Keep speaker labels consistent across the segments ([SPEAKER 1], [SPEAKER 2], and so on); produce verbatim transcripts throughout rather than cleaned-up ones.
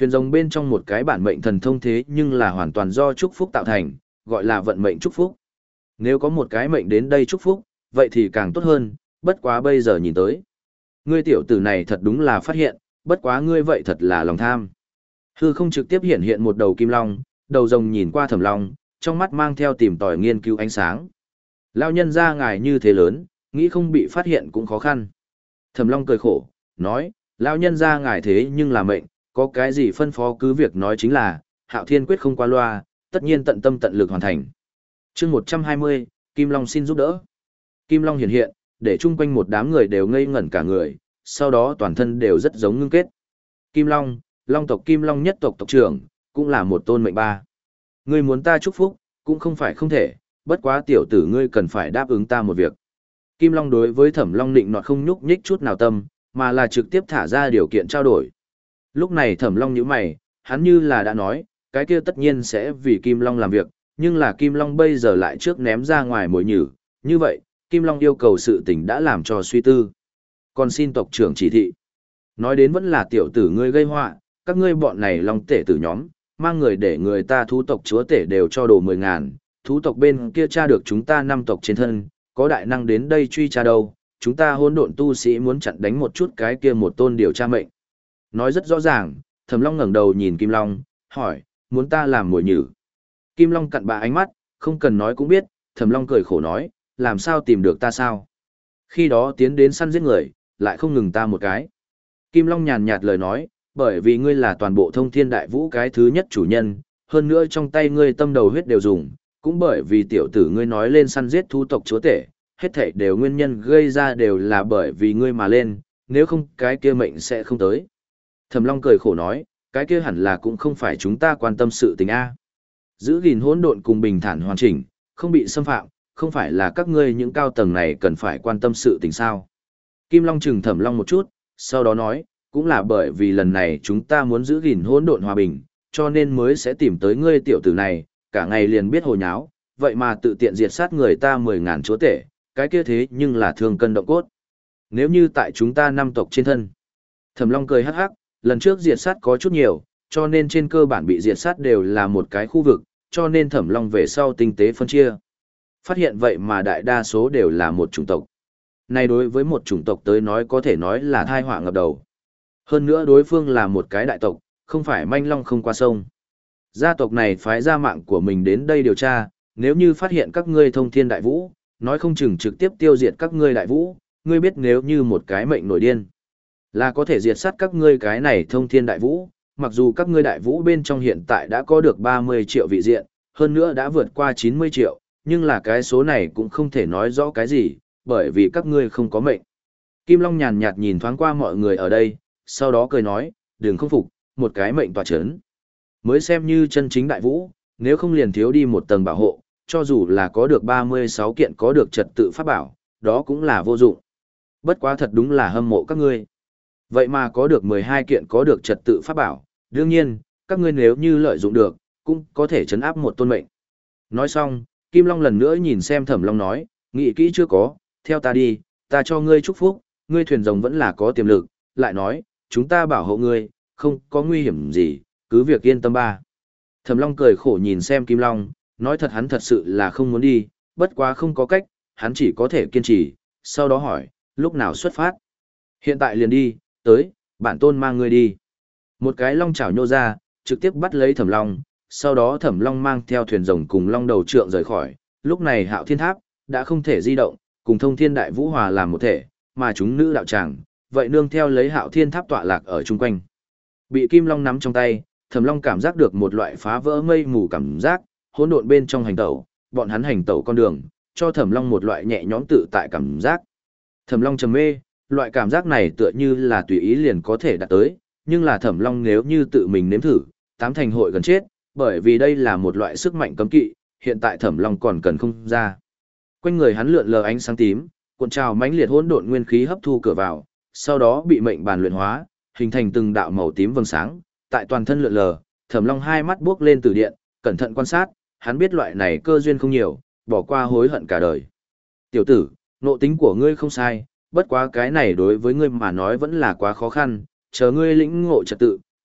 [SPEAKER 1] Thuyền rồng bên trong một cái bản mệnh thần thông thế nhưng là hoàn toàn do chúc phúc tạo thành, gọi là vận mệnh chúc phúc. Nếu có một cái mệnh đến đây chúc phúc, vậy thì càng tốt hơn, bất quá bây giờ nhìn tới. Ngươi tiểu tử này thật đúng là phát hiện, bất quá ngươi vậy thật là lòng tham. Hư không trực tiếp hiện hiện một đầu kim long, đầu rồng nhìn qua Thẩm Long, trong mắt mang theo tìm tòi nghiên cứu ánh sáng. Lão nhân gia ngài như thế lớn, nghĩ không bị phát hiện cũng khó khăn. Thẩm Long cười khổ, nói, lão nhân gia ngài thế nhưng là mệnh, có cái gì phân phó cứ việc nói chính là, Hạo Thiên quyết không qua loa, tất nhiên tận tâm tận lực hoàn thành. Chương một trăm hai mươi, Kim Long xin giúp đỡ. Kim Long hiện hiện, để chung quanh một đám người đều ngây ngẩn cả người, sau đó toàn thân đều rất giống ngưng kết. Kim Long, Long tộc Kim Long nhất tộc tộc trưởng, cũng là một tôn mệnh ba. Ngươi muốn ta chúc phúc, cũng không phải không thể, bất quá tiểu tử ngươi cần phải đáp ứng ta một việc. Kim Long đối với Thẩm Long định nọt không nhúc nhích chút nào tâm, mà là trực tiếp thả ra điều kiện trao đổi. Lúc này Thẩm Long nhíu mày, hắn như là đã nói, cái kia tất nhiên sẽ vì Kim Long làm việc, nhưng là Kim Long bây giờ lại trước ném ra ngoài mồi nhử, như vậy, Kim Long yêu cầu sự tình đã làm cho suy tư. Còn xin tộc trưởng chỉ thị. Nói đến vẫn là tiểu tử ngươi gây họa, các ngươi bọn này Long tể tử nhóm, mang người để người ta thú tộc chúa tể đều cho đồ mười ngàn, thú tộc bên kia tra được chúng ta năm tộc trên thân, có đại năng đến đây truy tra đâu, chúng ta hỗn độn tu sĩ muốn chặn đánh một chút cái kia một tôn điều tra mệnh. Nói rất rõ ràng, Thẩm Long ngẩng đầu nhìn Kim Long, hỏi, muốn ta làm mồi nhử. Kim Long cặn bã ánh mắt, không cần nói cũng biết, Thẩm Long cười khổ nói, làm sao tìm được ta sao? Khi đó tiến đến săn giết người, lại không ngừng ta một cái. Kim Long nhàn nhạt lời nói, bởi vì ngươi là toàn bộ thông thiên đại vũ cái thứ nhất chủ nhân, hơn nữa trong tay ngươi tâm đầu huyết đều dùng, cũng bởi vì tiểu tử ngươi nói lên săn giết thu tộc chúa tể, hết thảy đều nguyên nhân gây ra đều là bởi vì ngươi mà lên, nếu không cái kia mệnh sẽ không tới. Thẩm Long cười khổ nói, cái kia hẳn là cũng không phải chúng ta quan tâm sự tình A. Giữ gìn hỗn độn cùng bình thản hoàn chỉnh, không bị xâm phạm, không phải là các ngươi những cao tầng này cần phải quan tâm sự tình sao. Kim Long chừng Thẩm Long một chút, sau đó nói, cũng là bởi vì lần này chúng ta muốn giữ gìn hỗn độn hòa bình, cho nên mới sẽ tìm tới ngươi tiểu tử này, cả ngày liền biết hồ nháo, vậy mà tự tiện diệt sát người ta mười ngàn chúa tể, cái kia thế nhưng là thương cân động cốt. Nếu như tại chúng ta năm tộc trên thân. Thẩm Long cười hắc hắc, lần trước diệt sát có chút nhiều, cho nên trên cơ bản bị diệt sát đều là một cái khu vực, cho nên Thẩm Long về sau tinh tế phân chia. Phát hiện vậy mà đại đa số đều là một chủng tộc. Này đối với một chủng tộc tới nói có thể nói là thai họa ngập đầu. Hơn nữa đối phương là một cái đại tộc, không phải manh long không qua sông. Gia tộc này phái ra mạng của mình đến đây điều tra, nếu như phát hiện các ngươi thông thiên đại vũ, nói không chừng trực tiếp tiêu diệt các ngươi đại vũ, ngươi biết nếu như một cái mệnh nổi điên, là có thể diệt sát các ngươi cái này thông thiên đại vũ, mặc dù các ngươi đại vũ bên trong hiện tại đã có được ba mươi triệu vị diện, hơn nữa đã vượt qua chín mươi triệu, nhưng là cái số này cũng không thể nói rõ cái gì, bởi vì các ngươi không có mệnh. Kim Long nhàn nhạt nhìn thoáng qua mọi người ở đây, sau đó cười nói, đừng không phục, một cái mệnh tòa chấn. Mới xem như chân chính đại vũ, nếu không liền thiếu đi một tầng bảo hộ, cho dù là có được ba mươi sáu kiện có được trật tự pháp bảo, đó cũng là vô dụng. Bất quá thật đúng là hâm mộ các ngươi. Vậy mà có được mười hai kiện có được trật tự pháp bảo, đương nhiên, các ngươi nếu như lợi dụng được, cũng có thể chấn áp một tôn mệnh. Nói xong, Kim Long lần nữa nhìn xem Thẩm Long nói, nghĩ kỹ chưa có, theo ta đi, ta cho ngươi chúc phúc, ngươi thuyền rồng vẫn là có tiềm lực, lại nói, chúng ta bảo hộ ngươi, không có nguy hiểm gì, cứ việc yên tâm ba. Thẩm Long cười khổ nhìn xem Kim Long, nói thật hắn thật sự là không muốn đi, bất quá không có cách, hắn chỉ có thể kiên trì, sau đó hỏi, lúc nào xuất phát? Hiện tại liền đi, tới, bản tôn mang ngươi đi. Một cái long chảo nhô ra, trực tiếp bắt lấy Thẩm Long, sau đó Thẩm Long mang theo thuyền rồng cùng long đầu trượng rời khỏi, lúc này Hạo Thiên Tháp đã không thể di động, cùng Thông Thiên Đại Vũ hòa làm một thể, mà chúng nữ đạo tràng, vậy nương theo lấy Hạo Thiên Tháp tọa lạc ở chung quanh. Bị Kim Long nắm trong tay, Thẩm Long cảm giác được một loại phá vỡ mây mù cảm giác, hỗn độn bên trong hành tẩu, bọn hắn hành tẩu con đường, cho Thẩm Long một loại nhẹ nhõm tự tại cảm giác. Thẩm Long trầm mê, loại cảm giác này tựa như là tùy ý liền có thể đạt tới, nhưng là Thẩm Long nếu như tự mình nếm thử, tám thành hội gần chết, bởi vì đây là một loại sức mạnh cấm kỵ, hiện tại Thẩm Long còn cần không ra. Quanh người hắn lượn lờ ánh sáng tím, cuộn trào mãnh liệt hỗn độn nguyên khí hấp thu cửa vào, sau đó bị mệnh bàn luyện hóa, hình thành từng đạo màu tím vầng sáng, tại toàn thân lượn lờ, Thẩm Long hai mắt buốc lên từ điện, cẩn thận quan sát, hắn biết loại này cơ duyên không nhiều, bỏ qua hối hận cả đời. Tiểu tử, nộ tính của ngươi không sai, bất quá cái này đối với ngươi mà nói vẫn là quá khó khăn, chờ ngươi lĩnh ngộ trật tự,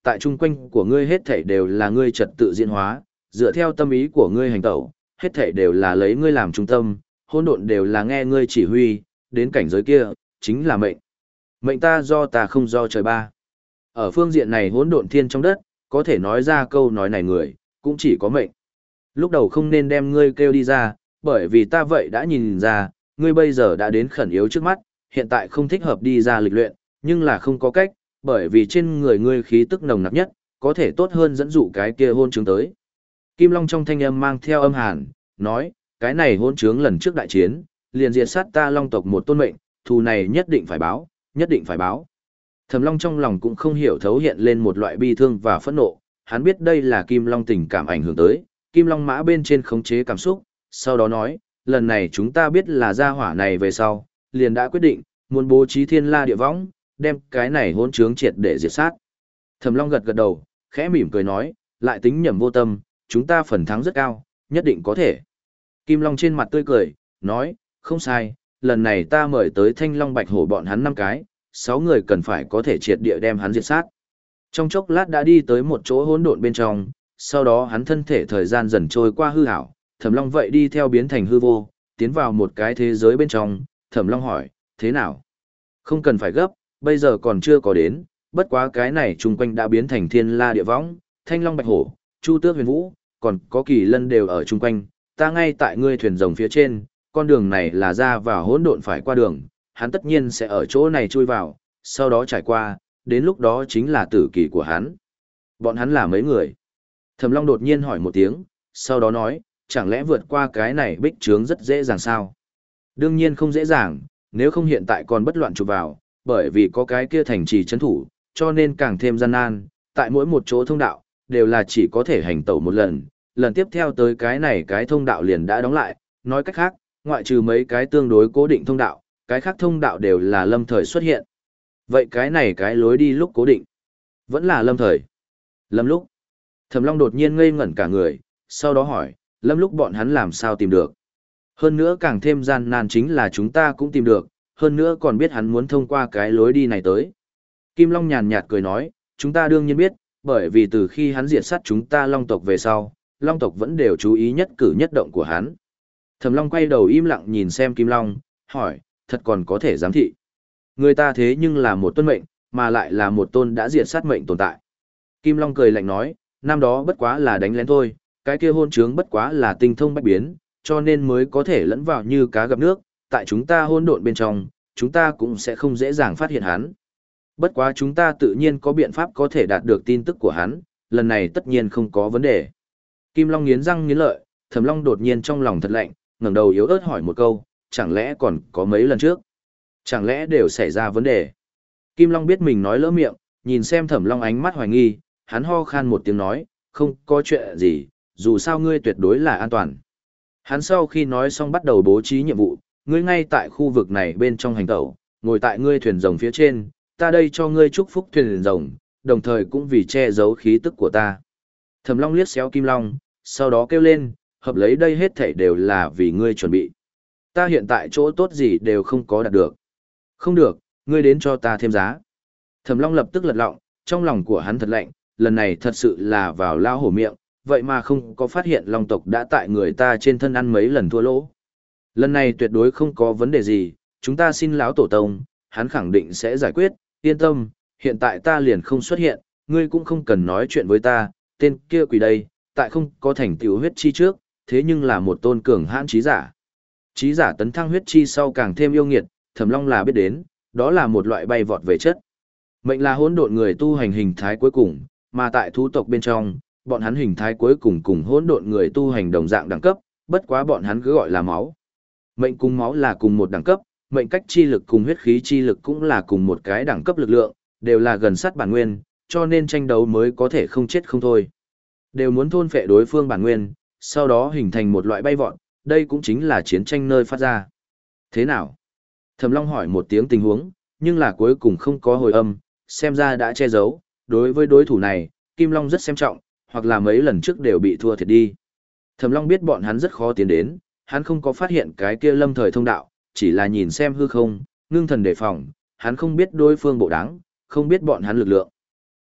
[SPEAKER 1] tại chung quanh của ngươi hết thảy đều là ngươi trật tự diễn hóa, dựa theo tâm ý của ngươi hành tẩu, hết thảy đều là lấy ngươi làm trung tâm, hỗn độn đều là nghe ngươi chỉ huy, đến cảnh giới kia, chính là mệnh. Mệnh ta do ta không do trời ba. Ở phương diện này hỗn độn thiên trong đất, có thể nói ra câu nói này người, cũng chỉ có mệnh. Lúc đầu không nên đem ngươi kêu đi ra, bởi vì ta vậy đã nhìn ra, ngươi bây giờ đã đến khẩn yếu trước mắt, hiện tại không thích hợp đi ra lịch luyện, nhưng là không có cách, bởi vì trên người ngươi khí tức nồng nặc nhất, có thể tốt hơn dẫn dụ cái kia hôn chứng tới. Kim Long trong thanh âm mang theo âm hàn, nói, cái này hôn chứng lần trước đại chiến, liền diệt sát ta Long tộc một tôn mệnh, thù này nhất định phải báo, nhất định phải báo. Thẩm Long trong lòng cũng không hiểu thấu hiện lên một loại bi thương và phẫn nộ, hắn biết đây là Kim Long tình cảm ảnh hưởng tới, Kim Long mã bên trên khống chế cảm xúc, sau đó nói, lần này chúng ta biết là gia hỏa này về sau, liền đã quyết định, muốn bố trí thiên la địa võng, đem cái này hỗn trướng triệt để diệt sát. Thẩm Long gật gật đầu, khẽ mỉm cười nói, lại tính nhầm vô tâm, chúng ta phần thắng rất cao, nhất định có thể. Kim Long trên mặt tươi cười, nói, không sai, lần này ta mời tới Thanh Long Bạch Hổ bọn hắn năm cái, sáu người cần phải có thể triệt địa đem hắn diệt sát. Trong chốc lát đã đi tới một chỗ hỗn độn bên trong, sau đó hắn thân thể thời gian dần trôi qua hư ảo, Thẩm Long vậy đi theo biến thành hư vô, tiến vào một cái thế giới bên trong, Thẩm Long hỏi, thế nào? Không cần phải gấp, bây giờ còn chưa có đến, bất quá cái này chung quanh đã biến thành thiên la địa võng, Thanh Long Bạch Hổ, Chu Tước Huyền Vũ, còn có Kỳ Lân đều ở chung quanh, ta ngay tại ngươi thuyền rồng phía trên, con đường này là ra vào hỗn độn phải qua đường, hắn tất nhiên sẽ ở chỗ này chui vào, sau đó trải qua, đến lúc đó chính là tử kỳ của hắn. Bọn hắn là mấy người? Thẩm Long đột nhiên hỏi một tiếng, sau đó nói, chẳng lẽ vượt qua cái này bích trướng rất dễ dàng sao? Đương nhiên không dễ dàng, nếu không hiện tại còn bất loạn chụp vào, bởi vì có cái kia thành trì chấn thủ, cho nên càng thêm gian nan, tại mỗi một chỗ thông đạo, đều là chỉ có thể hành tẩu một lần, lần tiếp theo tới cái này cái thông đạo liền đã đóng lại, nói cách khác, ngoại trừ mấy cái tương đối cố định thông đạo, cái khác thông đạo đều là lâm thời xuất hiện. Vậy cái này cái lối đi lúc cố định, vẫn là lâm thời. Lâm lúc, Thẩm Long đột nhiên ngây ngẩn cả người, sau đó hỏi, lâm lúc bọn hắn làm sao tìm được? Hơn nữa càng thêm gian nan chính là chúng ta cũng tìm được, hơn nữa còn biết hắn muốn thông qua cái lối đi này tới. Kim Long nhàn nhạt cười nói, chúng ta đương nhiên biết, bởi vì từ khi hắn diệt sát chúng ta Long tộc về sau, Long tộc vẫn đều chú ý nhất cử nhất động của hắn. Thẩm Long quay đầu im lặng nhìn xem Kim Long, hỏi, thật còn có thể giám thị. Người ta thế nhưng là một tuân mệnh, mà lại là một tôn đã diệt sát mệnh tồn tại. Kim Long cười lạnh nói, năm đó bất quá là đánh lén thôi, cái kia hôn trướng bất quá là tinh thông bách biến, cho nên mới có thể lẫn vào như cá gặp nước, tại chúng ta hôn độn bên trong, chúng ta cũng sẽ không dễ dàng phát hiện hắn. Bất quá chúng ta tự nhiên có biện pháp có thể đạt được tin tức của hắn, lần này tất nhiên không có vấn đề. Kim Long nghiến răng nghiến lợi, Thẩm Long đột nhiên trong lòng thật lạnh, ngẩng đầu yếu ớt hỏi một câu, chẳng lẽ còn có mấy lần trước? Chẳng lẽ đều xảy ra vấn đề? Kim Long biết mình nói lỡ miệng, nhìn xem Thẩm Long ánh mắt hoài nghi, hắn ho khan một tiếng nói, không có chuyện gì, dù sao ngươi tuyệt đối là an toàn. Hắn sau khi nói xong bắt đầu bố trí nhiệm vụ, ngươi ngay tại khu vực này bên trong hành tẩu, ngồi tại ngươi thuyền rồng phía trên, ta đây cho ngươi chúc phúc thuyền rồng, đồng thời cũng vì che giấu khí tức của ta. Thẩm Long liếc xéo Kim Long, sau đó kêu lên, hợp lấy đây hết thảy đều là vì ngươi chuẩn bị. Ta hiện tại chỗ tốt gì đều không có đạt được. Không được, ngươi đến cho ta thêm giá. Thẩm Long lập tức lật lọng, trong lòng của hắn thật lạnh, lần này thật sự là vào lao hổ miệng, vậy mà không có phát hiện Long tộc đã tại người ta trên thân ăn mấy lần thua lỗ. Lần này tuyệt đối không có vấn đề gì, chúng ta xin lão tổ tông, hắn khẳng định sẽ giải quyết, yên tâm, hiện tại ta liền không xuất hiện, ngươi cũng không cần nói chuyện với ta, tên kia quỷ đây, tại không có thành tựu huyết chi trước, thế nhưng là một tôn cường hãn trí giả. Trí giả tấn thăng huyết chi sau càng thêm yêu nghiệt, Thẩm Long là biết đến, đó là một loại bay vọt về chất. Mệnh là hỗn độn người tu hành hình thái cuối cùng, mà tại thú tộc bên trong, bọn hắn hình thái cuối cùng cùng hỗn độn người tu hành đồng dạng đẳng cấp, bất quá bọn hắn cứ gọi là máu. Mệnh cùng máu là cùng một đẳng cấp, mệnh cách chi lực cùng huyết khí chi lực cũng là cùng một cái đẳng cấp lực lượng, đều là gần sát bản nguyên, cho nên tranh đấu mới có thể không chết không thôi. Đều muốn thôn phệ đối phương bản nguyên, sau đó hình thành một loại bay vọt, đây cũng chính là chiến tranh nơi phát ra. Thế nào? Thẩm Long hỏi một tiếng tình huống, nhưng là cuối cùng không có hồi âm, xem ra đã che giấu, đối với đối thủ này, Kim Long rất xem trọng, hoặc là mấy lần trước đều bị thua thiệt đi. Thẩm Long biết bọn hắn rất khó tiến đến, hắn không có phát hiện cái kia lâm thời thông đạo, chỉ là nhìn xem hư không, ngưng thần đề phòng, hắn không biết đối phương bộ đáng, không biết bọn hắn lực lượng.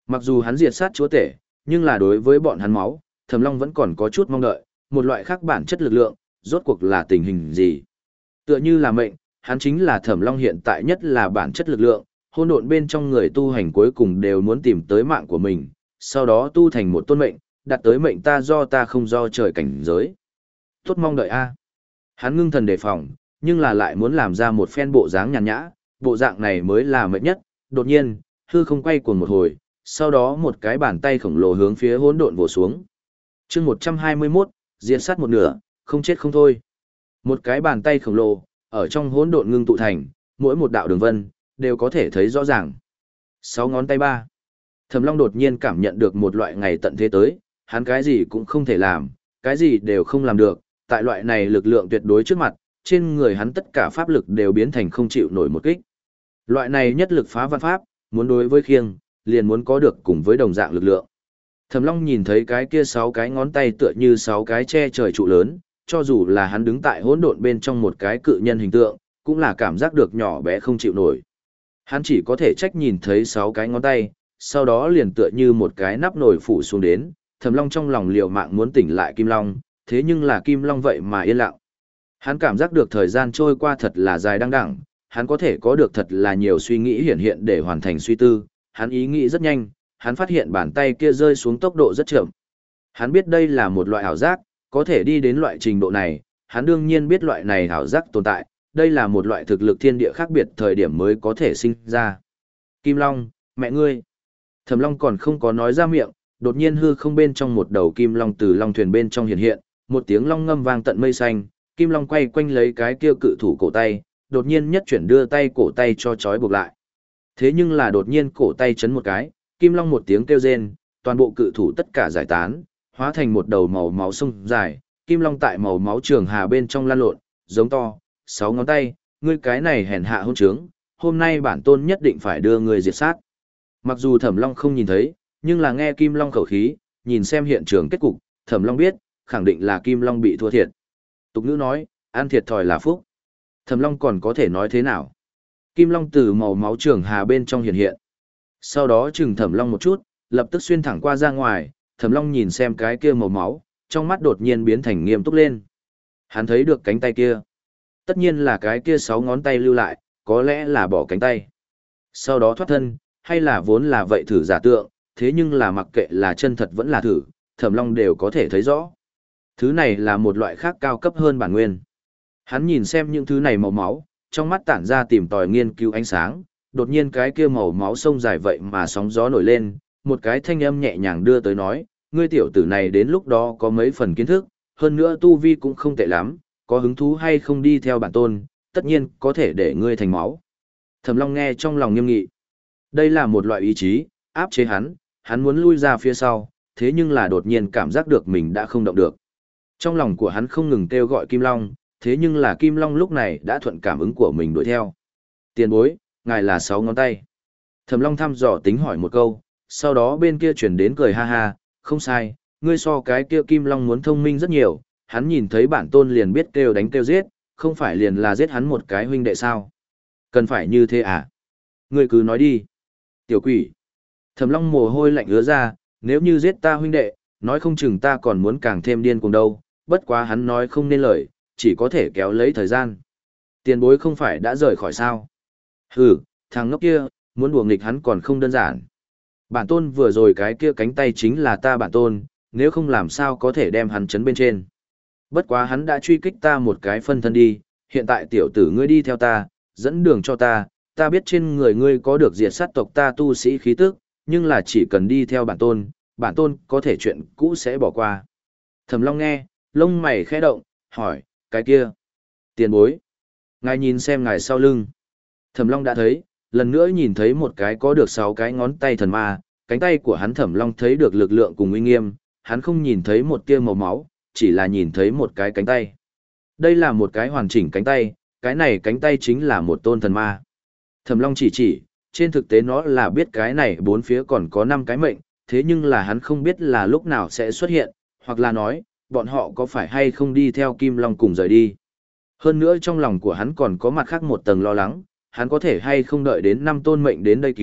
[SPEAKER 1] Mặc dù hắn diệt sát chúa tể, nhưng là đối với bọn hắn máu, Thẩm Long vẫn còn có chút mong đợi, một loại khác bản chất lực lượng, rốt cuộc là tình hình gì. Tựa như là mệnh, hắn chính là Thẩm Long hiện tại nhất là bản chất lực lượng, hỗn độn bên trong người tu hành cuối cùng đều muốn tìm tới mạng của mình, sau đó tu thành một tôn mệnh, đạt tới mệnh ta do ta không do trời cảnh giới. Tốt mong đợi a. Hắn ngưng thần đề phòng, nhưng là lại muốn làm ra một phen bộ dáng nhàn nhã, bộ dạng này mới là mệnh nhất. Đột nhiên, hư không quay cuồng một hồi, sau đó một cái bàn tay khổng lồ hướng phía hỗn độn vồ xuống. Chương một trăm hai mươi mốt, diệt sát một nửa, không chết không thôi. Một cái bàn tay khổng lồ, ở trong hỗn độn ngưng tụ thành, mỗi một đạo đường vân đều có thể thấy rõ ràng. Sáu ngón tay ba. Thẩm Long đột nhiên cảm nhận được một loại ngày tận thế tới, hắn cái gì cũng không thể làm, cái gì đều không làm được, tại loại này lực lượng tuyệt đối trước mặt, trên người hắn tất cả pháp lực đều biến thành không chịu nổi một kích. Loại này nhất lực phá văn pháp, muốn đối với khiêng, liền muốn có được cùng với đồng dạng lực lượng. Thẩm Long nhìn thấy cái kia sáu cái ngón tay tựa như sáu cái che trời trụ lớn, cho dù là hắn đứng tại hỗn độn bên trong một cái cự nhân hình tượng, cũng là cảm giác được nhỏ bé không chịu nổi. Hắn chỉ có thể trách nhìn thấy sáu cái ngón tay, sau đó liền tựa như một cái nắp nồi phủ xuống đến, Thẩm Long trong lòng liều mạng muốn tỉnh lại Kim Long, thế nhưng là Kim Long vậy mà yên lặng. Hắn cảm giác được thời gian trôi qua thật là dài đăng đẳng, hắn có thể có được thật là nhiều suy nghĩ hiển hiện để hoàn thành suy tư, hắn ý nghĩ rất nhanh, hắn phát hiện bàn tay kia rơi xuống tốc độ rất chậm. Hắn biết đây là một loại ảo giác, có thể đi đến loại trình độ này, hắn đương nhiên biết loại này ảo giác tồn tại, đây là một loại thực lực thiên địa khác biệt thời điểm mới có thể sinh ra. Kim Long, mẹ ngươi. Thẩm Long còn không có nói ra miệng, đột nhiên hư không bên trong một đầu kim long từ long thuyền bên trong hiện hiện, một tiếng long ngâm vang tận mây xanh, kim long quay quanh lấy cái kia cự thủ cổ tay, đột nhiên nhất chuyển đưa tay cổ tay cho trói buộc lại. Thế nhưng là đột nhiên cổ tay chấn một cái, kim long một tiếng kêu rên, toàn bộ cự thủ tất cả giải tán, hóa thành một đầu màu máu sông dài, kim long tại màu máu trường hà bên trong lan lộn, giống to, sáu ngón tay, ngươi cái này hèn hạ hôn trướng, hôm nay bản tôn nhất định phải đưa ngươi diệt sát. Mặc dù Thẩm Long không nhìn thấy, nhưng là nghe Kim Long khẩu khí, nhìn xem hiện trường kết cục, Thẩm Long biết, khẳng định là Kim Long bị thua thiệt. Tục ngữ nói, ăn thiệt thòi là phúc. Thẩm Long còn có thể nói thế nào? Kim Long từ màu máu trường hà bên trong hiện hiện. Sau đó chừng Thẩm Long một chút, lập tức xuyên thẳng qua ra ngoài, Thẩm Long nhìn xem cái kia màu máu, trong mắt đột nhiên biến thành nghiêm túc lên. Hắn thấy được cánh tay kia. Tất nhiên là cái kia sáu ngón tay lưu lại, có lẽ là bỏ cánh tay. Sau đó thoát thân, hay là vốn là vậy thử giả tượng, thế nhưng là mặc kệ là chân thật vẫn là thử, Thẩm Long đều có thể thấy rõ. Thứ này là một loại khác cao cấp hơn bản nguyên. Hắn nhìn xem những thứ này màu máu, trong mắt tản ra tìm tòi nghiên cứu ánh sáng, đột nhiên cái kia màu máu sông dài vậy mà sóng gió nổi lên, một cái thanh âm nhẹ nhàng đưa tới nói, ngươi tiểu tử này đến lúc đó có mấy phần kiến thức, hơn nữa tu vi cũng không tệ lắm, có hứng thú hay không đi theo bản tôn, tất nhiên có thể để ngươi thành máu. Thẩm Long nghe trong lòng nghiêm nghị. Đây là một loại ý chí, áp chế hắn, hắn muốn lui ra phía sau, thế nhưng là đột nhiên cảm giác được mình đã không động được. Trong lòng của hắn không ngừng kêu gọi Kim Long, thế nhưng là Kim Long lúc này đã thuận cảm ứng của mình đuổi theo. Tiền bối, ngài là sáu ngón tay. Thẩm Long thăm dò tính hỏi một câu, sau đó bên kia chuyển đến cười ha ha, không sai, ngươi so cái kia Kim Long muốn thông minh rất nhiều, hắn nhìn thấy bản tôn liền biết kêu đánh kêu giết, không phải liền là giết hắn một cái huynh đệ sao. Cần phải như thế à? Ngươi cứ nói đi. Tiểu quỷ. Thẩm Long mồ hôi lạnh ứa ra, nếu như giết ta huynh đệ, nói không chừng ta còn muốn càng thêm điên cuồng đâu, bất quá hắn nói không nên lời, chỉ có thể kéo lấy thời gian. Tiền bối không phải đã rời khỏi sao? Hừ, thằng ngốc kia, muốn đùa nghịch hắn còn không đơn giản. Bản tôn vừa rồi cái kia cánh tay chính là ta bản tôn, nếu không làm sao có thể đem hắn chấn bên trên. Bất quá hắn đã truy kích ta một cái phân thân đi, hiện tại tiểu tử ngươi đi theo ta, dẫn đường cho ta, ta biết trên người ngươi có được diệt sát tộc ta tu sĩ khí tức, nhưng là chỉ cần đi theo bản tôn, bản tôn có thể chuyện cũ sẽ bỏ qua. Thẩm Long nghe, lông mày khẽ động, hỏi, cái kia, tiền bối, ngài nhìn xem ngài sau lưng. Thẩm Long đã thấy, lần nữa nhìn thấy một cái có được sáu cái ngón tay thần ma, cánh tay của hắn Thẩm Long thấy được lực lượng cùng uy nghiêm, hắn không nhìn thấy một tia màu máu, chỉ là nhìn thấy một cái cánh tay. Đây là một cái hoàn chỉnh cánh tay, cái này cánh tay chính là một tôn thần ma. Thẩm Long chỉ chỉ, trên thực tế nó là biết cái này bốn phía còn có năm cái mệnh, thế nhưng là hắn không biết là lúc nào sẽ xuất hiện, hoặc là nói, bọn họ có phải hay không đi theo Kim Long cùng rời đi. Hơn nữa trong lòng của hắn còn có mặt khác một tầng lo lắng, hắn có thể hay không đợi đến năm tôn mệnh đến đây cứu,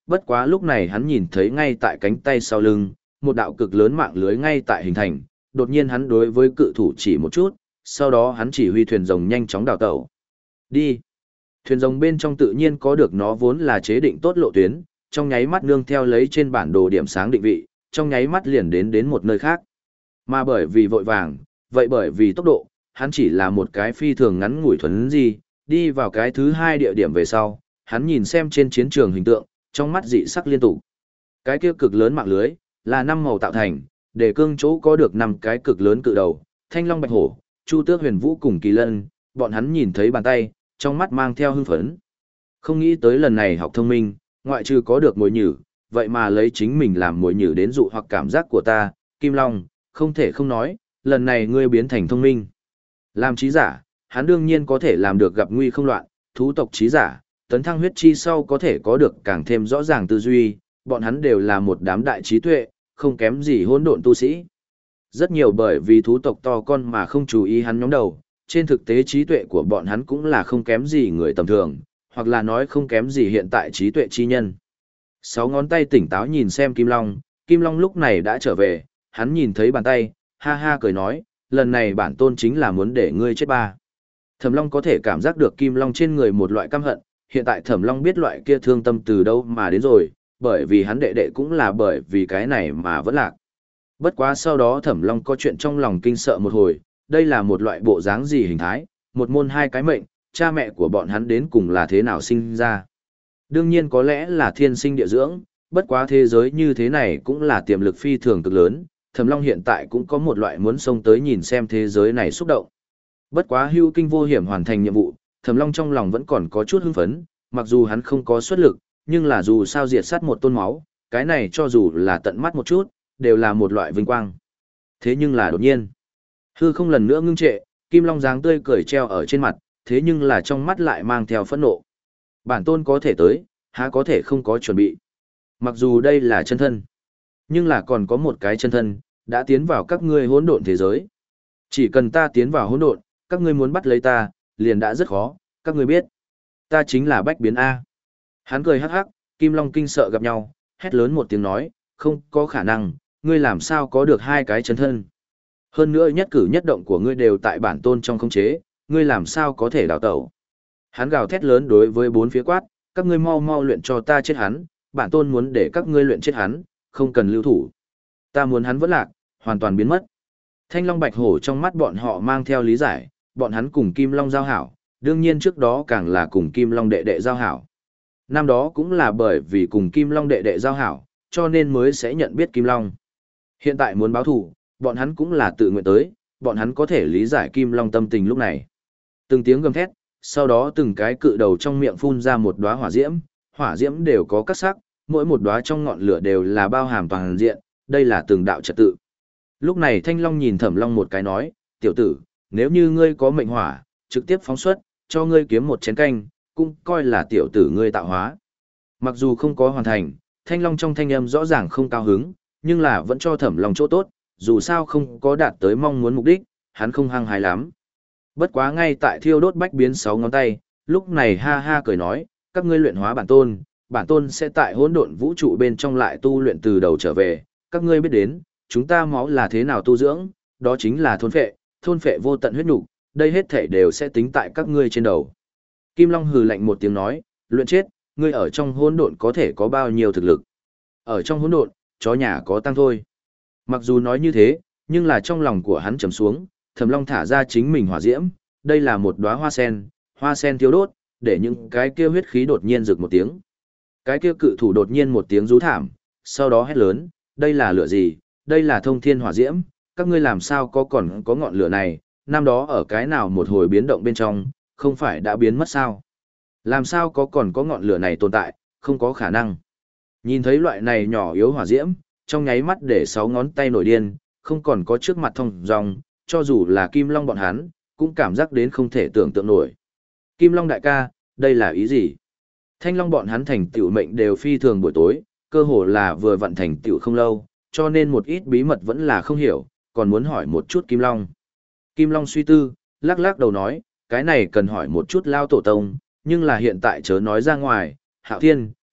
[SPEAKER 1] bất quá lúc này hắn nhìn thấy ngay tại cánh tay sau lưng, một đạo cực lớn mạng lưới ngay tại hình thành, đột nhiên hắn đối với cự thủ chỉ một chút, sau đó hắn chỉ huy thuyền rồng nhanh chóng đào tẩu. Đi! Thuyền rồng bên trong tự nhiên có được nó vốn là chế định tốt lộ tuyến, trong nháy mắt nương theo lấy trên bản đồ điểm sáng định vị, trong nháy mắt liền đến đến một nơi khác. Mà bởi vì vội vàng, vậy bởi vì tốc độ, hắn chỉ là một cái phi thường ngắn ngủi thuần gì, đi vào cái thứ hai địa điểm về sau, hắn nhìn xem trên chiến trường hình tượng, trong mắt dị sắc liên tục. Cái kia cực lớn mạng lưới, là năm màu tạo thành, để cương chỗ có được năm cái cực lớn cự đầu, thanh long bạch hổ, chu tước huyền vũ cùng kỳ lân, bọn hắn nhìn thấy bàn tay, trong mắt mang theo hưng phấn. Không nghĩ tới lần này học thông minh, ngoại trừ có được mồi nhử, vậy mà lấy chính mình làm mồi nhử đến dụ hoặc cảm giác của ta, Kim Long, không thể không nói, lần này ngươi biến thành thông minh. Làm trí giả, hắn đương nhiên có thể làm được gặp nguy không loạn, thú tộc trí giả, tấn thăng huyết chi sau có thể có được càng thêm rõ ràng tư duy, bọn hắn đều là một đám đại trí tuệ, không kém gì hỗn độn tu sĩ. Rất nhiều bởi vì thú tộc to con mà không chú ý hắn nhóm đầu, trên thực tế trí tuệ của bọn hắn cũng là không kém gì người tầm thường, hoặc là nói không kém gì hiện tại trí tuệ chi nhân. Sáu ngón tay tỉnh táo nhìn xem Kim Long, Kim Long lúc này đã trở về, hắn nhìn thấy bàn tay, ha ha cười nói, lần này bản tôn chính là muốn để ngươi chết ba. Thẩm Long có thể cảm giác được Kim Long trên người một loại căm hận, hiện tại Thẩm Long biết loại kia thương tâm từ đâu mà đến rồi, bởi vì hắn đệ đệ cũng là bởi vì cái này mà vẫn lạc. Bất quá sau đó Thẩm Long có chuyện trong lòng kinh sợ một hồi, đây là một loại bộ dáng gì hình thái, một môn hai cái mệnh, cha mẹ của bọn hắn đến cùng là thế nào sinh ra. Đương nhiên có lẽ là thiên sinh địa dưỡng, bất quá thế giới như thế này cũng là tiềm lực phi thường cực lớn, Thẩm Long hiện tại cũng có một loại muốn xông tới nhìn xem thế giới này xúc động. Bất quá hưu kinh vô hiểm hoàn thành nhiệm vụ, Thẩm Long trong lòng vẫn còn có chút hưng phấn, mặc dù hắn không có xuất lực, nhưng là dù sao diệt sát một tôn máu, cái này cho dù là tận mắt một chút, đều là một loại vinh quang. Thế nhưng là đột nhiên, hư không lần nữa ngưng trệ, Kim Long dáng tươi cười treo ở trên mặt, thế nhưng là trong mắt lại mang theo phẫn nộ. Bản tôn có thể tới, há có thể không có chuẩn bị. Mặc dù đây là chân thân, nhưng là còn có một cái chân thân, đã tiến vào các ngươi hỗn độn thế giới. Chỉ cần ta tiến vào hỗn độn, các ngươi muốn bắt lấy ta, liền đã rất khó, các ngươi biết. Ta chính là Bách Biến A. Hắn cười hắc hắc, Kim Long kinh sợ gặp nhau, hét lớn một tiếng nói, không có khả năng, ngươi làm sao có được hai cái chân thân. Hơn nữa nhất cử nhất động của ngươi đều tại bản tôn trong khống chế, ngươi làm sao có thể đào tẩu. Hắn gào thét lớn đối với bốn phía quát, các ngươi mau mau luyện cho ta chết hắn, bản tôn muốn để các ngươi luyện chết hắn, không cần lưu thủ. Ta muốn hắn vẫn lạc, hoàn toàn biến mất. Thanh Long Bạch Hổ trong mắt bọn họ mang theo lý giải, bọn hắn cùng Kim Long giao hảo, đương nhiên trước đó càng là cùng Kim Long đệ đệ giao hảo. Năm đó cũng là bởi vì cùng Kim Long đệ đệ giao hảo, cho nên mới sẽ nhận biết Kim Long. Hiện tại muốn báo thù, bọn hắn cũng là tự nguyện tới, bọn hắn có thể lý giải Kim Long tâm tình lúc này. Từng tiếng gầm thét, sau đó từng cái cự đầu trong miệng phun ra một đóa hỏa diễm, hỏa diễm đều có các sắc, mỗi một đóa trong ngọn lửa đều là bao hàm toàn diện, đây là từng đạo trật tự. Lúc này Thanh Long nhìn Thẩm Long một cái nói, tiểu tử, nếu như ngươi có mệnh hỏa, trực tiếp phóng xuất, cho ngươi kiếm một chén canh, cũng coi là tiểu tử ngươi tạo hóa. Mặc dù không có hoàn thành, Thanh Long trong thanh âm rõ ràng không cao hứng, nhưng là vẫn cho Thẩm Long chỗ tốt, dù sao không có đạt tới mong muốn mục đích, hắn không hăng hái lắm. Bất quá ngay tại thiêu đốt bách biến sáu ngón tay, lúc này ha ha cười nói, các ngươi luyện hóa bản tôn, bản tôn sẽ tại hỗn độn vũ trụ bên trong lại tu luyện từ đầu trở về, các ngươi biết đến, chúng ta máu là thế nào tu dưỡng, đó chính là thôn phệ, thôn phệ vô tận huyết nhục, đây hết thể đều sẽ tính tại các ngươi trên đầu. Kim Long hừ lạnh một tiếng nói, luyện chết, ngươi ở trong hỗn độn có thể có bao nhiêu thực lực? Ở trong hỗn độn, chó nhà có tăng thôi. Mặc dù nói như thế, nhưng là trong lòng của hắn trầm xuống, Thẩm Long thả ra chính mình hỏa diễm, đây là một đóa hoa sen, hoa sen thiêu đốt, để những cái kia huyết khí đột nhiên rực một tiếng. Cái kia cự thủ đột nhiên một tiếng rú thảm, sau đó hét lớn, đây là lửa gì? Đây là thông thiên hỏa diễm, các ngươi làm sao có còn có ngọn lửa này, năm đó ở cái nào một hồi biến động bên trong, không phải đã biến mất sao? Làm sao có còn có ngọn lửa này tồn tại, không có khả năng. Nhìn thấy loại này nhỏ yếu hỏa diễm, trong nháy mắt để sáu ngón tay nổi điên, không còn có trước mặt thông dòng, cho dù là Kim Long bọn hắn, cũng cảm giác đến không thể tưởng tượng nổi. Kim Long đại ca, đây là ý gì? Thanh Long bọn hắn thành tựu mệnh đều phi thường buổi tối, cơ hồ là vừa vận thành tựu không lâu, cho nên một ít bí mật vẫn là không hiểu, còn muốn hỏi một chút Kim Long. Kim Long suy tư, lắc lắc đầu nói, cái này cần hỏi một chút Lao Tổ Tông, nhưng là hiện tại chớ nói ra ngoài, Hạo Thiên,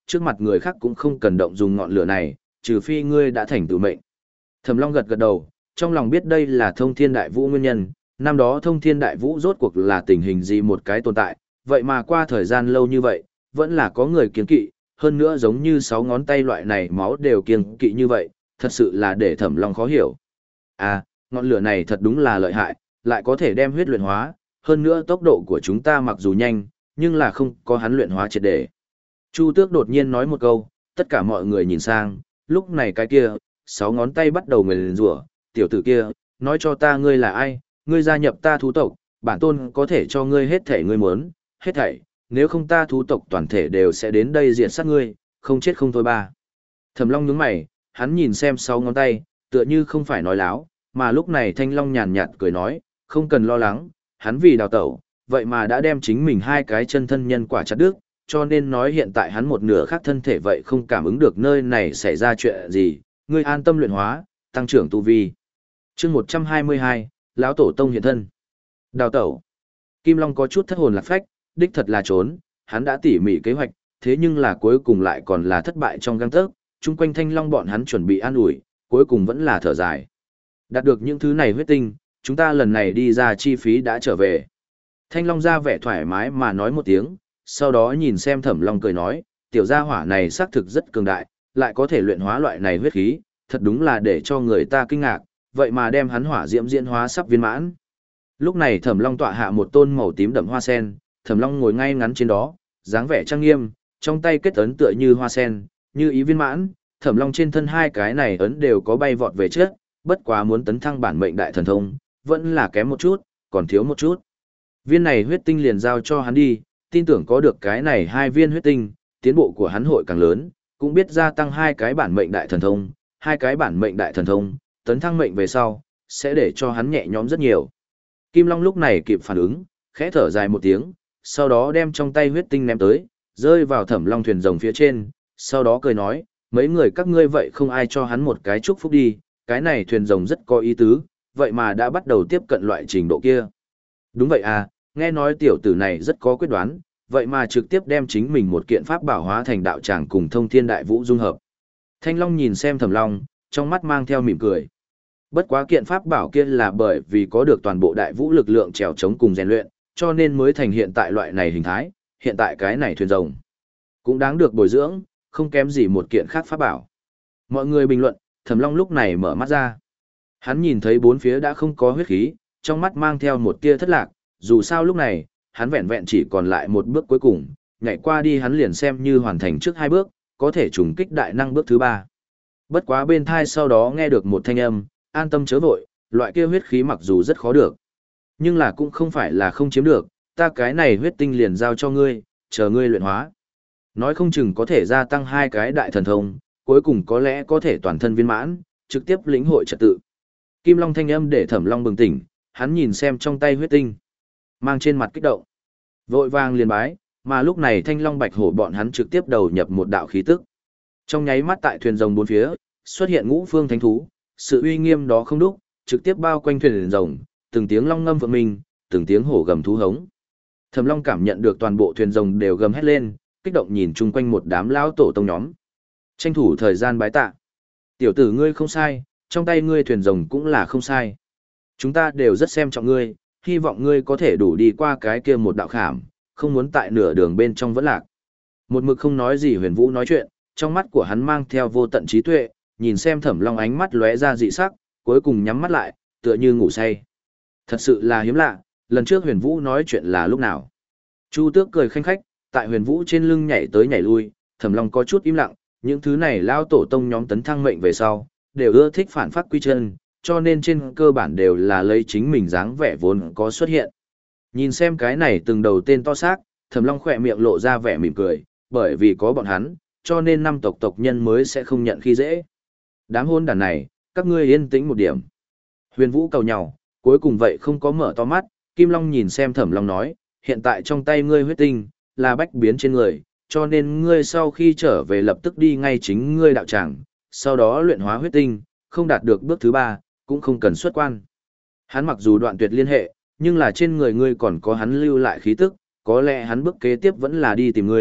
[SPEAKER 1] trước mặt người khác cũng không cần động dùng ngọn lửa này, trừ phi ngươi đã thành tự mệnh. Thẩm Long gật gật đầu, trong lòng biết đây là Thông Thiên Đại Vũ nguyên nhân, năm đó Thông Thiên Đại Vũ rốt cuộc là tình hình gì một cái tồn tại, vậy mà qua thời gian lâu như vậy, vẫn là có người kiêng kỵ, hơn nữa giống như sáu ngón tay loại này máu đều kiêng kỵ như vậy, thật sự là để Thẩm Long khó hiểu. À, ngọn lửa này thật đúng là lợi hại, lại có thể đem huyết luyện hóa, hơn nữa tốc độ của chúng ta mặc dù nhanh, nhưng là không có hắn luyện hóa triệt để. Chu Tước đột nhiên nói một câu, tất cả mọi người nhìn sang, lúc này cái kia, sáu ngón tay bắt đầu nguyền rủa, tiểu tử kia, nói cho ta ngươi là ai, ngươi gia nhập ta thú tộc, bản tôn có thể cho ngươi hết thảy ngươi muốn, hết thảy, nếu không ta thú tộc toàn thể đều sẽ đến đây diệt sát ngươi, không chết không thôi ba. Thẩm Long nhướng mày, hắn nhìn xem sáu ngón tay, tựa như không phải nói láo, mà lúc này Thanh Long nhàn nhạt cười nói, không cần lo lắng, hắn vì đào tẩu, vậy mà đã đem chính mình hai cái chân thân nhân quả chặt đứt, cho nên nói hiện tại hắn một nửa khác thân thể vậy không cảm ứng được nơi này xảy ra chuyện gì, ngươi an tâm luyện hóa, tăng trưởng tu vi. Chương một trăm hai mươi hai, lão tổ tông hiện thân. Đào tẩu. Kim Long có chút thất hồn lạc phách, đích thật là trốn, hắn đã tỉ mỉ kế hoạch, thế nhưng là cuối cùng lại còn là thất bại trong gang tấc, chung quanh Thanh Long bọn hắn chuẩn bị an ủi, cuối cùng vẫn là thở dài. Đạt được những thứ này huyết tinh, chúng ta lần này đi ra chi phí đã trở về. Thanh Long ra vẻ thoải mái mà nói một tiếng, sau đó nhìn xem Thẩm Long cười nói, tiểu gia hỏa này xác thực rất cường đại, lại có thể luyện hóa loại này huyết khí, thật đúng là để cho người ta kinh ngạc, vậy mà đem hắn hỏa diễm diễn hóa sắp viên mãn. Lúc này Thẩm Long tọa hạ một tôn màu tím đậm hoa sen, Thẩm Long ngồi ngay ngắn trên đó, dáng vẻ trang nghiêm, trong tay kết ấn tựa như hoa sen, như ý viên mãn, Thẩm Long trên thân hai cái này ấn đều có bay vọt về trước, bất quá muốn tấn thăng bản mệnh đại thần thông, vẫn là kém một chút, còn thiếu một chút. Viên này huyết tinh liền giao cho hắn đi, tin tưởng có được cái này hai viên huyết tinh, tiến bộ của hắn hội càng lớn, cũng biết gia tăng hai cái bản mệnh đại thần thông, hai cái bản mệnh đại thần thông, tấn thăng mệnh về sau, sẽ để cho hắn nhẹ nhõm rất nhiều. Kim Long lúc này kịp phản ứng, khẽ thở dài một tiếng, sau đó đem trong tay huyết tinh ném tới, rơi vào Thẩm Long thuyền rồng phía trên, sau đó cười nói, mấy người các ngươi vậy không ai cho hắn một cái chúc phúc đi, cái này thuyền rồng rất có ý tứ, vậy mà đã bắt đầu tiếp cận loại trình độ kia. Đúng vậy à, nghe nói tiểu tử này rất có quyết đoán, vậy mà trực tiếp đem chính mình một kiện pháp bảo hóa thành đạo tràng cùng Thông Thiên Đại Vũ dung hợp. Thanh Long nhìn xem Thẩm Long, trong mắt mang theo mỉm cười. Bất quá kiện pháp bảo kia là bởi vì có được toàn bộ đại vũ lực lượng trèo chống cùng rèn luyện, cho nên mới thành hiện tại loại này hình thái, hiện tại cái này thuyền rồng. Cũng đáng được bồi dưỡng, không kém gì một kiện khác pháp bảo. Mọi người bình luận, Thẩm Long lúc này mở mắt ra. Hắn nhìn thấy bốn phía đã không có huyết khí, trong mắt mang theo một tia thất lạc, dù sao lúc này, hắn vẹn vẹn chỉ còn lại một bước cuối cùng, nhảy qua đi hắn liền xem như hoàn thành trước hai bước, có thể trùng kích đại năng bước thứ ba. Bất quá bên thai sau đó nghe được một thanh âm, an tâm chớ vội, loại kia huyết khí mặc dù rất khó được, nhưng là cũng không phải là không chiếm được, ta cái này huyết tinh liền giao cho ngươi, chờ ngươi luyện hóa. Nói không chừng có thể gia tăng hai cái đại thần thông, cuối cùng có lẽ có thể toàn thân viên mãn, trực tiếp lĩnh hội trật tự. Kim Long thanh âm để Thẩm Long bừng tỉnh, hắn nhìn xem trong tay huyết tinh, mang trên mặt kích động, vội vàng liền bái, mà lúc này Thanh Long Bạch Hổ bọn hắn trực tiếp đầu nhập một đạo khí tức. Trong nháy mắt tại thuyền rồng bốn phía, xuất hiện ngũ phương thánh thú, sự uy nghiêm đó không đúc, trực tiếp bao quanh thuyền rồng, từng tiếng long ngâm vượng minh, từng tiếng hổ gầm thú hống. Thẩm Long cảm nhận được toàn bộ thuyền rồng đều gầm hét lên, kích động nhìn chung quanh một đám lão tổ tông nhóm. Tranh thủ thời gian bái tạ. Tiểu tử ngươi không sai, trong tay ngươi thuyền rồng cũng là không sai. Chúng ta đều rất xem trọng ngươi, hy vọng ngươi có thể đủ đi qua cái kia một đạo khảm, không muốn tại nửa đường bên trong vẫn lạc. Một mực không nói gì Huyền Vũ nói chuyện, trong mắt của hắn mang theo vô tận trí tuệ, nhìn xem Thẩm Long ánh mắt lóe ra dị sắc, cuối cùng nhắm mắt lại, tựa như ngủ say. Thật sự là hiếm lạ, lần trước Huyền Vũ nói chuyện là lúc nào? Chu Tước cười khanh khách, tại Huyền Vũ trên lưng nhảy tới nhảy lui, Thẩm Long có chút im lặng, những thứ này lao tổ tông nhóm tấn thăng mệnh về sau, đều ưa thích phản phát quy chân, cho nên trên cơ bản đều là lấy chính mình dáng vẻ vốn có xuất hiện. Nhìn xem cái này từng đầu tên to xác, Thẩm Long khỏe miệng lộ ra vẻ mỉm cười, bởi vì có bọn hắn, cho nên năm tộc tộc nhân mới sẽ không nhận khi dễ. Đám hôn đàn này, các ngươi yên tĩnh một điểm. Huyền Vũ cầu nhau, cuối cùng vậy không có mở to mắt, Kim Long nhìn xem Thẩm Long nói, hiện tại trong tay ngươi huyết tinh, là bách biến trên người, cho nên ngươi sau khi trở về lập tức đi ngay chính ngươi đạo tràng, sau đó luyện hóa huyết tinh, không đạt được bước thứ ba, cũng không cần xuất quan. Hắn mặc dù đoạn tuyệt liên hệ, nhưng là trên người ngươi còn có hắn lưu lại khí tức, có lẽ hắn bước kế tiếp vẫn là đi tìm ngươi,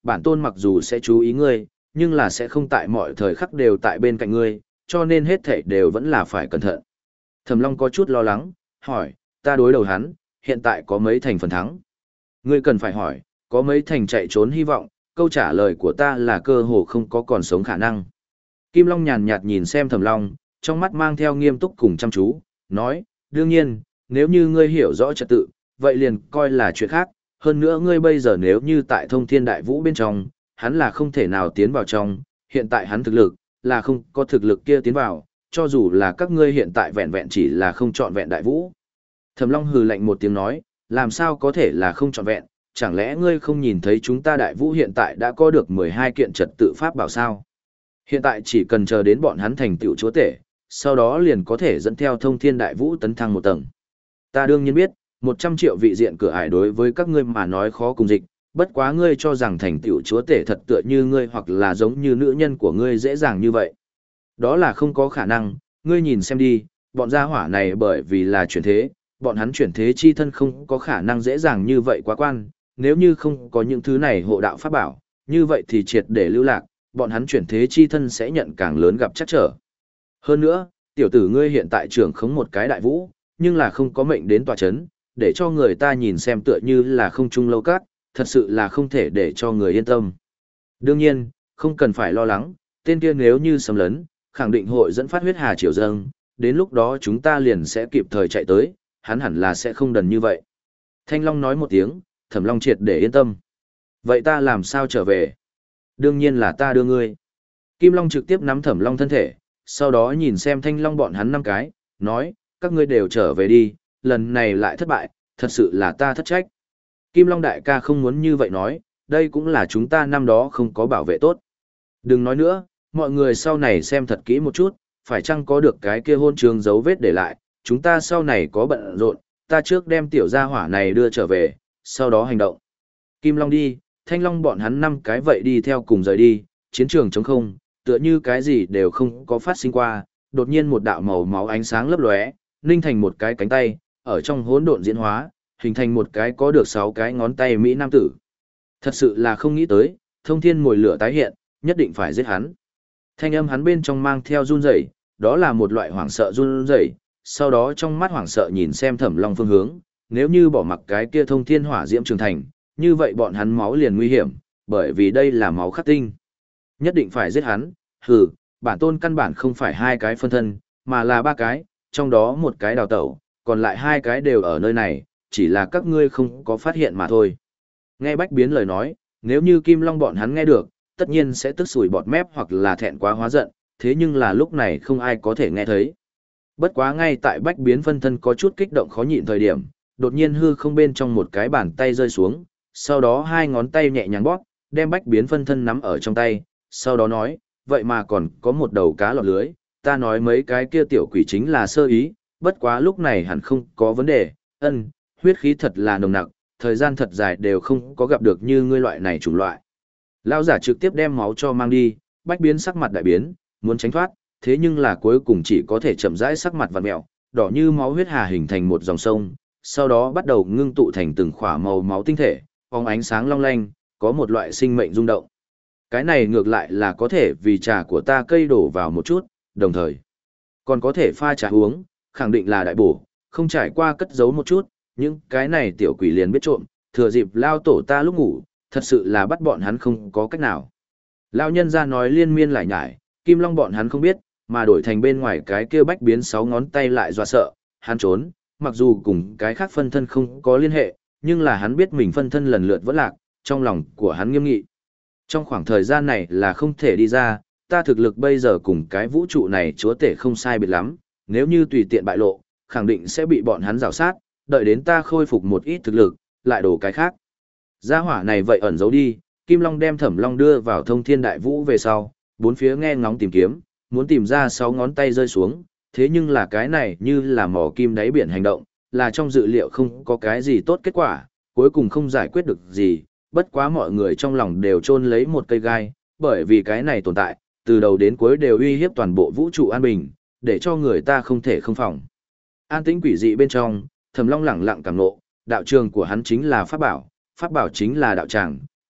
[SPEAKER 1] bản tôn mặc dù sẽ chú ý ngươi, nhưng là sẽ không tại mọi thời khắc đều tại bên cạnh ngươi, cho nên hết thảy đều vẫn là phải cẩn thận. Thẩm Long có chút lo lắng, hỏi, ta đối đầu hắn, hiện tại có mấy thành phần thắng? Ngươi cần phải hỏi, có mấy thành chạy trốn hy vọng, câu trả lời của ta là cơ hồ không có còn sống khả năng. Kim Long nhàn nhạt nhìn xem Thẩm Long, trong mắt mang theo nghiêm túc cùng chăm chú, nói, đương nhiên, nếu như ngươi hiểu rõ trật tự, vậy liền coi là chuyện khác, hơn nữa ngươi bây giờ nếu như tại Thông Thiên Đại Vũ bên trong, hắn là không thể nào tiến vào trong, hiện tại hắn thực lực, là không có thực lực kia tiến vào, cho dù là các ngươi hiện tại vẹn vẹn chỉ là không chọn vẹn Đại Vũ. Thẩm Long hừ lạnh một tiếng nói, làm sao có thể là không chọn vẹn, chẳng lẽ ngươi không nhìn thấy chúng ta Đại Vũ hiện tại đã có được mười hai kiện trật tự pháp bảo sao? Hiện tại chỉ cần chờ đến bọn hắn thành tựu chúa tể, sau đó liền có thể dẫn theo Thông Thiên Đại Vũ tấn thăng một tầng. Ta đương nhiên biết, một trăm triệu vị diện cửa ải đối với các ngươi mà nói khó cùng dịch, bất quá ngươi cho rằng thành tựu chúa tể thật tựa như ngươi hoặc là giống như nữ nhân của ngươi dễ dàng như vậy. Đó là không có khả năng, ngươi nhìn xem đi, bọn gia hỏa này bởi vì là chuyển thế, bọn hắn chuyển thế chi thân không có khả năng dễ dàng như vậy quá quan, nếu như không có những thứ này hộ đạo pháp bảo, như vậy thì triệt để lưu lạc, bọn hắn chuyển thế chi thân sẽ nhận càng lớn gặp chắc trở. Hơn nữa, tiểu tử ngươi hiện tại trưởng khống một cái đại vũ, nhưng là không có mệnh đến tòa chấn, để cho người ta nhìn xem tựa như là không trung lâu cát, thật sự là không thể để cho người yên tâm. Đương nhiên, không cần phải lo lắng, tên kia nếu như xâm lấn, khẳng định hội dẫn phát huyết hà triều dâng, đến lúc đó chúng ta liền sẽ kịp thời chạy tới, hắn hẳn là sẽ không đần như vậy. Thanh Long nói một tiếng, Thẩm Long triệt để yên tâm. Vậy ta làm sao trở về? Đương nhiên là ta đưa ngươi. Kim Long trực tiếp nắm Thẩm Long thân thể, sau đó nhìn xem Thanh Long bọn hắn năm cái, nói, các ngươi đều trở về đi, lần này lại thất bại, thật sự là ta thất trách. Kim Long đại ca không muốn như vậy nói, đây cũng là chúng ta năm đó không có bảo vệ tốt. Đừng nói nữa, mọi người sau này xem thật kỹ một chút, phải chăng có được cái kia hôn trường dấu vết để lại, chúng ta sau này có bận rộn, ta trước đem tiểu gia hỏa này đưa trở về, sau đó hành động. Kim Long đi, Thanh Long bọn hắn năm cái vậy đi theo cùng rời đi, chiến trường trống không, tựa như cái gì đều không có phát sinh qua, đột nhiên một đạo màu máu ánh sáng lấp lóe, ninh thành một cái cánh tay, ở trong hỗn độn diễn hóa, hình thành một cái có được sáu cái ngón tay mỹ nam tử. Thật sự là không nghĩ tới, Thông Thiên mồi lửa tái hiện, nhất định phải giết hắn. Thanh âm hắn bên trong mang theo run rẩy, đó là một loại hoảng sợ run rẩy, sau đó trong mắt hoảng sợ nhìn xem Thẩm Long phương hướng, nếu như bỏ mặc cái kia Thông Thiên hỏa diễm trường thành, như vậy bọn hắn máu liền nguy hiểm, bởi vì đây là máu khắc tinh. Nhất định phải giết hắn, hừ, bản tôn căn bản không phải hai cái phân thân, mà là ba cái, trong đó một cái đào tẩu, còn lại hai cái đều ở nơi này, chỉ là các ngươi không có phát hiện mà thôi. Nghe Bách Biến lời nói, nếu như Kim Long bọn hắn nghe được, tất nhiên sẽ tức sủi bọt mép hoặc là thẹn quá hóa giận, thế nhưng là lúc này không ai có thể nghe thấy. Bất quá ngay tại Bách Biến phân thân có chút kích động khó nhịn thời điểm, đột nhiên hư không bên trong một cái bàn tay rơi xuống, sau đó hai ngón tay nhẹ nhàng bóp, đem Bách Biến phân thân nắm ở trong tay, sau đó nói, vậy mà còn có một đầu cá lọt lưới, ta nói mấy cái kia tiểu quỷ chính là sơ ý, bất quá lúc này hẳn không có vấn đề, ân, huyết khí thật là nồng nặc, thời gian thật dài đều không có gặp được như ngươi loại này chủng loại. Lão giả trực tiếp đem máu cho mang đi, Bách Biến sắc mặt đại biến, muốn tránh thoát, thế nhưng là cuối cùng chỉ có thể chậm rãi sắc mặt vặn mèo, đỏ như máu huyết hà hình thành một dòng sông, sau đó bắt đầu ngưng tụ thành từng khỏa màu máu tinh thể, phóng ánh sáng long lanh, có một loại sinh mệnh rung động. Cái này ngược lại là có thể vì trà của ta cây đổ vào một chút, đồng thời còn có thể pha trà uống, khẳng định là đại bổ, không trải qua cất giấu một chút, những cái này tiểu quỷ liền biết trộm, thừa dịp lao tổ ta lúc ngủ, thật sự là bắt bọn hắn không có cách nào. Lão nhân ra nói liên miên lại nhải, Kim Long bọn hắn không biết, mà đổi thành bên ngoài cái kia Bách Biến sáu ngón tay lại dọa sợ, hắn trốn, mặc dù cùng cái khác phân thân không có liên hệ, nhưng là hắn biết mình phân thân lần lượt vẫn lạc, trong lòng của hắn nghiêm nghị. Trong khoảng thời gian này là không thể đi ra, ta thực lực bây giờ cùng cái vũ trụ này chúa tể không sai biệt lắm, nếu như tùy tiện bại lộ, khẳng định sẽ bị bọn hắn rào sát, đợi đến ta khôi phục một ít thực lực, lại đổ cái khác. Gia hỏa này vậy ẩn giấu đi, Kim Long đem Thẩm Long đưa vào Thông Thiên Đại Vũ về sau, bốn phía nghe ngóng tìm kiếm, muốn tìm ra sáu ngón tay rơi xuống, thế nhưng là cái này như là mỏ kim đáy biển hành động, là trong dự liệu không có cái gì tốt kết quả, cuối cùng không giải quyết được gì, bất quá mọi người trong lòng đều chôn lấy một cây gai, bởi vì cái này tồn tại, từ đầu đến cuối đều uy hiếp toàn bộ vũ trụ an bình, để cho người ta không thể không phòng. An tĩnh quỷ dị bên trong, Thẩm Long lẳng lặng cảm ngộ, đạo trường của hắn chính là pháp bảo, pháp bảo chính là đạo tràng,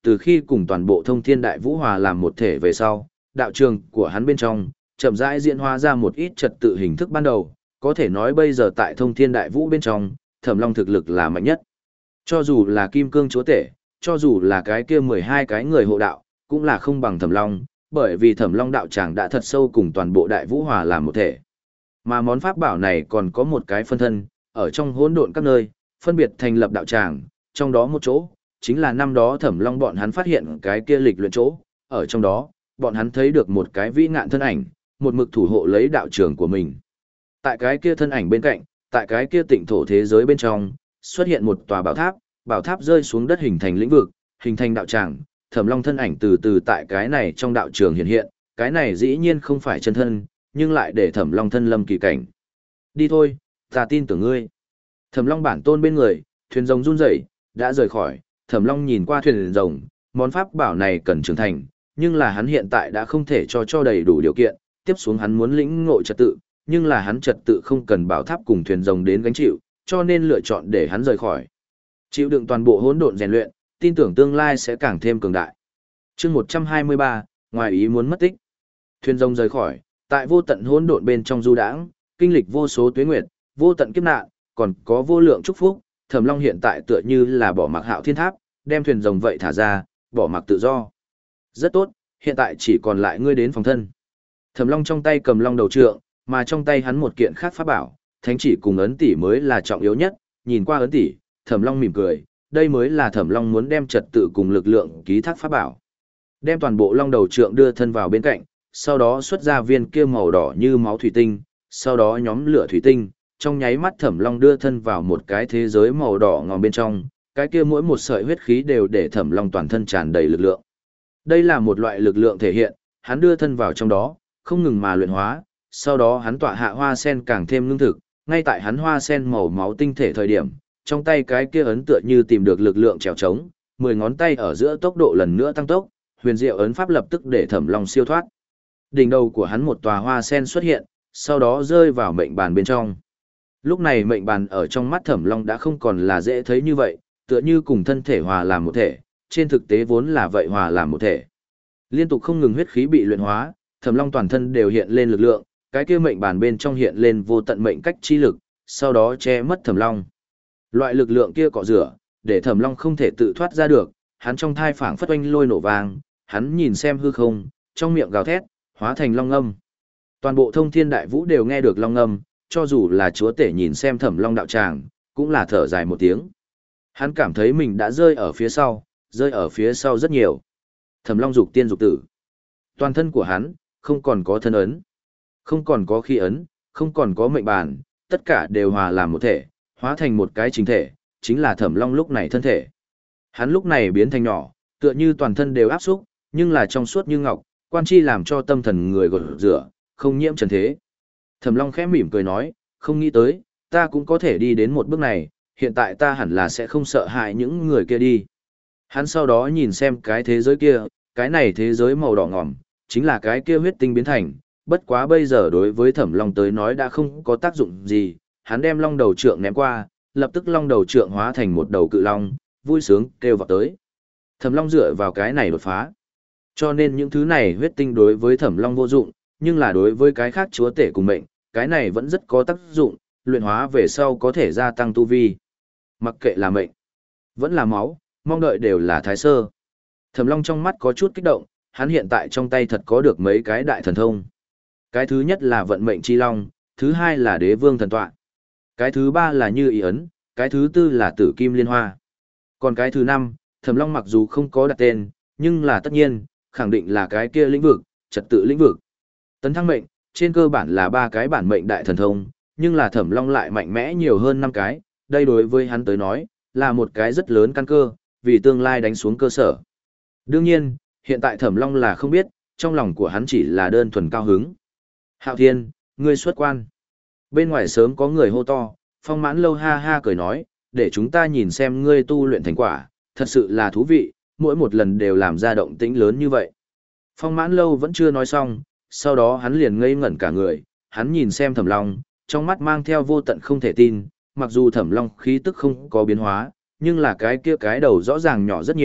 [SPEAKER 1] từ khi cùng toàn bộ thông thiên đại vũ hòa làm một thể về sau, đạo trường của hắn bên trong, chậm rãi diễn hóa ra một ít trật tự hình thức ban đầu, có thể nói bây giờ tại thông thiên đại vũ bên trong, Thẩm Long thực lực là mạnh nhất. Cho dù là Kim Cương Chúa Tể, cho dù là cái kia mười hai cái người hộ đạo, cũng là không bằng Thẩm Long, bởi vì Thẩm Long đạo tràng đã thật sâu cùng toàn bộ đại vũ hòa làm một thể. Mà món pháp bảo này còn có một cái phân thân, ở trong hỗn độn các nơi, phân biệt thành lập đạo tràng, trong đó một chỗ, chính là năm đó Thẩm Long bọn hắn phát hiện cái kia lịch luyện chỗ, ở trong đó, bọn hắn thấy được một cái vĩ ngạn thân ảnh, một mực thủ hộ lấy đạo trường của mình. Tại cái kia thân ảnh bên cạnh, tại cái kia tịnh thổ thế giới bên trong, xuất hiện một tòa bảo tháp, bảo tháp rơi xuống đất hình thành lĩnh vực, hình thành đạo tràng, Thẩm Long thân ảnh từ từ tại cái này trong đạo trường hiện hiện, cái này dĩ nhiên không phải chân thân, nhưng lại để Thẩm Long thân lâm kỳ cảnh. Đi thôi, ta tin tưởng ngươi. Thẩm Long bản tôn bên người, thuyền rồng run rẩy, đã rời khỏi, Thẩm Long nhìn qua thuyền rồng, món pháp bảo này cần trưởng thành, nhưng là hắn hiện tại đã không thể cho cho đầy đủ điều kiện, tiếp xuống hắn muốn lĩnh ngộ trật tự, nhưng là hắn trật tự không cần bảo tháp cùng thuyền rồng đến gánh chịu, cho nên lựa chọn để hắn rời khỏi. Chịu đựng toàn bộ hỗn độn rèn luyện, tin tưởng tương lai sẽ càng thêm cường đại. Chương một trăm hai mươi ba, ngoài ý muốn mất tích. Thuyền rồng rời khỏi, tại vô tận hỗn độn bên trong du đãng, kinh lịch vô số tuế nguyệt, vô tận kiếp nạn, còn có vô lượng chúc phúc, Thẩm Long hiện tại tựa như là bỏ mặc Hạo Thiên Tháp, đem thuyền rồng vậy thả ra, bỏ mặc tự do. Rất tốt, hiện tại chỉ còn lại ngươi đến phòng thân. Thẩm Long trong tay cầm long đầu trượng, mà trong tay hắn một kiện khác pháp bảo, thánh chỉ cùng ấn tỷ mới là trọng yếu nhất, nhìn qua ấn tỷ, Thẩm Long mỉm cười, đây mới là Thẩm Long muốn đem trật tự cùng lực lượng ký thác pháp bảo. Đem toàn bộ long đầu trượng đưa thân vào bên cạnh, sau đó xuất ra viên kia màu đỏ như máu thủy tinh, sau đó nhóm lửa thủy tinh, trong nháy mắt Thẩm Long đưa thân vào một cái thế giới màu đỏ ngòm bên trong, cái kia mỗi một sợi huyết khí đều để Thẩm Long toàn thân tràn đầy lực lượng. Đây là một loại lực lượng thể hiện, hắn đưa thân vào trong đó, không ngừng mà luyện hóa, sau đó hắn tọa hạ hoa sen càng thêm ngưng thực, ngay tại hắn hoa sen màu máu tinh thể thời điểm, trong tay cái kia ấn tựa như tìm được lực lượng trèo trống, mười ngón tay ở giữa tốc độ lần nữa tăng tốc, huyền diệu ấn pháp lập tức để Thẩm Long siêu thoát. Đỉnh đầu của hắn một tòa hoa sen xuất hiện, sau đó rơi vào mệnh bàn bên trong. Lúc này mệnh bàn ở trong mắt Thẩm Long đã không còn là dễ thấy như vậy, tựa như cùng thân thể hòa làm một thể, trên thực tế vốn là vậy hòa làm một thể. Liên tục không ngừng huyết khí bị luyện hóa, Thẩm Long toàn thân đều hiện lên lực lượng, cái kia mệnh bàn bên trong hiện lên vô tận mệnh cách chi lực, sau đó che mất Thẩm Long. Loại lực lượng kia cọ rửa, để Thẩm Long không thể tự thoát ra được, hắn trong thai phảng phất oanh lôi nổ vang, hắn nhìn xem hư không, trong miệng gào thét, hóa thành long âm. Toàn bộ thông thiên đại vũ đều nghe được long âm, cho dù là chúa tể nhìn xem Thẩm Long đạo tràng, cũng là thở dài một tiếng. Hắn cảm thấy mình đã rơi ở phía sau, rơi ở phía sau rất nhiều. Thẩm Long dục tiên dục tử. Toàn thân của hắn, không còn có thân ấn, không còn có khí ấn, không còn có mệnh bàn, tất cả đều hòa làm một thể, hóa thành một cái chính thể, chính là Thẩm Long lúc này thân thể. Hắn lúc này biến thành nhỏ, tựa như toàn thân đều áp xúc, nhưng là trong suốt như ngọc, quan chi làm cho tâm thần người gột rửa, không nhiễm trần thế. Thẩm Long khẽ mỉm cười nói, không nghĩ tới, ta cũng có thể đi đến một bước này, hiện tại ta hẳn là sẽ không sợ hại những người kia đi. Hắn sau đó nhìn xem cái thế giới kia, cái này thế giới màu đỏ ngòm, chính là cái kia huyết tinh biến thành, bất quá bây giờ đối với Thẩm Long tới nói đã không có tác dụng gì, hắn đem long đầu trượng ném qua, lập tức long đầu trượng hóa thành một đầu cự long, vui sướng kêu vào tới. Thẩm Long dựa vào cái này đột phá. Cho nên những thứ này huyết tinh đối với Thẩm Long vô dụng, nhưng là đối với cái khác chúa tể cùng mệnh, cái này vẫn rất có tác dụng, luyện hóa về sau có thể gia tăng tu vi. Mặc kệ là mệnh, vẫn là máu, mong đợi đều là thái sơ. Thẩm Long trong mắt có chút kích động, hắn hiện tại trong tay thật có được mấy cái đại thần thông. Cái thứ nhất là vận mệnh chi long, thứ hai là đế vương thần tọa. Cái thứ ba là như ý ấn, cái thứ tư là tử kim liên hoa. Còn cái thứ năm, Thẩm Long mặc dù không có đặt tên, nhưng là tất nhiên, khẳng định là cái kia lĩnh vực, trật tự lĩnh vực. Tấn thăng mệnh, trên cơ bản là ba cái bản mệnh đại thần thông, nhưng là Thẩm Long lại mạnh mẽ nhiều hơn năm cái, đây đối với hắn tới nói, là một cái rất lớn căn cơ, vì tương lai đánh xuống cơ sở. Đương nhiên, hiện tại Thẩm Long là không biết, trong lòng của hắn chỉ là đơn thuần cao hứng. Hạo Thiên, ngươi xuất quan. Bên ngoài sớm có người hô to, Phong Mãn Lâu ha ha cười nói, để chúng ta nhìn xem ngươi tu luyện thành quả, thật sự là thú vị, mỗi một lần đều làm ra động tĩnh lớn như vậy. Phong Mãn Lâu vẫn chưa nói xong, sau đó hắn liền ngây ngẩn cả người, hắn nhìn xem Thẩm Long, trong mắt mang theo vô tận không thể tin, mặc dù Thẩm Long khí tức không có biến hóa, nhưng là cái kia cái đầu rõ ràng nhỏ rất nhiều,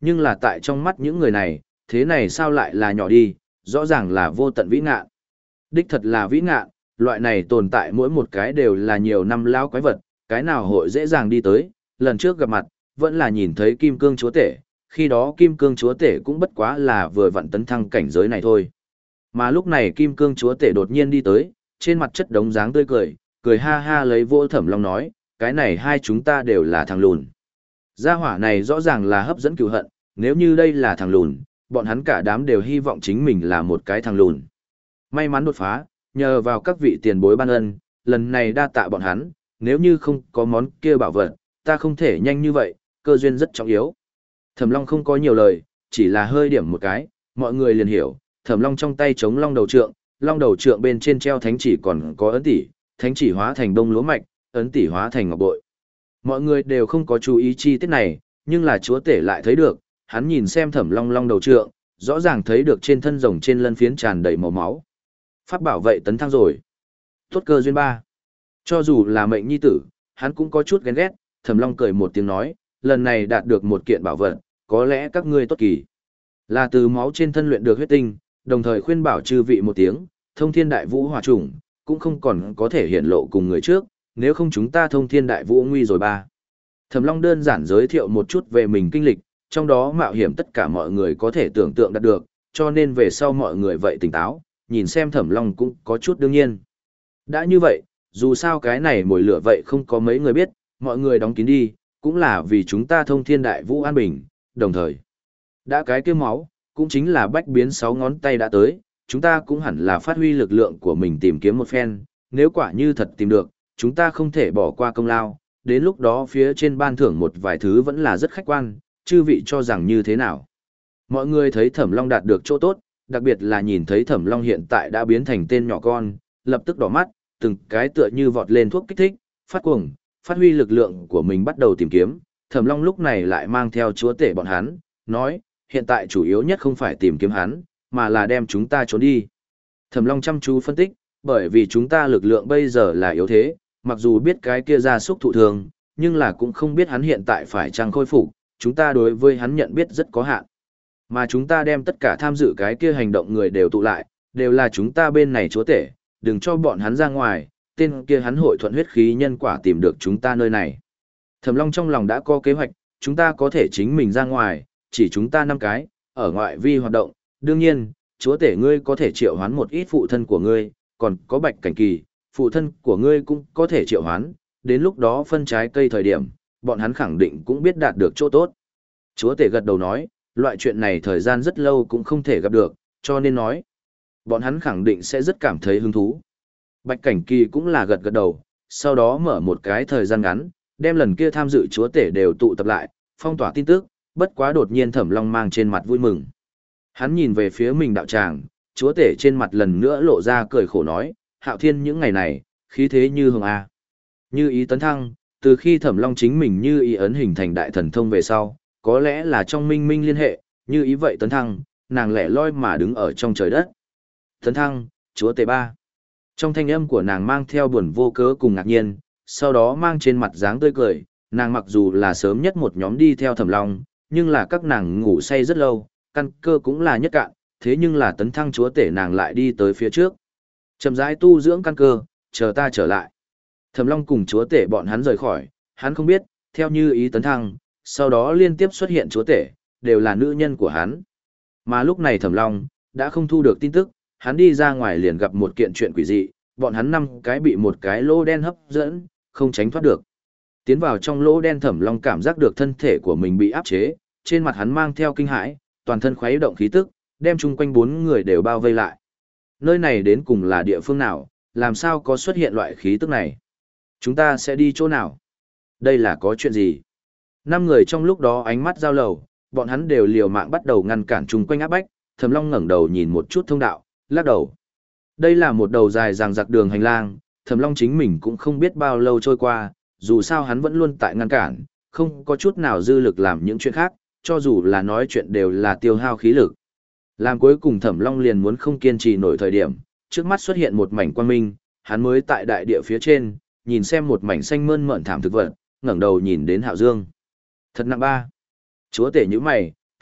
[SPEAKER 1] nhưng là tại trong mắt những người này, thế này sao lại là nhỏ đi, rõ ràng là vô tận vĩ ngạn. Đích thật là vĩ ngạn, loại này tồn tại mỗi một cái đều là nhiều năm lao quái vật, cái nào hội dễ dàng đi tới, lần trước gặp mặt, vẫn là nhìn thấy kim cương chúa tể, khi đó kim cương chúa tể cũng bất quá là vừa vặn tấn thăng cảnh giới này thôi. Mà lúc này kim cương chúa tể đột nhiên đi tới, trên mặt chất đống dáng tươi cười, cười ha ha lấy vô Thẩm Long nói, cái này hai chúng ta đều là thằng lùn. Gia hỏa này rõ ràng là hấp dẫn cừu hận, nếu như đây là thằng lùn, bọn hắn cả đám đều hy vọng chính mình là một cái thằng lùn. May mắn đột phá, nhờ vào các vị tiền bối ban ân, lần này đa tạ bọn hắn, nếu như không có món kia bảo vật, ta không thể nhanh như vậy, cơ duyên rất trọng yếu. Thẩm Long không có nhiều lời, chỉ là hơi điểm một cái, mọi người liền hiểu, Thẩm Long trong tay chống long đầu trượng, long đầu trượng bên trên treo thánh chỉ còn có ấn tỷ, thánh chỉ hóa thành đông lúa mạch, ấn tỷ hóa thành ngọc bội. Mọi người đều không có chú ý chi tiết này, nhưng là chúa tể lại thấy được, hắn nhìn xem Thẩm Long long đầu trượng, rõ ràng thấy được trên thân rồng trên lân phiến tràn đầy màu máu. Pháp bảo vậy tấn thăng rồi. Tốt cơ duyên ba. Cho dù là mệnh nhi tử, hắn cũng có chút ghen ghét, Thẩm Long cười một tiếng nói, lần này đạt được một kiện bảo vật, có lẽ các ngươi tốt kỳ. Là từ máu trên thân luyện được huyết tinh, đồng thời khuyên bảo chư vị một tiếng, thông thiên đại vũ hỏa trùng, cũng không còn có thể hiển lộ cùng người trước, nếu không chúng ta thông thiên đại vũ nguy rồi ba. Thẩm Long đơn giản giới thiệu một chút về mình kinh lịch, trong đó mạo hiểm tất cả mọi người có thể tưởng tượng đạt được, cho nên về sau mọi người vậy tỉnh táo, nhìn xem Thẩm Long cũng có chút đương nhiên. Đã như vậy, dù sao cái này mồi lửa vậy không có mấy người biết, mọi người đóng kín đi, cũng là vì chúng ta thông thiên đại vũ an bình, đồng thời. Đã cái kia máu, cũng chính là bách biến sáu ngón tay đã tới, chúng ta cũng hẳn là phát huy lực lượng của mình tìm kiếm một phen, nếu quả như thật tìm được, chúng ta không thể bỏ qua công lao, đến lúc đó phía trên ban thưởng một vài thứ vẫn là rất khách quan, chư vị cho rằng như thế nào. Mọi người thấy Thẩm Long đạt được chỗ tốt, đặc biệt là nhìn thấy Thẩm Long hiện tại đã biến thành tên nhỏ con, lập tức đỏ mắt, từng cái tựa như vọt lên thuốc kích thích, phát cuồng, phát huy lực lượng của mình bắt đầu tìm kiếm. Thẩm Long lúc này lại mang theo chúa tể bọn hắn, nói, hiện tại chủ yếu nhất không phải tìm kiếm hắn, mà là đem chúng ta trốn đi. Thẩm Long chăm chú phân tích, bởi vì chúng ta lực lượng bây giờ là yếu thế, mặc dù biết cái kia gia súc thụ thường, nhưng là cũng không biết hắn hiện tại phải chăng khôi phục, chúng ta đối với hắn nhận biết rất có hạn. Mà chúng ta đem tất cả tham dự cái kia hành động người đều tụ lại, đều là chúng ta bên này chúa tể, đừng cho bọn hắn ra ngoài, tên kia hắn hội thuận huyết khí nhân quả tìm được chúng ta nơi này. Thẩm Long trong lòng đã có kế hoạch, chúng ta có thể chính mình ra ngoài, chỉ chúng ta năm cái, ở ngoại vi hoạt động, đương nhiên, chúa tể ngươi có thể triệu hoán một ít phụ thân của ngươi, còn có bạch cảnh kỳ, phụ thân của ngươi cũng có thể triệu hoán, đến lúc đó phân trái cây thời điểm, bọn hắn khẳng định cũng biết đạt được chỗ tốt. Chúa tể gật đầu nói, loại chuyện này thời gian rất lâu cũng không thể gặp được, cho nên nói, bọn hắn khẳng định sẽ rất cảm thấy hứng thú. Bạch cảnh kỳ cũng là gật gật đầu, sau đó mở một cái thời gian ngắn, đem lần kia tham dự chúa tể đều tụ tập lại, phong tỏa tin tức, bất quá đột nhiên Thẩm Long mang trên mặt vui mừng. Hắn nhìn về phía mình đạo tràng, chúa tể trên mặt lần nữa lộ ra cười khổ nói, Hạo Thiên những ngày này, khí thế như hồng A. Như ý tấn thăng, từ khi Thẩm Long chính mình như ý ấn hình thành đại thần thông về sau, có lẽ là trong minh minh liên hệ, như ý vậy tấn thăng, nàng lẻ loi mà đứng ở trong trời đất. Tấn thăng, chúa tể ba. Trong thanh âm của nàng mang theo buồn vô cớ cùng ngạc nhiên, sau đó mang trên mặt dáng tươi cười, nàng mặc dù là sớm nhất một nhóm đi theo Thẩm Long, nhưng là các nàng ngủ say rất lâu, căn cơ cũng là nhất cạn, thế nhưng là tấn thăng chúa tể nàng lại đi tới phía trước. Chậm rãi tu dưỡng căn cơ, chờ ta trở lại. Thẩm Long cùng chúa tể bọn hắn rời khỏi, hắn không biết, theo như ý tấn thăng, sau đó liên tiếp xuất hiện chúa tể, đều là nữ nhân của hắn. Mà lúc này Thẩm Long đã không thu được tin tức, hắn đi ra ngoài liền gặp một kiện chuyện quỷ dị, bọn hắn năm cái bị một cái lỗ đen hấp dẫn, không tránh thoát được. Tiến vào trong lỗ đen Thẩm Long cảm giác được thân thể của mình bị áp chế, trên mặt hắn mang theo kinh hãi, toàn thân khuấy động khí tức, đem chung quanh bốn người đều bao vây lại. Nơi này đến cùng là địa phương nào, làm sao có xuất hiện loại khí tức này? Chúng ta sẽ đi chỗ nào? Đây là có chuyện gì? Năm người trong lúc đó ánh mắt giao lầu, bọn hắn đều liều mạng bắt đầu ngăn cản chung quanh áp bách, Thẩm Long ngẩng đầu nhìn một chút thông đạo, lắc đầu. Đây là một đầu dài dằng dặc đường hành lang, Thẩm Long chính mình cũng không biết bao lâu trôi qua, dù sao hắn vẫn luôn tại ngăn cản, không có chút nào dư lực làm những chuyện khác, cho dù là nói chuyện đều là tiêu hao khí lực. Làm cuối cùng Thẩm Long liền muốn không kiên trì nổi thời điểm, trước mắt xuất hiện một mảnh quang minh, hắn mới tại đại địa phía trên, nhìn xem một mảnh xanh mơn mởn thảm thực vật, ngẩng đầu nhìn đến Hạo Dương. Thật nặng ba. Chúa tể như mày,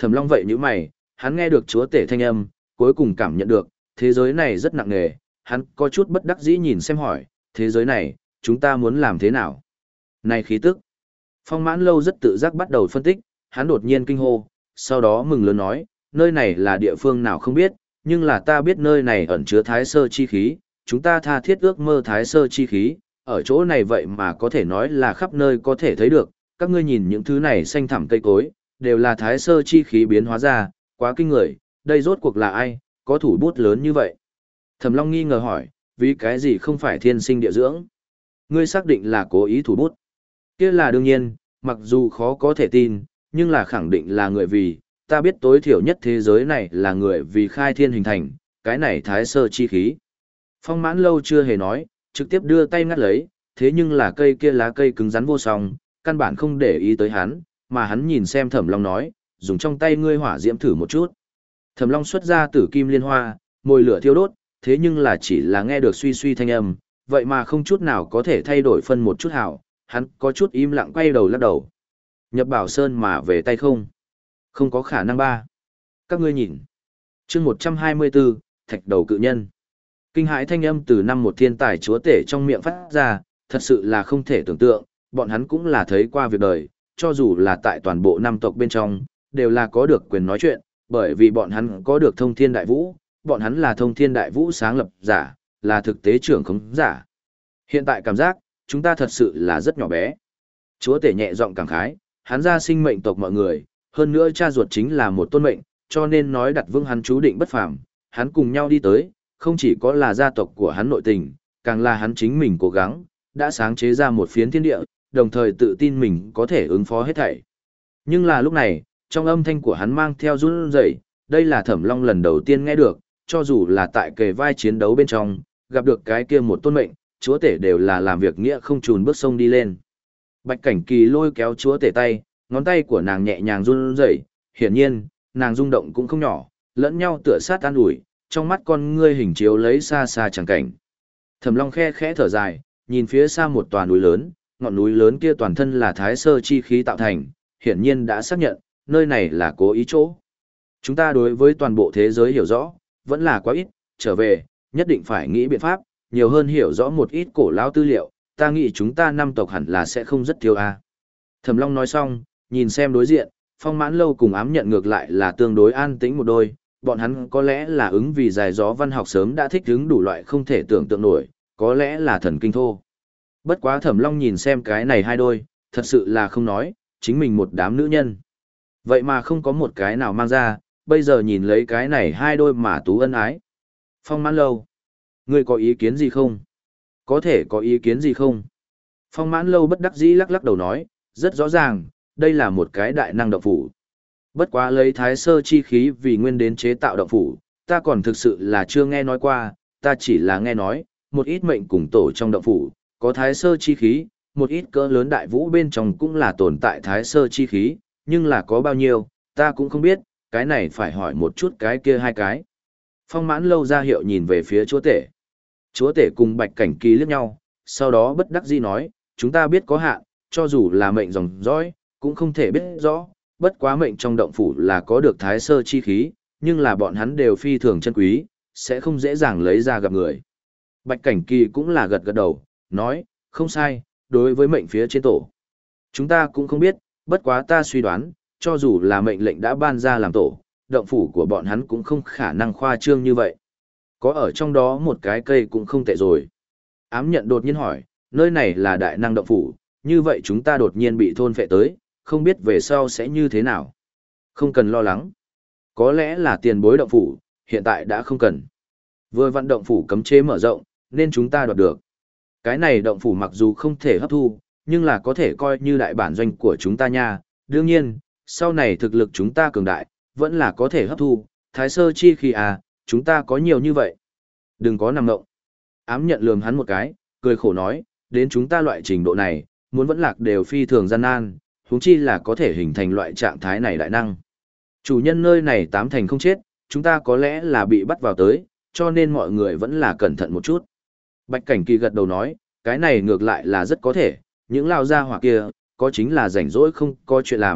[SPEAKER 1] Thẩm Long vậy như mày, hắn nghe được chúa tể thanh âm, cuối cùng cảm nhận được, thế giới này rất nặng nề, hắn có chút bất đắc dĩ nhìn xem hỏi, thế giới này, chúng ta muốn làm thế nào? Này khí tức. Phong Mãn Lâu rất tự giác bắt đầu phân tích, hắn đột nhiên kinh hô, sau đó mừng lớn nói, nơi này là địa phương nào không biết, nhưng là ta biết nơi này ẩn chứa thái sơ chi khí, chúng ta tha thiết ước mơ thái sơ chi khí, ở chỗ này vậy mà có thể nói là khắp nơi có thể thấy được, các ngươi nhìn những thứ này xanh thẳm cây cối, đều là thái sơ chi khí biến hóa ra, quá kinh người, đây rốt cuộc là ai, có thủ bút lớn như vậy. Thẩm Long nghi ngờ hỏi, vì cái gì không phải thiên sinh địa dưỡng? Ngươi xác định là cố ý thủ bút. Kia là đương nhiên, mặc dù khó có thể tin, nhưng là khẳng định là người vì, ta biết tối thiểu nhất thế giới này là người vì khai thiên hình thành, cái này thái sơ chi khí. Phong Mãn Lâu chưa hề nói, trực tiếp đưa tay ngắt lấy, thế nhưng là cây kia lá cây cứng rắn vô song, căn bản không để ý tới hắn, mà hắn nhìn xem Thẩm Long nói, dùng trong tay ngươi hỏa diễm thử một chút. Thẩm Long xuất ra tử kim liên hoa, mồi lửa thiêu đốt, thế nhưng là chỉ là nghe được suy suy thanh âm, vậy mà không chút nào có thể thay đổi phân một chút hảo, hắn có chút im lặng quay đầu lắc đầu. Nhập Bảo Sơn mà về tay không? Không có khả năng ba. Các ngươi nhìn. Chương một trăm hai mươi bốn, Thạch Đầu Cự Nhân. Kinh hãi thanh âm từ năm một thiên tài chúa tể trong miệng phát ra, thật sự là không thể tưởng tượng, bọn hắn cũng là thấy qua việc đời, cho dù là tại toàn bộ năm tộc bên trong, đều là có được quyền nói chuyện, bởi vì bọn hắn có được thông thiên đại vũ, bọn hắn là thông thiên đại vũ sáng lập giả, là thực tế trưởng khống giả. Hiện tại cảm giác, chúng ta thật sự là rất nhỏ bé. Chúa tể nhẹ giọng cảm khái, hắn ra sinh mệnh tộc mọi người, hơn nữa cha ruột chính là một tôn mệnh, cho nên nói đặt vương hắn chú định bất phàm, hắn cùng nhau đi tới, không chỉ có là gia tộc của hắn nội tình, càng là hắn chính mình cố gắng, đã sáng chế ra một phiến thiên địa, đồng thời tự tin mình có thể ứng phó hết thảy. Nhưng là lúc này, trong âm thanh của hắn mang theo run rẩy, đây là Thẩm Long lần đầu tiên nghe được, cho dù là tại kề vai chiến đấu bên trong, gặp được cái kia một tôn mệnh, chúa tể đều là làm việc nghĩa không chùn bước sông đi lên. Bạch Cảnh Kỳ lôi kéo chúa tể tay, ngón tay của nàng nhẹ nhàng run rẩy, hiển nhiên, nàng rung động cũng không nhỏ, lẫn nhau tựa sát an ủi, trong mắt con ngươi hình chiếu lấy xa xa chẳng cảnh. Thẩm Long khe khẽ thở dài, nhìn phía xa một tòa núi lớn, ngọn núi lớn kia toàn thân là thái sơ chi khí tạo thành, hiển nhiên đã xác nhận, nơi này là cố ý chỗ. Chúng ta đối với toàn bộ thế giới hiểu rõ, vẫn là quá ít, trở về, nhất định phải nghĩ biện pháp, nhiều hơn hiểu rõ một ít cổ lão tư liệu, ta nghĩ chúng ta năm tộc hẳn là sẽ không rất thiếu a. Thẩm Long nói xong, nhìn xem đối diện, Phong Mãn Lâu cùng Ám Nhận ngược lại là tương đối an tĩnh một đôi, bọn hắn có lẽ là ứng vì dài gió văn học sớm đã thích ứng đủ loại không thể tưởng tượng nổi, có lẽ là thần kinh thô. Bất quá Thẩm Long nhìn xem cái này hai đôi, thật sự là không nói, chính mình một đám nữ nhân. Vậy mà không có một cái nào mang ra, bây giờ nhìn lấy cái này hai đôi mà tú ân ái. Phong Mãn Lâu, ngươi có ý kiến gì không? Có thể có ý kiến gì không? Phong Mãn Lâu bất đắc dĩ lắc lắc đầu nói, rất rõ ràng, đây là một cái đại năng động phủ. Bất quá lấy thái sơ chi khí vì nguyên đến chế tạo động phủ, ta còn thực sự là chưa nghe nói qua, ta chỉ là nghe nói, một ít mệnh cùng tổ trong động phủ, có thái sơ chi khí, một ít cỡ lớn đại vũ bên trong cũng là tồn tại thái sơ chi khí, nhưng là có bao nhiêu, ta cũng không biết, cái này phải hỏi một chút cái kia hai cái. Phong Mãn Lâu ra hiệu nhìn về phía chúa tể. Chúa tể cùng Bạch Cảnh Kỳ liếc nhau, sau đó bất đắc dĩ nói, chúng ta biết có hạn, cho dù là mệnh dòng dõi, cũng không thể biết rõ, bất quá mệnh trong động phủ là có được thái sơ chi khí, nhưng là bọn hắn đều phi thường chân quý, sẽ không dễ dàng lấy ra gặp người. Bạch Cảnh Kỳ cũng là gật gật đầu, nói, không sai, đối với mệnh phía trên tổ. Chúng ta cũng không biết, bất quá ta suy đoán, cho dù là mệnh lệnh đã ban ra làm tổ, động phủ của bọn hắn cũng không khả năng khoa trương như vậy. Có ở trong đó một cái cây cũng không tệ rồi. Ám Nhận đột nhiên hỏi, nơi này là đại năng động phủ, như vậy chúng ta đột nhiên bị thôn phệ tới, không biết về sau sẽ như thế nào. Không cần lo lắng. Có lẽ là tiền bối động phủ, hiện tại đã không cần. Vừa vận động phủ cấm chế mở rộng, nên chúng ta đoạt được. Cái này động phủ mặc dù không thể hấp thu, nhưng là có thể coi như đại bản doanh của chúng ta nha. Đương nhiên, sau này thực lực chúng ta cường đại, vẫn là có thể hấp thu. Thái sơ chi khi à, chúng ta có nhiều như vậy. Đừng có nằm ngộng. Ám Nhận lườm hắn một cái, cười khổ nói, đến chúng ta loại trình độ này, muốn vẫn lạc đều phi thường gian nan, huống chi là có thể hình thành loại trạng thái này đại năng. Chủ nhân nơi này tám thành không chết, chúng ta có lẽ là bị bắt vào tới, cho nên mọi người vẫn là cẩn thận một chút. Bạch Cảnh Kỳ gật đầu nói, cái này ngược lại là rất có thể, những lao gia hỏa kia, có chính là rảnh rỗi không có chuyện làm,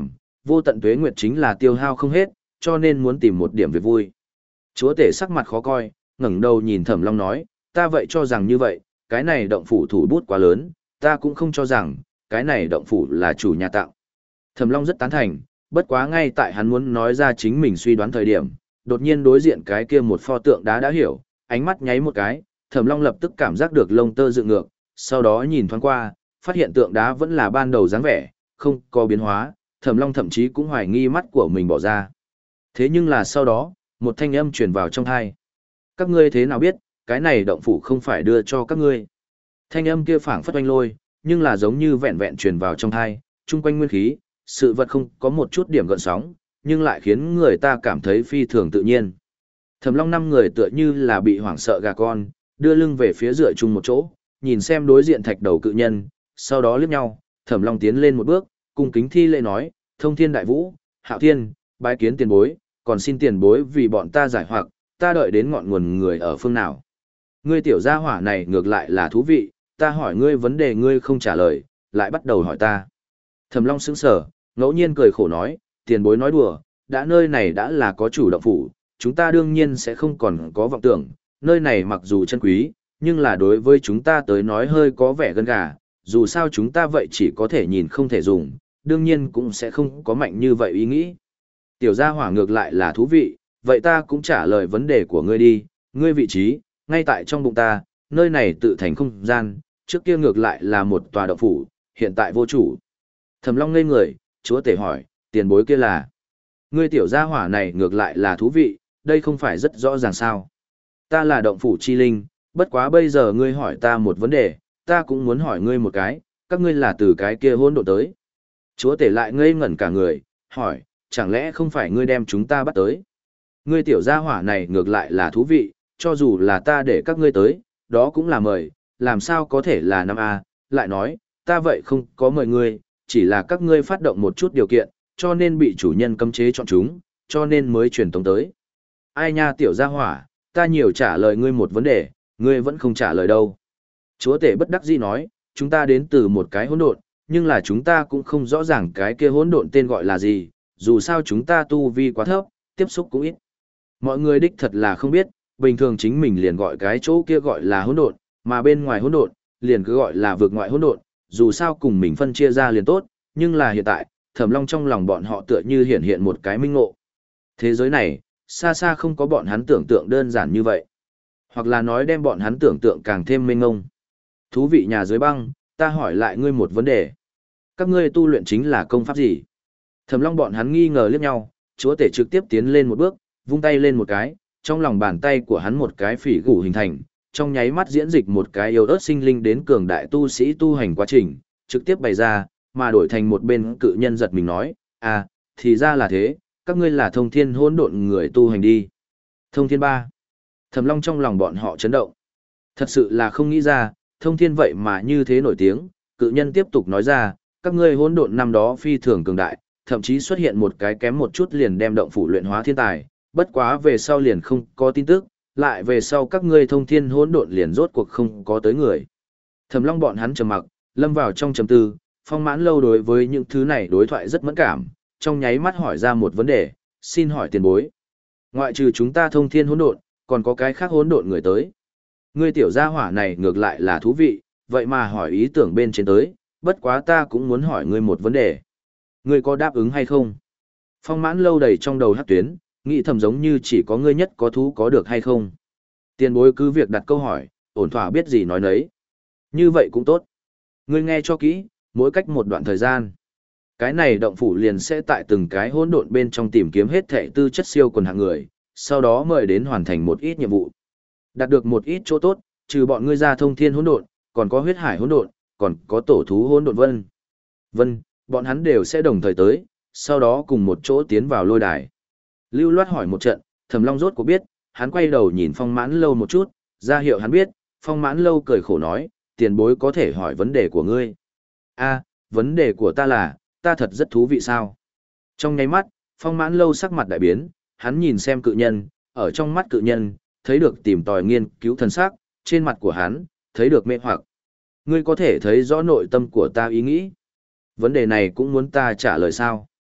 [SPEAKER 1] vô tận tuế nguyệt chính là tiêu hao không hết, cho nên muốn tìm một điểm việc vui. Chúa tể sắc mặt khó coi, ngẩng đầu nhìn Thẩm Long nói, ta vậy cho rằng như vậy, cái này động phủ thủ bút quá lớn, ta cũng không cho rằng, cái này động phủ là chủ nhà tạo. Thẩm Long rất tán thành, bất quá ngay tại hắn muốn nói ra chính mình suy đoán thời điểm, đột nhiên đối diện cái kia một pho tượng đá đã hiểu, ánh mắt nháy một cái, Thẩm Long lập tức cảm giác được lông tơ dựng ngược, sau đó nhìn thoáng qua, phát hiện tượng đá vẫn là ban đầu dáng vẻ, không có biến hóa, Thẩm Long thậm chí cũng hoài nghi mắt của mình bỏ ra. Thế nhưng là sau đó, một thanh âm truyền vào trong tai. Các ngươi thế nào biết, cái này động phủ không phải đưa cho các ngươi? Thanh âm kia phảng phất oanh lôi, nhưng là giống như vẹn vẹn truyền vào trong tai, chung quanh nguyên khí, sự vật không có một chút điểm gợn sóng, nhưng lại khiến người ta cảm thấy phi thường tự nhiên. Thẩm Long năm người tựa như là bị hoảng sợ gà con, đưa lưng về phía dựa chung một chỗ, nhìn xem đối diện thạch đầu cự nhân, sau đó liếc nhau, Thẩm Long tiến lên một bước, cung kính thi lễ nói, thông thiên đại vũ, hạo thiên, bái kiến tiền bối, còn xin tiền bối vì bọn ta giải hoặc, ta đợi đến ngọn nguồn người ở phương nào. Ngươi tiểu gia hỏa này ngược lại là thú vị, ta hỏi ngươi vấn đề ngươi không trả lời, lại bắt đầu hỏi ta. Thẩm Long sững sờ, ngẫu nhiên cười khổ nói, tiền bối nói đùa, đã nơi này đã là có chủ động phủ, chúng ta đương nhiên sẽ không còn có vọng tưởng, nơi này mặc dù chân quý, nhưng là đối với chúng ta tới nói hơi có vẻ gân gà, dù sao chúng ta vậy chỉ có thể nhìn không thể dùng, đương nhiên cũng sẽ không có mạnh như vậy ý nghĩ. Tiểu gia hỏa ngược lại là thú vị, vậy ta cũng trả lời vấn đề của ngươi đi, ngươi vị trí, ngay tại trong bụng ta, nơi này tự thành không gian, trước kia ngược lại là một tòa động phủ, hiện tại vô chủ. Thẩm Long ngây người, chúa tể hỏi, tiền bối kia là? Ngươi tiểu gia hỏa này ngược lại là thú vị, đây không phải rất rõ ràng sao? Ta là động phủ chi linh, bất quá bây giờ ngươi hỏi ta một vấn đề, ta cũng muốn hỏi ngươi một cái, các ngươi là từ cái kia hỗn độn tới. Chúa tể lại ngây ngẩn cả người, hỏi, chẳng lẽ không phải ngươi đem chúng ta bắt tới? Ngươi tiểu gia hỏa này ngược lại là thú vị, cho dù là ta để các ngươi tới, đó cũng là mời, làm sao có thể là năm A, lại nói, ta vậy không có mời ngươi, chỉ là các ngươi phát động một chút điều kiện, cho nên bị chủ nhân cấm chế chọn chúng, cho nên mới truyền tống tới. Ai nha tiểu gia hỏa, ta nhiều trả lời ngươi một vấn đề, ngươi vẫn không trả lời đâu. Chúa tể bất đắc dĩ nói, chúng ta đến từ một cái hỗn độn, nhưng là chúng ta cũng không rõ ràng cái kia hỗn độn tên gọi là gì, dù sao chúng ta tu vi quá thấp, tiếp xúc cũng ít. Mọi người đích thật là không biết, bình thường chính mình liền gọi cái chỗ kia gọi là hỗn độn, mà bên ngoài hỗn độn liền cứ gọi là vượt ngoại hỗn độn, dù sao cùng mình phân chia ra liền tốt, nhưng là hiện tại, Thẩm Long trong lòng bọn họ tựa như hiện hiện một cái minh ngộ. Thế giới này, xa xa không có bọn hắn tưởng tượng đơn giản như vậy. Hoặc là nói đem bọn hắn tưởng tượng càng thêm mênh ngông. Thú vị nhà dưới băng, ta hỏi lại ngươi một vấn đề. Các ngươi tu luyện chính là công pháp gì? Thẩm Long bọn hắn nghi ngờ liếc nhau, chúa tể trực tiếp tiến lên một bước, vung tay lên một cái, trong lòng bàn tay của hắn một cái phỉ gủ hình thành, trong nháy mắt diễn dịch một cái yêu ớt sinh linh đến cường đại tu sĩ tu hành quá trình, trực tiếp bày ra, mà đổi thành một bên cự nhân giật mình nói, à, thì ra là thế, các ngươi là thông thiên hỗn độn người tu hành đi. Thông thiên ba. Thẩm Long trong lòng bọn họ chấn động. Thật sự là không nghĩ ra, thông thiên vậy mà như thế nổi tiếng, cự nhân tiếp tục nói ra, các ngươi hỗn độn năm đó phi thường cường đại, thậm chí xuất hiện một cái kém một chút liền đem động phủ luyện hóa thiên tài, bất quá về sau liền không có tin tức, lại về sau các ngươi thông thiên hỗn độn liền rốt cuộc không có tới người. Thẩm Long bọn hắn trầm mặc, lâm vào trong trầm tư, Phong Mãn Lâu đối với những thứ này đối thoại rất mẫn cảm, trong nháy mắt hỏi ra một vấn đề, xin hỏi tiền bối. Ngoại trừ chúng ta thông thiên hỗn độn, còn có cái khác hỗn độn người tới. Ngươi tiểu gia hỏa này ngược lại là thú vị, vậy mà hỏi ý tưởng bên trên tới, bất quá ta cũng muốn hỏi ngươi một vấn đề. Ngươi có đáp ứng hay không? Phong Mãn Lâu đầy trong đầu hắc tuyến, nghĩ thầm giống như chỉ có ngươi nhất có thú có được hay không. Tiền bối cứ việc đặt câu hỏi, ổn thỏa biết gì nói nấy. Như vậy cũng tốt. Ngươi nghe cho kỹ, mỗi cách một đoạn thời gian. Cái này động phủ liền sẽ tại từng cái hỗn độn bên trong tìm kiếm hết thảy tư chất siêu quần hạng người, sau đó mời đến hoàn thành một ít nhiệm vụ. Đạt được một ít chỗ tốt, trừ bọn ngươi ra thông thiên hỗn độn, còn có huyết hải hỗn độn, còn có tổ thú hỗn độn vân. Vân, bọn hắn đều sẽ đồng thời tới, sau đó cùng một chỗ tiến vào lôi đài. Lưu Loát hỏi một trận, Thẩm Long rốt cuộc biết, hắn quay đầu nhìn Phong Mãn Lâu một chút, ra hiệu hắn biết, Phong Mãn Lâu cười khổ nói, tiền bối có thể hỏi vấn đề của ngươi. A, vấn đề của ta là, ta thật rất thú vị sao? Trong nháy mắt, Phong Mãn Lâu sắc mặt đại biến, hắn nhìn xem cự nhân, ở trong mắt cự nhân, thấy được tìm tòi nghiên cứu thần sắc, trên mặt của hắn, thấy được mê hoặc. Ngươi có thể thấy rõ nội tâm của ta ý nghĩ. Vấn đề này cũng muốn ta trả lời sao?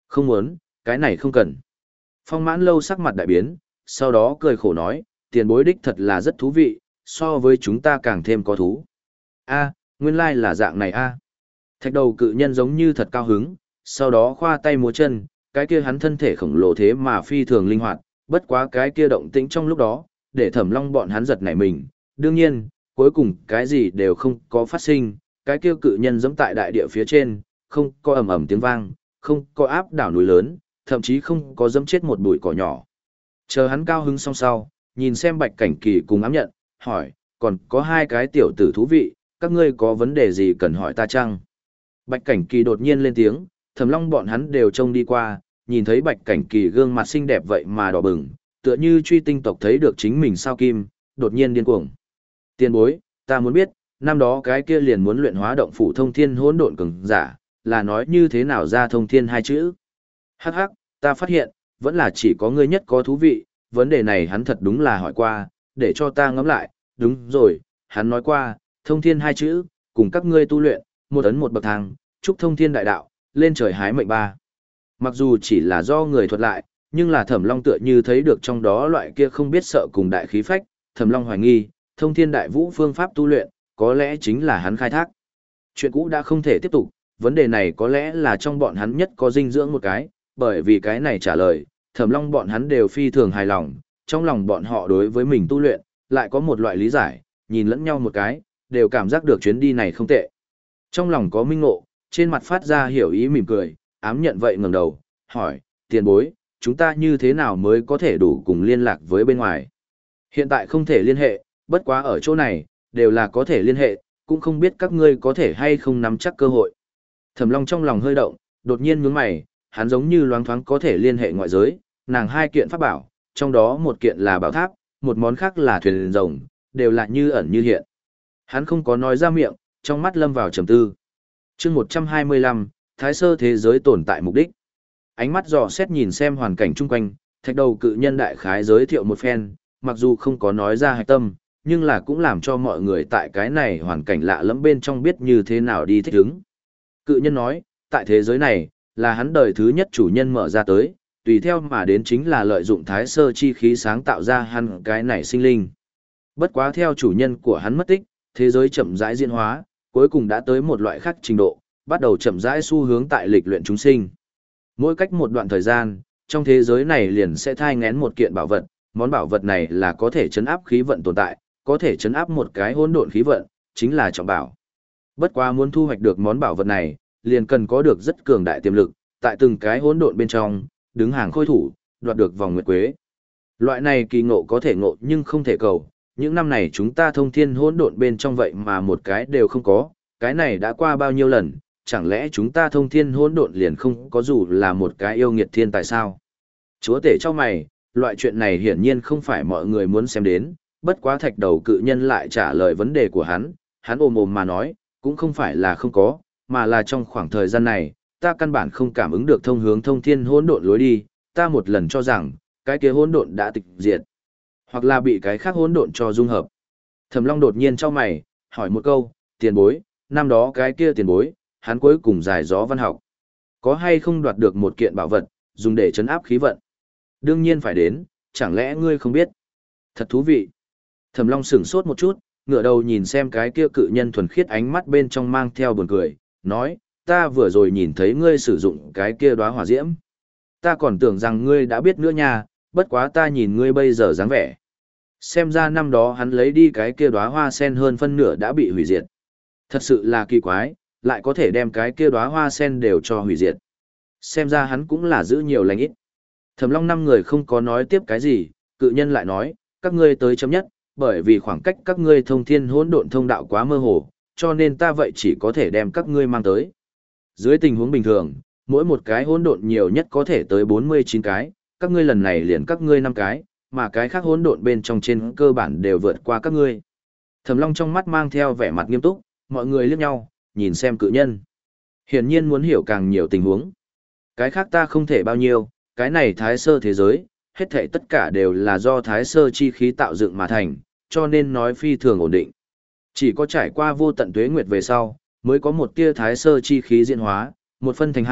[SPEAKER 1] Không muốn, cái này không cần. Phong Mãn Lâu sắc mặt đại biến, sau đó cười khổ nói, tiền bối đích thật là rất thú vị, so với chúng ta càng thêm có thú. A, nguyên lai là dạng này a. Thạch đầu cự nhân giống như thật cao hứng, sau đó khoa tay múa chân, cái kia hắn thân thể khổng lồ thế mà phi thường linh hoạt, bất quá cái kia động tĩnh trong lúc đó, để Thẩm Long bọn hắn giật nảy mình. Đương nhiên, cuối cùng cái gì đều không có phát sinh, cái kia cự nhân giẫm tại đại địa phía trên, không có ầm ầm tiếng vang, không có áp đảo núi lớn, thậm chí không có giẫm chết một bụi cỏ nhỏ. Chờ hắn cao hứng xong sau, nhìn xem Bạch Cảnh Kỳ cùng ám nhận, hỏi, còn có hai cái tiểu tử thú vị, các ngươi có vấn đề gì cần hỏi ta chăng? Bạch Cảnh Kỳ đột nhiên lên tiếng, Thẩm Long bọn hắn đều trông đi qua, nhìn thấy Bạch Cảnh Kỳ gương mặt xinh đẹp vậy mà đỏ bừng, tựa như truy tinh tộc thấy được chính mình sao kim, đột nhiên điên cuồng. Tiền bối, ta muốn biết, năm đó cái kia liền muốn luyện hóa động phủ thông thiên hỗn độn cường giả, là nói như thế nào ra thông thiên hai chữ? Hắc hắc, ta phát hiện, vẫn là chỉ có ngươi nhất có thú vị, vấn đề này hắn thật đúng là hỏi qua, để cho ta ngẫm lại, đúng rồi, hắn nói qua, thông thiên hai chữ, cùng các ngươi tu luyện, một ấn một bậc thang, chúc thông thiên đại đạo, lên trời hái mệnh ba. Mặc dù chỉ là do người thuật lại, nhưng là Thẩm Long tựa như thấy được trong đó loại kia không biết sợ cùng đại khí phách, Thẩm Long hoài nghi, thông thiên đại vũ phương pháp tu luyện, có lẽ chính là hắn khai thác. Chuyện cũ đã không thể tiếp tục, vấn đề này có lẽ là trong bọn hắn nhất có dinh dưỡng một cái, bởi vì cái này trả lời, Thẩm Long bọn hắn đều phi thường hài lòng, trong lòng bọn họ đối với mình tu luyện, lại có một loại lý giải, nhìn lẫn nhau một cái, đều cảm giác được chuyến đi này không tệ. Trong lòng có minh ngộ, trên mặt phát ra hiểu ý mỉm cười, ám nhận vậy ngẩng đầu, hỏi, tiền bối, chúng ta như thế nào mới có thể đủ cùng liên lạc với bên ngoài? Hiện tại không thể liên hệ, bất quá ở chỗ này, đều là có thể liên hệ, cũng không biết các ngươi có thể hay không nắm chắc cơ hội. Thẩm Long trong lòng hơi động, đột nhiên nhướng mày, hắn giống như loáng thoáng có thể liên hệ ngoại giới, nàng hai kiện pháp bảo, trong đó một kiện là bảo tháp, một món khác là thuyền rồng, đều là như ẩn như hiện. Hắn không có nói ra miệng, trong mắt lâm vào trầm tư. Chương một trăm hai mươi lăm, Thái sơ thế giới tồn tại mục đích. Ánh mắt dò xét nhìn xem hoàn cảnh chung quanh, thạch đầu cự nhân đại khái giới thiệu một phen, mặc dù không có nói ra hạch tâm, nhưng là cũng làm cho mọi người tại cái này hoàn cảnh lạ lẫm bên trong biết như thế nào đi thích ứng. Cự nhân nói, tại thế giới này, là hắn đời thứ nhất chủ nhân mở ra tới, tùy theo mà đến chính là lợi dụng thái sơ chi khí sáng tạo ra hắn cái này sinh linh. Bất quá theo chủ nhân của hắn mất tích, thế giới chậm rãi diễn hóa, cuối cùng đã tới một loại khác trình độ, bắt đầu chậm rãi xu hướng tại lịch luyện chúng sinh. Mỗi cách một đoạn thời gian, trong thế giới này liền sẽ thai ngén một kiện bảo vật, món bảo vật này là có thể chấn áp khí vận tồn tại, có thể chấn áp một cái hỗn độn khí vận, chính là trọng bảo. Bất quá muốn thu hoạch được món bảo vật này, liền cần có được rất cường đại tiềm lực, tại từng cái hỗn độn bên trong, đứng hàng khôi thủ, đoạt được vòng nguyệt quế. Loại này kỳ ngộ có thể ngộ nhưng không thể cầu, những năm này chúng ta thông thiên hỗn độn bên trong vậy mà một cái đều không có, cái này đã qua bao nhiêu lần, chẳng lẽ chúng ta thông thiên hỗn độn liền không có dù là một cái yêu nghiệt thiên tại sao? Chúa tể cho mày, loại chuyện này hiển nhiên không phải mọi người muốn xem đến, bất quá thạch đầu cự nhân lại trả lời vấn đề của hắn, hắn ồm ồm mà nói, cũng không phải là không có, mà là trong khoảng thời gian này, ta căn bản không cảm ứng được thông hướng thông thiên hỗn độn lối đi, ta một lần cho rằng, cái kia hỗn độn đã tịch diệt, hoặc là bị cái khác hỗn độn cho dung hợp. Thẩm Long đột nhiên chau mày, hỏi một câu, tiền bối, năm đó cái kia tiền bối, hắn cuối cùng giải gió văn học, có hay không đoạt được một kiện bảo vật, dùng để chấn áp khí vận? Đương nhiên phải đến, chẳng lẽ ngươi không biết? Thật thú vị. Thẩm Long sửng sốt một chút, ngửa đầu nhìn xem cái kia cự nhân thuần khiết ánh mắt bên trong mang theo buồn cười, nói, ta vừa rồi nhìn thấy ngươi sử dụng cái kia đóa hỏa diễm. Ta còn tưởng rằng ngươi đã biết nữa nha, bất quá ta nhìn ngươi bây giờ dáng vẻ. Xem ra năm đó hắn lấy đi cái kia đóa hoa sen hơn phân nửa đã bị hủy diệt. Thật sự là kỳ quái, lại có thể đem cái kia đóa hoa sen đều cho hủy diệt. Xem ra hắn cũng là giữ nhiều lành ít. Thẩm Long năm người không có nói tiếp cái gì, cự nhân lại nói, các ngươi tới chấm nhất, bởi vì khoảng cách các ngươi thông thiên hỗn độn thông đạo quá mơ hồ, cho nên ta vậy chỉ có thể đem các ngươi mang tới. Dưới tình huống bình thường, mỗi một cái hỗn độn nhiều nhất có thể tới bốn mươi chín cái, các ngươi lần này liền các ngươi năm cái, mà cái khác hỗn độn bên trong trên cơ bản đều vượt qua các ngươi. Thẩm Long trong mắt mang theo vẻ mặt nghiêm túc, mọi người liếc nhau, nhìn xem cự nhân. Hiển nhiên muốn hiểu càng nhiều tình huống. Cái khác ta không thể bao nhiêu, cái này thái sơ thế giới, hết thảy tất cả đều là do thái sơ chi khí tạo dựng mà thành, cho nên nói phi thường ổn định. Chỉ có trải qua vô tận tuế nguyệt về sau, mới có một tia thái sơ chi khí diễn hóa, một phân thành hai,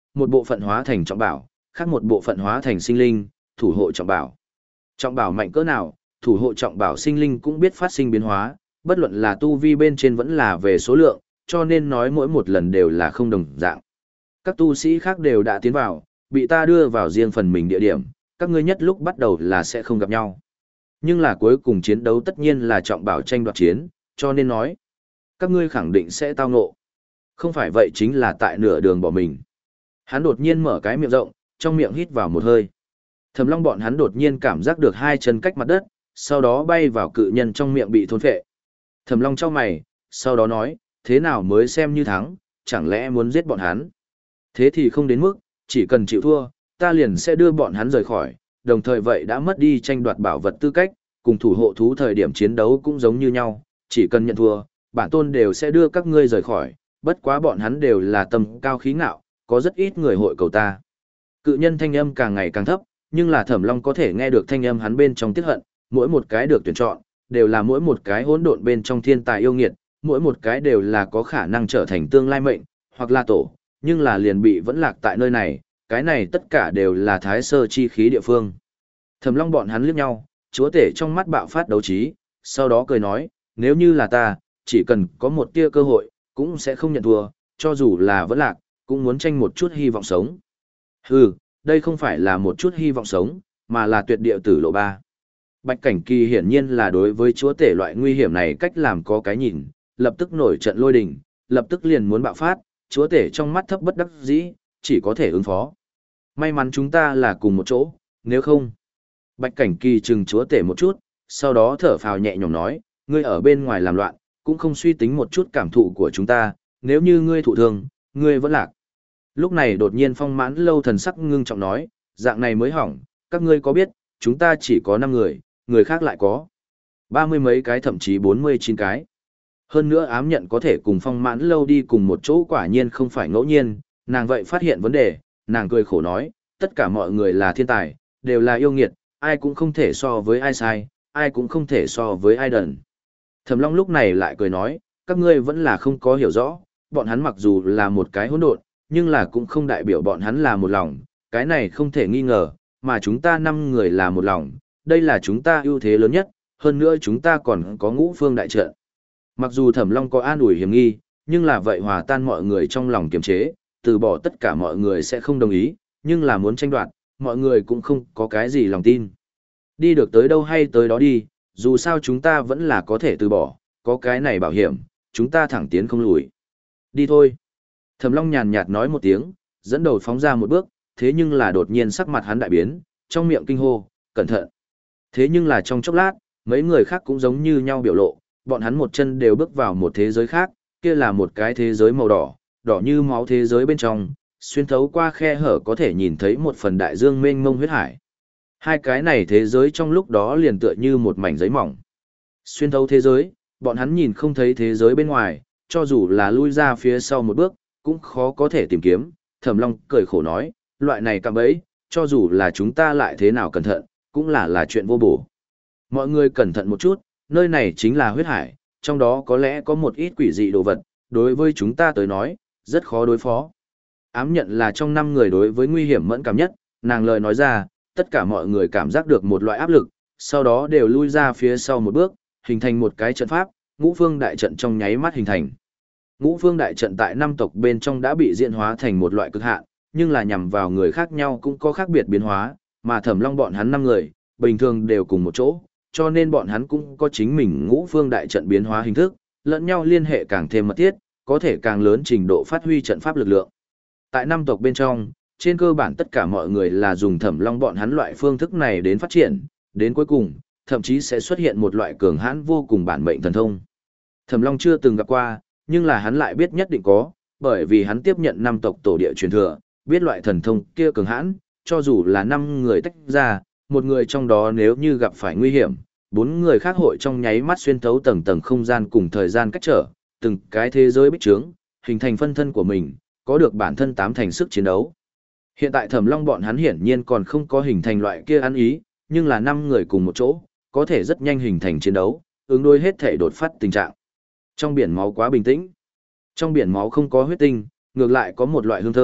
[SPEAKER 1] một bộ phận hóa thành trọng bảo, khác một bộ phận hóa thành sinh linh, thủ hộ trọng bảo. Trọng bảo mạnh cỡ nào, thủ hộ trọng bảo sinh linh cũng biết phát sinh biến hóa, bất luận là tu vi bên trên vẫn là về số lượng, cho nên nói mỗi một lần đều là không đồng dạng. Các tu sĩ khác đều đã tiến vào, bị ta đưa vào riêng phần mình địa điểm, các ngươi nhất lúc bắt đầu là sẽ không gặp nhau. Nhưng là cuối cùng chiến đấu tất nhiên là trọng bảo tranh đoạt chiến, cho nên nói, các ngươi khẳng định sẽ tao ngộ. Không phải vậy chính là tại nửa đường bỏ mình. Hắn đột nhiên mở cái miệng rộng, trong miệng hít vào một hơi. Thẩm Long bọn hắn đột nhiên cảm giác được hai chân cách mặt đất, sau đó bay vào cự nhân trong miệng bị thôn phệ. Thẩm Long chau mày, sau đó nói, thế nào mới xem như thắng, chẳng lẽ muốn giết bọn hắn? Thế thì không đến mức, chỉ cần chịu thua, ta liền sẽ đưa bọn hắn rời khỏi, đồng thời vậy đã mất đi tranh đoạt bảo vật tư cách, cùng thủ hộ thú thời điểm chiến đấu cũng giống như nhau, chỉ cần nhận thua, bản tôn đều sẽ đưa các ngươi rời khỏi, bất quá bọn hắn đều là tầm cao khí ngạo, có rất ít người hội cầu ta. Cự nhân thanh âm càng ngày càng thấp, nhưng là Thẩm Long có thể nghe được thanh âm hắn bên trong tiết hận, mỗi một cái được tuyển chọn, đều là mỗi một cái hỗn độn bên trong thiên tài yêu nghiệt, mỗi một cái đều là có khả năng trở thành tương lai mệnh, hoặc là tổ, nhưng là liền bị vẫn lạc tại nơi này, cái này tất cả đều là thái sơ chi khí địa phương. Thẩm Long bọn hắn liếc nhau, chúa tể trong mắt bạo phát đấu trí, sau đó cười nói, nếu như là ta, chỉ cần có một tia cơ hội, cũng sẽ không nhận thua, cho dù là vẫn lạc, cũng muốn tranh một chút hy vọng sống. Hừ, đây không phải là một chút hy vọng sống, mà là tuyệt địa tử lộ ba. Bạch Cảnh Kỳ hiển nhiên là đối với chúa tể loại nguy hiểm này cách làm có cái nhìn, lập tức nổi trận lôi đình, lập tức liền muốn bạo phát, chúa tể trong mắt thấp bất đắc dĩ, chỉ có thể ứng phó. May mắn chúng ta là cùng một chỗ, nếu không. Bạch Cảnh Kỳ chừng chúa tể một chút, sau đó thở phào nhẹ nhõm nói, ngươi ở bên ngoài làm loạn, cũng không suy tính một chút cảm thụ của chúng ta, nếu như ngươi thụ thương, ngươi vẫn lạc. Lúc này đột nhiên Phong Mãn Lâu thần sắc ngưng trọng nói, dạng này mới hỏng, các ngươi có biết, chúng ta chỉ có năm người, người khác lại có ba mươi mấy cái thậm chí bốn mươi chín cái. Hơn nữa ám nhận có thể cùng Phong Mãn Lâu đi cùng một chỗ quả nhiên không phải ngẫu nhiên, nàng vậy phát hiện vấn đề, nàng cười khổ nói, tất cả mọi người là thiên tài, đều là yêu nghiệt, ai cũng không thể so với ai sai, ai cũng không thể so với ai đần. Thẩm Long lúc này lại cười nói, các ngươi vẫn là không có hiểu rõ, bọn hắn mặc dù là một cái hỗn độn, nhưng là cũng không đại biểu bọn hắn là một lòng, cái này không thể nghi ngờ, mà chúng ta năm người là một lòng, đây là chúng ta ưu thế lớn nhất, hơn nữa chúng ta còn có ngũ phương đại trận. Mặc dù Thẩm Long có an ủi hiểm nghi, nhưng là vậy hòa tan mọi người trong lòng kiềm chế, từ bỏ tất cả mọi người sẽ không đồng ý, nhưng là muốn tranh đoạt, mọi người cũng không có cái gì lòng tin. Đi được tới đâu hay tới đó đi, dù sao chúng ta vẫn là có thể từ bỏ, có cái này bảo hiểm, chúng ta thẳng tiến không lùi. Đi thôi. Thẩm Long nhàn nhạt nói một tiếng, dẫn đầu phóng ra một bước, thế nhưng là đột nhiên sắc mặt hắn đại biến, trong miệng kinh hô, cẩn thận. Thế nhưng là trong chốc lát, mấy người khác cũng giống như nhau biểu lộ, bọn hắn một chân đều bước vào một thế giới khác, kia là một cái thế giới màu đỏ, đỏ như máu thế giới bên trong, xuyên thấu qua khe hở có thể nhìn thấy một phần đại dương mênh mông huyết hải. Hai cái này thế giới trong lúc đó liền tựa như một mảnh giấy mỏng. Xuyên thấu thế giới, bọn hắn nhìn không thấy thế giới bên ngoài, cho dù là lui ra phía sau một bước, cũng khó có thể tìm kiếm. Thẩm Long cười khổ nói, loại này cạm bẫy, cho dù là chúng ta lại thế nào cẩn thận, cũng là là chuyện vô bổ. Mọi người cẩn thận một chút, nơi này chính là huyết hải, trong đó có lẽ có một ít quỷ dị đồ vật, đối với chúng ta tới nói, rất khó đối phó. Ám nhận là trong năm người đối với nguy hiểm mẫn cảm nhất, nàng lời nói ra, tất cả mọi người cảm giác được một loại áp lực, sau đó đều lui ra phía sau một bước, hình thành một cái trận pháp, ngũ phương đại trận trong nháy mắt hình thành. Ngũ phương đại trận tại năm tộc bên trong đã bị diễn hóa thành một loại cực hạn, nhưng là nhằm vào người khác nhau cũng có khác biệt biến hóa, mà Thẩm Long bọn hắn năm người, bình thường đều cùng một chỗ, cho nên bọn hắn cũng có chính mình ngũ phương đại trận biến hóa hình thức, lẫn nhau liên hệ càng thêm mật thiết, có thể càng lớn trình độ phát huy trận pháp lực lượng. Tại năm tộc bên trong, trên cơ bản tất cả mọi người là dùng Thẩm Long bọn hắn loại phương thức này đến phát triển, đến cuối cùng, thậm chí sẽ xuất hiện một loại cường hãn vô cùng bản mệnh thần thông. Thẩm Long chưa từng gặp qua, nhưng là hắn lại biết nhất định có, bởi vì hắn tiếp nhận năm tộc tổ địa truyền thừa, biết loại thần thông kia cường hãn, cho dù là năm người tách ra, một người trong đó nếu như gặp phải nguy hiểm, bốn người khác hội trong nháy mắt xuyên thấu tầng tầng không gian cùng thời gian cách trở, từng cái thế giới bích trướng, hình thành phân thân của mình, có được bản thân tám thành sức chiến đấu. Hiện tại Thẩm Long bọn hắn hiển nhiên còn không có hình thành loại kia ăn ý, nhưng là năm người cùng một chỗ, có thể rất nhanh hình thành chiến đấu, ứng đối hết thể đột phát tình trạng. Trong biển máu quá bình tĩnh. Trong biển máu không có huyết tinh, ngược lại có một loại hương thơm,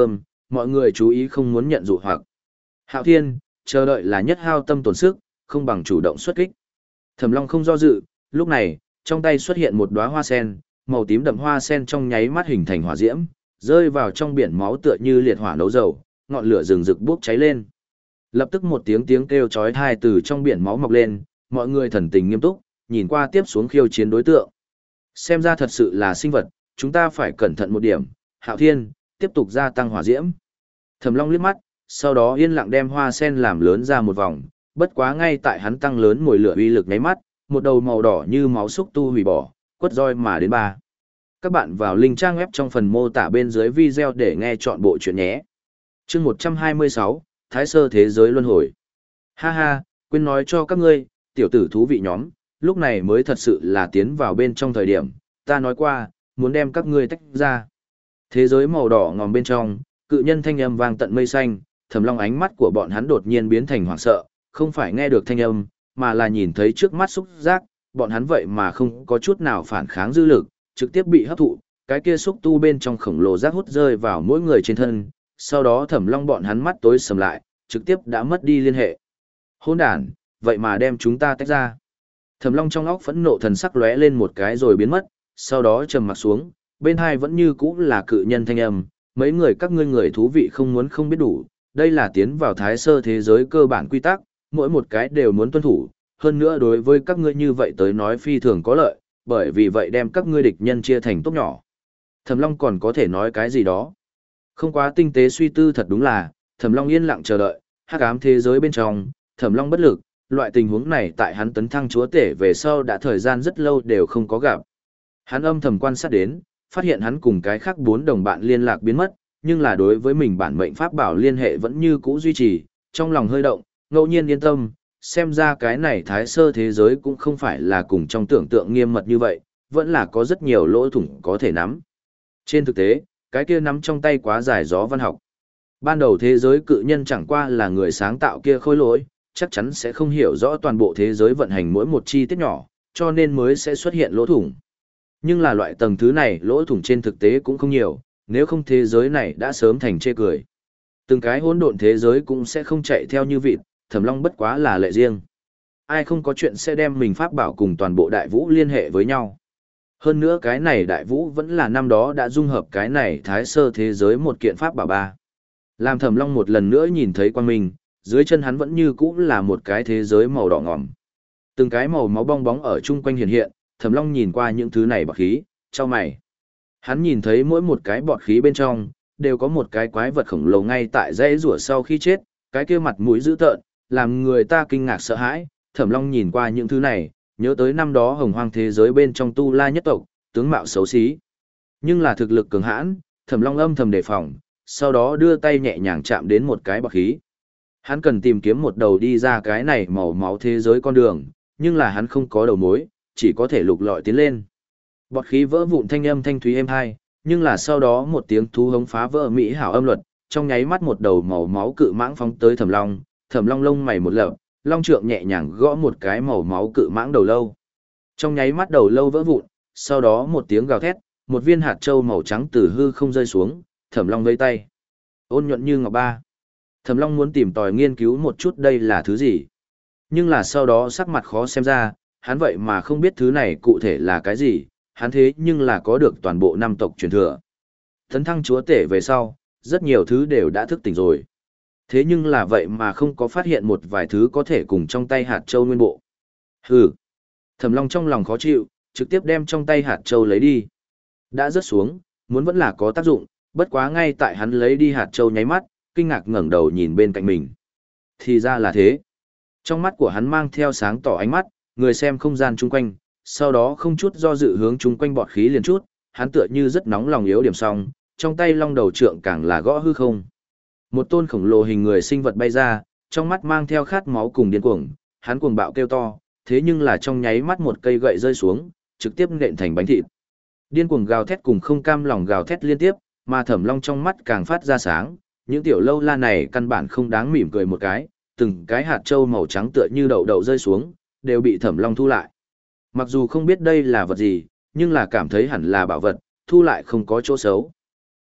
[SPEAKER 1] mọi người chú ý không muốn nhận dụ hoặc. Hạo Thiên, chờ đợi là nhất hao tâm tổn sức, không bằng chủ động xuất kích. Thẩm Long không do dự, lúc này, trong tay xuất hiện một đóa hoa sen, màu tím đậm hoa sen trong nháy mắt hình thành hỏa diễm, rơi vào trong biển máu tựa như liệt hỏa nấu dầu, ngọn lửa rừng rực bốc cháy lên. Lập tức một tiếng tiếng kêu chói tai từ trong biển máu mọc lên, mọi người thần tình nghiêm túc, nhìn qua tiếp xuống khiêu chiến đối tượng. Xem ra thật sự là sinh vật, chúng ta phải cẩn thận một điểm. Hạo Thiên, tiếp tục gia tăng hỏa diễm. Thẩm Long liếc mắt, sau đó yên lặng đem hoa sen làm lớn ra một vòng, bất quá ngay tại hắn tăng lớn mùi lửa uy lực nháy mắt, một đầu màu đỏ như máu xúc tu hủy bỏ, quất roi mà đến ba. Các bạn vào link trang web trong phần mô tả bên dưới video để nghe chọn bộ chuyện nhé. Chương một trăm hai mươi sáu, Thái Sơ Thế Giới Luân Hồi. Ha ha, quên nói cho các ngươi, tiểu tử thú vị nhóm, lúc này mới thật sự là tiến vào bên trong thời điểm, ta nói qua, muốn đem các ngươi tách ra. Thế giới màu đỏ ngòm bên trong, cự nhân thanh âm vang tận mây xanh, Thẩm Long ánh mắt của bọn hắn đột nhiên biến thành hoảng sợ, không phải nghe được thanh âm, mà là nhìn thấy trước mắt xúc giác, bọn hắn vậy mà không có chút nào phản kháng dư lực, trực tiếp bị hấp thụ, cái kia xúc tu bên trong khổng lồ giác hút rơi vào mỗi người trên thân, sau đó Thẩm Long bọn hắn mắt tối sầm lại, trực tiếp đã mất đi liên hệ. Hỗn đản, vậy mà đem chúng ta tách ra. Thẩm Long trong óc phẫn nộ thần sắc lóe lên một cái rồi biến mất, sau đó trầm mặt xuống, bên hai vẫn như cũ là cự nhân thanh âm, mấy người các ngươi người thú vị không muốn không biết đủ, đây là tiến vào thái sơ thế giới cơ bản quy tắc, mỗi một cái đều muốn tuân thủ, hơn nữa đối với các ngươi như vậy tới nói phi thường có lợi, bởi vì vậy đem các ngươi địch nhân chia thành tốt nhỏ. Thẩm Long còn có thể nói cái gì đó. Không quá tinh tế suy tư thật đúng là, Thẩm Long yên lặng chờ đợi, hắc ám thế giới bên trong, Thẩm Long bất lực, loại tình huống này tại hắn tấn thăng chúa tể về sau đã thời gian rất lâu đều không có gặp. Hắn âm thầm quan sát đến, phát hiện hắn cùng cái khác bốn đồng bạn liên lạc biến mất, nhưng là đối với mình bản mệnh pháp bảo liên hệ vẫn như cũ duy trì, trong lòng hơi động, ngẫu nhiên yên tâm, xem ra cái này thái sơ thế giới cũng không phải là cùng trong tưởng tượng nghiêm mật như vậy, vẫn là có rất nhiều lỗ thủng có thể nắm. Trên thực tế, cái kia nắm trong tay quá dài gió văn học. Ban đầu thế giới cự nhân chẳng qua là người sáng tạo kia khôi lỗi, chắc chắn sẽ không hiểu rõ toàn bộ thế giới vận hành mỗi một chi tiết nhỏ, cho nên mới sẽ xuất hiện lỗ thủng. Nhưng là loại tầng thứ này lỗ thủng trên thực tế cũng không nhiều, nếu không thế giới này đã sớm thành chê cười. Từng cái hỗn độn thế giới cũng sẽ không chạy theo như vịt, Thẩm Long bất quá là lệ riêng. Ai không có chuyện sẽ đem mình pháp bảo cùng toàn bộ đại vũ liên hệ với nhau. Hơn nữa cái này đại vũ vẫn là năm đó đã dung hợp cái này thái sơ thế giới một kiện pháp bảo ba. Làm Thẩm Long một lần nữa nhìn thấy quang minh, dưới chân hắn vẫn như cũ là một cái thế giới màu đỏ ngòm. Từng cái màu máu bong bóng ở chung quanh hiện hiện, Thẩm Long nhìn qua những thứ này bọt khí, chau mày. Hắn nhìn thấy mỗi một cái bọt khí bên trong, đều có một cái quái vật khổng lồ ngay tại dãy rủa sau khi chết, cái kia mặt mũi dữ tợn, làm người ta kinh ngạc sợ hãi. Thẩm Long nhìn qua những thứ này, nhớ tới năm đó hồng hoang thế giới bên trong tu la nhất tộc, tướng mạo xấu xí. Nhưng là thực lực cường hãn, Thẩm Long âm thầm đề phòng, sau đó đưa tay nhẹ nhàng chạm đến một cái bọt khí. Hắn cần tìm kiếm một đầu đi ra cái này màu máu thế giới con đường, nhưng là hắn không có đầu mối, chỉ có thể lục lọi tiến lên. Bọt khí vỡ vụn thanh âm thanh thúy êm hai, nhưng là sau đó một tiếng thú hống phá vỡ mỹ hảo âm luật, trong nháy mắt một đầu màu máu cự mãng phóng tới Thẩm Long, Thẩm Long lông mày một lợp, long trượng nhẹ nhàng gõ một cái màu máu cự mãng đầu lâu. Trong nháy mắt đầu lâu vỡ vụn, sau đó một tiếng gào thét, một viên hạt châu màu trắng từ hư không rơi xuống, Thẩm Long vây tay. Ôn nhuận như ngọc ba. Thẩm Long muốn tìm tòi nghiên cứu một chút đây là thứ gì. Nhưng là sau đó sắc mặt khó xem ra, hắn vậy mà không biết thứ này cụ thể là cái gì, hắn thế nhưng là có được toàn bộ năm tộc truyền thừa. Tấn thăng chúa tể về sau, rất nhiều thứ đều đã thức tỉnh rồi. Thế nhưng là vậy mà không có phát hiện một vài thứ có thể cùng trong tay hạt châu nguyên bộ. Hừ. Thẩm Long trong lòng khó chịu, trực tiếp đem trong tay hạt châu lấy đi. Đã rớt xuống, muốn vẫn là có tác dụng, bất quá ngay tại hắn lấy đi hạt châu nháy mắt, kinh ngạc ngẩng đầu nhìn bên cạnh mình. Thì ra là thế. Trong mắt của hắn mang theo sáng tỏ ánh mắt, người xem không gian chung quanh, sau đó không chút do dự hướng chung quanh bọt khí liền chút, hắn tựa như rất nóng lòng yếu điểm xong, trong tay long đầu trượng càng là gõ hư không. Một tôn khổng lồ hình người sinh vật bay ra, trong mắt mang theo khát máu cùng điên cuồng, hắn cuồng bạo kêu to, thế nhưng là trong nháy mắt một cây gậy rơi xuống, trực tiếp nện thành bánh thịt. Điên cuồng gào thét cùng không cam lòng gào thét liên tiếp, mà Thẩm Long trong mắt càng phát ra sáng, những tiểu lâu la này căn bản không đáng mỉm cười một cái, từng cái hạt châu màu trắng tựa như đậu đậu rơi xuống, đều bị Thẩm Long thu lại. Mặc dù không biết đây là vật gì, nhưng là cảm thấy hẳn là bảo vật, thu lại không có chỗ xấu.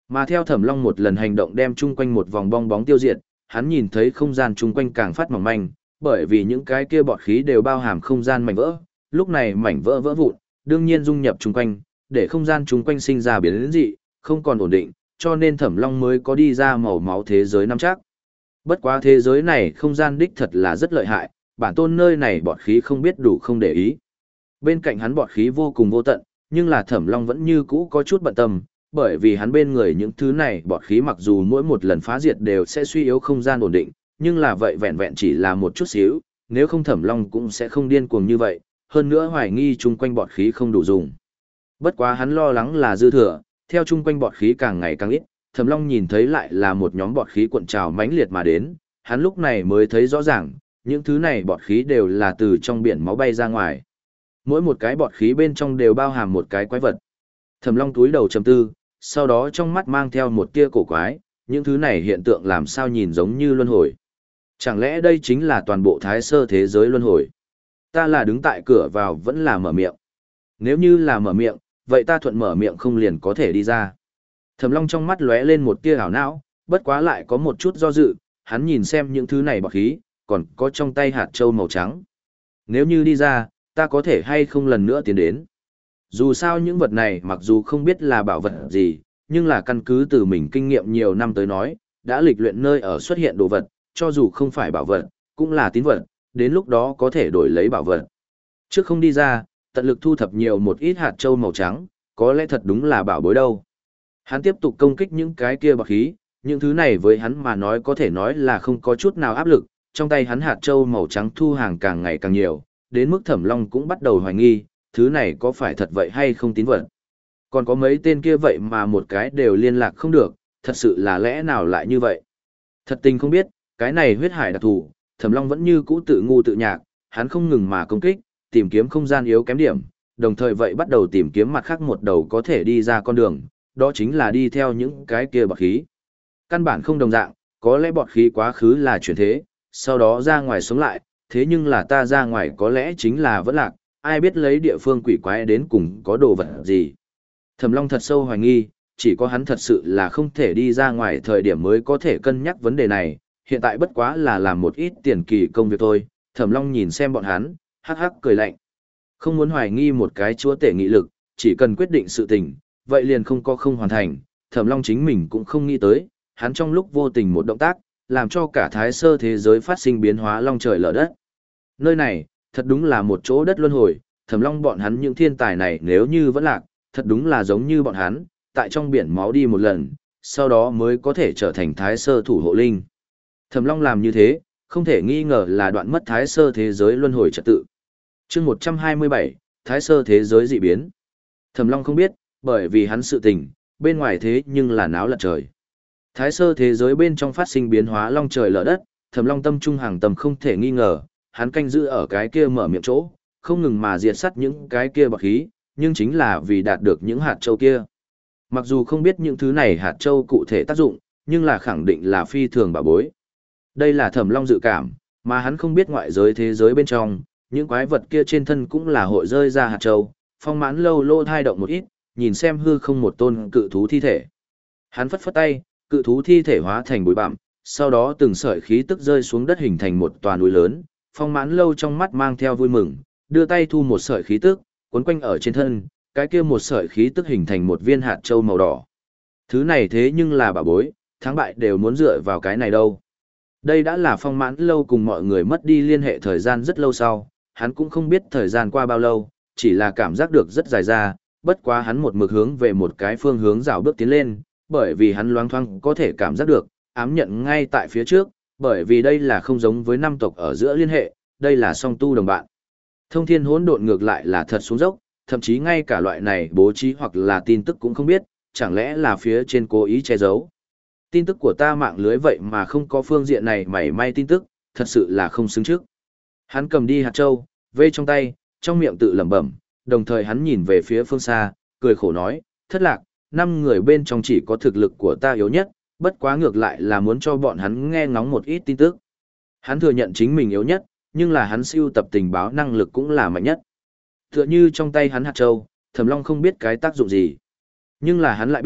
[SPEAKER 1] Mà theo Thẩm Long một lần hành động đem chung quanh một vòng bong bóng tiêu diệt, hắn nhìn thấy không gian chung quanh càng phát mỏng manh, bởi vì những cái kia bọt khí đều bao hàm không gian mảnh vỡ, lúc này mảnh vỡ vỡ vụn, đương nhiên dung nhập chung quanh, để không gian chung quanh sinh ra biến dị, không còn ổn định, cho nên Thẩm Long mới có đi ra màu máu thế giới năm chắc. Bất quá thế giới này không gian đích thật là rất lợi hại, bản tôn nơi này bọt khí không biết đủ không để ý. Bên cạnh hắn bọt khí vô cùng vô tận, nhưng là Thẩm Long vẫn như cũ có chút bận tâm, bởi vì hắn bên người những thứ này bọt khí mặc dù mỗi một lần phá diệt đều sẽ suy yếu không gian ổn định, nhưng là vậy vẹn vẹn chỉ là một chút xíu, nếu không Thẩm Long cũng sẽ không điên cuồng như vậy, hơn nữa hoài nghi chung quanh bọt khí không đủ dùng. Bất quá hắn lo lắng là dư thừa, theo chung quanh bọt khí càng ngày càng ít, Thẩm Long nhìn thấy lại là một nhóm bọt khí cuộn trào mãnh liệt mà đến, hắn lúc này mới thấy rõ ràng, những thứ này bọt khí đều là từ trong biển máu bay ra ngoài. Mỗi một cái bọt khí bên trong đều bao hàm một cái quái vật. Thẩm Long túi đầu trầm tư, sau đó trong mắt mang theo một tia cổ quái, những thứ này hiện tượng làm sao nhìn giống như luân hồi. Chẳng lẽ đây chính là toàn bộ thái sơ thế giới luân hồi? Ta là đứng tại cửa vào vẫn là mở miệng. Nếu như là mở miệng, vậy ta thuận mở miệng không liền có thể đi ra. Thẩm Long trong mắt lóe lên một tia ảo não, bất quá lại có một chút do dự, hắn nhìn xem những thứ này bọt khí, còn có trong tay hạt châu màu trắng. Nếu như đi ra, ta có thể hay không lần nữa tiến đến. Dù sao những vật này mặc dù không biết là bảo vật gì, nhưng là căn cứ từ mình kinh nghiệm nhiều năm tới nói, đã lịch luyện nơi ở xuất hiện đồ vật, cho dù không phải bảo vật, cũng là tín vật, đến lúc đó có thể đổi lấy bảo vật. Trước không đi ra, tận lực thu thập nhiều một ít hạt châu màu trắng, có lẽ thật đúng là bảo bối đâu. Hắn tiếp tục công kích những cái kia bọt khí, những thứ này với hắn mà nói có thể nói là không có chút nào áp lực, trong tay hắn hạt châu màu trắng thu hàng càng ngày càng nhiều, đến mức Thẩm Long cũng bắt đầu hoài nghi, thứ này có phải thật vậy hay không tín vật. Còn có mấy tên kia vậy mà một cái đều liên lạc không được, thật sự là lẽ nào lại như vậy. Thật tình không biết, cái này huyết hải đặc thù, Thẩm Long vẫn như cũ tự ngu tự nhạc, hắn không ngừng mà công kích, tìm kiếm không gian yếu kém điểm, đồng thời vậy bắt đầu tìm kiếm mặt khác một đầu có thể đi ra con đường, đó chính là đi theo những cái kia bọt khí. Căn bản không đồng dạng, có lẽ bọt khí quá khứ là chuyển thế, sau đó ra ngoài sống lại, thế nhưng là ta ra ngoài có lẽ chính là vẫn lạc, ai biết lấy địa phương quỷ quái đến cùng có đồ vật gì. Thẩm Long thật sâu hoài nghi, chỉ có hắn thật sự là không thể đi ra ngoài thời điểm mới có thể cân nhắc vấn đề này, hiện tại bất quá là làm một ít tiền kỳ công việc thôi. Thẩm Long nhìn xem bọn hắn, hắc hắc cười lạnh. Không muốn hoài nghi một cái chúa tể nghị lực, chỉ cần quyết định sự tình, vậy liền không có không hoàn thành. Thẩm Long chính mình cũng không nghĩ tới, hắn trong lúc vô tình một động tác, làm cho cả thái sơ thế giới phát sinh biến hóa long trời lở đất. Nơi này, thật đúng là một chỗ đất luân hồi, Thẩm Long bọn hắn những thiên tài này nếu như vẫn lạc, thật đúng là giống như bọn hắn, tại trong biển máu đi một lần, sau đó mới có thể trở thành thái sơ thủ hộ linh. Thẩm Long làm như thế, không thể nghi ngờ là đoạn mất thái sơ thế giới luân hồi trật tự. Chương một trăm hai mươi bảy, thái sơ thế giới dị biến. Thẩm Long không biết, bởi vì hắn sự tình, bên ngoài thế nhưng là náo lật trời. Thái sơ thế giới bên trong phát sinh biến hóa long trời lở đất, Thẩm Long tâm trung hàng tầm không thể nghi ngờ, hắn canh giữ ở cái kia mở miệng chỗ, không ngừng mà diệt sát những cái kia bọt khí, nhưng chính là vì đạt được những hạt châu kia. Mặc dù không biết những thứ này hạt châu cụ thể tác dụng, nhưng là khẳng định là phi thường bảo bối. Đây là Thẩm Long dự cảm, mà hắn không biết ngoại giới thế giới bên trong, những quái vật kia trên thân cũng là hội rơi ra hạt châu. Phong Mãn Lâu lô thai động một ít, nhìn xem hư không một tôn cự thú thi thể. Hắn phất phất tay, cự thú thi thể hóa thành bụi bặm, sau đó từng sợi khí tức rơi xuống đất hình thành một tòa núi lớn. Phong Mãn Lâu trong mắt mang theo vui mừng, đưa tay thu một sợi khí tức, cuốn quanh ở trên thân, cái kia một sợi khí tức hình thành một viên hạt châu màu đỏ. Thứ này thế nhưng là bảo bối, thắng bại đều muốn dựa vào cái này đâu. Đây đã là Phong Mãn Lâu cùng mọi người mất đi liên hệ thời gian rất lâu sau, hắn cũng không biết thời gian qua bao lâu, chỉ là cảm giác được rất dài ra, bất quá hắn một mực hướng về một cái phương hướng rảo bước tiến lên, bởi vì hắn loáng thoáng có thể cảm giác được, ám nhận ngay tại phía trước, bởi vì đây là không giống với năm tộc ở giữa liên hệ, đây là song tu đồng bạn. Thông thiên hỗn độn ngược lại là thật xuống dốc, thậm chí ngay cả loại này bố trí hoặc là tin tức cũng không biết, chẳng lẽ là phía trên cố ý che giấu. Tin tức của ta mạng lưới vậy mà không có phương diện này mảy may tin tức, thật sự là không xứng trước. Hắn cầm đi hạt châu, vê trong tay, trong miệng tự lẩm bẩm, đồng thời hắn nhìn về phía phương xa, cười khổ nói, thất lạc, năm người bên trong chỉ có thực lực của ta yếu nhất, bất quá ngược lại là muốn cho bọn hắn nghe ngóng một ít tin tức. Hắn thừa nhận chính mình yếu nhất, nhưng là hắn siêu tập tình báo năng lực cũng là mạnh nhất. Tựa như trong tay hắn hạt châu, Thẩm Long không biết cái tác dụng gì. Nhưng là hắn lại biết,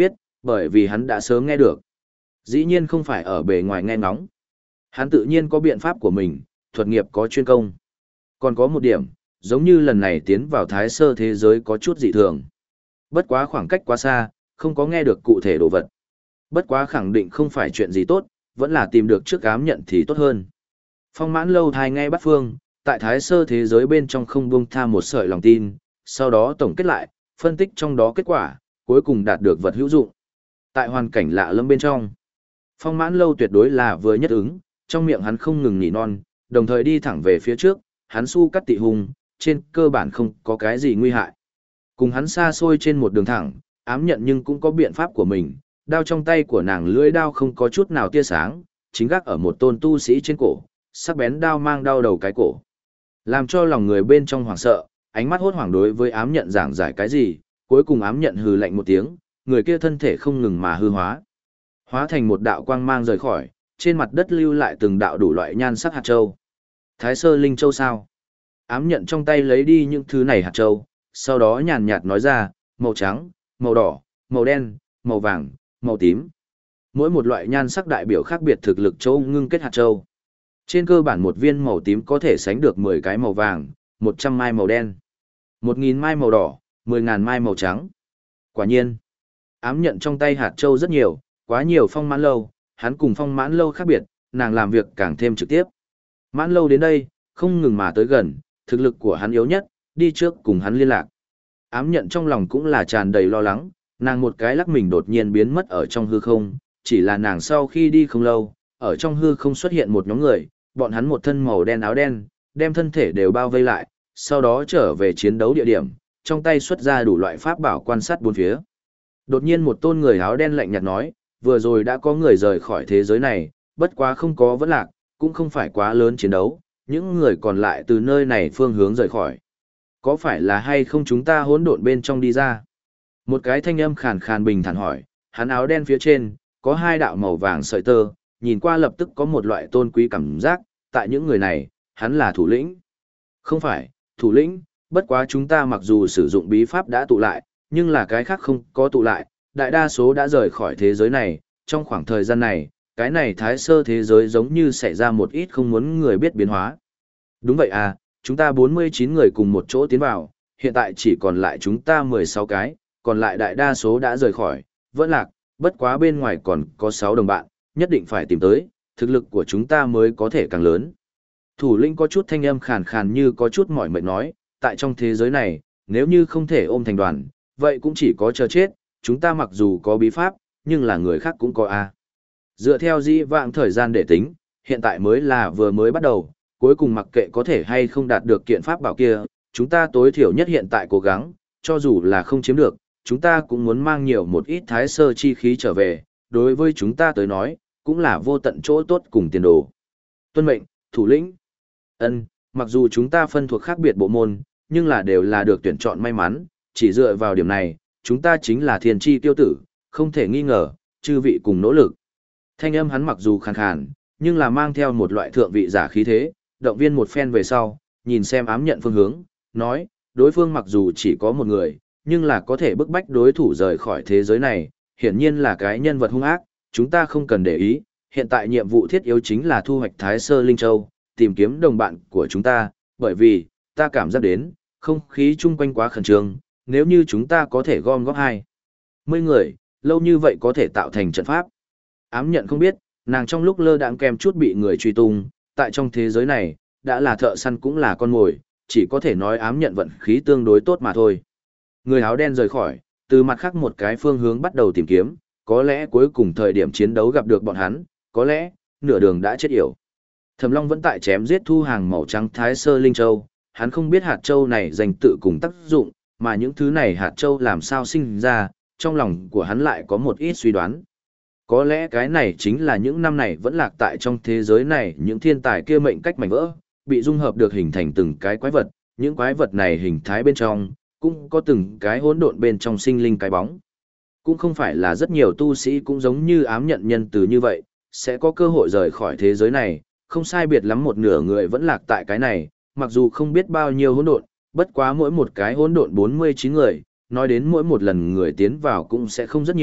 [SPEAKER 1] Bởi vì hắn đã sớm nghe được. Dĩ nhiên không phải ở bề ngoài nghe ngóng. Hắn tự nhiên có biện pháp của mình, thuật nghiệp có chuyên công. Còn có một điểm, giống như lần này tiến vào thái sơ thế giới có chút dị thường. Bất quá khoảng cách quá xa, không có nghe được cụ thể đồ vật. Bất quá khẳng định không phải chuyện gì tốt, vẫn là tìm được trước ám nhận thì tốt hơn. Phong mãn lâu thai ngay bắt phương, tại thái sơ thế giới bên trong không buông tha một sợi lòng tin, sau đó tổng kết lại, phân tích trong đó kết quả, cuối cùng đạt được vật hữu dụng. Tại hoàn cảnh lạ lẫm bên trong, phong mãn lâu tuyệt đối là vừa nhất ứng, trong miệng hắn không ngừng nỉ non, đồng thời đi thẳng về phía trước, hắn su cắt tị hùng, trên cơ bản không có cái gì nguy hại. Cùng hắn xa xôi trên một đường thẳng, ám nhận nhưng cũng có biện pháp của mình, đao trong tay của nàng lưỡi đao không có chút nào tia sáng, chính gác ở một tôn tu sĩ trên cổ, sắc bén đao mang đau đầu cái cổ. Làm cho lòng người bên trong hoảng sợ, ánh mắt hốt hoảng đối với ám nhận giảng giải cái gì, cuối cùng ám nhận hừ lạnh một tiếng, người kia thân thể không ngừng mà hư hóa. Hóa thành một đạo quang mang rời khỏi, trên mặt đất lưu lại từng đạo đủ loại nhan sắc hạt châu. Thái sơ linh châu sao? Ám nhận trong tay lấy đi những thứ này hạt châu, sau đó nhàn nhạt nói ra, màu trắng, màu đỏ, màu đen, màu vàng, màu tím. Mỗi một loại nhan sắc đại biểu khác biệt thực lực châu ngưng kết hạt châu. Trên cơ bản một viên màu tím có thể sánh được mười cái màu vàng, một trăm mai màu đen, một nghìn mai màu đỏ, mười ngàn mai màu trắng. Quả nhiên, ám nhận trong tay hạt châu rất nhiều, quá nhiều phong mãn lâu, hắn cùng phong mãn lâu khác biệt, nàng làm việc càng thêm trực tiếp. Mãn lâu đến đây, không ngừng mà tới gần, thực lực của hắn yếu nhất, đi trước cùng hắn liên lạc. Ám nhận trong lòng cũng là tràn đầy lo lắng, nàng một cái lắc mình đột nhiên biến mất ở trong hư không, chỉ là nàng sau khi đi không lâu, ở trong hư không xuất hiện một nhóm người, bọn hắn một thân màu đen áo đen, đem thân thể đều bao vây lại, sau đó trở về chiến đấu địa điểm, trong tay xuất ra đủ loại pháp bảo quan sát bốn phía. Đột nhiên một tôn người áo đen lạnh nhạt nói, vừa rồi đã có người rời khỏi thế giới này, bất quá không có vấn lạc, cũng không phải quá lớn chiến đấu, những người còn lại từ nơi này phương hướng rời khỏi. Có phải là hay không chúng ta hỗn độn bên trong đi ra? Một cái thanh âm khàn khàn bình thản hỏi, hắn áo đen phía trên, có hai đạo màu vàng sợi tơ, nhìn qua lập tức có một loại tôn quý cảm giác, tại những người này, hắn là thủ lĩnh. Không phải, thủ lĩnh, bất quá chúng ta mặc dù sử dụng bí pháp đã tụ lại, nhưng là cái khác không có tụ lại, đại đa số đã rời khỏi thế giới này, trong khoảng thời gian này, cái này thái sơ thế giới giống như xảy ra một ít không muốn người biết biến hóa. Đúng vậy à, chúng ta bốn mươi chín người cùng một chỗ tiến vào, hiện tại chỉ còn lại chúng ta mười sáu cái, còn lại đại đa số đã rời khỏi, vẫn lạc, bất quá bên ngoài còn có sáu đồng bạn, nhất định phải tìm tới, thực lực của chúng ta mới có thể càng lớn. Thủ lĩnh có chút thanh âm khàn khàn như có chút mỏi mệt nói, tại trong thế giới này, nếu như không thể ôm thành đoàn, vậy cũng chỉ có chờ chết, chúng ta mặc dù có bí pháp, nhưng là người khác cũng có a. Dựa theo dĩ vãng thời gian để tính, hiện tại mới là vừa mới bắt đầu, cuối cùng mặc kệ có thể hay không đạt được kiện pháp bảo kia, chúng ta tối thiểu nhất hiện tại cố gắng, cho dù là không chiếm được, chúng ta cũng muốn mang nhiều một ít thái sơ chi khí trở về, đối với chúng ta tới nói, cũng là vô tận chỗ tốt cùng tiền đồ. Tuân mệnh, thủ lĩnh. Ân, mặc dù chúng ta phân thuộc khác biệt bộ môn, nhưng là đều là được tuyển chọn may mắn, chỉ dựa vào điểm này, chúng ta chính là thiên tri tiêu tử, không thể nghi ngờ, chư vị cùng nỗ lực. Thanh âm hắn mặc dù khàn khàn, nhưng là mang theo một loại thượng vị giả khí thế, động viên một phen về sau, nhìn xem ám nhận phương hướng, nói, đối phương mặc dù chỉ có một người, nhưng là có thể bức bách đối thủ rời khỏi thế giới này, hiển nhiên là cái nhân vật hung ác, chúng ta không cần để ý, hiện tại nhiệm vụ thiết yếu chính là thu hoạch Thái Sơ Linh Châu, tìm kiếm đồng bạn của chúng ta, bởi vì, ta cảm giác đến, không khí chung quanh quá khẩn trương, nếu như chúng ta có thể gom góp hai mươi người, lâu như vậy có thể tạo thành trận pháp. Ám nhận không biết, nàng trong lúc lơ đãng kèm chút bị người truy tung, tại trong thế giới này, đã là thợ săn cũng là con mồi, chỉ có thể nói ám nhận vận khí tương đối tốt mà thôi. Người áo đen rời khỏi, từ mặt khác một cái phương hướng bắt đầu tìm kiếm, có lẽ cuối cùng thời điểm chiến đấu gặp được bọn hắn, có lẽ, nửa đường đã chết yểu. Thẩm Long vẫn tại chém giết thu hàng màu trắng Thái Sơ Linh Châu, hắn không biết hạt châu này dành tự cùng tác dụng, mà những thứ này hạt châu làm sao sinh ra, trong lòng của hắn lại có một ít suy đoán. Có lẽ cái này chính là những năm này vẫn lạc tại trong thế giới này những thiên tài kia mệnh cách mảnh vỡ, bị dung hợp được hình thành từng cái quái vật, những quái vật này hình thái bên trong, cũng có từng cái hỗn độn bên trong sinh linh cái bóng. Cũng không phải là rất nhiều tu sĩ cũng giống như ám nhận nhân từ như vậy, sẽ có cơ hội rời khỏi thế giới này, không sai biệt lắm một nửa người vẫn lạc tại cái này, mặc dù không biết bao nhiêu hỗn độn, bất quá mỗi một cái hỗn độn bốn mươi chín người, nói đến mỗi một lần người tiến vào cũng sẽ không rất nhiều,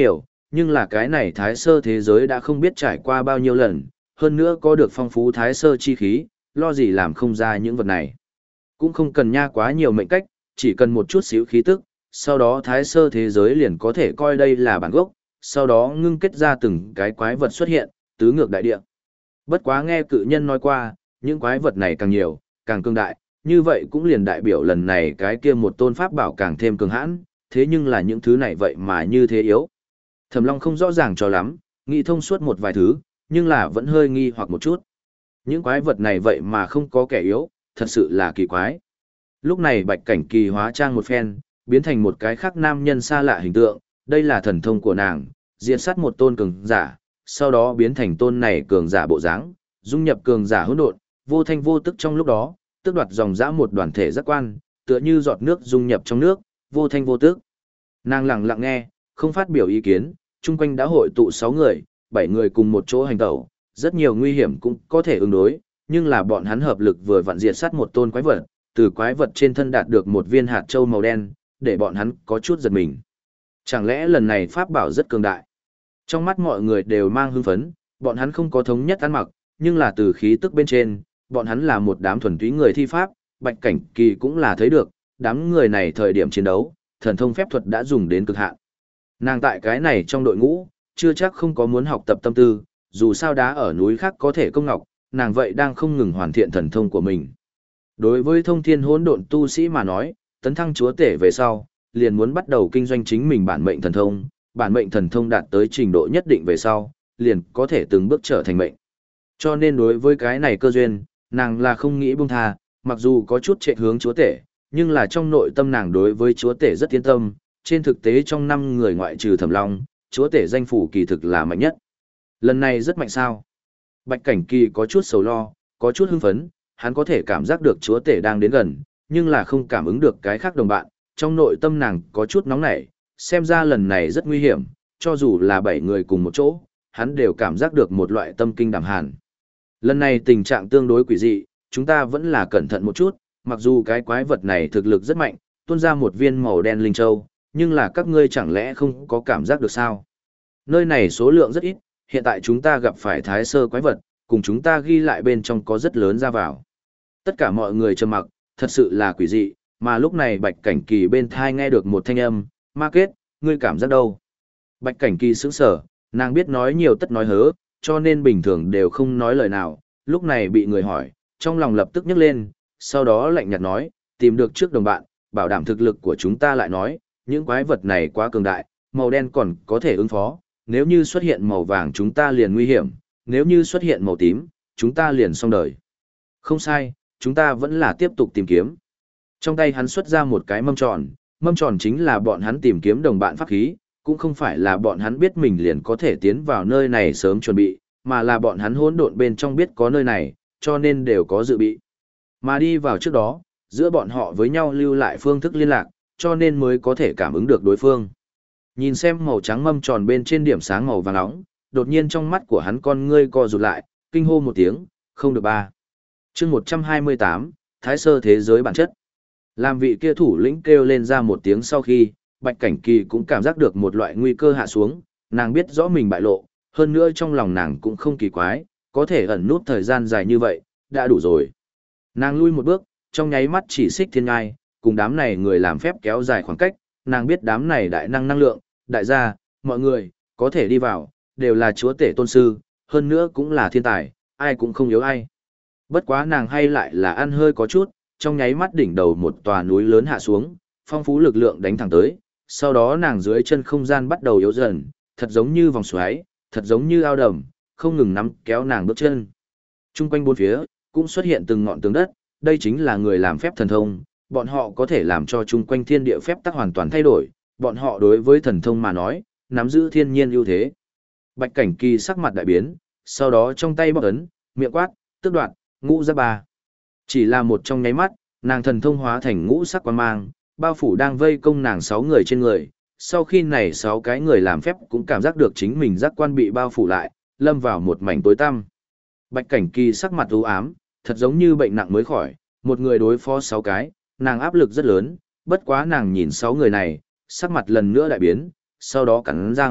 [SPEAKER 1] nhưng là cái này thái sơ thế giới đã không biết trải qua bao nhiêu lần, hơn nữa có được phong phú thái sơ chi khí, lo gì làm không ra những vật này. Cũng không cần nha quá nhiều mệnh cách, chỉ cần một chút xíu khí tức, sau đó thái sơ thế giới liền có thể coi đây là bản gốc, sau đó ngưng kết ra từng cái quái vật xuất hiện, tứ ngược đại địa. Bất quá nghe cự nhân nói qua, những quái vật này càng nhiều, càng cương đại, như vậy cũng liền đại biểu lần này cái kia một tôn pháp bảo càng thêm cường hãn, thế nhưng là những thứ này vậy mà như thế yếu. Thẩm Long không rõ ràng cho lắm, nghĩ thông suốt một vài thứ, nhưng là vẫn hơi nghi hoặc một chút. Những quái vật này vậy mà không có kẻ yếu, thật sự là kỳ quái. Lúc này Bạch Cảnh Kỳ hóa trang một phen, biến thành một cái khác nam nhân xa lạ hình tượng, đây là thần thông của nàng, diệt sát một tôn cường giả, sau đó biến thành tôn này cường giả bộ dáng, dung nhập cường giả hỗn độn, vô thanh vô tức trong lúc đó, tức đoạt dòng dã một đoàn thể giác quan, tựa như giọt nước dung nhập trong nước, vô thanh vô tức. Nàng lặng lặng nghe, không phát biểu ý kiến, chung quanh đã hội tụ sáu người, bảy người cùng một chỗ hành tẩu, rất nhiều nguy hiểm cũng có thể ứng đối, nhưng là bọn hắn hợp lực vừa vặn diệt sát một tôn quái vật, từ quái vật trên thân đạt được một viên hạt châu màu đen, để bọn hắn có chút giật mình. Chẳng lẽ lần này pháp bảo rất cường đại? Trong mắt mọi người đều mang hưng phấn, bọn hắn không có thống nhất ăn mặc, nhưng là từ khí tức bên trên, bọn hắn là một đám thuần túy người thi pháp, Bạch Cảnh Kỳ cũng là thấy được, đám người này thời điểm chiến đấu, thần thông phép thuật đã dùng đến cực hạn. Nàng tại cái này trong đội ngũ, chưa chắc không có muốn học tập tâm tư, dù sao đá ở núi khác có thể công ngọc, nàng vậy đang không ngừng hoàn thiện thần thông của mình. Đối với thông thiên hỗn độn tu sĩ mà nói, tấn thăng chúa tể về sau, liền muốn bắt đầu kinh doanh chính mình bản mệnh thần thông, bản mệnh thần thông đạt tới trình độ nhất định về sau, liền có thể từng bước trở thành mệnh. Cho nên đối với cái này cơ duyên, nàng là không nghĩ buông tha, mặc dù có chút trệ hướng chúa tể, nhưng là trong nội tâm nàng đối với chúa tể rất yên tâm, trên thực tế trong năm người ngoại trừ Thẩm Long, chúa tể danh phủ kỳ thực là mạnh nhất. Lần này rất mạnh sao? Bạch Cảnh Kỳ có chút sầu lo, có chút hưng phấn, hắn có thể cảm giác được chúa tể đang đến gần, nhưng là không cảm ứng được cái khác đồng bạn, trong nội tâm nàng có chút nóng nảy, xem ra lần này rất nguy hiểm, cho dù là bảy người cùng một chỗ, hắn đều cảm giác được một loại tâm kinh đảm hàn. Lần này tình trạng tương đối quỷ dị, chúng ta vẫn là cẩn thận một chút, mặc dù cái quái vật này thực lực rất mạnh, tuôn ra một viên màu đen linh châu, nhưng là các ngươi chẳng lẽ không có cảm giác được sao? Nơi này số lượng rất ít, hiện tại chúng ta gặp phải thái sơ quái vật, cùng chúng ta ghi lại bên trong có rất lớn ra vào. Tất cả mọi người trầm mặc, thật sự là quỷ dị, mà lúc này Bạch Cảnh Kỳ bên thai nghe được một thanh âm, ma kết, ngươi cảm giác đâu? Bạch Cảnh Kỳ sững sờ, nàng biết nói nhiều tất nói hớ, cho nên bình thường đều không nói lời nào, lúc này bị người hỏi, trong lòng lập tức nhấc lên, sau đó lạnh nhạt nói, tìm được trước đồng bạn, bảo đảm thực lực của chúng ta lại nói, những quái vật này quá cường đại, màu đen còn có thể ứng phó, nếu như xuất hiện màu vàng chúng ta liền nguy hiểm, nếu như xuất hiện màu tím, chúng ta liền xong đời. Không sai, chúng ta vẫn là tiếp tục tìm kiếm. Trong tay hắn xuất ra một cái mâm tròn, mâm tròn chính là bọn hắn tìm kiếm đồng bạn pháp khí, cũng không phải là bọn hắn biết mình liền có thể tiến vào nơi này sớm chuẩn bị, mà là bọn hắn hỗn độn bên trong biết có nơi này, cho nên đều có dự bị. Mà đi vào trước đó, giữa bọn họ với nhau lưu lại phương thức liên lạc, cho nên mới có thể cảm ứng được đối phương. Nhìn xem màu trắng mâm tròn bên trên điểm sáng màu vàng nóng, đột nhiên trong mắt của hắn con ngươi co rụt lại, kinh hô một tiếng, không được ba. Chương một trăm hai mươi tám, Thái Sơ thế giới bản chất. Làm vị kia thủ lĩnh kêu lên ra một tiếng sau khi, Bạch Cảnh Kỳ cũng cảm giác được một loại nguy cơ hạ xuống, nàng biết rõ mình bại lộ, hơn nữa trong lòng nàng cũng không kỳ quái, có thể ẩn nút thời gian dài như vậy, đã đủ rồi. Nàng lui một bước, trong nháy mắt chỉ xích thiên ngai, cùng đám này người làm phép kéo dài khoảng cách, nàng biết đám này đại năng năng lượng, đại gia, mọi người, có thể đi vào, đều là chúa tể tôn sư, hơn nữa cũng là thiên tài, ai cũng không yếu ai. Bất quá nàng hay lại là ăn hơi có chút, trong nháy mắt đỉnh đầu một tòa núi lớn hạ xuống, phong phú lực lượng đánh thẳng tới, sau đó nàng dưới chân không gian bắt đầu yếu dần, thật giống như vòng xoáy, thật giống như ao đầm, không ngừng nắm kéo nàng bước chân. Trung quanh bốn phía, cũng xuất hiện từng ngọn tường đất, đây chính là người làm phép thần thông, bọn họ có thể làm cho chung quanh thiên địa phép tắc hoàn toàn thay đổi, bọn họ đối với thần thông mà nói, nắm giữ thiên nhiên ưu thế. Bạch Cảnh Kỳ sắc mặt đại biến, sau đó trong tay bóc ấn, miệng quát, tức đoạn, ngũ giác ba. Chỉ là một trong nháy mắt, nàng thần thông hóa thành ngũ sắc quang mang, bao phủ đang vây công nàng sáu người trên người. Sau khi này sáu cái người làm phép cũng cảm giác được chính mình giác quan bị bao phủ lại, lâm vào một mảnh tối tăm. Bạch Cảnh Kỳ sắc mặt u ám, thật giống như bệnh nặng mới khỏi, một người đối phó sáu cái, nàng áp lực rất lớn, bất quá nàng nhìn sáu người này, sắc mặt lần nữa đại biến, sau đó cắn răng,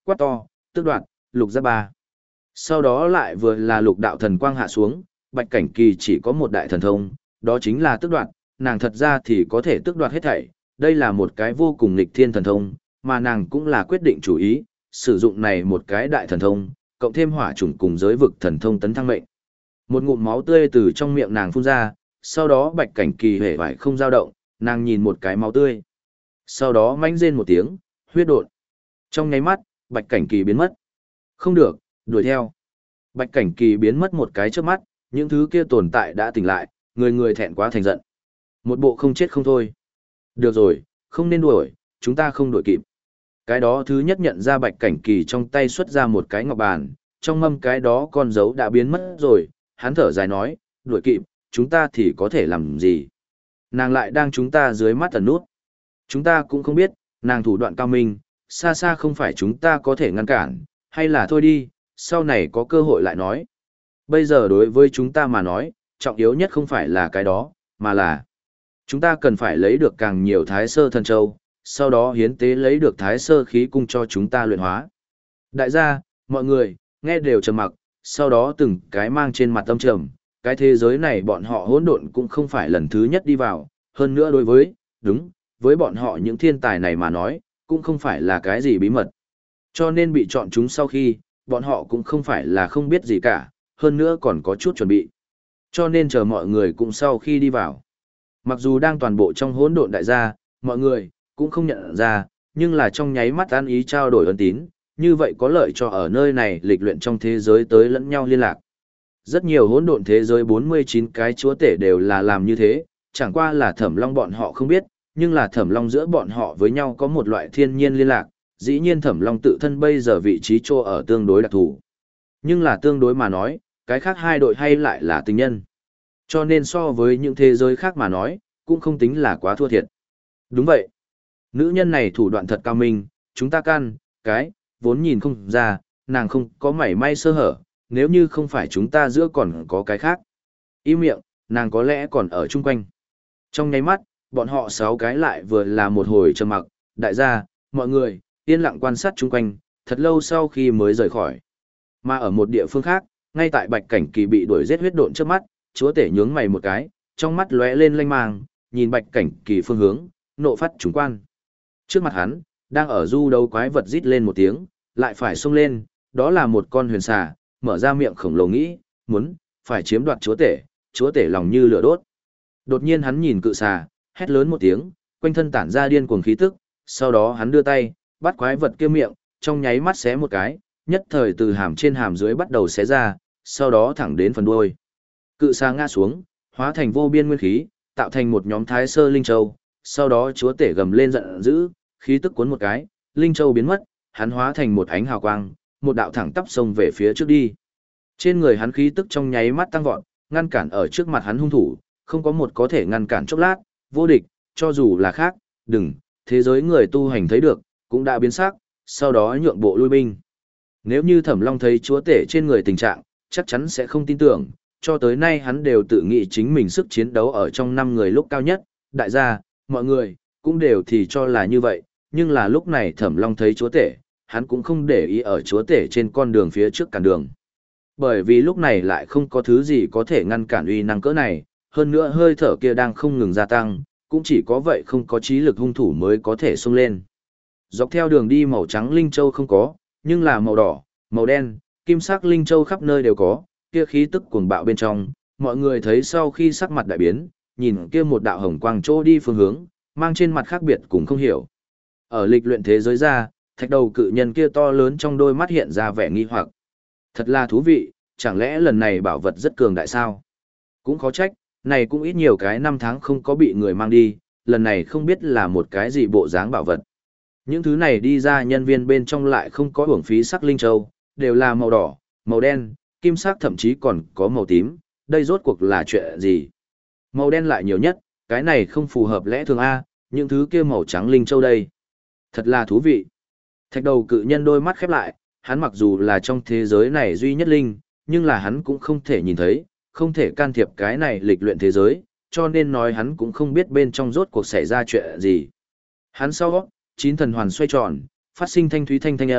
[SPEAKER 1] quát to, tước đoạt, lục giáp ba. Sau đó lại vừa là lục đạo thần quang hạ xuống, Bạch Cảnh Kỳ chỉ có một đại thần thông, đó chính là tước đoạt, nàng thật ra thì có thể tước đoạt hết thảy, đây là một cái vô cùng nghịch thiên thần thông, mà nàng cũng là quyết định chủ ý, sử dụng này một cái đại thần thông, cộng thêm hỏa chủng cùng giới vực thần thông tấn thăng mệnh. Một ngụm máu tươi từ trong miệng nàng phun ra, sau đó Bạch Cảnh Kỳ hề vải không dao động, nàng nhìn một cái máu tươi. Sau đó mãnh rên một tiếng, huyết đột. Trong nháy mắt, Bạch Cảnh Kỳ biến mất. Không được, đuổi theo. Bạch Cảnh Kỳ biến mất một cái trước mắt, những thứ kia tồn tại đã tỉnh lại, người người thẹn quá thành giận. Một bộ không chết không thôi. Được rồi, không nên đuổi, chúng ta không đuổi kịp. Cái đó thứ nhất nhận ra Bạch Cảnh Kỳ trong tay xuất ra một cái ngọc bàn, trong mâm cái đó con dấu đã biến mất rồi, hắn thở dài nói, đuổi kịp, chúng ta thì có thể làm gì? Nàng lại đang chúng ta dưới mắt ẩn nút. Chúng ta cũng không biết, nàng thủ đoạn cao minh, xa xa không phải chúng ta có thể ngăn cản, hay là thôi đi, sau này có cơ hội lại nói. Bây giờ đối với chúng ta mà nói, trọng yếu nhất không phải là cái đó, mà là chúng ta cần phải lấy được càng nhiều thái sơ thần châu, sau đó hiến tế lấy được thái sơ khí cung cho chúng ta luyện hóa. Đại gia, mọi người, nghe đều trầm mặc, sau đó từng cái mang trên mặt tâm trầm, cái thế giới này bọn họ hỗn độn cũng không phải lần thứ nhất đi vào, hơn nữa đối với, đúng, với bọn họ những thiên tài này mà nói, cũng không phải là cái gì bí mật. Cho nên bị chọn chúng sau khi, bọn họ cũng không phải là không biết gì cả, hơn nữa còn có chút chuẩn bị. Cho nên chờ mọi người cũng sau khi đi vào. Mặc dù đang toàn bộ trong hỗn độn đại gia, mọi người cũng không nhận ra, nhưng là trong nháy mắt ăn ý trao đổi ân tín, như vậy có lợi cho ở nơi này lịch luyện trong thế giới tới lẫn nhau liên lạc. Rất nhiều hỗn độn thế giới bốn mươi chín cái chúa tể đều là làm như thế, chẳng qua là Thẩm Long bọn họ không biết, nhưng là Thẩm Long giữa bọn họ với nhau có một loại thiên nhiên liên lạc, dĩ nhiên Thẩm Long tự thân bây giờ vị trí chỗ ở tương đối đặc thù. Nhưng là tương đối mà nói, cái khác hai đội hay lại là tình nhân. Cho nên so với những thế giới khác mà nói, cũng không tính là quá thua thiệt. Đúng vậy. Nữ nhân này thủ đoạn thật cao minh, chúng ta can, cái, vốn nhìn không ra, nàng không có mảy may sơ hở, nếu như không phải chúng ta giữa còn có cái khác. Im miệng, nàng có lẽ còn ở chung quanh. Trong nháy mắt, bọn họ sáu cái lại vừa là một hồi trầm mặc, đại gia, mọi người, yên lặng quan sát chung quanh, thật lâu sau khi mới rời khỏi. Mà ở một địa phương khác, ngay tại Bạch Cảnh Kỳ bị đuổi giết huyết độn trước mắt, chúa tể nhướng mày một cái, trong mắt lóe lên lanh mang, nhìn Bạch Cảnh Kỳ phương hướng, nộ phát trùng quan. Trước mặt hắn, đang ở du đấu quái vật rít lên một tiếng, lại phải xông lên, đó là một con huyền xà, mở ra miệng khổng lồ nghĩ, muốn, phải chiếm đoạt chúa tể, chúa tể lòng như lửa đốt. Đột nhiên hắn nhìn cự xà, hét lớn một tiếng, quanh thân tản ra điên cuồng khí tức, sau đó hắn đưa tay, bắt quái vật kia miệng, trong nháy mắt xé một cái, nhất thời từ hàm trên hàm dưới bắt đầu xé ra, sau đó thẳng đến phần đuôi. Cự xà ngã xuống, hóa thành vô biên nguyên khí, tạo thành một nhóm thái sơ linh châu, sau đó chúa tể gầm lên giận dữ, khí tức cuốn một cái, linh châu biến mất, hắn hóa thành một ánh hào quang, một đạo thẳng tắp sông về phía trước đi. Trên người hắn khí tức trong nháy mắt tăng vọt, ngăn cản ở trước mặt hắn hung thủ, không có một có thể ngăn cản chốc lát, vô địch, cho dù là khác, đừng, thế giới người tu hành thấy được, cũng đã biến sắc, sau đó nhượng bộ lui binh. Nếu như Thẩm Long thấy chúa tể trên người tình trạng, chắc chắn sẽ không tin tưởng, cho tới nay hắn đều tự nghĩ chính mình sức chiến đấu ở trong năm người lúc cao nhất, đại gia, mọi người, cũng đều thì cho là như vậy, nhưng là lúc này Thẩm Long thấy chúa tể, hắn cũng không để ý ở chúa tể trên con đường phía trước cản đường. Bởi vì lúc này lại không có thứ gì có thể ngăn cản uy năng cỡ này, hơn nữa hơi thở kia đang không ngừng gia tăng, cũng chỉ có vậy không có trí lực hung thủ mới có thể xông lên. Dọc theo đường đi màu trắng linh châu không có, nhưng là màu đỏ, màu đen, kim sắc linh châu khắp nơi đều có, kia khí tức cuồng bạo bên trong, mọi người thấy sau khi sắc mặt đại biến, nhìn kia một đạo hồng quang chỗ đi phương hướng, mang trên mặt khác biệt cũng không hiểu. Ở lịch luyện thế giới ra, thạch đầu cự nhân kia to lớn trong đôi mắt hiện ra vẻ nghi hoặc. Thật là thú vị, chẳng lẽ lần này bảo vật rất cường đại sao? Cũng khó trách, này cũng ít nhiều cái năm tháng không có bị người mang đi, lần này không biết là một cái gì bộ dáng bảo vật. Những thứ này đi ra nhân viên bên trong lại không có uổng phí sắc linh châu, đều là màu đỏ, màu đen, kim sắc thậm chí còn có màu tím, đây rốt cuộc là chuyện gì? Màu đen lại nhiều nhất, cái này không phù hợp lẽ thường A, những thứ kia màu trắng linh châu đây. Thật là thú vị. Thạch đầu cự nhân đôi mắt khép lại, hắn mặc dù là trong thế giới này duy nhất linh, nhưng là hắn cũng không thể nhìn thấy, không thể can thiệp cái này lịch luyện thế giới, cho nên nói hắn cũng không biết bên trong rốt cuộc xảy ra chuyện gì. Hắn sau, chín thần hoàn xoay tròn, phát sinh thanh thúy thanh thanh âm,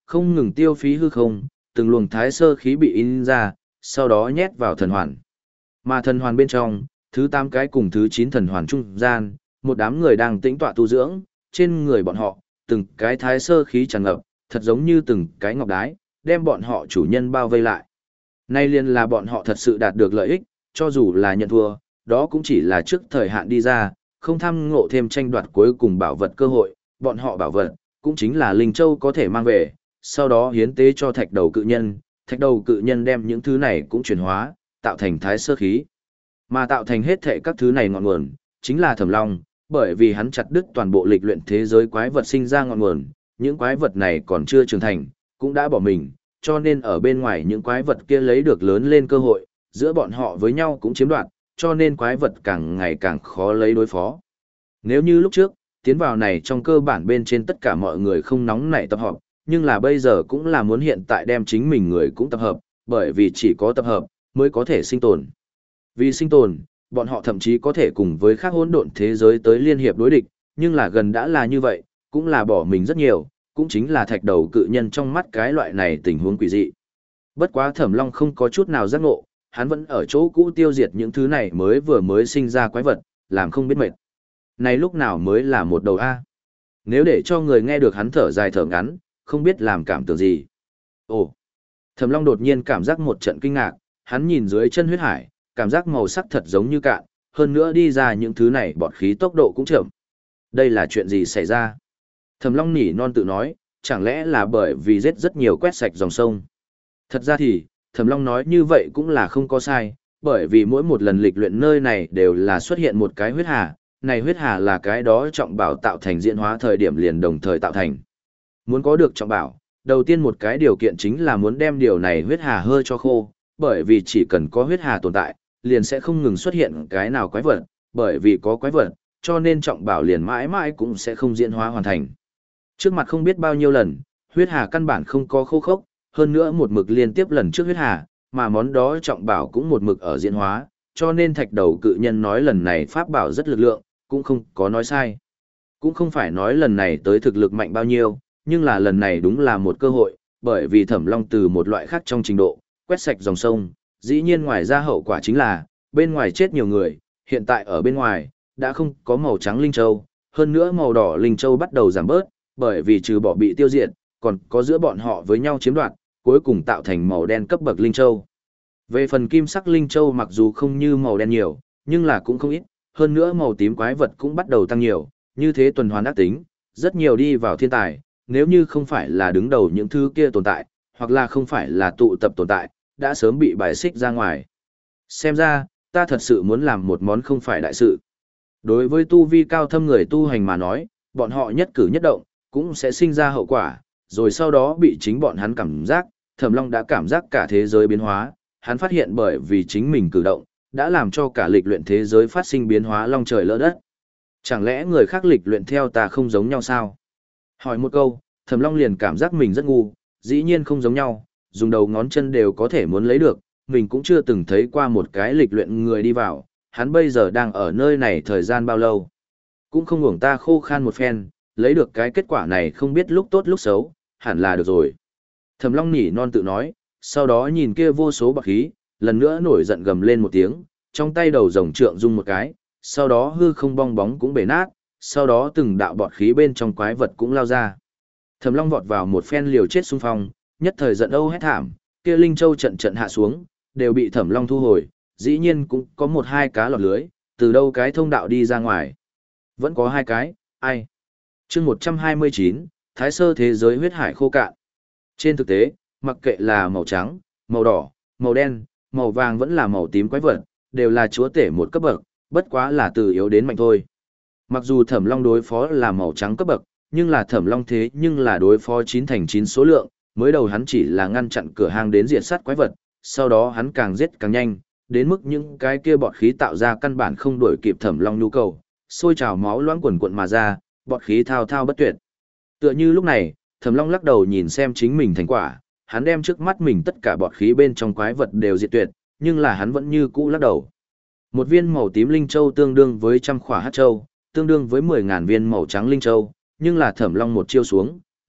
[SPEAKER 1] không ngừng tiêu phí hư không, từng luồng thái sơ khí bị in ra, sau đó nhét vào thần hoàn. Mà thần hoàn bên trong, thứ tám cái cùng thứ chín thần hoàn trung gian, một đám người đang tĩnh tọa tu dưỡng, trên người bọn họ, từng cái thái sơ khí tràn ngập, thật giống như từng cái ngọc đái, đem bọn họ chủ nhân bao vây lại. Nay liền là bọn họ thật sự đạt được lợi ích, cho dù là nhận thua, đó cũng chỉ là trước thời hạn đi ra, không tham ngộ thêm tranh đoạt cuối cùng bảo vật cơ hội, bọn họ bảo vật, cũng chính là Linh Châu có thể mang về, sau đó hiến tế cho thạch đầu cự nhân, thạch đầu cự nhân đem những thứ này cũng chuyển hóa, tạo thành thái sơ khí. Mà tạo thành hết thệ các thứ này ngọn nguồn, chính là Thẩm Long, bởi vì hắn chặt đứt toàn bộ lịch luyện thế giới quái vật sinh ra ngọn nguồn, những quái vật này còn chưa trưởng thành, cũng đã bỏ mình, cho nên ở bên ngoài những quái vật kia lấy được lớn lên cơ hội, giữa bọn họ với nhau cũng chiếm đoạt, cho nên quái vật càng ngày càng khó lấy đối phó. Nếu như lúc trước, tiến vào này trong cơ bản bên trên tất cả mọi người không nóng nảy tập hợp, nhưng là bây giờ cũng là muốn hiện tại đem chính mình người cũng tập hợp, bởi vì chỉ có tập hợp mới có thể sinh tồn. Vì sinh tồn, bọn họ thậm chí có thể cùng với khác hỗn độn thế giới tới liên hiệp đối địch, nhưng là gần đã là như vậy, cũng là bỏ mình rất nhiều, cũng chính là thạch đầu cự nhân trong mắt cái loại này tình huống quỷ dị. Bất quá Thẩm Long không có chút nào giác ngộ, hắn vẫn ở chỗ cũ tiêu diệt những thứ này mới vừa mới sinh ra quái vật, làm không biết mệt. Này lúc nào mới là một đầu A. Nếu để cho người nghe được hắn thở dài thở ngắn, không biết làm cảm tưởng gì. Ồ! Thẩm Long đột nhiên cảm giác một trận kinh ngạc, hắn nhìn dưới chân huyết hải, cảm giác màu sắc thật giống như cạn, hơn nữa đi ra những thứ này bọt khí tốc độ cũng chậm. Đây là chuyện gì xảy ra? Thẩm Long nỉ non tự nói, chẳng lẽ là bởi vì giết rất nhiều quét sạch dòng sông. Thật ra thì, Thẩm Long nói như vậy cũng là không có sai, bởi vì mỗi một lần lịch luyện nơi này đều là xuất hiện một cái huyết hà, này huyết hà là cái đó trọng bảo tạo thành diễn hóa thời điểm liền đồng thời tạo thành. Muốn có được trọng bảo, đầu tiên một cái điều kiện chính là muốn đem điều này huyết hà hơi cho khô, bởi vì chỉ cần có huyết hà tồn tại, liền sẽ không ngừng xuất hiện cái nào quái vật, bởi vì có quái vật, cho nên trọng bảo liền mãi mãi cũng sẽ không diễn hóa hoàn thành. Trước mặt không biết bao nhiêu lần, huyết hà căn bản không có khô khốc, hơn nữa một mực liên tiếp lần trước huyết hà, mà món đó trọng bảo cũng một mực ở diễn hóa, cho nên thạch đầu cự nhân nói lần này pháp bảo rất lực lượng, cũng không có nói sai. Cũng không phải nói lần này tới thực lực mạnh bao nhiêu, nhưng là lần này đúng là một cơ hội, bởi vì Thẩm Long từ một loại khác trong trình độ, quét sạch dòng sông, dĩ nhiên ngoài ra hậu quả chính là, bên ngoài chết nhiều người, hiện tại ở bên ngoài, đã không có màu trắng linh châu, hơn nữa màu đỏ linh châu bắt đầu giảm bớt, bởi vì trừ bỏ bị tiêu diệt, còn có giữa bọn họ với nhau chiếm đoạt, cuối cùng tạo thành màu đen cấp bậc linh châu. Về phần kim sắc linh châu mặc dù không như màu đen nhiều, nhưng là cũng không ít, hơn nữa màu tím quái vật cũng bắt đầu tăng nhiều, như thế tuần hoàn ác tính, rất nhiều đi vào thiên tài, nếu như không phải là đứng đầu những thứ kia tồn tại, hoặc là không phải là tụ tập tồn tại, đã sớm bị bài xích ra ngoài. Xem ra, ta thật sự muốn làm một món không phải đại sự. Đối với tu vi cao thâm người tu hành mà nói, bọn họ nhất cử nhất động, cũng sẽ sinh ra hậu quả, rồi sau đó bị chính bọn hắn cảm giác, Thẩm Long đã cảm giác cả thế giới biến hóa, hắn phát hiện bởi vì chính mình cử động, đã làm cho cả lịch luyện thế giới phát sinh biến hóa long trời lỡ đất. Chẳng lẽ người khác lịch luyện theo ta không giống nhau sao? Hỏi một câu, Thẩm Long liền cảm giác mình rất ngu, dĩ nhiên không giống nhau, dùng đầu ngón chân đều có thể muốn lấy được, mình cũng chưa từng thấy qua một cái lịch luyện người đi vào, hắn bây giờ đang ở nơi này thời gian bao lâu. Cũng không uổng ta khô khan một phen, lấy được cái kết quả này không biết lúc tốt lúc xấu, hẳn là được rồi. Thẩm Long nỉ non tự nói, sau đó nhìn kia vô số bạc khí, lần nữa nổi giận gầm lên một tiếng, trong tay đầu rồng trượng rung một cái, sau đó hư không bong bóng cũng bể nát, sau đó từng đạo bọt khí bên trong quái vật cũng lao ra. Thẩm Long vọt vào một phen liều chết xung phong, nhất thời giận âu hét thảm, kia linh châu trận trận hạ xuống, đều bị Thẩm Long thu hồi, dĩ nhiên cũng có một hai cá lọt lưới, từ đâu cái thông đạo đi ra ngoài. Vẫn có hai cái, ai? Chương một trăm hai mươi chín, Thái Sơ thế giới huyết hải khô cạn. Trên thực tế, mặc kệ là màu trắng, màu đỏ, màu đen, màu vàng vẫn là màu tím quái vật, đều là chúa tể một cấp bậc, bất quá là từ yếu đến mạnh thôi. Mặc dù Thẩm Long đối phó là màu trắng cấp bậc, nhưng là Thẩm Long thế nhưng là đối phó chín thành chín số lượng, mới đầu hắn chỉ là ngăn chặn cửa hàng đến diệt sát quái vật, sau đó hắn càng giết càng nhanh, đến mức những cái kia bọt khí tạo ra căn bản không đuổi kịp Thẩm Long nhu cầu, sôi trào máu loãng quần quần mà ra, bọt khí thao thao bất tuyệt. Tựa như lúc này, Thẩm Long lắc đầu nhìn xem chính mình thành quả, hắn đem trước mắt mình tất cả bọt khí bên trong quái vật đều diệt tuyệt, nhưng là hắn vẫn như cũ lắc đầu. Một viên màu tím linh châu tương đương với trăm khỏa hắc châu, tương đương với mười ngàn viên màu trắng linh châu, nhưng là Thẩm Long một chiêu xuống,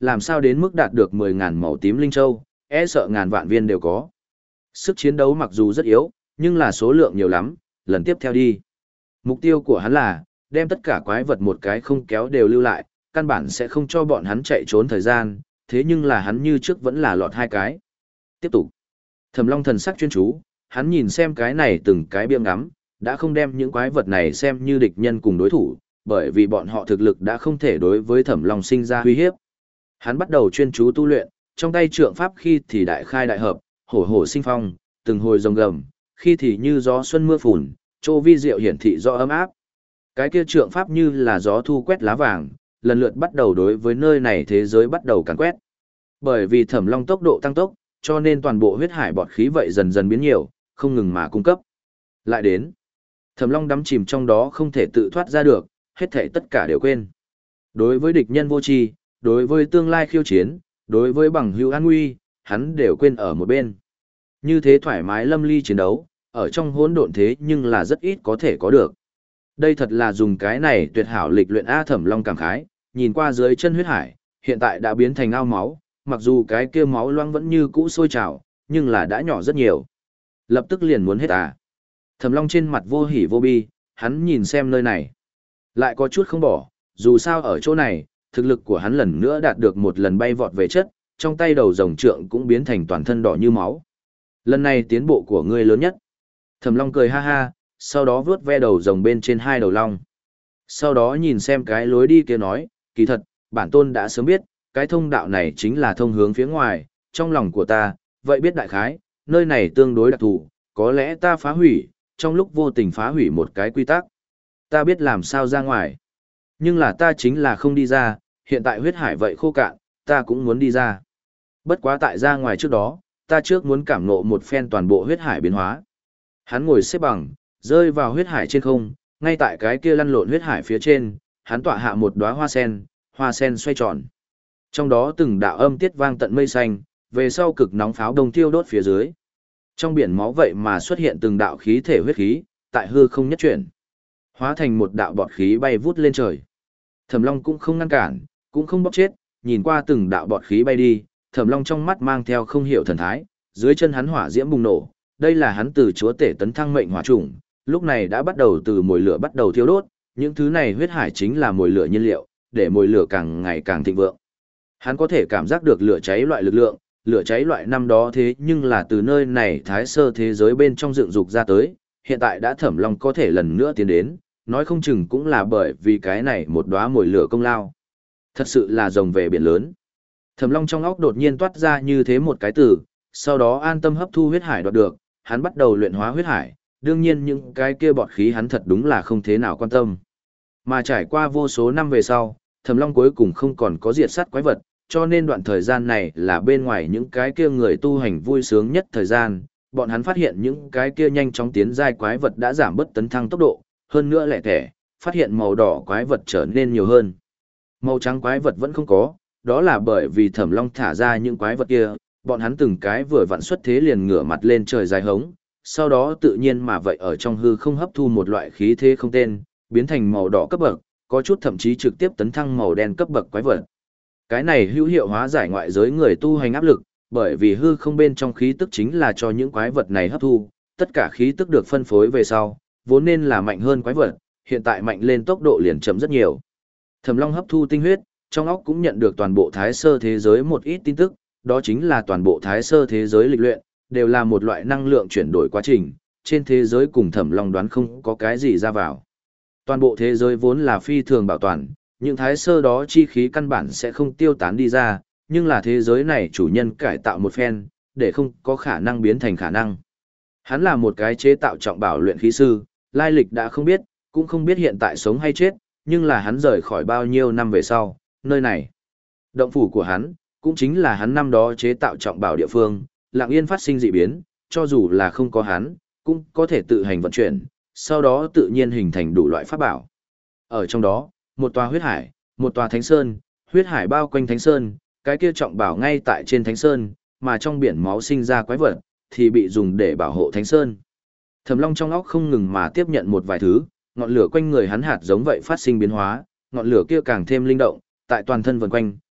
[SPEAKER 1] làm sao đến mức đạt được mười ngàn màu tím linh châu, e sợ ngàn vạn viên đều có. Sức chiến đấu mặc dù rất yếu, nhưng là số lượng nhiều lắm, lần tiếp theo đi. Mục tiêu của hắn là, đem tất cả quái vật một cái không kéo đều lưu lại, căn bản sẽ không cho bọn hắn chạy trốn thời gian, thế nhưng là hắn như trước vẫn là lọt hai cái. Tiếp tục. Thẩm Long thần sắc chuyên chú, hắn nhìn xem cái này từng cái biếng ngắm, đã không đem những quái vật này xem như địch nhân cùng đối thủ, bởi vì bọn họ thực lực đã không thể đối với Thẩm Long sinh ra uy hiếp. Hắn bắt đầu chuyên chú tu luyện, trong tay trượng pháp khi thì đại khai đại hợp, hổ hổ sinh phong, từng hồi rồng gầm, khi thì như gió xuân mưa phùn, trô vi diệu hiển thị do ấm áp. Cái kia trượng pháp như là gió thu quét lá vàng, lần lượt bắt đầu đối với nơi này thế giới bắt đầu càn quét. Bởi vì Thẩm Long tốc độ tăng tốc, cho nên toàn bộ huyết hải bọt khí vậy dần dần biến nhiều, không ngừng mà cung cấp. Lại đến, Thẩm Long đắm chìm trong đó không thể tự thoát ra được, hết thảy tất cả đều quên. Đối với địch nhân vô tri, đối với tương lai khiêu chiến, đối với bằng hữu an nguy, hắn đều quên ở một bên. Như thế thoải mái lâm ly chiến đấu, ở trong hỗn độn thế nhưng là rất ít có thể có được. Đây thật là dùng cái này tuyệt hảo lịch luyện A. Thẩm Long cảm khái, nhìn qua dưới chân huyết hải, hiện tại đã biến thành ao máu, mặc dù cái kia máu loang vẫn như cũ sôi trào, nhưng là đã nhỏ rất nhiều. Lập tức liền muốn hết à. Thẩm Long trên mặt vô hỉ vô bi, hắn nhìn xem nơi này. Lại có chút không bỏ, dù sao ở chỗ này, thực lực của hắn lần nữa đạt được một lần bay vọt về chất, trong tay đầu rồng trượng cũng biến thành toàn thân đỏ như máu. Lần này tiến bộ của ngươi lớn nhất. Thẩm Long cười ha ha, sau đó vướt ve đầu rồng bên trên hai đầu long. Sau đó nhìn xem cái lối đi kia nói, kỳ thật, bản tôn đã sớm biết, cái thông đạo này chính là thông hướng phía ngoài, trong lòng của ta, vậy biết đại khái, nơi này tương đối đặc thù, có lẽ ta phá hủy, trong lúc vô tình phá hủy một cái quy tắc. Ta biết làm sao ra ngoài. Nhưng là ta chính là không đi ra, hiện tại huyết hải vậy khô cạn, ta cũng muốn đi ra. Bất quá tại ra ngoài trước đó, ta trước muốn cảm ngộ một phen toàn bộ huyết hải biến hóa. Hắn ngồi xếp bằng, rơi vào huyết hải trên không, ngay tại cái kia lăn lộn huyết hải phía trên, hắn tọa hạ một đóa hoa sen, hoa sen xoay tròn. Trong đó từng đạo âm tiết vang tận mây xanh, về sau cực nóng pháo đông tiêu đốt phía dưới. Trong biển máu vậy mà xuất hiện từng đạo khí thể huyết khí, tại hư không nhất chuyển, hóa thành một đạo bọt khí bay vút lên trời. Thẩm Long cũng không ngăn cản, cũng không bóp chết, nhìn qua từng đạo bọt khí bay đi, Thẩm Long trong mắt mang theo không hiểu thần thái, dưới chân hắn hỏa diễm bùng nổ, đây là hắn từ chúa tể tấn thăng mệnh hỏa chủng, lúc này đã bắt đầu từ mồi lửa bắt đầu thiêu đốt, những thứ này huyết hải chính là mồi lửa nhiên liệu, để mồi lửa càng ngày càng thịnh vượng. Hắn có thể cảm giác được lửa cháy loại lực lượng, lửa cháy loại năm đó thế nhưng là từ nơi này thái sơ thế giới bên trong dựng dục ra tới, hiện tại đã Thẩm Long có thể lần nữa tiến đến, nói không chừng cũng là bởi vì cái này một đóa mồi lửa công lao. Thật sự là rồng về biển lớn. Thẩm Long trong óc đột nhiên toát ra như thế một cái từ, sau đó an tâm hấp thu huyết hải đoạt được, hắn bắt đầu luyện hóa huyết hải, đương nhiên những cái kia bọt khí hắn thật đúng là không thế nào quan tâm. Mà trải qua vô số năm về sau, Thẩm Long cuối cùng không còn có diệt sát quái vật, cho nên đoạn thời gian này là bên ngoài những cái kia người tu hành vui sướng nhất thời gian, bọn hắn phát hiện những cái kia nhanh chóng tiến giai quái vật đã giảm bớt tấn thăng tốc độ, hơn nữa lẻ thẻ, phát hiện màu đỏ quái vật trở nên nhiều hơn. Màu trắng quái vật vẫn không có, đó là bởi vì Thẩm Long thả ra những quái vật kia, bọn hắn từng cái vừa vặn xuất thế liền ngửa mặt lên trời dài hống, sau đó tự nhiên mà vậy ở trong hư không hấp thu một loại khí thế không tên, biến thành màu đỏ cấp bậc, có chút thậm chí trực tiếp tấn thăng màu đen cấp bậc quái vật. Cái này hữu hiệu hóa giải ngoại giới người tu hành áp lực, bởi vì hư không bên trong khí tức chính là cho những quái vật này hấp thu, tất cả khí tức được phân phối về sau, vốn nên là mạnh hơn quái vật, hiện tại mạnh lên tốc độ liền chậm rất nhiều. Thẩm Long hấp thu tinh huyết, trong óc cũng nhận được toàn bộ thái sơ thế giới một ít tin tức, đó chính là toàn bộ thái sơ thế giới lịch luyện, đều là một loại năng lượng chuyển đổi quá trình, trên thế giới cùng Thẩm Long đoán không có cái gì ra vào. Toàn bộ thế giới vốn là phi thường bảo toàn, những thái sơ đó chi khí căn bản sẽ không tiêu tán đi ra, nhưng là thế giới này chủ nhân cải tạo một phen, để không có khả năng biến thành khả năng. Hắn là một cái chế tạo trọng bảo luyện khí sư, lai lịch đã không biết, cũng không biết hiện tại sống hay chết, nhưng là hắn rời khỏi bao nhiêu năm về sau, nơi này. Động phủ của hắn, cũng chính là hắn năm đó chế tạo trọng bảo địa phương, lặng yên phát sinh dị biến, cho dù là không có hắn, cũng có thể tự hành vận chuyển, sau đó tự nhiên hình thành đủ loại pháp bảo. Ở trong đó, một tòa huyết hải, một tòa thánh sơn, huyết hải bao quanh thánh sơn, cái kia trọng bảo ngay tại trên thánh sơn, mà trong biển máu sinh ra quái vật, thì bị dùng để bảo hộ thánh sơn. Thẩm Long trong óc không ngừng mà tiếp nhận một vài thứ, ngọn lửa quanh người hắn hạt giống vậy phát sinh biến hóa, ngọn lửa kia càng thêm linh động, tại toàn thân vần quanh,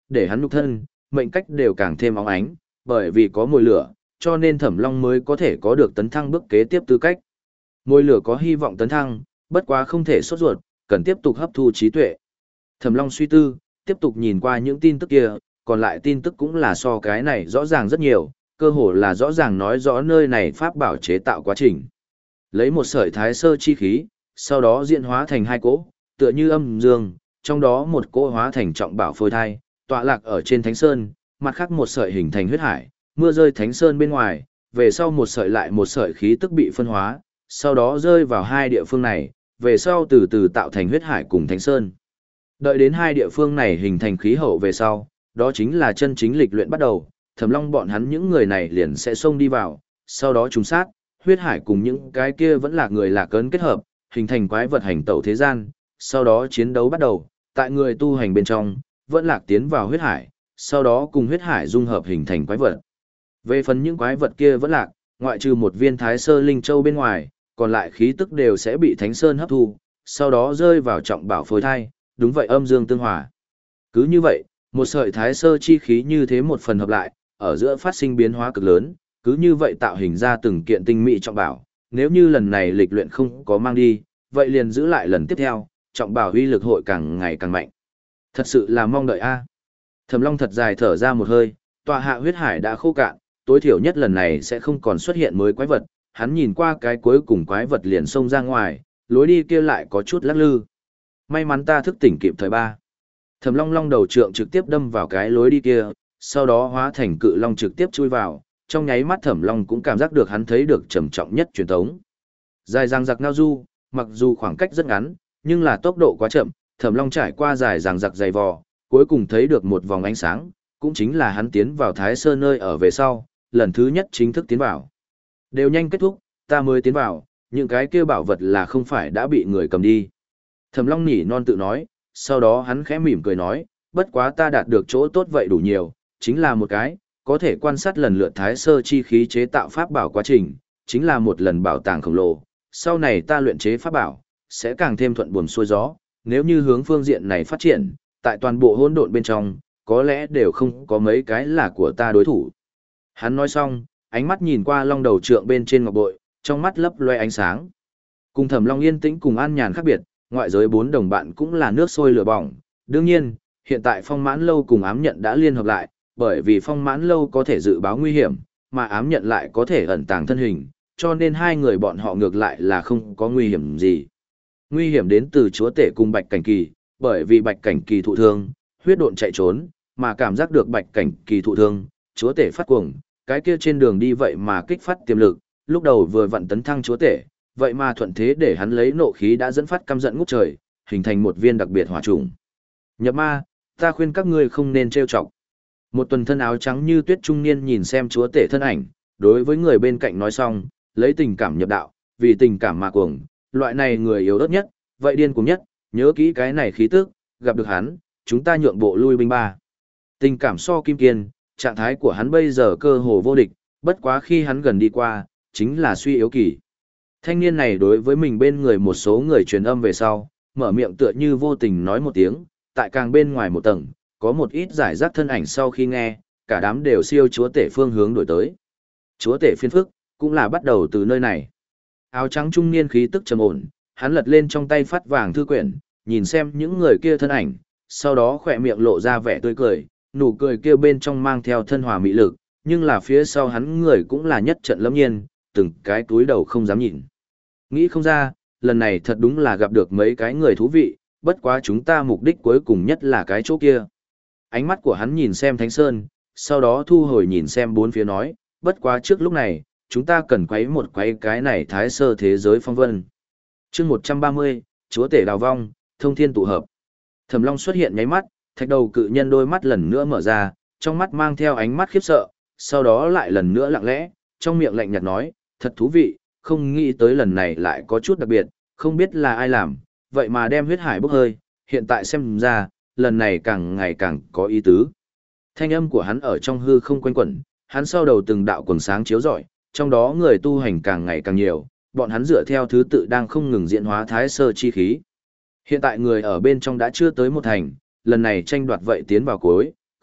[SPEAKER 1] để hắn nhục thân, mệnh cách đều càng thêm óng ánh, bởi vì có mồi lửa, cho nên Thẩm Long mới có thể có được tấn thăng bước kế tiếp tư cách. Mồi lửa có hy vọng tấn thăng, bất quá không thể sốt ruột, cần tiếp tục hấp thu trí tuệ. Thẩm Long suy tư, tiếp tục nhìn qua những tin tức kia, còn lại tin tức cũng là so cái này rõ ràng rất nhiều, cơ hồ là rõ ràng nói rõ nơi này pháp bảo chế tạo quá trình. Lấy một sợi thái sơ chi khí, sau đó diễn hóa thành hai cỗ, tựa như âm dương, trong đó một cỗ hóa thành trọng bảo phôi thai, tọa lạc ở trên thánh sơn, mặt khác một sợi hình thành huyết hải, mưa rơi thánh sơn bên ngoài, về sau một sợi lại một sợi khí tức bị phân hóa, sau đó rơi vào hai địa phương này, về sau từ từ tạo thành huyết hải cùng thánh sơn. Đợi đến hai địa phương này hình thành khí hậu về sau, đó chính là chân chính lịch luyện bắt đầu, Thẩm Long bọn hắn những người này liền sẽ xông đi vào, sau đó trùng sát, huyết hải cùng những cái kia vẫn là người lạc ấn kết hợp, hình thành quái vật hành tẩu thế gian, sau đó chiến đấu bắt đầu, tại người tu hành bên trong, vẫn lạc tiến vào huyết hải, sau đó cùng huyết hải dung hợp hình thành quái vật. Về phần những quái vật kia vẫn lạc, ngoại trừ một viên thái sơ linh châu bên ngoài, còn lại khí tức đều sẽ bị thánh sơn hấp thu, sau đó rơi vào trọng bảo phôi thai, đúng vậy âm dương tương hòa. Cứ như vậy, một sợi thái sơ chi khí như thế một phần hợp lại, ở giữa phát sinh biến hóa cực lớn, cứ như vậy tạo hình ra từng kiện tinh mỹ trọng bảo, nếu như lần này lịch luyện không có mang đi, vậy liền giữ lại lần tiếp theo, trọng bảo uy lực hội càng ngày càng mạnh. Thật sự là mong đợi a. Thẩm Long thật dài thở ra một hơi, tọa hạ huyết hải đã khô cạn, tối thiểu nhất lần này sẽ không còn xuất hiện mới quái vật, hắn nhìn qua cái cuối cùng quái vật liền xông ra ngoài, lối đi kia lại có chút lắc lư. May mắn ta thức tỉnh kịp thời ba. Thẩm Long long đầu trượng trực tiếp đâm vào cái lối đi kia, sau đó hóa thành cự long trực tiếp chui vào, trong nháy mắt Thẩm Long cũng cảm giác được hắn thấy được trầm trọng nhất truyền thống. Dài dằng dặc ngao du, mặc dù khoảng cách rất ngắn, nhưng là tốc độ quá chậm, Thẩm Long trải qua dài dằng dặc dày vò, cuối cùng thấy được một vòng ánh sáng, cũng chính là hắn tiến vào Thái Sơn nơi ở về sau, lần thứ nhất chính thức tiến vào. Đều nhanh kết thúc, ta mới tiến vào, những cái kia bảo vật là không phải đã bị người cầm đi. Thẩm Long nỉ non tự nói, sau đó hắn khẽ mỉm cười nói, bất quá ta đạt được chỗ tốt vậy đủ nhiều, chính là một cái, có thể quan sát lần lượt thái sơ chi khí chế tạo pháp bảo quá trình, chính là một lần bảo tàng khổng lồ. Sau này ta luyện chế pháp bảo, sẽ càng thêm thuận buồm xuôi gió, nếu như hướng phương diện này phát triển, tại toàn bộ hỗn độn bên trong, có lẽ đều không có mấy cái là của ta đối thủ. Hắn nói xong, ánh mắt nhìn qua long đầu trượng bên trên ngọc bội, trong mắt lấp loe ánh sáng. Cùng Thẩm Long yên tĩnh cùng an nhàn khác biệt, ngoại giới bốn đồng bạn cũng là nước sôi lửa bỏng. Đương nhiên, hiện tại Phong Mãn Lâu cùng ám nhận đã liên hợp lại, bởi vì Phong Mãn Lâu có thể dự báo nguy hiểm, mà ám nhận lại có thể ẩn tàng thân hình, cho nên hai người bọn họ ngược lại là không có nguy hiểm gì. Nguy hiểm đến từ chúa tể cùng Bạch Cảnh Kỳ, bởi vì Bạch Cảnh Kỳ thụ thương, huyết độn chạy trốn, mà cảm giác được Bạch Cảnh Kỳ thụ thương, chúa tể phát cuồng, cái kia trên đường đi vậy mà kích phát tiềm lực, lúc đầu vừa vặn tấn thăng chúa tể, vậy mà thuận thế để hắn lấy nộ khí đã dẫn phát căm giận ngút trời, hình thành một viên đặc biệt hỏa trùng. Nhập ma, ta khuyên các ngươi không nên trêu chọc. Một tuần thân áo trắng như tuyết trung niên nhìn xem chúa tể thân ảnh, đối với người bên cạnh nói xong, lấy tình cảm nhập đạo, vì tình cảm mà cuồng, loại này người yếu ớt nhất, vậy điên cuồng nhất, nhớ kỹ cái này khí tức, gặp được hắn, chúng ta nhượng bộ lui binh ba. Tình cảm so kim kiên, trạng thái của hắn bây giờ cơ hồ vô địch, bất quá khi hắn gần đi qua, chính là suy yếu kỳ. Thanh niên này đối với mình bên người một số người truyền âm về sau, mở miệng tựa như vô tình nói một tiếng, tại càng bên ngoài một tầng, có một ít giải rác thân ảnh sau khi nghe, cả đám đều siêu chúa tể phương hướng đổi tới. Chúa tể phiên phức, cũng là bắt đầu từ nơi này. Áo trắng trung niên khí tức trầm ổn, hắn lật lên trong tay phát vàng thư quyển, nhìn xem những người kia thân ảnh, sau đó khỏe miệng lộ ra vẻ tươi cười, nụ cười kia bên trong mang theo thân hòa mỹ lực, nhưng là phía sau hắn người cũng là nhất trận lâm nhiên, từng cái túi đầu không dám nhìn. Nghĩ không ra, lần này thật đúng là gặp được mấy cái người thú vị, bất quá chúng ta mục đích cuối cùng nhất là cái chỗ kia. Ánh mắt của hắn nhìn xem Thánh Sơn, sau đó thu hồi nhìn xem bốn phía nói, bất quá trước lúc này, chúng ta cần quấy một quấy cái này thái sơ thế giới phong vân. chương một trăm ba mươi, Chúa tể đào vong, thông thiên tụ hợp. Thẩm Long xuất hiện nháy mắt, thạch đầu cự nhân đôi mắt lần nữa mở ra, trong mắt mang theo ánh mắt khiếp sợ, sau đó lại lần nữa lặng lẽ, trong miệng lạnh nhạt nói, thật thú vị, không nghĩ tới lần này lại có chút đặc biệt, không biết là ai làm, vậy mà đem huyết hải bốc hơi, hiện tại xem ra, lần này càng ngày càng có ý tứ. Thanh âm của hắn ở trong hư không quanh quẩn, hắn sau đầu từng đạo quần sáng chiếu rọi, trong đó người tu hành càng ngày càng nhiều, bọn hắn dựa theo thứ tự đang không ngừng diễn hóa thái sơ chi khí. Hiện tại người ở bên trong đã chưa tới một thành, lần này tranh đoạt vậy tiến vào cuối,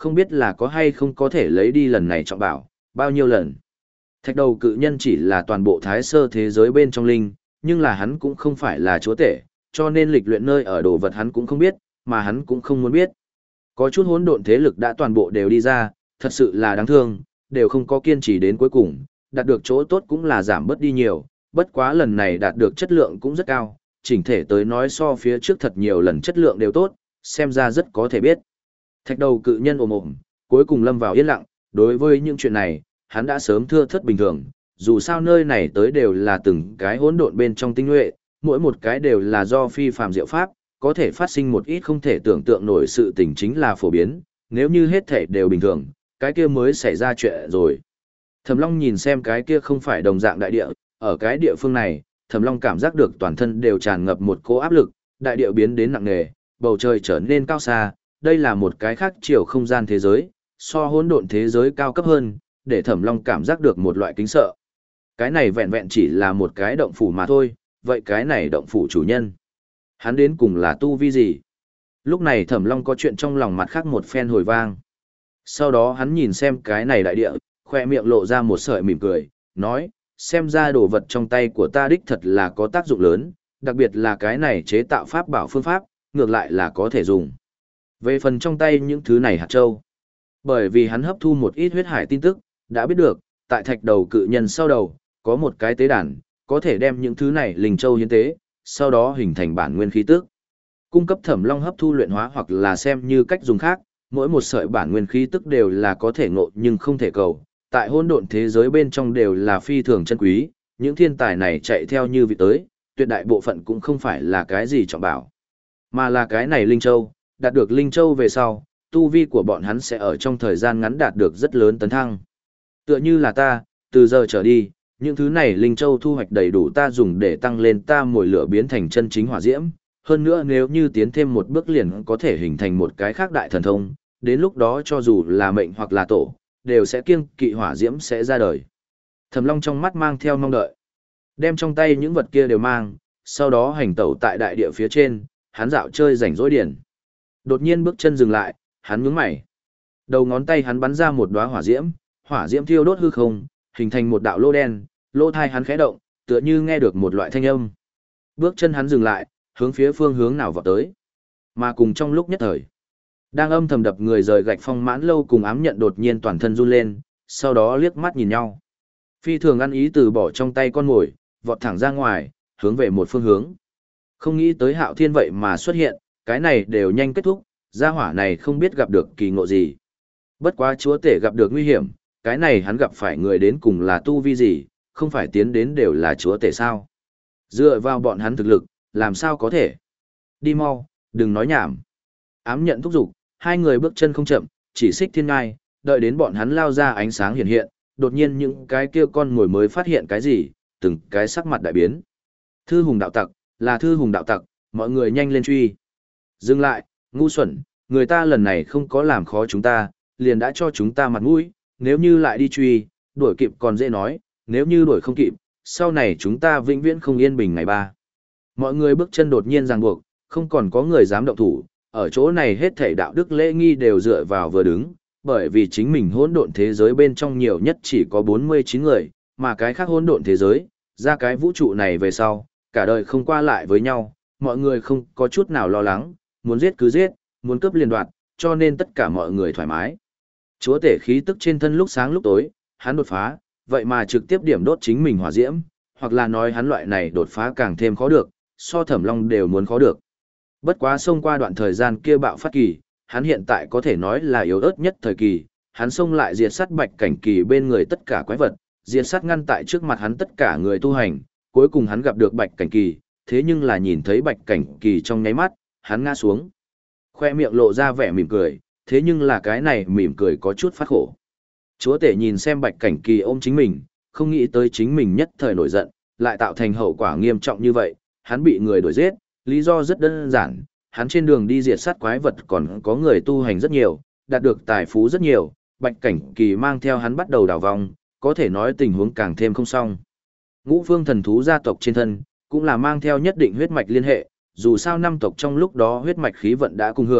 [SPEAKER 1] không biết là có hay không có thể lấy đi lần này trọng bảo, bao nhiêu lần. Thạch đầu cự nhân chỉ là toàn bộ thái sơ thế giới bên trong linh, nhưng là hắn cũng không phải là chúa tể, cho nên lịch luyện nơi ở đồ vật hắn cũng không biết, mà hắn cũng không muốn biết. Có chút hỗn độn thế lực đã toàn bộ đều đi ra, thật sự là đáng thương, đều không có kiên trì đến cuối cùng, đạt được chỗ tốt cũng là giảm bớt đi nhiều, bất quá lần này đạt được chất lượng cũng rất cao, chỉnh thể tới nói so phía trước thật nhiều lần chất lượng đều tốt, xem ra rất có thể biết. Thạch đầu cự nhân ồm ồm, cuối cùng lâm vào yên lặng, đối với những chuyện này, hắn đã sớm thưa thất bình thường, dù sao nơi này tới đều là từng cái hỗn độn bên trong tinh nhuệ, mỗi một cái đều là do phi phàm diệu pháp, có thể phát sinh một ít không thể tưởng tượng nổi sự tình chính là phổ biến, nếu như hết thể đều bình thường, cái kia mới xảy ra chuyện rồi. Thẩm Long nhìn xem cái kia không phải đồng dạng đại địa, ở cái địa phương này, Thẩm Long cảm giác được toàn thân đều tràn ngập một cỗ áp lực, đại địa biến đến nặng nề, bầu trời trở nên cao xa, đây là một cái khác chiều không gian thế giới, so hỗn độn thế giới cao cấp hơn, để Thẩm Long cảm giác được một loại kính sợ. Cái này vẹn vẹn chỉ là một cái động phủ mà thôi, vậy cái này động phủ chủ nhân, hắn đến cùng là tu vi gì? Lúc này Thẩm Long có chuyện trong lòng mặt khác một phen hồi vang. Sau đó hắn nhìn xem cái này đại địa, khoe miệng lộ ra một sợi mỉm cười, nói, xem ra đồ vật trong tay của ta đích thật là có tác dụng lớn, đặc biệt là cái này chế tạo pháp bảo phương pháp, ngược lại là có thể dùng. Về phần trong tay những thứ này hạt châu, bởi vì hắn hấp thu một ít huyết hải tin tức, đã biết được, tại thạch đầu cự nhân sau đầu, có một cái tế đàn, có thể đem những thứ này linh châu hiến tế, sau đó hình thành bản nguyên khí tức. Cung cấp Thẩm Long hấp thu luyện hóa hoặc là xem như cách dùng khác, mỗi một sợi bản nguyên khí tức đều là có thể ngộ nhưng không thể cầu, tại hỗn độn thế giới bên trong đều là phi thường chân quý, những thiên tài này chạy theo như vị tới, tuyệt đại bộ phận cũng không phải là cái gì trọng bảo, mà là cái này linh châu, đạt được linh châu về sau, tu vi của bọn hắn sẽ ở trong thời gian ngắn đạt được rất lớn tấn thăng. Tựa như là ta, từ giờ trở đi, những thứ này linh châu thu hoạch đầy đủ ta dùng để tăng lên ta mồi lửa biến thành chân chính hỏa diễm, hơn nữa nếu như tiến thêm một bước liền có thể hình thành một cái khác đại thần thông, đến lúc đó cho dù là mệnh hoặc là tổ, đều sẽ kiêng kỵ hỏa diễm sẽ ra đời. Thẩm Long trong mắt mang theo mong đợi, đem trong tay những vật kia đều mang, sau đó hành tẩu tại đại địa phía trên, hắn dạo chơi rảnh rỗi điển. Đột nhiên bước chân dừng lại, hắn nhướng mày. Đầu ngón tay hắn bắn ra một đóa hỏa diễm, hỏa diễm thiêu đốt hư không, hình thành một đạo lô đen, lỗ thai hắn khẽ động, tựa như nghe được một loại thanh âm. Bước chân hắn dừng lại, hướng phía phương hướng nào vọt tới. Mà cùng trong lúc nhất thời, đang âm thầm đập người rời gạch Phong Mãn Lâu cùng Ám Nhận đột nhiên toàn thân run lên, sau đó liếc mắt nhìn nhau. Phi thường ăn ý từ bỏ trong tay con mồi, vọt thẳng ra ngoài, hướng về một phương hướng. Không nghĩ tới Hạo Thiên vậy mà xuất hiện, cái này đều nhanh kết thúc, gia hỏa này không biết gặp được kỳ ngộ gì. Bất quá chúa tể gặp được nguy hiểm, cái này hắn gặp phải người đến cùng là tu vi gì, không phải tiến đến đều là chúa tể sao. Dựa vào bọn hắn thực lực, làm sao có thể. Đi mau, đừng nói nhảm. Ám Nhận thúc giục, hai người bước chân không chậm, chỉ xích thiên ngai, đợi đến bọn hắn lao ra ánh sáng hiện hiện, đột nhiên những cái kia con ngồi mới phát hiện cái gì, từng cái sắc mặt đại biến. Thư hùng đạo tặc, là thư hùng đạo tặc, mọi người nhanh lên truy. Dừng lại, ngu xuẩn, người ta lần này không có làm khó chúng ta, liền đã cho chúng ta mặt mũi, nếu như lại đi truy, đuổi kịp còn dễ nói, nếu như đuổi không kịp, sau này chúng ta vĩnh viễn không yên bình ngày ba. Mọi người bước chân đột nhiên ràng buộc, không còn có người dám động thủ, ở chỗ này hết thảy đạo đức lễ nghi đều dựa vào vừa đứng, bởi vì chính mình hỗn độn thế giới bên trong nhiều nhất chỉ có bốn mươi chín người, mà cái khác hỗn độn thế giới, ra cái vũ trụ này về sau, cả đời không qua lại với nhau, mọi người không có chút nào lo lắng, muốn giết cứ giết, muốn cướp liền đoạt, cho nên tất cả mọi người thoải mái. Chúa tể khí tức trên thân lúc sáng lúc tối, hắn đột phá, vậy mà trực tiếp điểm đốt chính mình hỏa diễm, hoặc là nói hắn loại này đột phá càng thêm khó được, so Thẩm Long đều muốn khó được. Bất quá xông qua đoạn thời gian kia bạo phát kỳ, hắn hiện tại có thể nói là yếu ớt nhất thời kỳ, hắn xông lại diệt sát bạch cảnh kỳ bên người tất cả quái vật, diệt sát ngăn tại trước mặt hắn tất cả người tu hành, cuối cùng hắn gặp được bạch cảnh kỳ, thế nhưng là nhìn thấy bạch cảnh kỳ trong nháy mắt, hắn ngã xuống. Khoe miệng lộ ra vẻ mỉm cười, thế nhưng là cái này mỉm cười có chút phát khổ. Chúa tể nhìn xem bạch cảnh kỳ ôm chính mình, không nghĩ tới chính mình nhất thời nổi giận, lại tạo thành hậu quả nghiêm trọng như vậy, hắn bị người đuổi giết, lý do rất đơn giản, hắn trên đường đi diệt sát quái vật còn có người tu hành rất nhiều, đạt được tài phú rất nhiều, bạch cảnh kỳ mang theo hắn bắt đầu đảo vòng, có thể nói tình huống càng thêm không xong. Ngũ phương thần thú gia tộc trên thân, cũng là mang theo nhất định huyết mạch liên hệ, dù sao năm tộc trong lúc đó huyết mạch khí vận đã cùng hưởng,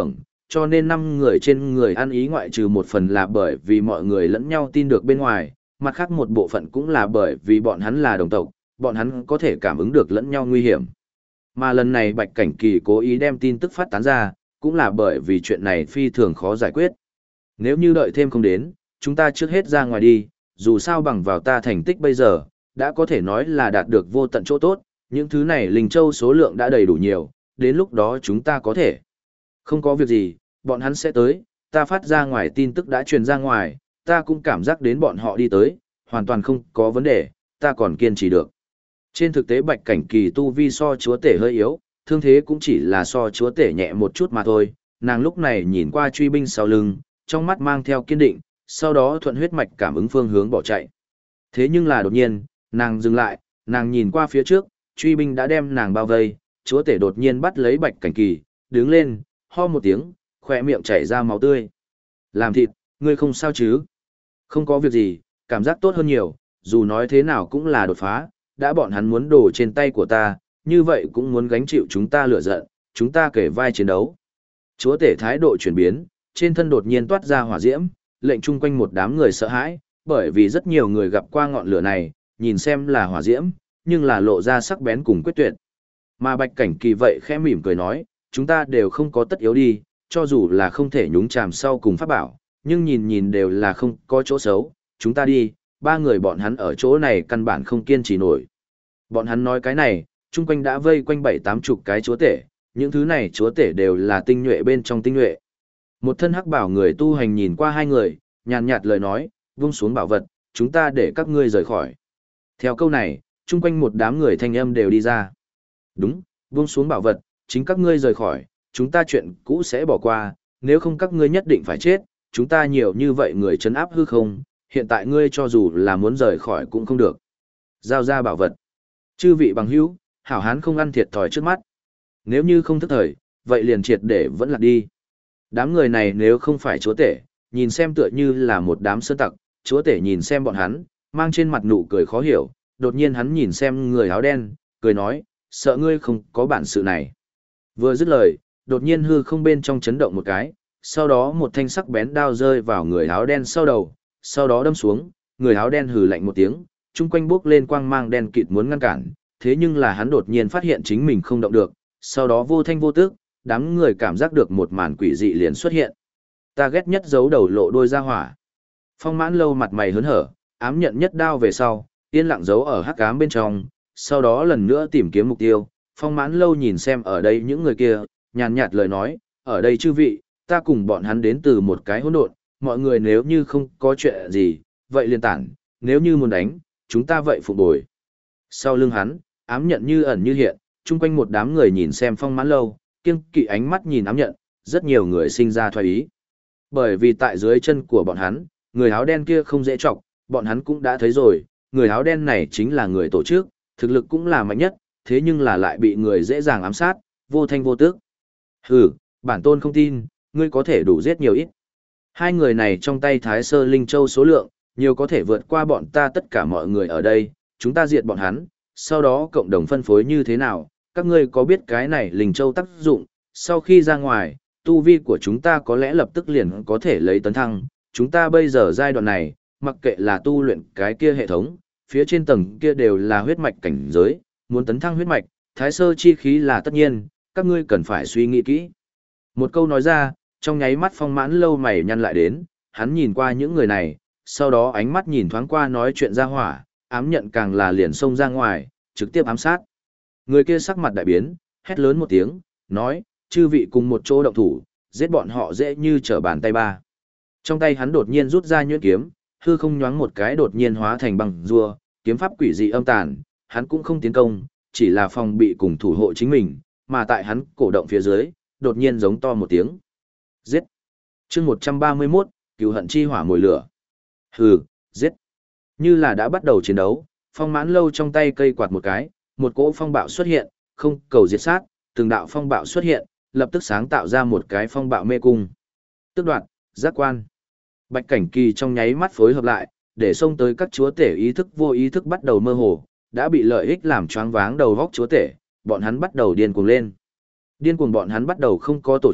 [SPEAKER 1] cho nên năm người trên người ăn ý ngoại trừ một phần là bởi vì mọi người lẫn nhau tin được bên ngoài, mặt khác một bộ phận cũng là bởi vì bọn hắn là đồng tộc, bọn hắn có thể cảm ứng được lẫn nhau nguy hiểm. Mà lần này Bạch Cảnh Kỳ cố ý đem tin tức phát tán ra, cũng là bởi vì chuyện này phi thường khó giải quyết. Nếu như đợi thêm không đến, chúng ta trước hết ra ngoài đi, dù sao bằng vào ta thành tích bây giờ, đã có thể nói là đạt được vô tận chỗ tốt, những thứ này Linh Châu số lượng đã đầy đủ nhiều, đến lúc đó chúng ta có thể. Không có việc gì, bọn hắn sẽ tới, ta phát ra ngoài tin tức đã truyền ra ngoài, ta cũng cảm giác đến bọn họ đi tới, hoàn toàn không có vấn đề, ta còn kiên trì được. Trên thực tế Bạch Cảnh Kỳ tu vi so chúa tể hơi yếu, thương thế cũng chỉ là so chúa tể nhẹ một chút mà thôi, nàng lúc này nhìn qua truy binh sau lưng, trong mắt mang theo kiên định, sau đó thuận huyết mạch cảm ứng phương hướng bỏ chạy. Thế nhưng là đột nhiên, nàng dừng lại, nàng nhìn qua phía trước, truy binh đã đem nàng bao vây, chúa tể đột nhiên bắt lấy Bạch Cảnh Kỳ, đứng lên, ho một tiếng, khỏe miệng chảy ra máu tươi. Làm thịt, ngươi không sao chứ? Không có việc gì, cảm giác tốt hơn nhiều, dù nói thế nào cũng là đột phá, đã bọn hắn muốn đổ trên tay của ta, như vậy cũng muốn gánh chịu chúng ta lửa giận, chúng ta kể vai chiến đấu. Chúa tể thái độ chuyển biến, trên thân đột nhiên toát ra hỏa diễm, lệnh chung quanh một đám người sợ hãi, bởi vì rất nhiều người gặp qua ngọn lửa này, nhìn xem là hỏa diễm, nhưng là lộ ra sắc bén cùng quyết tuyệt. Mà Bạch Cảnh Kỳ vậy khẽ mỉm cười nói, chúng ta đều không có tất yếu đi, cho dù là không thể nhúng chàm sau cùng pháp bảo, nhưng nhìn nhìn đều là không có chỗ xấu, chúng ta đi, ba người bọn hắn ở chỗ này căn bản không kiên trì nổi. Bọn hắn nói cái này, chung quanh đã vây quanh bảy tám chục cái chúa tể, những thứ này chúa tể đều là tinh nhuệ bên trong tinh nhuệ. Một thân hắc bảo người tu hành nhìn qua hai người, nhàn nhạt lời nói, vung xuống bảo vật, chúng ta để các ngươi rời khỏi. Theo câu này, chung quanh một đám người thanh âm đều đi ra. Đúng, vung xuống bảo vật, chính các ngươi rời khỏi, chúng ta chuyện cũ sẽ bỏ qua, nếu không các ngươi nhất định phải chết, chúng ta nhiều như vậy người trấn áp hư không, hiện tại ngươi cho dù là muốn rời khỏi cũng không được. Giao ra bảo vật. Chư vị bằng hữu, hảo hán không ăn thiệt thòi trước mắt. Nếu như không thức thời, vậy liền triệt để vẫn lạc đi. Đám người này nếu không phải chúa tể, nhìn xem tựa như là một đám sơn tặc, chúa tể nhìn xem bọn hắn, mang trên mặt nụ cười khó hiểu, đột nhiên hắn nhìn xem người áo đen, cười nói, sợ ngươi không có bản sự này. Vừa dứt lời, đột nhiên hư không bên trong chấn động một cái, sau đó một thanh sắc bén đao rơi vào người áo đen sau đầu, sau đó đâm xuống, người áo đen hừ lạnh một tiếng, chung quanh bốc lên quang mang đen kịt muốn ngăn cản, thế nhưng là hắn đột nhiên phát hiện chính mình không động được, sau đó vô thanh vô tức, đám người cảm giác được một màn quỷ dị liền xuất hiện. Ta ghét nhất giấu đầu lộ đôi ra hỏa. Phong Mãn Lâu mặt mày hớn hở, ám nhận nhất đao về sau, yên lặng giấu ở hắc ám bên trong, sau đó lần nữa tìm kiếm mục tiêu. Phong Mãn Lâu nhìn xem ở đây những người kia, nhàn nhạt lời nói, ở đây chư vị, ta cùng bọn hắn đến từ một cái hỗn độn, mọi người nếu như không có chuyện gì, vậy liền tản, nếu như muốn đánh, chúng ta vậy phục bồi. Sau lưng hắn, ám nhận như ẩn như hiện, chung quanh một đám người nhìn xem Phong Mãn Lâu, kiêng kỵ ánh mắt nhìn ám nhận, rất nhiều người sinh ra thoái ý. Bởi vì tại dưới chân của bọn hắn, người áo đen kia không dễ chọc, bọn hắn cũng đã thấy rồi, người áo đen này chính là người tổ chức, thực lực cũng là mạnh nhất, thế nhưng là lại bị người dễ dàng ám sát, vô thanh vô tức. Hừ, bản tôn không tin, ngươi có thể đủ giết nhiều ít. Hai người này trong tay Thái Sơ Linh Châu số lượng, nhiều có thể vượt qua bọn ta tất cả mọi người ở đây, chúng ta diệt bọn hắn, sau đó cộng đồng phân phối như thế nào, các ngươi có biết cái này Linh Châu tác dụng, sau khi ra ngoài, tu vi của chúng ta có lẽ lập tức liền có thể lấy tấn thăng, chúng ta bây giờ giai đoạn này, mặc kệ là tu luyện cái kia hệ thống, phía trên tầng kia đều là huyết mạch cảnh giới, muốn tấn thăng huyết mạch, Thái Sơ chi khí là tất nhiên, các ngươi cần phải suy nghĩ kỹ. Một câu nói ra, trong nháy mắt Phong Mãn Lâu mày nhăn lại đến, hắn nhìn qua những người này, sau đó ánh mắt nhìn thoáng qua nói chuyện ra hỏa, ám nhận càng là liền xông ra ngoài, trực tiếp ám sát. Người kia sắc mặt đại biến, hét lớn một tiếng, nói, chư vị cùng một chỗ động thủ, giết bọn họ dễ như trở bàn tay ba. Trong tay hắn đột nhiên rút ra nhuyễn kiếm, hư không nhoáng một cái đột nhiên hóa thành bằng rùa, kiếm pháp quỷ dị âm tàn, hắn cũng không tiến công, chỉ là phòng bị cùng thủ hộ chính mình, mà tại hắn cổ động phía dưới, đột nhiên giống to một tiếng. Giết! chương một trăm ba mươi mốt, cừu hận chi hỏa mồi lửa. Hừ, giết! Như là đã bắt đầu chiến đấu, Phong Mãn Lâu trong tay cây quạt một cái, một cỗ phong bạo xuất hiện, không cầu diệt sát, từng đạo phong bạo xuất hiện, lập tức sáng tạo ra một cái phong bạo mê cung. Tức đoạt, giác quan. Bạch Cảnh Kỳ trong nháy mắt phối hợp lại, để xông tới các chúa tể ý thức vô ý thức bắt đầu mơ hồ, đã bị lợi ích làm choáng váng đầu góc chúa tể, bọn hắn bắt đầu điên cuồng lên. Điên cuồng bọn hắn bắt đầu không có tổ chức,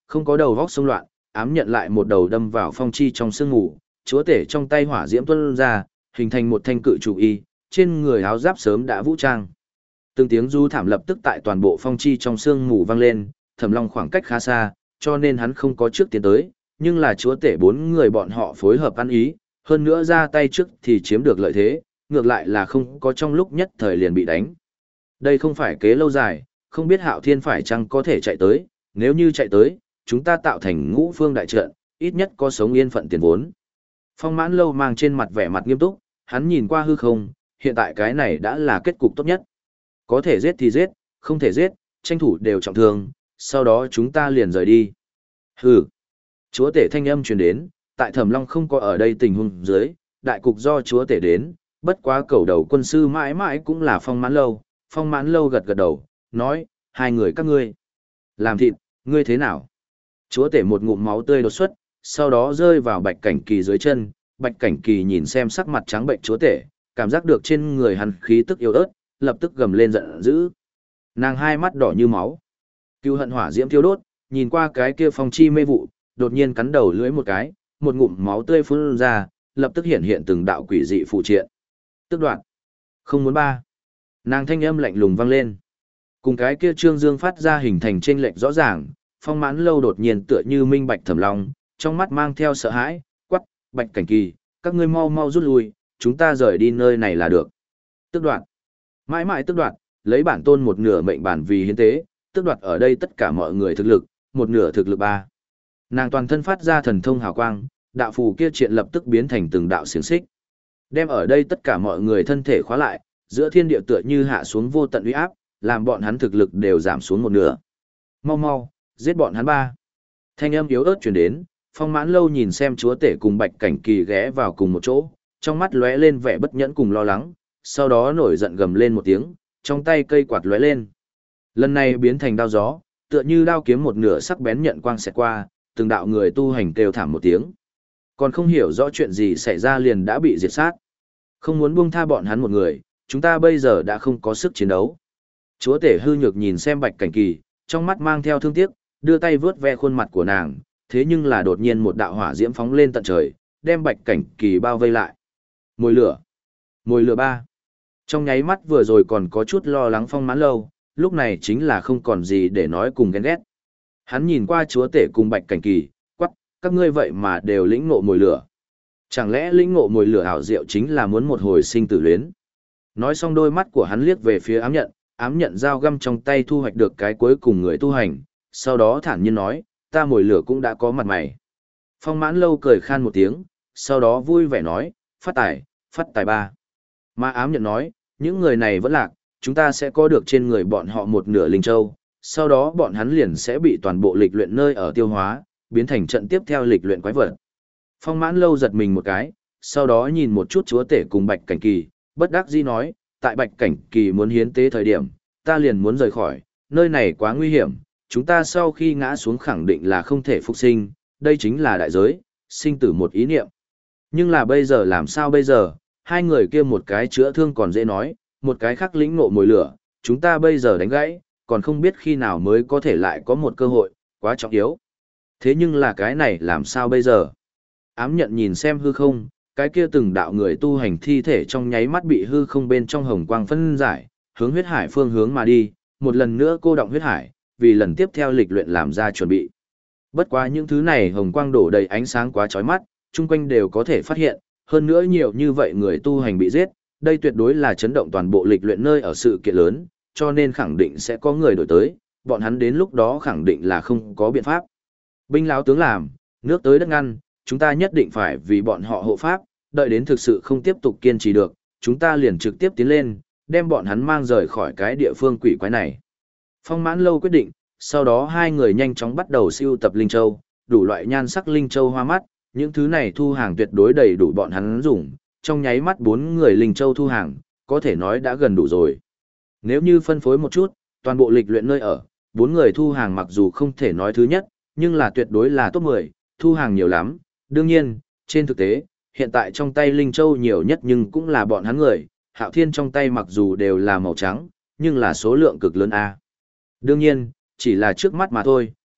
[SPEAKER 1] không có đầu vóc xông loạn, ám nhận lại một đầu đâm vào phong chi trong sương ngủ, chúa tể trong tay hỏa diễm tuôn ra, hình thành một thanh cự chủ y, trên người áo giáp sớm đã vũ trang. Từng tiếng du thảm lập tức tại toàn bộ phong chi trong sương mù vang lên, Thẩm Long khoảng cách khá xa, cho nên hắn không có trước tiến tới, nhưng là chúa tể bốn người bọn họ phối hợp ăn ý, hơn nữa ra tay trước thì chiếm được lợi thế, ngược lại là không có trong lúc nhất thời liền bị đánh. Đây không phải kế lâu dài, không biết Hạo Thiên phải chăng có thể chạy tới, nếu như chạy tới, chúng ta tạo thành ngũ phương đại trận, ít nhất có sống yên phận tiền vốn. Phong Mãn Lâu mang trên mặt vẻ mặt nghiêm túc, hắn nhìn qua hư không, hiện tại cái này đã là kết cục tốt nhất. Có thể giết thì giết, không thể giết, tranh thủ đều trọng thương, sau đó chúng ta liền rời đi. Hừ. Chúa tể thanh âm truyền đến, tại Thẩm Long không có ở đây tình huống dưới, đại cục do chúa tể đến, bất quá cầu đầu quân sư mãi mãi cũng là Phong Mãn Lâu. Phong Mãn Lâu gật gật đầu, nói, hai người các ngươi. Làm thịt, ngươi thế nào? Chúa tể một ngụm máu tươi đột xuất, sau đó rơi vào Bạch Cảnh Kỳ dưới chân. Bạch Cảnh Kỳ nhìn xem sắc mặt trắng bệnh chúa tể, cảm giác được trên người hắn khí tức yếu ớt, lập tức gầm lên giận dữ. Nàng hai mắt đỏ như máu. Cừu hận hỏa diễm thiêu đốt, nhìn qua cái kia phong chi mê vụ, đột nhiên cắn đầu lưỡi một cái, một ngụm máu tươi phun ra, lập tức hiện hiện từng đạo quỷ dị phụ triện. Tức đoạn. Không muốn ba. Nàng thanh âm lạnh lùng vang lên. Cùng cái kia Trương Dương phát ra hình thành chênh lệch rõ ràng, Phong Mãn Lâu đột nhiên tựa như minh bạch Thẩm Long, trong mắt mang theo sợ hãi, quắc, Bạch Cảnh Kỳ, các ngươi mau mau rút lui, chúng ta rời đi nơi này là được. Tức đoạn. Mãi mãi tức đoạn, lấy bản tôn một nửa mệnh bản vì hiến tế, tức đoạt ở đây tất cả mọi người thực lực, một nửa thực lực ba. Nàng toàn thân phát ra thần thông hào quang, đạo phù kia triện lập tức biến thành từng đạo xiềng xích. Đem ở đây tất cả mọi người thân thể khóa lại, giữa thiên địa tựa như hạ xuống vô tận uy áp, làm bọn hắn thực lực đều giảm xuống một nửa. Mau mau, giết bọn hắn ba. Thanh âm yếu ớt truyền đến, Phong Mãn Lâu nhìn xem chúa tể cùng Bạch Cảnh Kỳ ghé vào cùng một chỗ, trong mắt lóe lên vẻ bất nhẫn cùng lo lắng, sau đó nổi giận gầm lên một tiếng, trong tay cây quạt lóe lên. Lần này biến thành đao gió, tựa như đao kiếm một nửa sắc bén nhận quang xẹt qua, từng đạo người tu hành kêu thảm một tiếng. Còn không hiểu rõ chuyện gì xảy ra liền đã bị diệt sát. Không muốn buông tha bọn hắn một người, chúng ta bây giờ đã không có sức chiến đấu. Chúa tể hư nhược nhìn xem Bạch Cảnh Kỳ, trong mắt mang theo thương tiếc, đưa tay vướt ve khuôn mặt của nàng, thế nhưng là đột nhiên một đạo hỏa diễm phóng lên tận trời, đem Bạch Cảnh Kỳ bao vây lại. Mồi lửa. Mồi lửa ba. Trong nháy mắt vừa rồi còn có chút lo lắng Phong Mãn Lâu, lúc này chính là không còn gì để nói cùng ghen ghét. Hắn nhìn qua chúa tể cùng Bạch Cảnh Kỳ, quắc, các ngươi vậy mà đều lĩnh ngộ mồi lửa. Chẳng lẽ lĩnh ngộ mồi lửa ảo diệu chính là muốn một hồi sinh tử luyến? Nói xong đôi mắt của hắn liếc về phía ám nhận, ám nhận dao găm trong tay thu hoạch được cái cuối cùng người tu hành, sau đó thản nhiên nói, ta mồi lửa cũng đã có mặt mày. Phong Mãn Lâu cười khan một tiếng, sau đó vui vẻ nói, phát tài, phát tài ba. Mà ám nhận nói, những người này vẫn lạc, chúng ta sẽ có được trên người bọn họ một nửa linh châu, sau đó bọn hắn liền sẽ bị toàn bộ lịch luyện nơi ở tiêu hóa, biến thành trận tiếp theo lịch luyện quái vật. Phong Mãn Lâu giật mình một cái, sau đó nhìn một chút chúa tể cùng Bạch Cảnh Kỳ, bất đắc dĩ nói, tại Bạch Cảnh Kỳ muốn hiến tế thời điểm, ta liền muốn rời khỏi, nơi này quá nguy hiểm, chúng ta sau khi ngã xuống khẳng định là không thể phục sinh, đây chính là đại giới, sinh tử một ý niệm. Nhưng là bây giờ làm sao bây giờ, hai người kia một cái chữa thương còn dễ nói, một cái khác lĩnh ngộ mồi lửa, chúng ta bây giờ đánh gãy, còn không biết khi nào mới có thể lại có một cơ hội, quá trọng yếu. Thế nhưng là cái này làm sao bây giờ? Ám nhận nhìn xem hư không, cái kia từng đạo người tu hành thi thể trong nháy mắt bị hư không bên trong hồng quang phân giải, hướng huyết hải phương hướng mà đi, một lần nữa cô động huyết hải, vì lần tiếp theo lịch luyện làm ra chuẩn bị. Bất quá những thứ này hồng quang đổ đầy ánh sáng quá chói mắt, chung quanh đều có thể phát hiện, hơn nữa nhiều như vậy người tu hành bị giết, đây tuyệt đối là chấn động toàn bộ lịch luyện nơi ở sự kiện lớn, cho nên khẳng định sẽ có người đổi tới, bọn hắn đến lúc đó khẳng định là không có biện pháp. Binh lão tướng làm, nước tới đất ngăn, chúng ta nhất định phải vì bọn họ hộ pháp, đợi đến thực sự không tiếp tục kiên trì được, chúng ta liền trực tiếp tiến lên, đem bọn hắn mang rời khỏi cái địa phương quỷ quái này. Phong Mãn Lâu quyết định, sau đó hai người nhanh chóng bắt đầu siêu tập linh châu, đủ loại nhan sắc linh châu hoa mắt, những thứ này thu hàng tuyệt đối đầy đủ bọn hắn dùng, trong nháy mắt bốn người linh châu thu hàng, có thể nói đã gần đủ rồi. Nếu như phân phối một chút, toàn bộ lịch luyện nơi ở, bốn người thu hàng mặc dù không thể nói thứ nhất, nhưng là tuyệt đối là top mười, thu hàng nhiều lắm. Đương nhiên, trên thực tế, hiện tại trong tay linh châu nhiều nhất nhưng cũng là bọn hắn người, Hạo Thiên trong tay mặc dù đều là màu trắng, nhưng là số lượng cực lớn a. Đương nhiên, chỉ là trước mắt mà thôi,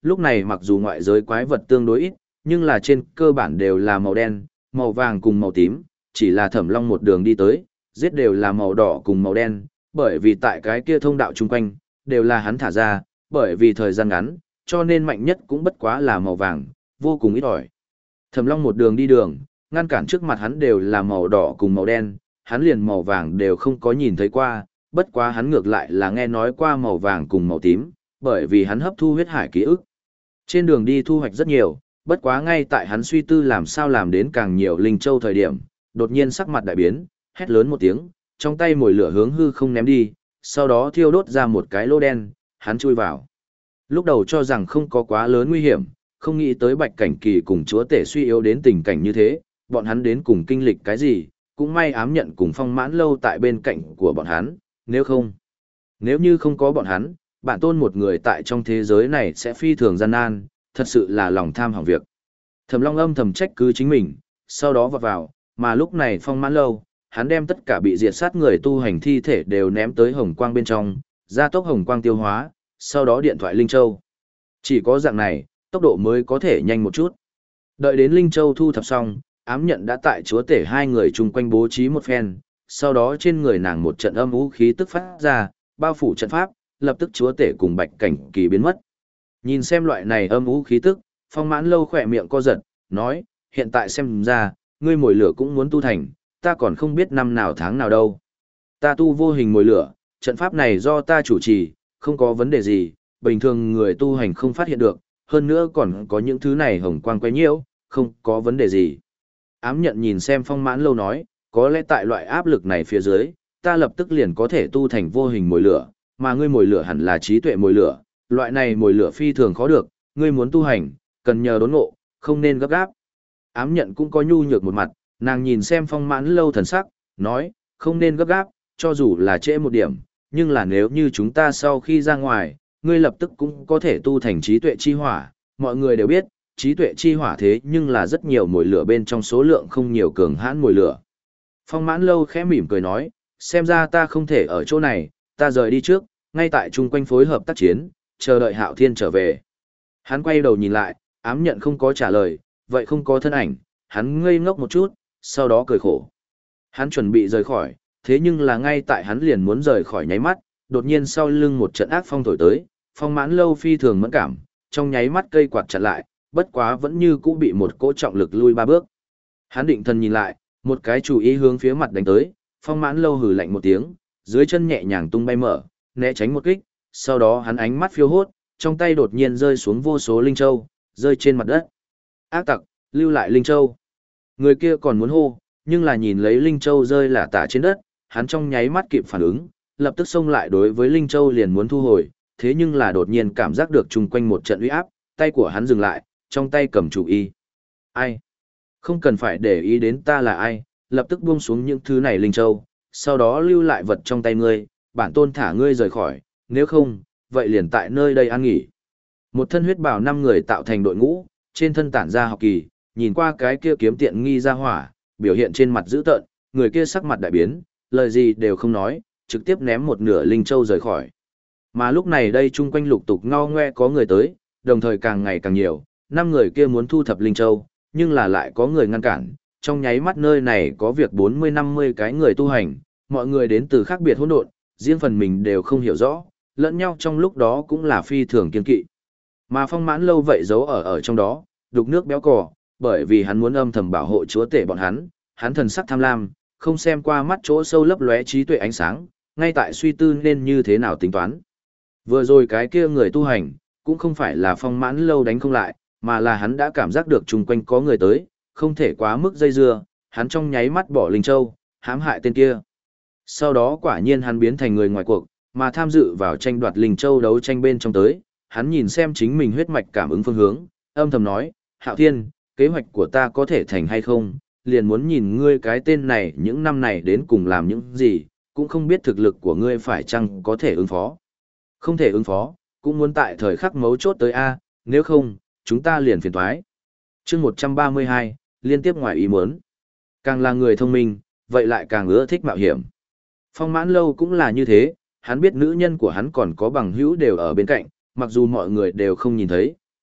[SPEAKER 1] Lúc này mặc dù ngoại giới quái vật tương đối ít, nhưng là trên cơ bản đều là màu đen, màu vàng cùng màu tím, chỉ là Thẩm Long một đường đi tới, giết đều là màu đỏ cùng màu đen, bởi vì tại cái kia thông đạo chung quanh, đều là hắn thả ra, bởi vì thời gian ngắn, cho nên mạnh nhất cũng bất quá là màu vàng, vô cùng ít ỏi. Thẩm Long một đường đi đường, ngăn cản trước mặt hắn đều là màu đỏ cùng màu đen, hắn liền màu vàng đều không có nhìn thấy qua, bất quá hắn ngược lại là nghe nói qua màu vàng cùng màu tím, bởi vì hắn hấp thu huyết hải ký ức. Trên đường đi thu hoạch rất nhiều, bất quá ngay tại hắn suy tư làm sao làm đến càng nhiều linh châu thời điểm, đột nhiên sắc mặt đại biến, hét lớn một tiếng, trong tay mồi lửa hướng hư không ném đi, sau đó thiêu đốt ra một cái lỗ đen, hắn chui vào. Lúc đầu cho rằng không có quá lớn nguy hiểm, không nghĩ tới Bạch Cảnh Kỳ cùng chúa tể suy yếu đến tình cảnh như thế, bọn hắn đến cùng kinh lịch cái gì, cũng may ám nhận cùng Phong Mãn Lâu tại bên cạnh của bọn hắn, nếu không, nếu như không có bọn hắn, bản tôn một người tại trong thế giới này sẽ phi thường gian nan, thật sự là lòng tham hỏng việc. Thẩm Long âm thầm trách cứ chính mình, sau đó vọt vào, mà lúc này Phong Mãn Lâu, hắn đem tất cả bị diệt sát người tu hành thi thể đều ném tới hồng quang bên trong, gia tốc hồng quang tiêu hóa, sau đó điện thoại Linh Châu. Chỉ có dạng này, tốc độ mới có thể nhanh một chút. Đợi đến Linh Châu thu thập xong, ám nhận đã tại chúa tể hai người chung quanh bố trí một phen, sau đó trên người nàng một trận âm vũ khí tức phát ra, bao phủ trận pháp, lập tức chúa tể cùng Bạch Cảnh Kỳ biến mất. Nhìn xem loại này âm vũ khí tức, Phong Mãn Lâu khỏe miệng co giật, nói, hiện tại xem ra, ngươi mồi lửa cũng muốn tu thành, ta còn không biết năm nào tháng nào đâu. Ta tu vô hình mồi lửa, trận pháp này do ta chủ trì, không có vấn đề gì, bình thường người tu hành không phát hiện được, hơn nữa còn có những thứ này hồng quang quay nhiễu, không có vấn đề gì. Ám nhận nhìn xem Phong Mãn Lâu nói, có lẽ tại loại áp lực này phía dưới, ta lập tức liền có thể tu thành vô hình mồi lửa, mà ngươi mồi lửa hẳn là trí tuệ mồi lửa, loại này mồi lửa phi thường khó được, ngươi muốn tu hành, cần nhờ đốn ngộ, không nên gấp gáp. Ám nhận cũng có nhu nhược một mặt, nàng nhìn xem Phong Mãn Lâu thần sắc, nói, không nên gấp gáp, cho dù là trễ một điểm, nhưng là nếu như chúng ta sau khi ra ngoài, ngươi lập tức cũng có thể tu thành trí tuệ chi hỏa, mọi người đều biết, trí tuệ chi hỏa thế nhưng là rất nhiều mồi lửa bên trong số lượng không nhiều cường hãn mồi lửa. Phong Mãn Lâu khẽ mỉm cười nói, xem ra ta không thể ở chỗ này, ta rời đi trước, ngay tại chung quanh phối hợp tác chiến, chờ đợi Hạo Thiên trở về. Hắn quay đầu nhìn lại, ám nhận không có trả lời, vậy không có thân ảnh, hắn ngây ngốc một chút, sau đó cười khổ. Hắn chuẩn bị rời khỏi, thế nhưng là ngay tại hắn liền muốn rời khỏi nháy mắt, đột nhiên sau lưng một trận ác phong thổi tới, Phong Mãn Lâu phi thường mẫn cảm, trong nháy mắt cây quạt chặn lại, bất quá vẫn như cũ bị một cỗ trọng lực lui ba bước. Hắn định thần nhìn lại, một cái chủ ý hướng phía mặt đánh tới, Phong Mãn Lâu hừ lạnh một tiếng, dưới chân nhẹ nhàng tung bay mở, né tránh một kích, sau đó hắn ánh mắt phiêu hốt, trong tay đột nhiên rơi xuống vô số linh châu, rơi trên mặt đất. Ác tặc, lưu lại linh châu. Người kia còn muốn hô, nhưng là nhìn lấy linh châu rơi lả tả trên đất, hắn trong nháy mắt kịp phản ứng, lập tức xông lại đối với linh châu liền muốn thu hồi, thế nhưng là đột nhiên cảm giác được chung quanh một trận uy áp, tay của hắn dừng lại, trong tay cầm chủ y. Ai? Không cần phải để ý đến ta là ai, lập tức buông xuống những thứ này linh châu, sau đó lưu lại vật trong tay ngươi, bản tôn thả ngươi rời khỏi, nếu không, vậy liền tại nơi đây ăn nghỉ. Một thân huyết bào năm người tạo thành đội ngũ, trên thân tản ra học kỳ, nhìn qua cái kia kiếm tiện nghi ra hỏa, biểu hiện trên mặt dữ tợn, người kia sắc mặt đại biến, lời gì đều không nói, trực tiếp ném một nửa linh châu rời khỏi. Mà lúc này đây chung quanh lục tục ngao ngoe có người tới, đồng thời càng ngày càng nhiều, năm người kia muốn thu thập linh châu, nhưng là lại có người ngăn cản, trong nháy mắt nơi này có việc bốn mươi năm mươi cái người tu hành, mọi người đến từ khác biệt hỗn độn, riêng phần mình đều không hiểu rõ, lẫn nhau trong lúc đó cũng là phi thường kiên kỵ. Mà Phong Mãn Lâu vậy giấu ở ở trong đó, đục nước béo cò, bởi vì hắn muốn âm thầm bảo hộ chúa tể bọn hắn, hắn thần sắc tham lam, không xem qua mắt chỗ sâu lấp lóe trí tuệ ánh sáng, ngay tại suy tư nên như thế nào tính toán. Vừa rồi cái kia người tu hành, cũng không phải là Phong Mãn Lâu đánh không lại, mà là hắn đã cảm giác được chung quanh có người tới, không thể quá mức dây dưa, hắn trong nháy mắt bỏ Linh Châu, hãm hại tên kia. Sau đó quả nhiên hắn biến thành người ngoài cuộc, mà tham dự vào tranh đoạt Linh Châu đấu tranh bên trong tới, hắn nhìn xem chính mình huyết mạch cảm ứng phương hướng, âm thầm nói, Hạo Thiên, kế hoạch của ta có thể thành hay không, liền muốn nhìn ngươi cái tên này những năm này đến cùng làm những gì, cũng không biết thực lực của ngươi phải chăng có thể ứng phó. Không thể ứng phó, cũng muốn tại thời khắc mấu chốt tới A, nếu không, chúng ta liền phiền toái. chương một trăm ba mươi hai, liên tiếp ngoài ý muốn. Càng là người thông minh, vậy lại càng ưa thích mạo hiểm. Phong Mãn Lâu cũng là như thế, hắn biết nữ nhân của hắn còn có bằng hữu đều ở bên cạnh, mặc dù mọi người đều không nhìn thấy,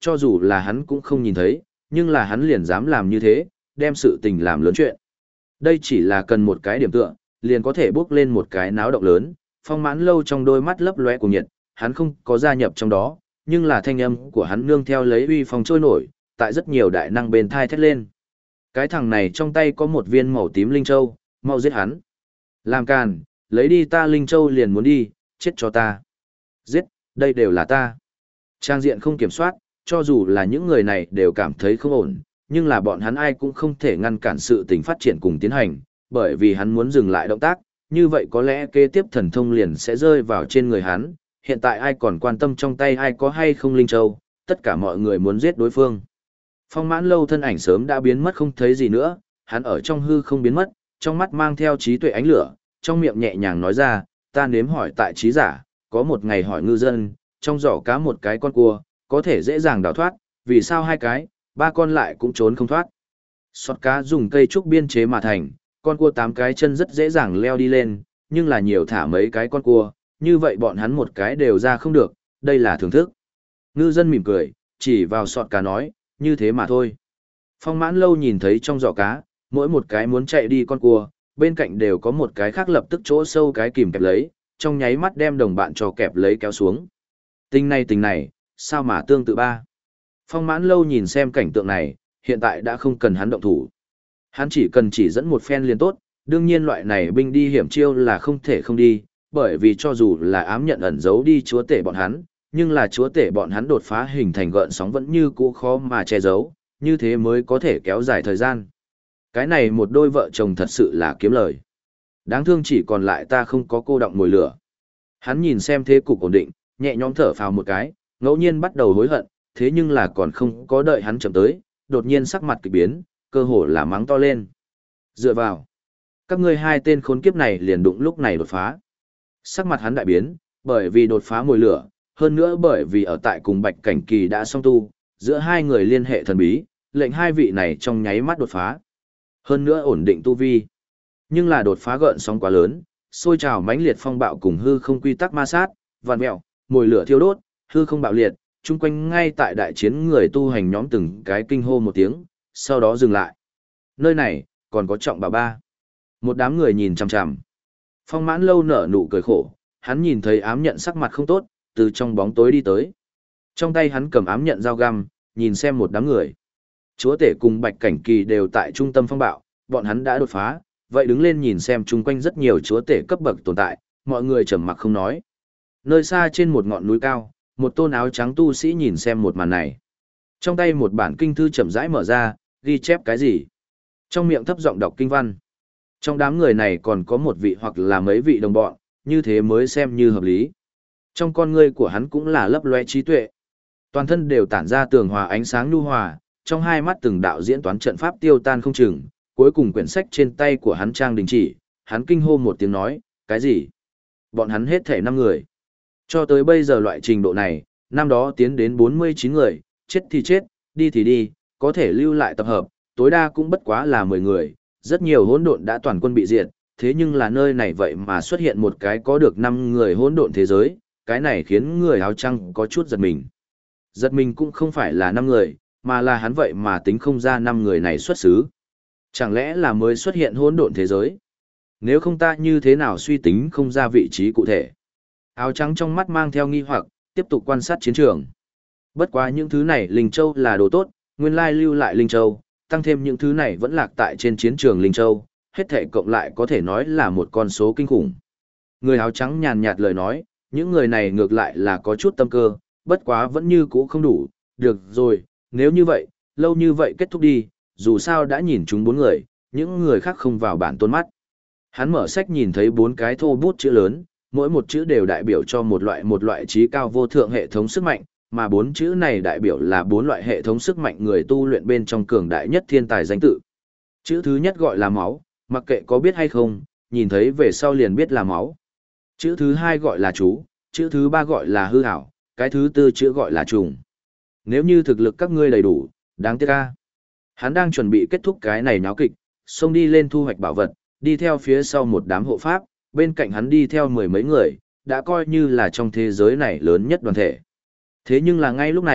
[SPEAKER 1] cho dù là hắn cũng không nhìn thấy, nhưng là hắn liền dám làm như thế, đem sự tình làm lớn chuyện. Đây chỉ là cần một cái điểm tựa, liền có thể bước lên một cái náo động lớn, Phong Mãn Lâu trong đôi mắt lấp lóe của nhiệt, hắn không có gia nhập trong đó, nhưng là thanh âm của hắn nương theo lấy uy phong trôi nổi, tại rất nhiều đại năng bên thai thét lên. Cái thằng này trong tay có một viên màu tím linh châu, mau giết hắn. Làm càn, lấy đi ta linh châu liền muốn đi, chết cho ta. Giết, đây đều là ta. Trang diện không kiểm soát, cho dù là những người này đều cảm thấy không ổn, nhưng là bọn hắn ai cũng không thể ngăn cản sự tình phát triển cùng tiến hành, bởi vì hắn muốn dừng lại động tác, như vậy có lẽ kế tiếp thần thông liền sẽ rơi vào trên người hắn. Hiện tại ai còn quan tâm trong tay ai có hay không linh châu, tất cả mọi người muốn giết đối phương. Phong Mãn Lâu thân ảnh sớm đã biến mất không thấy gì nữa, hắn ở trong hư không biến mất, trong mắt mang theo trí tuệ ánh lửa, trong miệng nhẹ nhàng nói ra, ta nếm hỏi tại trí giả, có một ngày hỏi ngư dân, trong giỏ cá một cái con cua, có thể dễ dàng đào thoát, vì sao hai cái, ba con lại cũng trốn không thoát. Sọt cá dùng cây trúc biên chế mà thành, con cua tám cái chân rất dễ dàng leo đi lên, nhưng là nhiều thả mấy cái con cua, như vậy bọn hắn một cái đều ra không được, đây là thưởng thức. Ngư dân mỉm cười, chỉ vào sọt cá nói, như thế mà thôi. Phong Mãn Lâu nhìn thấy trong giỏ cá, mỗi một cái muốn chạy đi con cua, bên cạnh đều có một cái khác lập tức chỗ sâu cái kìm kẹp lấy, trong nháy mắt đem đồng bạn cho kẹp lấy kéo xuống. Tình này tình này, sao mà tương tự ba. Phong Mãn Lâu nhìn xem cảnh tượng này, hiện tại đã không cần hắn động thủ. Hắn chỉ cần chỉ dẫn một phen liền tốt, đương nhiên loại này binh đi hiểm chiêu là không thể không đi, bởi vì cho dù là ám nhận ẩn giấu đi chúa tể bọn hắn, nhưng là chúa tể bọn hắn đột phá hình thành gợn sóng vẫn như cũ khó mà che giấu, như thế mới có thể kéo dài thời gian. Cái này một đôi vợ chồng thật sự là kiếm lời. Đáng thương chỉ còn lại ta không có cô động mồi lửa. Hắn nhìn xem thế cục ổn định, nhẹ nhõm thở phào một cái, ngẫu nhiên bắt đầu hối hận, thế nhưng là còn không có đợi hắn chậm tới, đột nhiên sắc mặt kỳ biến, cơ hồ là mắng to lên. Dựa vào, các ngươi hai tên khốn kiếp này liền đụng lúc này đột phá. Sắc mặt hắn đại biến, bởi vì đột phá mồi lửa, hơn nữa bởi vì ở tại cùng Bạch Cảnh Kỳ đã song tu, giữa hai người liên hệ thần bí, lệnh hai vị này trong nháy mắt đột phá. Hơn nữa ổn định tu vi. Nhưng là đột phá gợn sóng quá lớn, sôi trào mãnh liệt phong bạo cùng hư không quy tắc ma sát, vạn mèo, mồi lửa thiêu đốt, hư không bạo liệt, chung quanh ngay tại đại chiến người tu hành nhóm từng cái kinh hô một tiếng, sau đó dừng lại. Nơi này, còn có trọng bà ba. Một đám người nhìn chằm chằm. Phong Mãn Lâu nở nụ cười khổ, hắn nhìn thấy ám nhận sắc mặt không tốt, từ trong bóng tối đi tới. Trong tay hắn cầm ám nhận dao găm, nhìn xem một đám người. Chúa tể cùng Bạch Cảnh Kỳ đều tại trung tâm phong bạo, bọn hắn đã đột phá, vậy đứng lên nhìn xem chung quanh rất nhiều chúa tể cấp bậc tồn tại, mọi người trầm mặc không nói. Nơi xa trên một ngọn núi cao, một tôn áo trắng tu sĩ nhìn xem một màn này. Trong tay một bản kinh thư chậm rãi mở ra, ghi chép cái gì? Trong miệng thấp giọng đọc kinh văn. Trong đám người này còn có một vị hoặc là mấy vị đồng bọn, như thế mới xem như hợp lý. Trong con ngươi của hắn cũng là lấp loe trí tuệ. Toàn thân đều tản ra tường hòa ánh sáng nhu hòa, trong hai mắt từng đạo diễn toán trận pháp tiêu tan không chừng, cuối cùng quyển sách trên tay của hắn trang đình chỉ, hắn kinh hô một tiếng nói, cái gì? Bọn hắn hết thể năm người. Cho tới bây giờ loại trình độ này, năm đó tiến đến bốn mươi chín người, chết thì chết, đi thì đi, có thể lưu lại tập hợp, tối đa cũng bất quá là mười người, rất nhiều hỗn độn đã toàn quân bị diệt, thế nhưng là nơi này vậy mà xuất hiện một cái có được năm người hỗn độn thế giới, cái này khiến người áo trắng có chút giật mình. Giật mình cũng không phải là năm người, mà là hắn vậy mà tính không ra năm người này xuất xứ. Chẳng lẽ là mới xuất hiện hỗn độn thế giới? Nếu không ta như thế nào suy tính không ra vị trí cụ thể? Áo trắng trong mắt mang theo nghi hoặc, tiếp tục quan sát chiến trường. Bất quá những thứ này Linh Châu là đồ tốt, nguyên lai lưu lại Linh Châu, tăng thêm những thứ này vẫn lạc tại trên chiến trường Linh Châu, hết thể cộng lại có thể nói là một con số kinh khủng. Người áo trắng nhàn nhạt lời nói, những người này ngược lại là có chút tâm cơ, bất quá vẫn như cũ không đủ, được rồi, nếu như vậy, lâu như vậy kết thúc đi, dù sao đã nhìn chúng bốn người, những người khác không vào bản tôn mắt. Hắn mở sách nhìn thấy bốn cái thô bút chữ lớn, mỗi một chữ đều đại biểu cho một loại một loại trí cao vô thượng hệ thống sức mạnh, mà bốn chữ này đại biểu là bốn loại hệ thống sức mạnh người tu luyện bên trong cường đại nhất thiên tài danh tự. Chữ thứ nhất gọi là máu, mặc kệ có biết hay không, nhìn thấy về sau liền biết là máu. Chữ thứ hai gọi là chú, chữ thứ ba gọi là hư ảo, cái thứ tư chữ gọi là trùng. Nếu như thực lực các ngươi đầy đủ, đáng tiếc ca. Hắn đang chuẩn bị kết thúc cái này nháo kịch, xông đi lên thu hoạch bảo vật, đi theo phía sau một đám hộ pháp, bên cạnh hắn đi theo mười mấy người, đã coi như là trong thế giới này lớn nhất đoàn thể. Thế nhưng là ngay lúc này,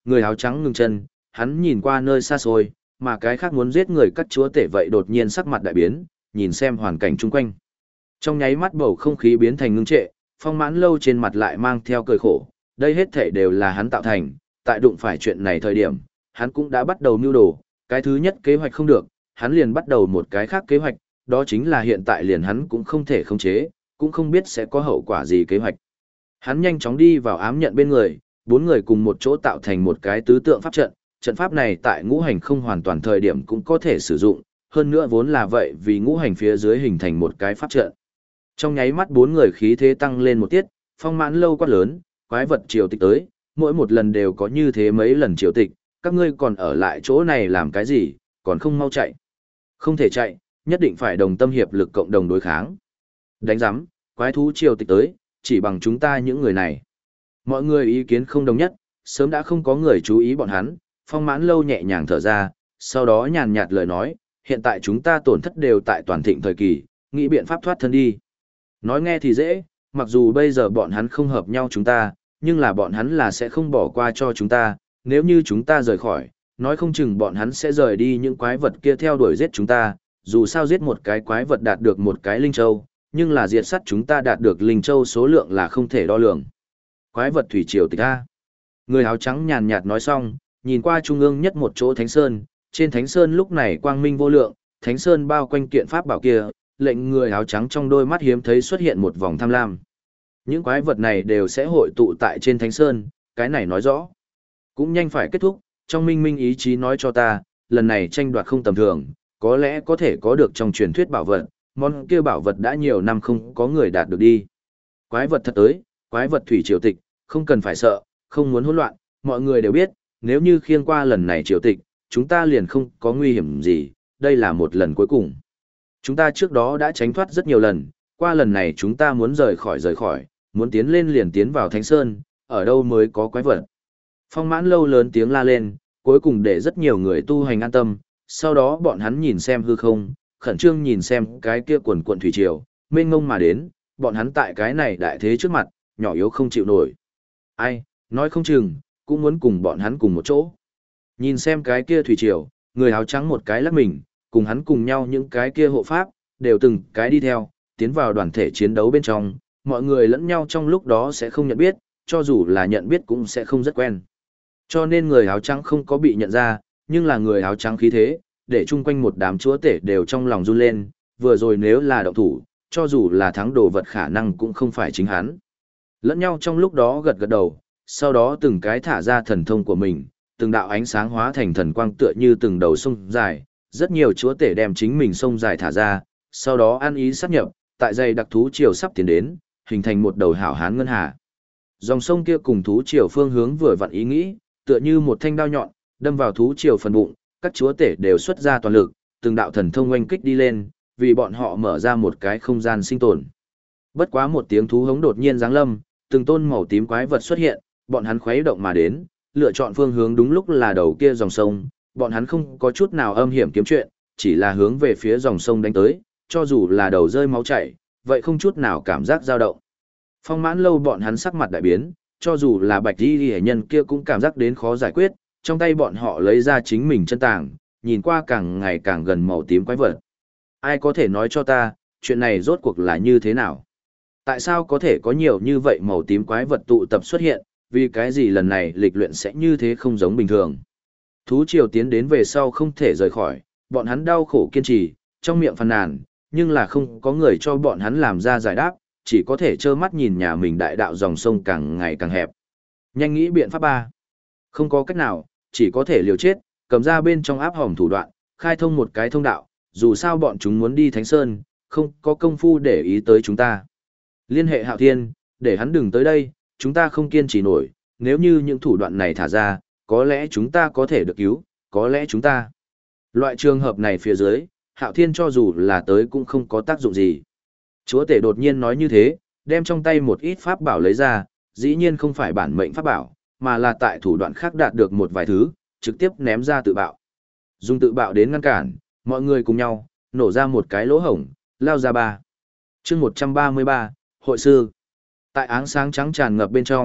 [SPEAKER 1] Người áo trắng ngừng chân, hắn nhìn qua nơi xa xôi, mà cái khác muốn giết người các chúa tể vậy đột nhiên sắc mặt đại biến, nhìn xem hoàn cảnh chung quanh. Trong nháy mắt bầu không khí biến thành ngưng trệ, Phong Mãn Lâu trên mặt lại mang theo cười khổ, đây hết thể đều là hắn tạo thành, tại đụng phải chuyện này thời điểm, hắn cũng đã bắt đầu mưu đồ, cái thứ nhất kế hoạch không được, hắn liền bắt đầu một cái khác kế hoạch, đó chính là hiện tại liền hắn cũng không thể khống chế, cũng không biết sẽ có hậu quả gì kế hoạch. Hắn nhanh chóng đi vào ám nhận bên người, bốn người cùng một chỗ tạo thành một cái tứ tượng pháp trận, trận pháp này tại ngũ hành không hoàn toàn thời điểm cũng có thể sử dụng, hơn nữa vốn là vậy vì ngũ hành phía dưới hình thành một cái pháp trận. Trong nháy mắt bốn người khí thế tăng lên một tiết, Phong Mãn Lâu quát lớn, quái vật triều tịch tới, mỗi một lần đều có như thế mấy lần triều tịch, các ngươi còn ở lại chỗ này làm cái gì, còn không mau chạy. Không thể chạy, nhất định phải đồng tâm hiệp lực cộng đồng đối kháng. Đánh giám, quái thú triều tịch tới, chỉ bằng chúng ta những người này. Mọi người ý kiến không đồng nhất, sớm đã không có người chú ý bọn hắn, Phong Mãn Lâu nhẹ nhàng thở ra, sau đó nhàn nhạt lời nói, hiện tại chúng ta tổn thất đều tại toàn thịnh thời kỳ, nghĩ biện pháp thoát thân đi. Nói nghe thì dễ, mặc dù bây giờ bọn hắn không hợp nhau chúng ta, nhưng là bọn hắn là sẽ không bỏ qua cho chúng ta, nếu như chúng ta rời khỏi, nói không chừng bọn hắn sẽ rời đi những quái vật kia theo đuổi giết chúng ta, dù sao giết một cái quái vật đạt được một cái linh châu, nhưng là diệt sát chúng ta đạt được linh châu số lượng là không thể đo lường. Quái vật thủy triều tịch a. Người áo trắng nhàn nhạt nói xong, nhìn qua trung ương nhất một chỗ thánh sơn, trên thánh sơn lúc này quang minh vô lượng, thánh sơn bao quanh kiện pháp bảo kia, lệnh người áo trắng trong đôi mắt hiếm thấy xuất hiện một vòng tham lam. Những quái vật này đều sẽ hội tụ tại trên thánh sơn, cái này nói rõ. Cũng nhanh phải kết thúc, trong minh minh ý chí nói cho ta, lần này tranh đoạt không tầm thường, có lẽ có thể có được trong truyền thuyết bảo vật, món kia bảo vật đã nhiều năm không có người đạt được đi. Quái vật thật tới, quái vật thủy triều tịch, không cần phải sợ, không muốn hỗn loạn, mọi người đều biết, nếu như khiêng qua lần này triều tịch, chúng ta liền không có nguy hiểm gì, đây là một lần cuối cùng. Chúng ta trước đó đã tránh thoát rất nhiều lần, qua lần này chúng ta muốn rời khỏi rời khỏi, muốn tiến lên liền tiến vào Thánh Sơn, ở đâu mới có quái vật. Phong Mãn Lâu lớn tiếng la lên, cuối cùng để rất nhiều người tu hành an tâm, sau đó bọn hắn nhìn xem hư không, khẩn trương nhìn xem cái kia quần quần thủy triều, mênh mông mà đến, bọn hắn tại cái này đại thế trước mặt, nhỏ yếu không chịu nổi. Ai, nói không chừng, cũng muốn cùng bọn hắn cùng một chỗ. Nhìn xem cái kia thủy triều, người áo trắng một cái lắc mình, cùng hắn cùng nhau những cái kia hộ pháp, đều từng cái đi theo, tiến vào đoàn thể chiến đấu bên trong, mọi người lẫn nhau trong lúc đó sẽ không nhận biết, cho dù là nhận biết cũng sẽ không rất quen. Cho nên người áo trắng không có bị nhận ra, nhưng là người áo trắng khí thế, để chung quanh một đám chúa tể đều trong lòng run lên, vừa rồi nếu là động thủ, cho dù là thắng đồ vật khả năng cũng không phải chính hắn. Lẫn nhau trong lúc đó gật gật đầu, sau đó từng cái thả ra thần thông của mình, từng đạo ánh sáng hóa thành thần quang tựa như từng đầu sông dài, rất nhiều chúa tể đem chính mình sông dài thả ra, sau đó ăn ý sát nhập, tại dây đặc thú triều sắp tiến đến, hình thành một đầu hảo hán ngân hà. Dòng sông kia cùng thú triều phương hướng vừa vặn ý nghĩ, tựa như một thanh đao nhọn, đâm vào thú triều phần bụng, các chúa tể đều xuất ra toàn lực, từng đạo thần thông oanh kích đi lên, vì bọn họ mở ra một cái không gian sinh tồn. Bất quá một tiếng thú hống đột nhiên giáng lâm, từng tôn màu tím quái vật xuất hiện, bọn hắn khuấy động mà đến, lựa chọn phương hướng đúng lúc là đầu kia dòng sông, bọn hắn không có chút nào âm hiểm kiếm chuyện, chỉ là hướng về phía dòng sông đánh tới, cho dù là đầu rơi máu chảy, vậy không chút nào cảm giác dao động. Phong Mãn Lâu bọn hắn sắc mặt đại biến, cho dù là Bạch Y Liễu nhân kia cũng cảm giác đến khó giải quyết, trong tay bọn họ lấy ra chính mình chân tàng, nhìn qua càng ngày càng gần màu tím quái vật. Ai có thể nói cho ta, chuyện này rốt cuộc là như thế nào? Tại sao có thể có nhiều như vậy màu tím quái vật tụ tập xuất hiện, vì cái gì lần này lịch luyện sẽ như thế không giống bình thường? Thú triều tiến đến về sau không thể rời khỏi, bọn hắn đau khổ kiên trì, trong miệng phàn nàn, nhưng là không có người cho bọn hắn làm ra giải đáp, chỉ có thể trơ mắt nhìn nhà mình đại đạo dòng sông càng ngày càng hẹp. Nhanh nghĩ biện pháp ba. Không có cách nào, chỉ có thể liều chết, cầm ra bên trong áp hòm thủ đoạn, khai thông một cái thông đạo, dù sao bọn chúng muốn đi Thánh Sơn, không có công phu để ý tới chúng ta. Liên hệ Hạo Thiên, để hắn đừng tới đây, chúng ta không kiên trì nổi, nếu như những thủ đoạn này thả ra, có lẽ chúng ta có thể được cứu, có lẽ chúng ta. Loại trường hợp này phía dưới, Hạo Thiên cho dù là tới cũng không có tác dụng gì. Chúa tể đột nhiên nói như thế, đem trong tay một ít pháp bảo lấy ra, dĩ nhiên không phải bản mệnh pháp bảo, mà là tại thủ đoạn khác đạt được một vài thứ, trực tiếp ném ra tự bạo. Dùng tự bạo đến ngăn cản, mọi người cùng nhau, nổ ra một cái lỗ hổng, lao ra ba. chương một trăm ba mươi ba, Hội sư. Tại áng sáng trắng tràn ngập bên trong,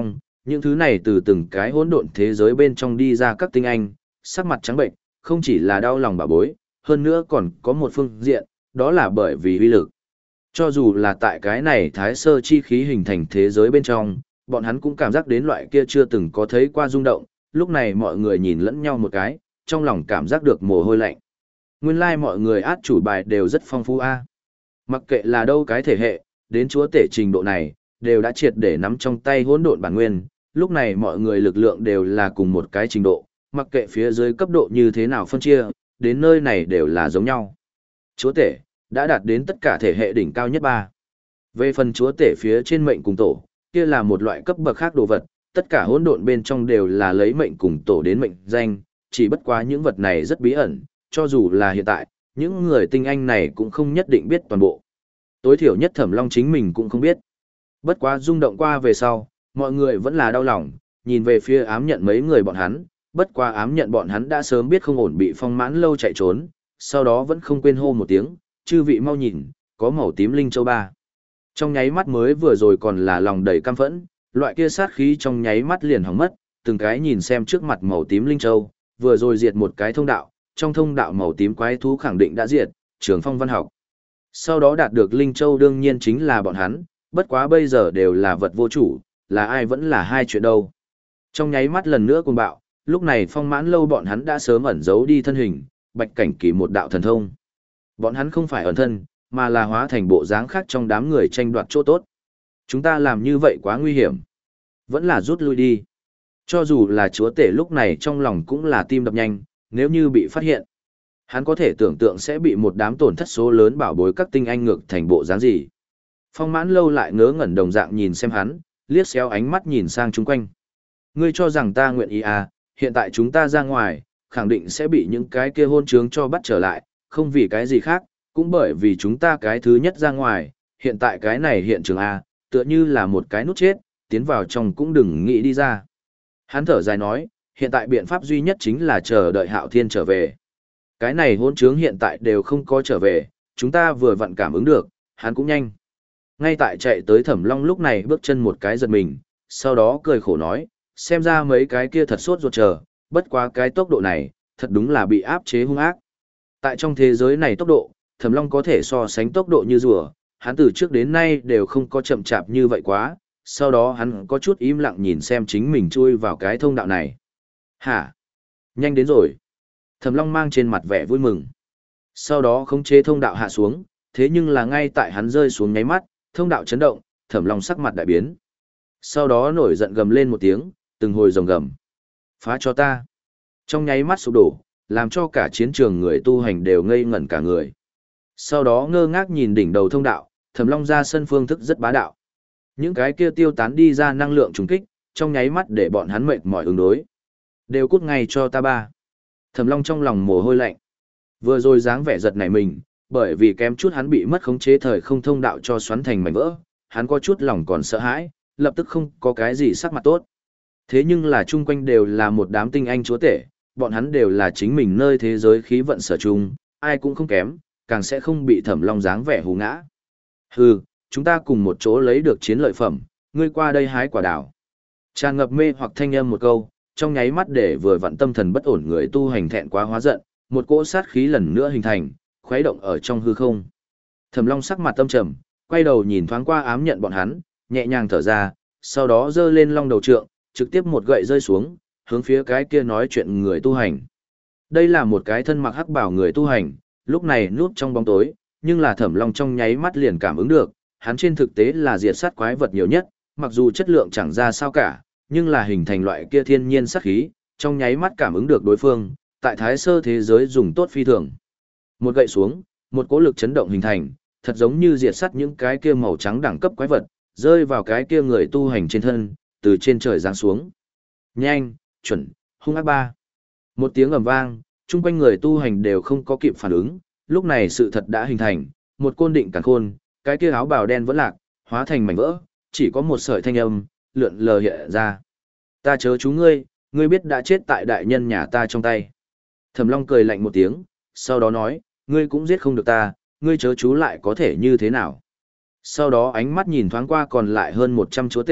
[SPEAKER 1] những thứ này từ từng cái hỗn độn thế giới bên trong đi ra các tinh anh, sắc mặt trắng bệnh, không chỉ là đau lòng bà bối, hơn nữa còn có một phương diện, đó là bởi vì uy lực. Cho dù là tại cái này thái sơ chi khí hình thành thế giới bên trong, bọn hắn cũng cảm giác đến loại kia chưa từng có thấy qua rung động, lúc này mọi người nhìn lẫn nhau một cái, trong lòng cảm giác được mồ hôi lạnh. Nguyên lai like mọi người át chủ bài đều rất phong phú a. Mặc kệ là đâu cái thể hệ, đến chúa tể trình độ này, đều đã triệt để nắm trong tay hỗn độn bản nguyên, lúc này mọi người lực lượng đều là cùng một cái trình độ, mặc kệ phía dưới cấp độ như thế nào phân chia, đến nơi này đều là giống nhau. Chúa tể, đã đạt đến tất cả thể hệ đỉnh cao nhất ba. Về phần chúa tể phía trên mệnh cùng tổ, kia là một loại cấp bậc khác đồ vật, tất cả hỗn độn bên trong đều là lấy mệnh cùng tổ đến mệnh danh, chỉ bất quá những vật này rất bí ẩn, cho dù là hiện tại, những người tinh anh này cũng không nhất định biết toàn bộ. Tối thiểu nhất Thẩm Long chính mình cũng không biết. Bất quá rung động qua về sau, mọi người vẫn là đau lòng, nhìn về phía ám nhận mấy người bọn hắn, bất quá ám nhận bọn hắn đã sớm biết không ổn bị Phong Mãn Lâu chạy trốn, sau đó vẫn không quên hô một tiếng, chư vị mau nhìn, có màu tím linh châu ba. Trong nháy mắt mới vừa rồi còn là lòng đầy căm phẫn, loại kia sát khí trong nháy mắt liền hỏng mất, từng cái nhìn xem trước mặt màu tím linh châu, vừa rồi diệt một cái thông đạo, trong thông đạo màu tím quái thú khẳng định đã diệt, Trường Phong văn học. Sau đó đạt được linh châu đương nhiên chính là bọn hắn, bất quá bây giờ đều là vật vô chủ, là ai vẫn là hai chuyện đâu. Trong nháy mắt lần nữa cuồng bạo, lúc này Phong Mãn Lâu bọn hắn đã sớm ẩn giấu đi thân hình, Bạch Cảnh Kỳ một đạo thần thông. Bọn hắn không phải ẩn thân, mà là hóa thành bộ dáng khác trong đám người tranh đoạt chỗ tốt. Chúng ta làm như vậy quá nguy hiểm. Vẫn là rút lui đi. Cho dù là chúa tể lúc này trong lòng cũng là tim đập nhanh, nếu như bị phát hiện. Hắn có thể tưởng tượng sẽ bị một đám tổn thất số lớn bảo bối các tinh anh ngược thành bộ dáng gì. Phong Mãn Lâu lại ngớ ngẩn đồng dạng nhìn xem hắn, liếc xéo ánh mắt nhìn sang chung quanh. Ngươi cho rằng ta nguyện ý à, hiện tại chúng ta ra ngoài, khẳng định sẽ bị những cái kia hôn trướng cho bắt trở lại, không vì cái gì khác, cũng bởi vì chúng ta cái thứ nhất ra ngoài, hiện tại cái này hiện trường A, tựa như là một cái nút chết, tiến vào trong cũng đừng nghĩ đi ra. Hắn thở dài nói, hiện tại biện pháp duy nhất chính là chờ đợi Hạo Thiên trở về. Cái này hôn trướng hiện tại đều không có trở về, chúng ta vừa vặn cảm ứng được, hắn cũng nhanh. Ngay tại chạy tới Thẩm Long lúc này bước chân một cái giật mình, sau đó cười khổ nói, xem ra mấy cái kia thật sốt ruột chờ, bất quá cái tốc độ này, thật đúng là bị áp chế hung ác. Tại trong thế giới này tốc độ, Thẩm Long có thể so sánh tốc độ như rùa, hắn từ trước đến nay đều không có chậm chạp như vậy quá, sau đó hắn có chút im lặng nhìn xem chính mình chui vào cái thông đạo này. Hả? Nhanh đến rồi. Thẩm Long mang trên mặt vẻ vui mừng. Sau đó khống chế thông đạo hạ xuống, thế nhưng là ngay tại hắn rơi xuống nháy mắt, thông đạo chấn động, Thẩm Long sắc mặt đại biến. Sau đó nổi giận gầm lên một tiếng, từng hồi rồng gầm. Phá cho ta. Trong nháy mắt sụp đổ, làm cho cả chiến trường người tu hành đều ngây ngẩn cả người. Sau đó ngơ ngác nhìn đỉnh đầu thông đạo, Thẩm Long ra sân phương thức rất bá đạo. Những cái kia tiêu tán đi ra năng lượng trùng kích, trong nháy mắt để bọn hắn mệt mỏi ứng đối. Đều cút ngay cho ta ba. Thẩm Long trong lòng mồ hôi lạnh. Vừa rồi dáng vẻ giật nảy mình, bởi vì kém chút hắn bị mất khống chế thời không thông đạo cho xoắn thành mảnh vỡ, hắn có chút lòng còn sợ hãi, lập tức không có cái gì sắc mặt tốt. Thế nhưng là chung quanh đều là một đám tinh anh chúa tể, bọn hắn đều là chính mình nơi thế giới khí vận sở chung, ai cũng không kém, càng sẽ không bị Thẩm Long dáng vẻ hù ngã. Hừ, chúng ta cùng một chỗ lấy được chiến lợi phẩm, ngươi qua đây hái quả đào. Tràn ngập mê hoặc thanh âm một câu, trong nháy mắt để vừa vặn tâm thần bất ổn người tu hành thẹn quá hóa giận, một cỗ sát khí lần nữa hình thành, khuấy động ở trong hư không. Thẩm Long sắc mặt tâm trầm, quay đầu nhìn thoáng qua ám nhận bọn hắn, nhẹ nhàng thở ra, sau đó giơ lên long đầu trượng, trực tiếp một gậy rơi xuống, hướng phía cái kia nói chuyện người tu hành. Đây là một cái thân mặc hắc bào người tu hành, lúc này núp trong bóng tối, nhưng là Thẩm Long trong nháy mắt liền cảm ứng được, hắn trên thực tế là diệt sát quái vật nhiều nhất, mặc dù chất lượng chẳng ra sao cả, nhưng là hình thành loại kia thiên nhiên sát khí, trong nháy mắt cảm ứng được đối phương, tại thái sơ thế giới dùng tốt phi thường. Một gậy xuống, một cỗ lực chấn động hình thành, thật giống như diệt sát những cái kia màu trắng đẳng cấp quái vật, rơi vào cái kia người tu hành trên thân, từ trên trời giáng xuống. Nhanh, chuẩn, hung ác ba. Một tiếng ầm vang, chung quanh người tu hành đều không có kịp phản ứng, lúc này sự thật đã hình thành, một côn định càn khôn, cái kia áo bào đen vẫn lạc, hóa thành mảnh vỡ, chỉ có một sợi thanh âm, lượn lờ hiện ra. Ta chớ chú ngươi, ngươi biết đã chết tại đại nhân nhà ta trong tay. Thẩm Long cười lạnh một tiếng, sau đó nói, ngươi cũng giết không được ta, ngươi chớ chú lại có thể như thế nào. Sau đó ánh mắt nhìn thoáng qua còn lại hơn một trăm chúa tể,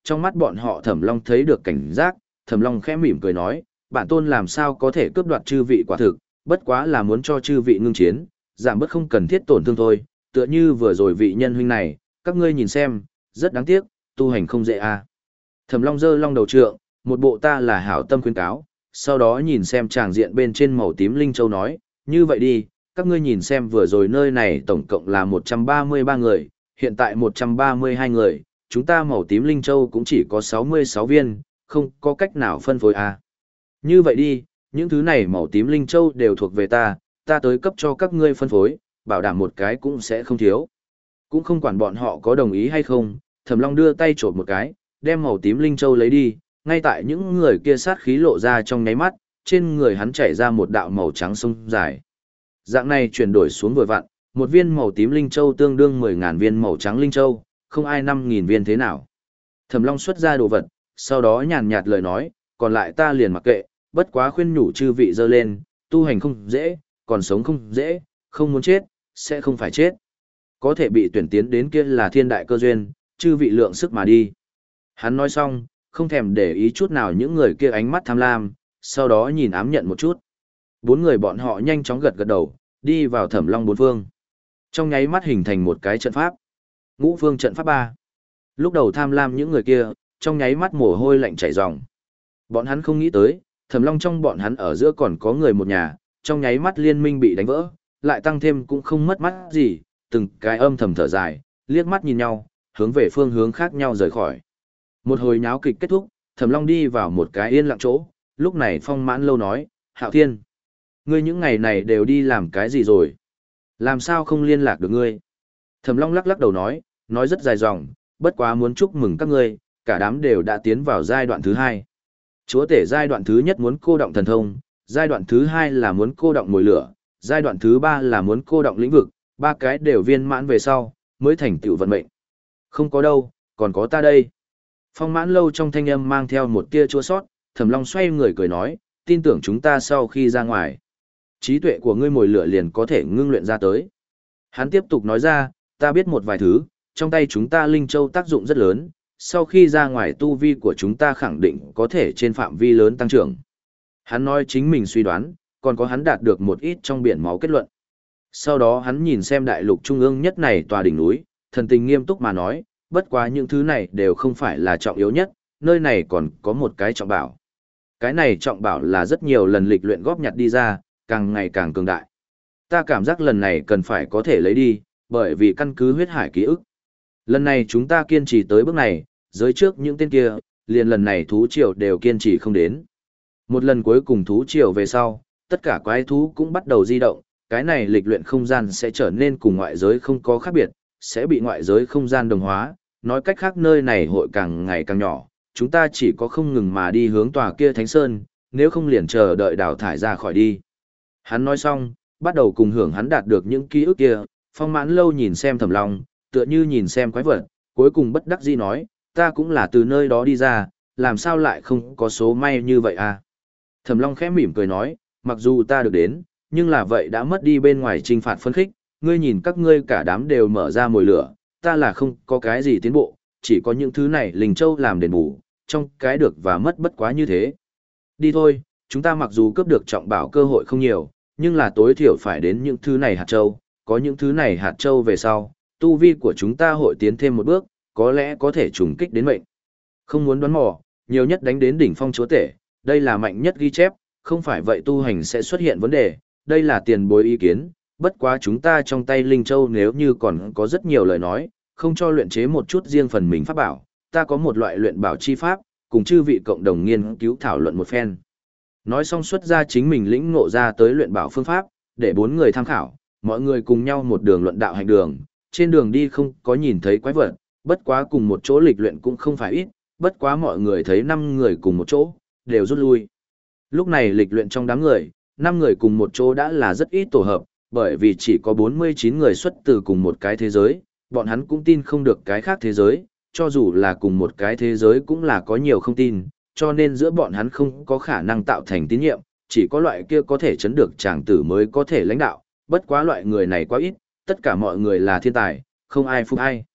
[SPEAKER 1] trong mắt bọn họ Thẩm Long thấy được cảnh giác, Thẩm Long khẽ mỉm cười nói, bản tôn làm sao có thể cướp đoạt chư vị quả thực, bất quá là muốn cho chư vị ngưng chiến, giảm bớt không cần thiết tổn thương thôi, tựa như vừa rồi vị nhân huynh này, các ngươi nhìn xem, rất đáng tiếc, tu hành không dễ à. Thẩm Long giơ long đầu trượng, một bộ ta là hảo tâm khuyên cáo, sau đó nhìn xem tràng diện bên trên màu tím linh châu nói, như vậy đi, các ngươi nhìn xem vừa rồi nơi này tổng cộng là một trăm ba mươi ba người, hiện tại một trăm ba mươi hai người, chúng ta màu tím linh châu cũng chỉ có sáu mươi sáu viên, không có cách nào phân phối à. Như vậy đi, những thứ này màu tím linh châu đều thuộc về ta, ta tới cấp cho các ngươi phân phối, bảo đảm một cái cũng sẽ không thiếu. Cũng không quản bọn họ có đồng ý hay không, Thẩm Long đưa tay chộp một cái, đem màu tím linh châu lấy đi, ngay tại những người kia sát khí lộ ra trong nháy mắt, trên người hắn chảy ra một đạo màu trắng sông dài. Dạng này chuyển đổi xuống vừa vặn, một viên màu tím linh châu tương đương mười nghìn viên màu trắng linh châu, không ai năm nghìn viên thế nào. Thẩm Long xuất ra đồ vật, sau đó nhàn nhạt lời nói, còn lại ta liền mặc kệ, bất quá khuyên nhủ chư vị dơ lên, tu hành không dễ, còn sống không dễ, không muốn chết, sẽ không phải chết. Có thể bị tuyển tiến đến kia là thiên đại cơ duyên, chư vị lượng sức mà đi. Hắn nói xong, không thèm để ý chút nào những người kia ánh mắt tham lam, sau đó nhìn ám nhận một chút. Bốn người bọn họ nhanh chóng gật gật đầu, đi vào Thẩm Long bốn phương. Trong nháy mắt hình thành một cái trận pháp. Ngũ phương trận pháp ba. Lúc đầu tham lam những người kia, trong nháy mắt mồ hôi lạnh chảy ròng. Bọn hắn không nghĩ tới, Thẩm Long trong bọn hắn ở giữa còn có người một nhà, trong nháy mắt liên minh bị đánh vỡ, lại tăng thêm cũng không mất mắt gì, từng cái âm thầm thở dài, liếc mắt nhìn nhau, hướng về phương hướng khác nhau rời khỏi. Một hồi nháo kịch kết thúc, Thẩm Long đi vào một cái yên lặng chỗ, lúc này Phong Mãn Lâu nói, Hạo Thiên, ngươi những ngày này đều đi làm cái gì rồi? Làm sao không liên lạc được ngươi? Thẩm Long lắc lắc đầu nói, nói rất dài dòng, bất quá muốn chúc mừng các ngươi, cả đám đều đã tiến vào giai đoạn thứ hai. Chúa tể giai đoạn thứ nhất muốn cô động thần thông, giai đoạn thứ hai là muốn cô động mồi lửa, giai đoạn thứ ba là muốn cô động lĩnh vực, ba cái đều viên mãn về sau, mới thành tựu vận mệnh. Không có đâu, còn có ta đây. Phong Mãn Lâu trong thanh âm mang theo một tia chua sót, Thẩm Long xoay người cười nói, tin tưởng chúng ta sau khi ra ngoài, trí tuệ của ngươi mồi lửa liền có thể ngưng luyện ra tới. Hắn tiếp tục nói ra, ta biết một vài thứ, trong tay chúng ta Linh Châu tác dụng rất lớn, sau khi ra ngoài tu vi của chúng ta khẳng định có thể trên phạm vi lớn tăng trưởng. Hắn nói chính mình suy đoán, còn có hắn đạt được một ít trong biển máu kết luận. Sau đó hắn nhìn xem đại lục trung ương nhất này tòa đỉnh núi, thần tình nghiêm túc mà nói, bất quá những thứ này đều không phải là trọng yếu nhất, nơi này còn có một cái trọng bảo. Cái này trọng bảo là rất nhiều lần lịch luyện góp nhặt đi ra, càng ngày càng cường đại. Ta cảm giác lần này cần phải có thể lấy đi, bởi vì căn cứ huyết hải ký ức. Lần này chúng ta kiên trì tới bước này, giới trước những tên kia, liền lần này thú triều đều kiên trì không đến. Một lần cuối cùng thú triều về sau, tất cả quái thú cũng bắt đầu di động, cái này lịch luyện không gian sẽ trở nên cùng ngoại giới không có khác biệt, sẽ bị ngoại giới không gian đồng hóa, nói cách khác nơi này hội càng ngày càng nhỏ, chúng ta chỉ có không ngừng mà đi hướng tòa kia Thánh Sơn, nếu không liền chờ đợi đào thải ra khỏi đi. Hắn nói xong, bắt đầu cùng hưởng hắn đạt được những ký ức kia, Phong Mãn Lâu nhìn xem Thẩm Long, tựa như nhìn xem quái vật, cuối cùng bất đắc dĩ nói, ta cũng là từ nơi đó đi ra, làm sao lại không có số may như vậy à? Thẩm Long khẽ mỉm cười nói, mặc dù ta được đến, nhưng là vậy đã mất đi bên ngoài trinh phạt phân khích, ngươi nhìn các ngươi cả đám đều mở ra mồi lửa, ta là không có cái gì tiến bộ, chỉ có những thứ này Linh Châu làm đền bù, trong cái được và mất bất quá như thế. Đi thôi, chúng ta mặc dù cướp được trọng bảo cơ hội không nhiều, nhưng là tối thiểu phải đến những thứ này hạt châu, có những thứ này hạt châu về sau, tu vi của chúng ta hội tiến thêm một bước, có lẽ có thể trùng kích đến mệnh. Không muốn đoán mò, nhiều nhất đánh đến đỉnh phong chúa tể, đây là mạnh nhất ghi chép, không phải vậy tu hành sẽ xuất hiện vấn đề, đây là tiền bối ý kiến, bất quá chúng ta trong tay Linh Châu nếu như còn có rất nhiều lời nói, không cho luyện chế một chút riêng phần mình pháp bảo, ta có một loại luyện bảo chi pháp, cùng chư vị cộng đồng nghiên cứu thảo luận một phen. Nói xong xuất ra chính mình lĩnh ngộ ra tới luyện bảo phương pháp, để bốn người tham khảo, mọi người cùng nhau một đường luận đạo hành đường, trên đường đi không có nhìn thấy quái vật, bất quá cùng một chỗ lịch luyện cũng không phải ít, bất quá mọi người thấy năm người cùng một chỗ, đều rút lui. Lúc này lịch luyện trong đám người, năm người cùng một chỗ đã là rất ít tổ hợp, bởi vì chỉ có bốn mươi chín người xuất từ cùng một cái thế giới, bọn hắn cũng tin không được cái khác thế giới, cho dù là cùng một cái thế giới cũng là có nhiều không tin, cho nên giữa bọn hắn không có khả năng tạo thành tín nhiệm, chỉ có loại kia có thể chấn được chàng tử mới có thể lãnh đạo, bất quá loại người này quá ít, tất cả mọi người là thiên tài, không ai phục ai.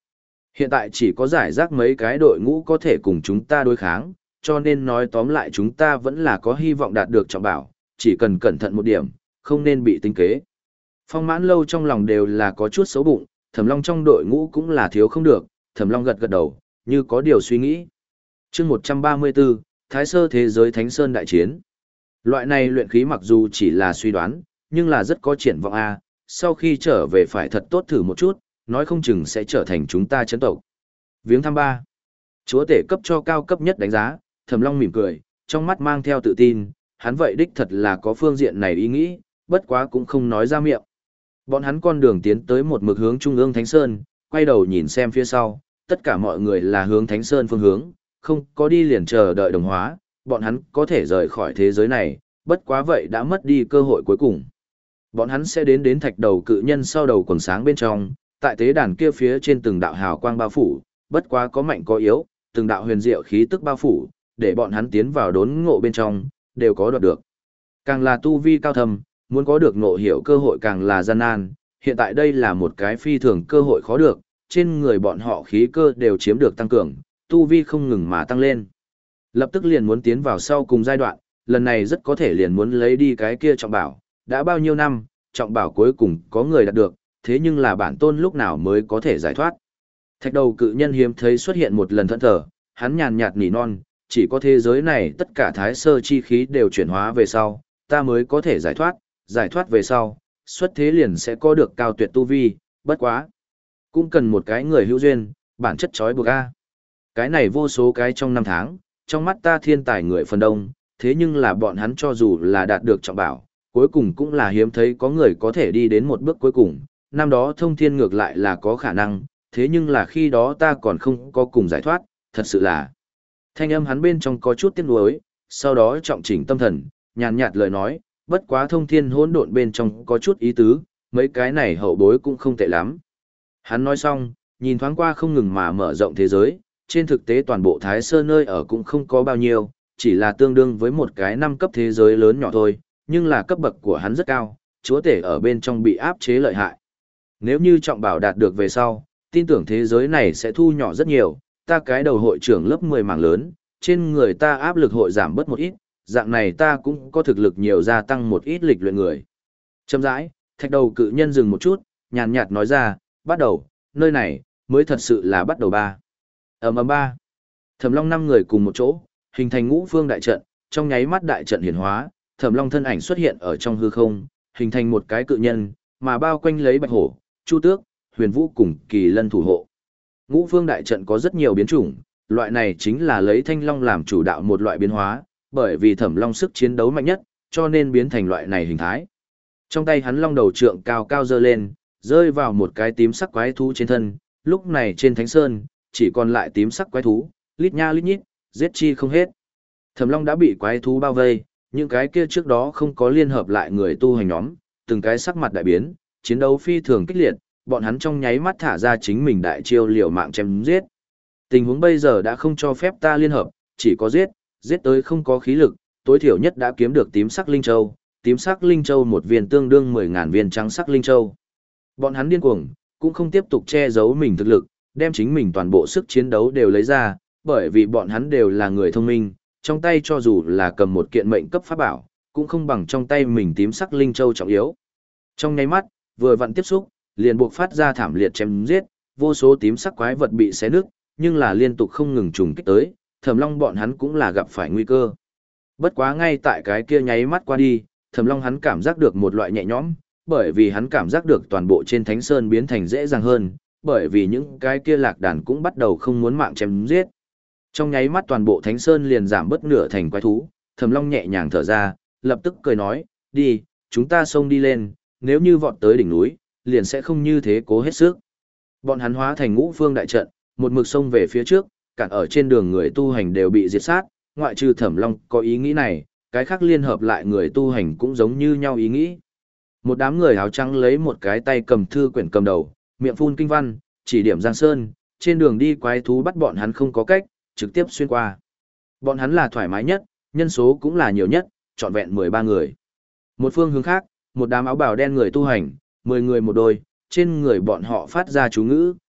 [SPEAKER 1] Hiện tại chỉ có giải rác mấy cái đội ngũ có thể cùng chúng ta đối kháng, cho nên nói tóm lại chúng ta vẫn là có hy vọng đạt được trọng bảo, chỉ cần cẩn thận một điểm, không nên bị tính kế. Phong Mãn Lâu trong lòng đều là có chút xấu bụng, Thẩm Long trong đội ngũ cũng là thiếu không được, Thẩm Long gật gật đầu, như có điều suy nghĩ. Chương một trăm ba mươi tư, Thái Sơ thế giới Thánh Sơn đại chiến. Loại này luyện khí mặc dù chỉ là suy đoán, nhưng là rất có triển vọng a, sau khi trở về phải thật tốt thử một chút, nói không chừng sẽ trở thành chúng ta chấn tộc. Viếng thăm ba. Chúa tể cấp cho cao cấp nhất đánh giá, Thẩm Long mỉm cười, trong mắt mang theo tự tin, hắn vậy đích thật là có phương diện này ý nghĩ, bất quá cũng không nói ra miệng. Bọn hắn con đường tiến tới một mực hướng trung ương Thánh Sơn, quay đầu nhìn xem phía sau, tất cả mọi người là hướng Thánh Sơn phương hướng, không có đi liền chờ đợi đồng hóa, bọn hắn có thể rời khỏi thế giới này, bất quá vậy đã mất đi cơ hội cuối cùng. Bọn hắn sẽ đến đến thạch đầu cự nhân sau đầu quần sáng bên trong, tại tế đàn kia phía trên từng đạo hào quang bao phủ, bất quá có mạnh có yếu, từng đạo huyền diệu khí tức bao phủ, để bọn hắn tiến vào đốn ngộ bên trong, đều có đoạt được. Càng là tu vi cao thâm, muốn có được ngộ hiểu cơ hội càng là gian nan, hiện tại đây là một cái phi thường cơ hội khó được, trên người bọn họ khí cơ đều chiếm được tăng cường, tu vi không ngừng mà tăng lên. Lập tức liền muốn tiến vào sau cùng giai đoạn, lần này rất có thể liền muốn lấy đi cái kia trọng bảo, đã bao nhiêu năm, trọng bảo cuối cùng có người đạt được, thế nhưng là bản tôn lúc nào mới có thể giải thoát. Thạch đầu cự nhân hiếm thấy xuất hiện một lần thẫn thờ, hắn nhàn nhạt nỉ non, chỉ có thế giới này tất cả thái sơ chi khí đều chuyển hóa về sau, ta mới có thể giải thoát, giải thoát về sau, xuất thế liền sẽ có được cao tuyệt tu vi, bất quá. Cũng cần một cái người hữu duyên, bản chất trói buộc a. Cái này vô số cái trong năm tháng, trong mắt ta thiên tài người phần đông, thế nhưng là bọn hắn cho dù là đạt được trọng bảo, cuối cùng cũng là hiếm thấy có người có thể đi đến một bước cuối cùng, năm đó thông thiên ngược lại là có khả năng, thế nhưng là khi đó ta còn không có cùng giải thoát, thật sự là. Thanh âm hắn bên trong có chút tiếc nuối, sau đó trọng chỉnh tâm thần, nhàn nhạt lời nói, bất quá thông thiên hỗn độn bên trong có chút ý tứ, mấy cái này hậu bối cũng không tệ lắm. Hắn nói xong, nhìn thoáng qua không ngừng mà mở rộng thế giới, trên thực tế toàn bộ Thái Sơ nơi ở cũng không có bao nhiêu, chỉ là tương đương với một cái năm cấp thế giới lớn nhỏ thôi, nhưng là cấp bậc của hắn rất cao, chúa tể ở bên trong bị áp chế lợi hại. Nếu như trọng bảo đạt được về sau, tin tưởng thế giới này sẽ thu nhỏ rất nhiều, ta cái đầu hội trưởng lớp mười mảng lớn, trên người ta áp lực hội giảm bớt một ít, dạng này ta cũng có thực lực nhiều gia tăng một ít lịch luyện người. Châm rãi, thạch đầu cự nhân dừng một chút, nhàn nhạt nói ra, bắt đầu, nơi này, mới thật sự là bắt đầu ba. Ầm ầm ba. Thẩm Long năm người cùng một chỗ, hình thành ngũ phương đại trận, trong nháy mắt đại trận hiển hóa, Thẩm Long thân ảnh xuất hiện ở trong hư không, hình thành một cái cự nhân, mà bao quanh lấy Bạch Hổ, Chu Tước, Huyền Vũ cùng Kỳ Lân thủ hộ. Ngũ phương đại trận có rất nhiều biến chủng, loại này chính là lấy Thanh Long làm chủ đạo một loại biến hóa, bởi vì Thẩm Long sức chiến đấu mạnh nhất, cho nên biến thành loại này hình thái. Trong tay hắn long đầu trượng cao cao giơ lên, rơi vào một cái tím sắc quái thú trên thân, lúc này trên Thánh Sơn, chỉ còn lại tím sắc quái thú, lít nha lít nhít, giết chi không hết. Thẩm Long đã bị quái thú bao vây, những cái kia trước đó không có liên hợp lại người tu hành nhóm, từng cái sắc mặt đại biến, chiến đấu phi thường kích liệt, bọn hắn trong nháy mắt thả ra chính mình đại chiêu liều mạng chém giết. Tình huống bây giờ đã không cho phép ta liên hợp, chỉ có giết, giết tới không có khí lực, tối thiểu nhất đã kiếm được tím sắc linh châu, tím sắc linh châu một viên tương đương mười ngàn viên trắng sắc linh châu. Bọn hắn điên cuồng, cũng không tiếp tục che giấu mình thực lực, đem chính mình toàn bộ sức chiến đấu đều lấy ra, bởi vì bọn hắn đều là người thông minh, trong tay cho dù là cầm một kiện mệnh cấp pháp bảo, cũng không bằng trong tay mình tím sắc linh châu trọng yếu. Trong nháy mắt, vừa vặn tiếp xúc, liền buộc phát ra thảm liệt chém giết, vô số tím sắc quái vật bị xé nứt, nhưng là liên tục không ngừng trùng kích tới, Thẩm Long bọn hắn cũng là gặp phải nguy cơ. Bất quá ngay tại cái kia nháy mắt qua đi, Thẩm Long hắn cảm giác được một loại nhẹ nhõm, bởi vì hắn cảm giác được toàn bộ trên Thánh Sơn biến thành dễ dàng hơn, bởi vì những cái kia lạc đàn cũng bắt đầu không muốn mạng chém giết. Trong nháy mắt toàn bộ Thánh Sơn liền giảm bớt nửa thành quái thú, Thẩm Long nhẹ nhàng thở ra, lập tức cười nói, đi, chúng ta xông đi lên, nếu như vọt tới đỉnh núi, liền sẽ không như thế cố hết sức. Bọn hắn hóa thành ngũ phương đại trận, một mực xông về phía trước, cản ở trên đường người tu hành đều bị diệt sát, ngoại trừ Thẩm Long có ý nghĩ này, cái khác liên hợp lại người tu hành cũng giống như nhau ý nghĩ. Một đám người áo trắng lấy một cái tay cầm thư quyển cầm đầu, miệng phun kinh văn, chỉ điểm Giang Sơn, trên đường đi quái thú bắt bọn hắn không có cách, trực tiếp xuyên qua. Bọn hắn là thoải mái nhất, nhân số cũng là nhiều nhất, trọn vẹn mười ba người. Một phương hướng khác, một đám áo bào đen người tu hành, mười người một đôi, trên người bọn họ phát ra chú ngữ,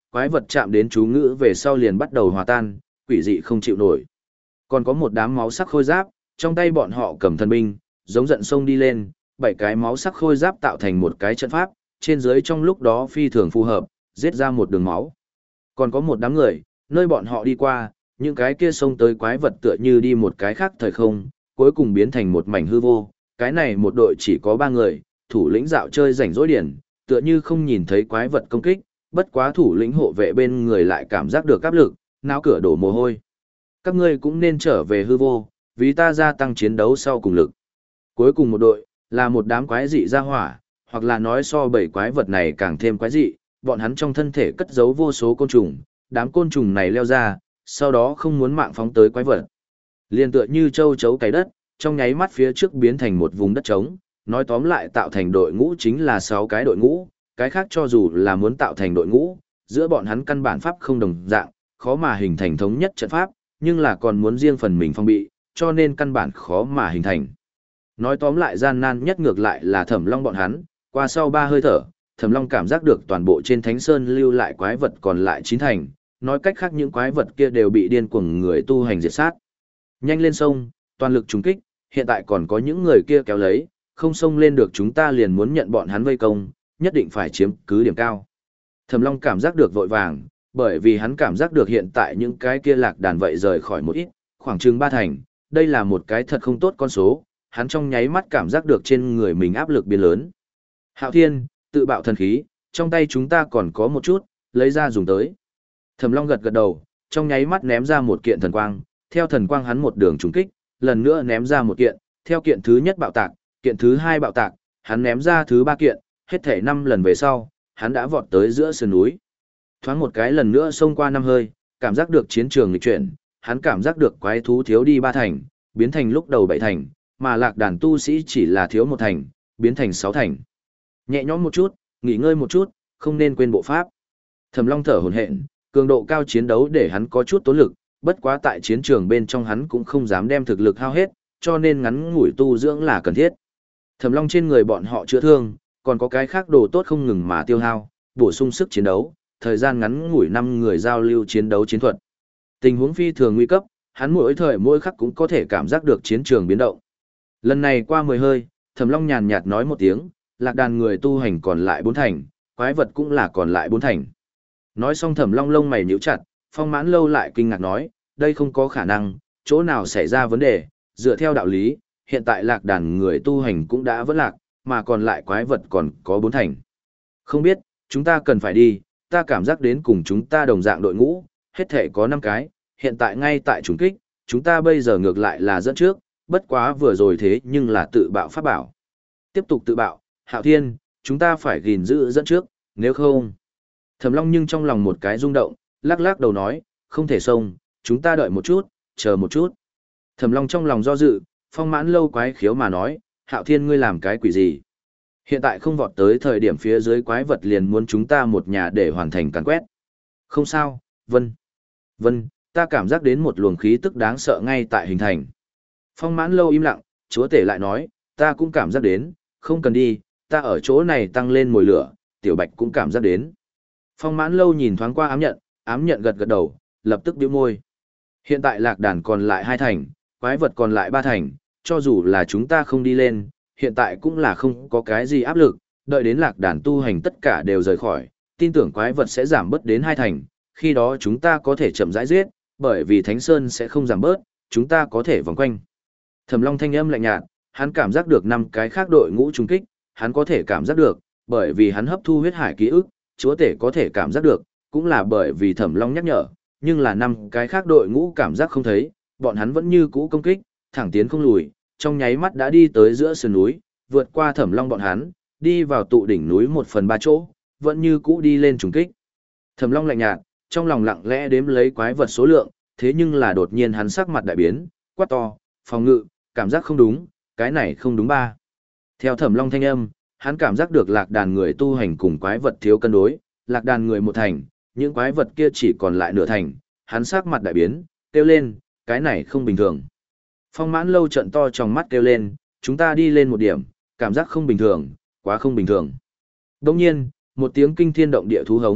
[SPEAKER 1] quái vật chạm đến chú ngữ về sau liền bắt đầu hòa tan, quỷ dị không chịu nổi. Còn có một đám máu sắc khôi giáp, trong tay bọn họ cầm thần binh, giống giận sông đi lên, bảy cái máu sắc khôi giáp tạo thành một cái trận pháp, trên dưới trong lúc đó phi thường phù hợp, giết ra một đường máu. Còn có một đám người, nơi bọn họ đi qua, những cái kia xông tới quái vật tựa như đi một cái khác thời không, cuối cùng biến thành một mảnh hư vô. Cái này một đội chỉ có ba người, thủ lĩnh dạo chơi rảnh rỗi điển, tựa như không nhìn thấy quái vật công kích, bất quá thủ lĩnh hộ vệ bên người lại cảm giác được áp lực, náo cửa đổ mồ hôi. Các ngươi cũng nên trở về hư vô, vì ta gia tăng chiến đấu sau cùng lực. Cuối cùng một đội, là một đám quái dị ra hỏa, hoặc là nói so bảy quái vật này càng thêm quái dị, bọn hắn trong thân thể cất giấu vô số côn trùng, đám côn trùng này leo ra, sau đó không muốn mạng phóng tới quái vật. Liên tựa như châu chấu cái đất, trong nháy mắt phía trước biến thành một vùng đất trống, nói tóm lại tạo thành đội ngũ chính là sáu cái đội ngũ, cái khác cho dù là muốn tạo thành đội ngũ, giữa bọn hắn căn bản pháp không đồng dạng, khó mà hình thành thống nhất trận pháp, nhưng là còn muốn riêng phần mình phong bị, cho nên căn bản khó mà hình thành. Nói tóm lại gian nan nhất ngược lại là Thẩm Long bọn hắn, qua sau ba hơi thở, Thẩm Long cảm giác được toàn bộ trên Thánh Sơn lưu lại quái vật còn lại chín thành, nói cách khác những quái vật kia đều bị điên cuồng người tu hành diệt sát. Nhanh lên sông, toàn lực trùng kích, hiện tại còn có những người kia kéo lấy, không xông lên được chúng ta liền muốn nhận bọn hắn vây công, nhất định phải chiếm cứ điểm cao. Thẩm Long cảm giác được vội vàng, bởi vì hắn cảm giác được hiện tại những cái kia lạc đàn vậy rời khỏi một ít, khoảng chừng ba thành, đây là một cái thật không tốt con số, hắn trong nháy mắt cảm giác được trên người mình áp lực biến lớn. Hạo Thiên, tự bạo thần khí, trong tay chúng ta còn có một chút, lấy ra dùng tới. Thẩm Long gật gật đầu, trong nháy mắt ném ra một kiện thần quang, theo thần quang hắn một đường trùng kích, lần nữa ném ra một kiện, theo kiện thứ nhất bạo tạc, kiện thứ hai bạo tạc, hắn ném ra thứ ba kiện, hết thể năm lần về sau, hắn đã vọt tới giữa sườn núi. Thoáng một cái lần nữa xông qua năm hơi, cảm giác được chiến trường nghịch chuyển, hắn cảm giác được quái thú thiếu đi ba thành, biến thành lúc đầu bảy thành, mà lạc đàn tu sĩ chỉ là thiếu một thành, biến thành sáu thành. Nhẹ nhõm một chút, nghỉ ngơi một chút, không nên quên bộ pháp. Thẩm Long thở hổn hển, cường độ cao chiến đấu để hắn có chút tốn lực, bất quá tại chiến trường bên trong hắn cũng không dám đem thực lực hao hết, cho nên ngắn ngủi tu dưỡng là cần thiết. Thẩm Long trên người bọn họ chữa thương, còn có cái khác đồ tốt không ngừng mà tiêu hao, bổ sung sức chiến đấu, thời gian ngắn ngủi năm người giao lưu chiến đấu chiến thuật. Tình huống phi thường nguy cấp, hắn mỗi thời mỗi khắc cũng có thể cảm giác được chiến trường biến động. Lần này qua mười hơi, Thẩm Long nhàn nhạt nói một tiếng, lạc đàn người tu hành còn lại bốn thành, quái vật cũng là còn lại bốn thành. Nói xong Thẩm Long lông mày nhíu chặt, Phong Mãn Lâu lại kinh ngạc nói, đây không có khả năng, chỗ nào xảy ra vấn đề, dựa theo đạo lý, hiện tại lạc đàn người tu hành cũng đã vỡ lạc, mà còn lại quái vật còn có bốn thành. Không biết, chúng ta cần phải đi, ta cảm giác đến cùng chúng ta đồng dạng đội ngũ, hết thể có năm cái, hiện tại ngay tại trùng kích, chúng ta bây giờ ngược lại là dẫn trước, bất quá vừa rồi thế nhưng là tự bạo pháp bảo. Tiếp tục tự bạo, Hạo Thiên, chúng ta phải gìn giữ dẫn trước, nếu không. Thẩm Long nhưng trong lòng một cái rung động, lắc lắc đầu nói, không thể xông, chúng ta đợi một chút, chờ một chút. Thẩm Long trong lòng do dự, Phong Mãn Lâu quái khiếu mà nói, Hạo Thiên ngươi làm cái quỷ gì? Hiện tại không vọt tới thời điểm phía dưới quái vật liền muốn chúng ta một nhà để hoàn thành càn quét. Không sao, Vân. Vân, ta cảm giác đến một luồng khí tức đáng sợ ngay tại hình thành. Phong Mãn Lâu im lặng, chúa tể lại nói, ta cũng cảm giác đến, không cần đi, ta ở chỗ này tăng lên mồi lửa, Tiểu Bạch cũng cảm giác đến. Phong Mãn Lâu nhìn thoáng qua ám nhận, ám nhận gật gật đầu, lập tức bĩu môi. Hiện tại lạc đàn còn lại hai thành, quái vật còn lại ba thành, cho dù là chúng ta không đi lên, hiện tại cũng là không có cái gì áp lực, đợi đến lạc đàn tu hành tất cả đều rời khỏi, tin tưởng quái vật sẽ giảm bớt đến hai thành, khi đó chúng ta có thể chậm rãi giết, bởi vì Thánh Sơn sẽ không giảm bớt, chúng ta có thể vòng quanh. Thẩm Long thanh âm lạnh nhạt, hắn cảm giác được năm cái khác đội ngũ trùng kích, hắn có thể cảm giác được, bởi vì hắn hấp thu huyết hải ký ức, chúa tể có thể cảm giác được, cũng là bởi vì Thẩm Long nhắc nhở, nhưng là năm cái khác đội ngũ cảm giác không thấy, bọn hắn vẫn như cũ công kích, thẳng tiến không lùi, trong nháy mắt đã đi tới giữa sườn núi, vượt qua Thẩm Long bọn hắn, đi vào tụ đỉnh núi một phần ba chỗ, vẫn như cũ đi lên trùng kích. Thẩm Long lạnh nhạt, trong lòng lặng lẽ đếm lấy quái vật số lượng, thế nhưng là đột nhiên hắn sắc mặt đại biến, quát to, phòng ngự, cảm giác không đúng, cái này không đúng ba. Theo Thẩm Long thanh âm, hắn cảm giác được lạc đàn người tu hành cùng quái vật thiếu cân đối, lạc đàn người một thành, những quái vật kia chỉ còn lại nửa thành, hắn sắc mặt đại biến, kêu lên, cái này không bình thường. Phong Mãn Lâu trận to trong mắt kêu lên, chúng ta đi lên một điểm, cảm giác không bình thường, quá không bình thường. Đồng nhiên, một tiếng kinh thiên động địa thú hống,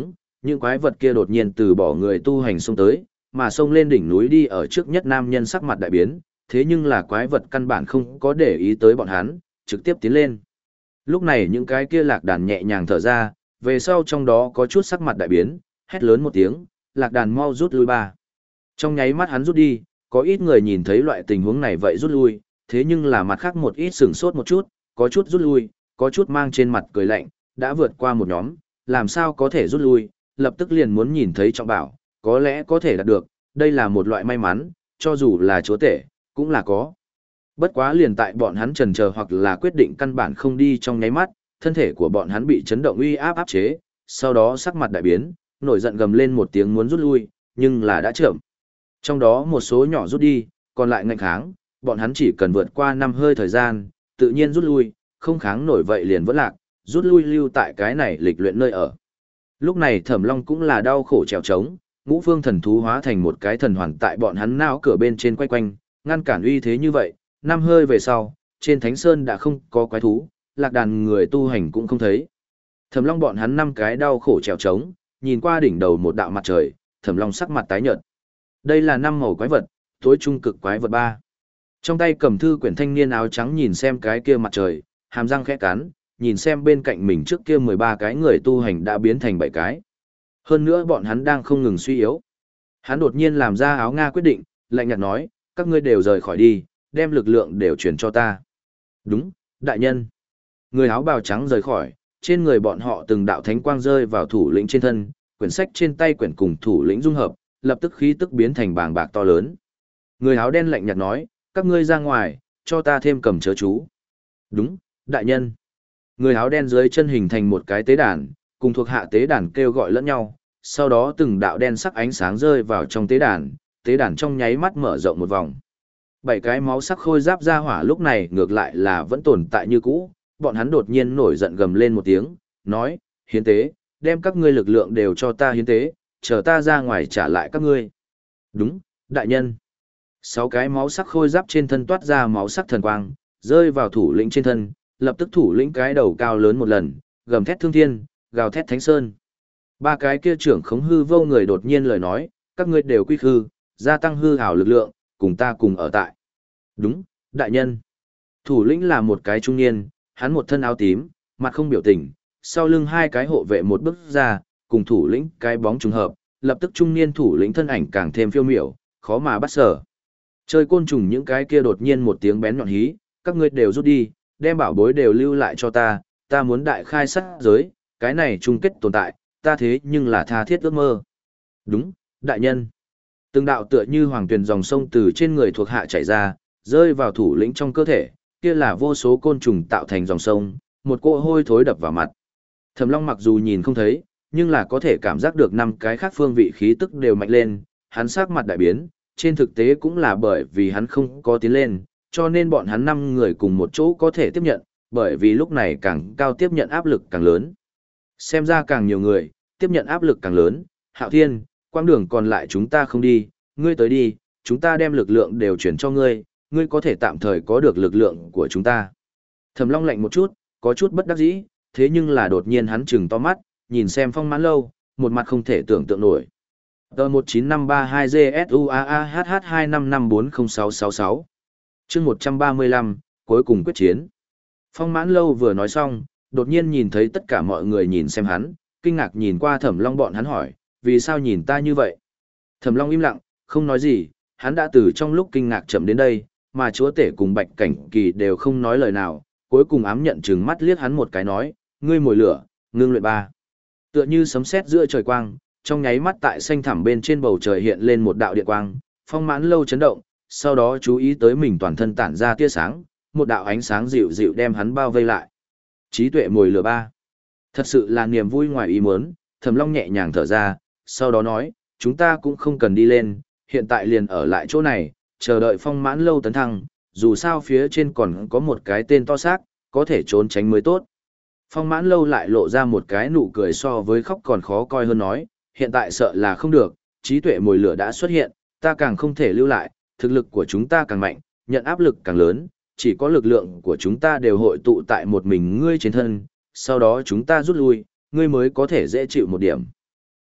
[SPEAKER 1] những quái vật kia đột nhiên từ bỏ người tu hành xông tới, mà xông lên đỉnh núi đi ở trước nhất nam nhân sắc mặt đại biến, thế nhưng là quái vật căn bản không có để ý tới bọn hắn, trực tiếp tiến lên. Lúc này những cái kia lạc đàn nhẹ nhàng thở ra, về sau trong đó có chút sắc mặt đại biến, hét lớn một tiếng, lạc đàn mau rút lui ba. Trong nháy mắt hắn rút đi, có ít người nhìn thấy loại tình huống này vậy rút lui, thế nhưng là mặt khác một ít sửng sốt một chút, có chút rút lui, có chút mang trên mặt cười lạnh, đã vượt qua một nhóm, làm sao có thể rút lui, lập tức liền muốn nhìn thấy trọng bảo, có lẽ có thể đạt được, đây là một loại may mắn, cho dù là chúa tể, cũng là có. Bất quá liền tại bọn hắn chần chờ hoặc là quyết định căn bản không đi trong nháy mắt, thân thể của bọn hắn bị chấn động uy áp áp chế, sau đó sắc mặt đại biến, nổi giận gầm lên một tiếng muốn rút lui, nhưng là đã chậm. Trong đó một số nhỏ rút đi, còn lại ngạnh kháng, bọn hắn chỉ cần vượt qua năm hơi thời gian, tự nhiên rút lui, không kháng nổi vậy liền vẫn lạc, rút lui lưu tại cái này lịch luyện nơi ở. Lúc này Thẩm Long cũng là đau khổ trèo trống, ngũ phương thần thú hóa thành một cái thần hoàn tại bọn hắn não cửa bên trên quay quanh, ngăn cản uy thế như vậy, năm hơi về sau, trên Thánh Sơn đã không có quái thú, lạc đàn người tu hành cũng không thấy. Thẩm Long bọn hắn năm cái đau khổ trèo trống, nhìn qua đỉnh đầu một đạo mặt trời, Thẩm Long sắc mặt tái nhợt. Đây là năm màu quái vật, tối trung cực quái vật ba. Trong tay cầm thư quyển thanh niên áo trắng nhìn xem cái kia mặt trời, hàm răng khẽ cắn, nhìn xem bên cạnh mình trước kia mười ba cái người tu hành đã biến thành bảy cái. Hơn nữa bọn hắn đang không ngừng suy yếu. Hắn đột nhiên làm ra áo Nga quyết định, lạnh nhạt nói, các ngươi đều rời khỏi đi, đem lực lượng đều chuyển cho ta. Đúng, đại nhân. Người áo bào trắng rời khỏi, trên người bọn họ từng đạo thánh quang rơi vào thủ lĩnh trên thân, quyển sách trên tay quyển cùng thủ lĩnh dung hợp, lập tức khí tức biến thành bàng bạc to lớn. Người áo đen lạnh nhạt nói, các ngươi ra ngoài, cho ta thêm cầm chớ chú. Đúng, đại nhân. Người áo đen dưới chân hình thành một cái tế đàn, cùng thuộc hạ tế đàn kêu gọi lẫn nhau, sau đó từng đạo đen sắc ánh sáng rơi vào trong tế đàn, tế đàn trong nháy mắt mở rộng một vòng. Bảy cái máu sắc khôi giáp ra hỏa lúc này ngược lại là vẫn tồn tại như cũ, bọn hắn đột nhiên nổi giận gầm lên một tiếng, nói, hiến tế, đem các ngươi lực lượng đều cho ta hiến tế, chờ ta ra ngoài trả lại các ngươi. Đúng, đại nhân. Sáu cái máu sắc khôi giáp trên thân toát ra máu sắc thần quang, rơi vào thủ lĩnh trên thân, lập tức thủ lĩnh cái đầu cao lớn một lần, gầm thét thương thiên, gào thét thánh sơn. Ba cái kia trưởng khống hư vô người đột nhiên lời nói, các ngươi đều quy khư, gia tăng hư hảo lực lượng, cùng ta cùng ở tại. Đúng, đại nhân. Thủ lĩnh là một cái trung niên, hắn một thân áo tím, mặt không biểu tình, sau lưng hai cái hộ vệ một bước ra, cùng thủ lĩnh cái bóng trùng hợp, lập tức trung niên thủ lĩnh thân ảnh càng thêm phiêu miểu, khó mà bắt sở. Chơi côn trùng những cái kia đột nhiên một tiếng bén nhọn hí, các ngươi đều rút đi, đem bảo bối đều lưu lại cho ta, ta muốn đại khai sát giới, cái này chung kết tồn tại, ta thế nhưng là tha thiết ước mơ. Đúng, đại nhân. Từng đạo tựa như hoàng tuyền dòng sông từ trên người thuộc hạ chảy ra, rơi vào thủ lĩnh trong cơ thể, kia là vô số côn trùng tạo thành dòng sông, một cỗ hôi thối đập vào mặt. Thẩm Long mặc dù nhìn không thấy, nhưng là có thể cảm giác được năm cái khác phương vị khí tức đều mạnh lên, hắn sắc mặt đại biến, trên thực tế cũng là bởi vì hắn không có tiến lên, cho nên bọn hắn năm người cùng một chỗ có thể tiếp nhận, bởi vì lúc này càng cao tiếp nhận áp lực càng lớn. Xem ra càng nhiều người, tiếp nhận áp lực càng lớn, Hạo Thiên, quãng đường còn lại chúng ta không đi, ngươi tới đi, chúng ta đem lực lượng đều chuyển cho ngươi, ngươi có thể tạm thời có được lực lượng của chúng ta. Thẩm Long lạnh một chút, có chút bất đắc dĩ, thế nhưng là đột nhiên hắn trừng to mắt, nhìn xem Phong Mãn Lâu, một mặt không thể tưởng tượng nổi. Tờ một chín năm ba hai G S U A A H H hai năm năm bốn không sáu sáu sáu chương một trăm ba mươi lăm, cuối cùng quyết chiến. Phong Mãn Lâu vừa nói xong, đột nhiên nhìn thấy tất cả mọi người nhìn xem hắn, kinh ngạc nhìn qua Thẩm Long bọn hắn hỏi, vì sao nhìn ta như vậy? Thẩm Long im lặng, không nói gì, hắn đã từ trong lúc kinh ngạc chậm đến đây, mà chúa tể cùng Bạch Cảnh Kỳ đều không nói lời nào, cuối cùng ám nhận trừng mắt liếc hắn một cái nói, ngươi mồi lửa, ngưng luyện ba. Tựa như sấm sét giữa trời quang, trong nháy mắt tại xanh thẳm bên trên bầu trời hiện lên một đạo điện quang, Phong Mãn Lâu chấn động, sau đó chú ý tới mình toàn thân tản ra tia sáng, một đạo ánh sáng dịu dịu đem hắn bao vây lại. Trí tuệ mồi lửa ba. Thật sự là niềm vui ngoài ý muốn, Thẩm Long nhẹ nhàng thở ra, sau đó nói, chúng ta cũng không cần đi lên, hiện tại liền ở lại chỗ này, chờ đợi Phong Mãn Lâu tấn thăng, dù sao phía trên còn có một cái tên to xác, có thể trốn tránh mới tốt. Phong Mãn Lâu lại lộ ra một cái nụ cười so với khóc còn khó coi hơn nói, hiện tại sợ là không được, trí tuệ mồi lửa đã xuất hiện, ta càng không thể lưu lại, thực lực của chúng ta càng mạnh, nhận áp lực càng lớn, chỉ có lực lượng của chúng ta đều hội tụ tại một mình ngươi trên thân, sau đó chúng ta rút lui, ngươi mới có thể dễ chịu một điểm.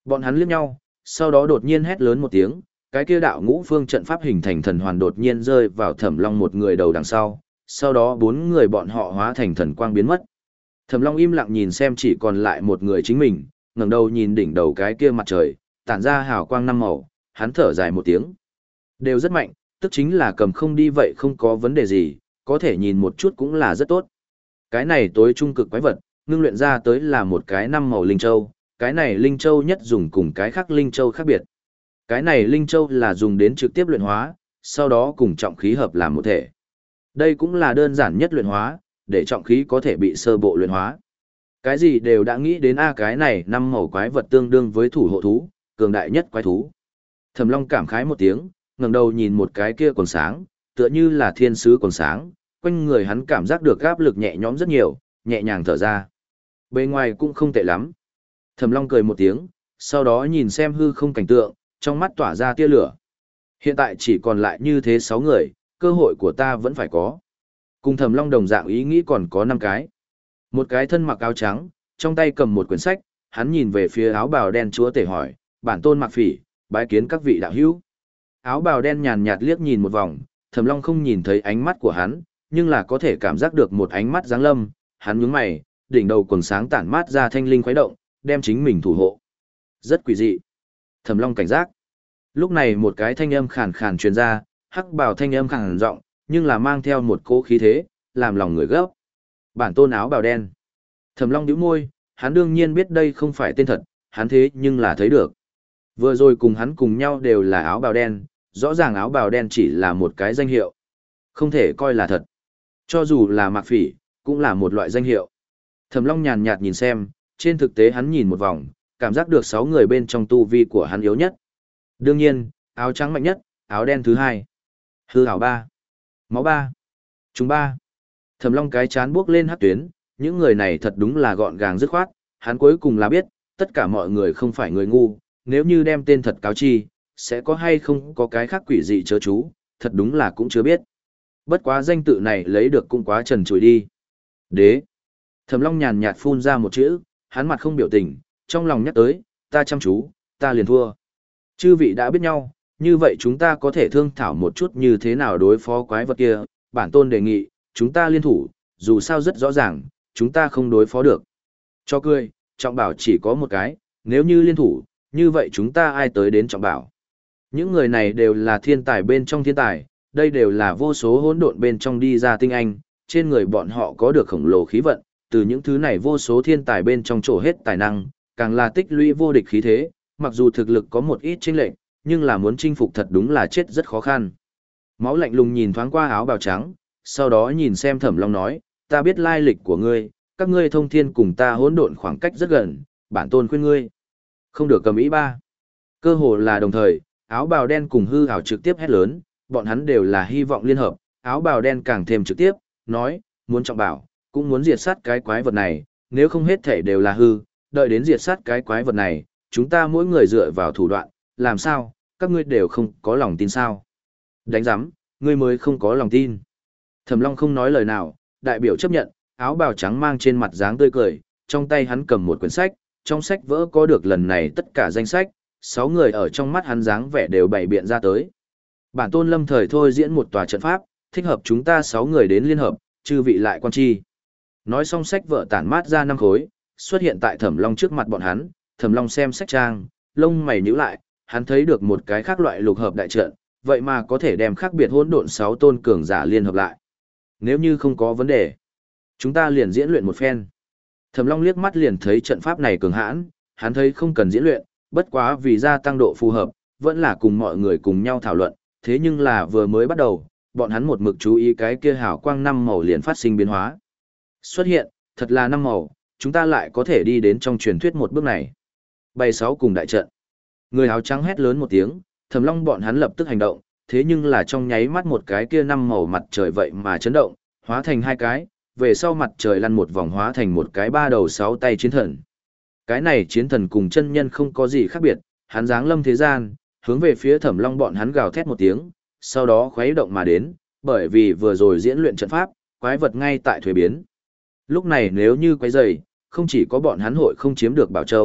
[SPEAKER 1] Bọn hắn liếc nhau, sau đó đột nhiên hét lớn một tiếng, cái kia đạo ngũ phương trận pháp hình thành thần hoàn đột nhiên rơi vào Thẩm Long một người đầu đằng sau, sau đó bốn người bọn họ hóa thành thần quang biến mất. Thẩm Long im lặng nhìn xem chỉ còn lại một người chính mình, ngẩng đầu nhìn đỉnh đầu cái kia mặt trời, tản ra hào quang năm màu, hắn thở dài một tiếng. Đều rất mạnh, tức chính là cầm không đi vậy không có vấn đề gì, có thể nhìn một chút cũng là rất tốt. Cái này tối trung cực quái vật, ngưng luyện ra tới là một cái năm màu linh châu, cái này linh châu nhất dùng cùng cái khác linh châu khác biệt. Cái này linh châu là dùng đến trực tiếp luyện hóa, sau đó cùng trọng khí hợp làm một thể. Đây cũng là đơn giản nhất luyện hóa, để trọng khí có thể bị sơ bộ luyện hóa. Cái gì đều đã nghĩ đến a cái này năm màu quái vật tương đương với thủ hộ thú, cường đại nhất quái thú. Thẩm Long cảm khái một tiếng, ngẩng đầu nhìn một cái kia còn sáng, tựa như là thiên sứ còn sáng, quanh người hắn cảm giác được áp lực nhẹ nhõm rất nhiều, nhẹ nhàng thở ra. Bề ngoài cũng không tệ lắm. Thẩm Long cười một tiếng, sau đó nhìn xem hư không cảnh tượng, trong mắt tỏa ra tia lửa. Hiện tại chỉ còn lại như thế sáu người, cơ hội của ta vẫn phải có. Cùng Thẩm Long đồng dạng ý nghĩ còn có năm cái. Một cái thân mặc áo trắng, trong tay cầm một quyển sách, hắn nhìn về phía áo bào đen chúa tể hỏi, bản tôn Mạc Phỉ, bái kiến các vị đạo hữu. Áo bào đen nhàn nhạt liếc nhìn một vòng, Thẩm Long không nhìn thấy ánh mắt của hắn, nhưng là có thể cảm giác được một ánh mắt giáng lâm, hắn nhướng mày, đỉnh đầu quần sáng tản mát ra thanh linh khuấy động, đem chính mình thủ hộ. Rất quỷ dị. Thẩm Long cảnh giác. Lúc này một cái thanh âm khàn khàn truyền ra, hắc bào thanh âm khàn giọng, nhưng là mang theo một cỗ khí thế, làm lòng người gấp. Bản tôn áo bào đen. Thẩm Long nhíu môi, hắn đương nhiên biết đây không phải tên thật, hắn thế nhưng là thấy được. Vừa rồi cùng hắn cùng nhau đều là áo bào đen, rõ ràng áo bào đen chỉ là một cái danh hiệu. Không thể coi là thật. Cho dù là Mạc Phỉ, cũng là một loại danh hiệu. Thẩm Long nhàn nhạt nhìn xem, trên thực tế hắn nhìn một vòng, cảm giác được sáu người bên trong tu vi của hắn yếu nhất. Đương nhiên, áo trắng mạnh nhất, áo đen thứ hai. Hư ảo ba. Máu ba. Trùng ba. Thẩm Long cái chán buốc lên hắc tuyến, những người này thật đúng là gọn gàng dứt khoát, hắn cuối cùng là biết, tất cả mọi người không phải người ngu, nếu như đem tên thật cáo chi, sẽ có hay không có cái khác quỷ dị chớ chú, thật đúng là cũng chưa biết. Bất quá danh tự này lấy được cũng quá trần trụi đi. Đế. Thẩm Long nhàn nhạt phun ra một chữ, hắn mặt không biểu tình, trong lòng nhắc tới, ta chăm chú, ta liền thua. Chư vị đã biết nhau, như vậy chúng ta có thể thương thảo một chút như thế nào đối phó quái vật kia, bản tôn đề nghị, chúng ta liên thủ, dù sao rất rõ ràng, chúng ta không đối phó được. Cho cười, trọng bảo chỉ có một cái, nếu như liên thủ, như vậy chúng ta ai tới đến trọng bảo. Những người này đều là thiên tài bên trong thiên tài, đây đều là vô số hỗn độn bên trong đi ra tinh anh, trên người bọn họ có được khổng lồ khí vận, từ những thứ này vô số thiên tài bên trong trổ hết tài năng, càng là tích lũy vô địch khí thế, mặc dù thực lực có một ít chênh lệch, nhưng là muốn chinh phục thật đúng là chết rất khó khăn. Máu lạnh lùng nhìn thoáng qua áo bào trắng, sau đó nhìn xem Thẩm Long nói, ta biết lai lịch của ngươi, các ngươi thông thiên cùng ta hỗn độn khoảng cách rất gần, bản tôn khuyên ngươi. Không được cầm ý ba. Cơ hồ là đồng thời, áo bào đen cùng hư ảo trực tiếp hét lớn, bọn hắn đều là hy vọng liên hợp, áo bào đen càng thêm trực tiếp, nói, muốn trọng bảo, cũng muốn diệt sát cái quái vật này, nếu không hết thể đều là hư, đợi đến diệt sát cái quái vật này, chúng ta mỗi người dựa vào thủ đoạn, làm sao, các ngươi đều không có lòng tin sao. Đánh giám, ngươi mới không có lòng tin. Thẩm Long không nói lời nào, đại biểu chấp nhận, áo bào trắng mang trên mặt dáng tươi cười, trong tay hắn cầm một quyển sách, trong sách vỡ có được lần này tất cả danh sách, sáu người ở trong mắt hắn dáng vẻ đều bày biện ra tới. Bản tôn lâm thời thôi diễn một tòa trận pháp, thích hợp chúng ta sáu người đến liên hợp, chư vị lại quan chi. Nói xong sách vợ tản mát ra năm khối, xuất hiện tại Thẩm Long trước mặt bọn hắn, Thẩm Long xem sách trang, lông mày nhíu lại, hắn thấy được một cái khác loại lục hợp đại trận, vậy mà có thể đem khác biệt hỗn độn sáu tôn cường giả liên hợp lại. Nếu như không có vấn đề, chúng ta liền diễn luyện một phen. Thẩm Long liếc mắt liền thấy trận pháp này cường hãn, hắn thấy không cần diễn luyện, bất quá vì gia tăng độ phù hợp, vẫn là cùng mọi người cùng nhau thảo luận, thế nhưng là vừa mới bắt đầu, bọn hắn một mực chú ý cái kia hào quang năm màu liền phát sinh biến hóa. Xuất hiện, thật là năm màu, chúng ta lại có thể đi đến trong truyền thuyết một bước này. Bày sáu cùng đại trận. Người áo trắng hét lớn một tiếng, Thẩm Long bọn hắn lập tức hành động, thế nhưng là trong nháy mắt một cái kia năm màu mặt trời vậy mà chấn động, hóa thành hai cái, về sau mặt trời lăn một vòng hóa thành một cái ba đầu sáu tay chiến thần. Cái này chiến thần cùng chân nhân không có gì khác biệt, hắn giáng lâm thế gian, hướng về phía Thẩm Long bọn hắn gào thét một tiếng, sau đó khuấy động mà đến, bởi vì vừa rồi diễn luyện trận pháp, quái vật ngay tại thuế biến. Lúc này nếu như quấy rầy, không chỉ có bọn hắn hội không chiếm được Bảo Châu,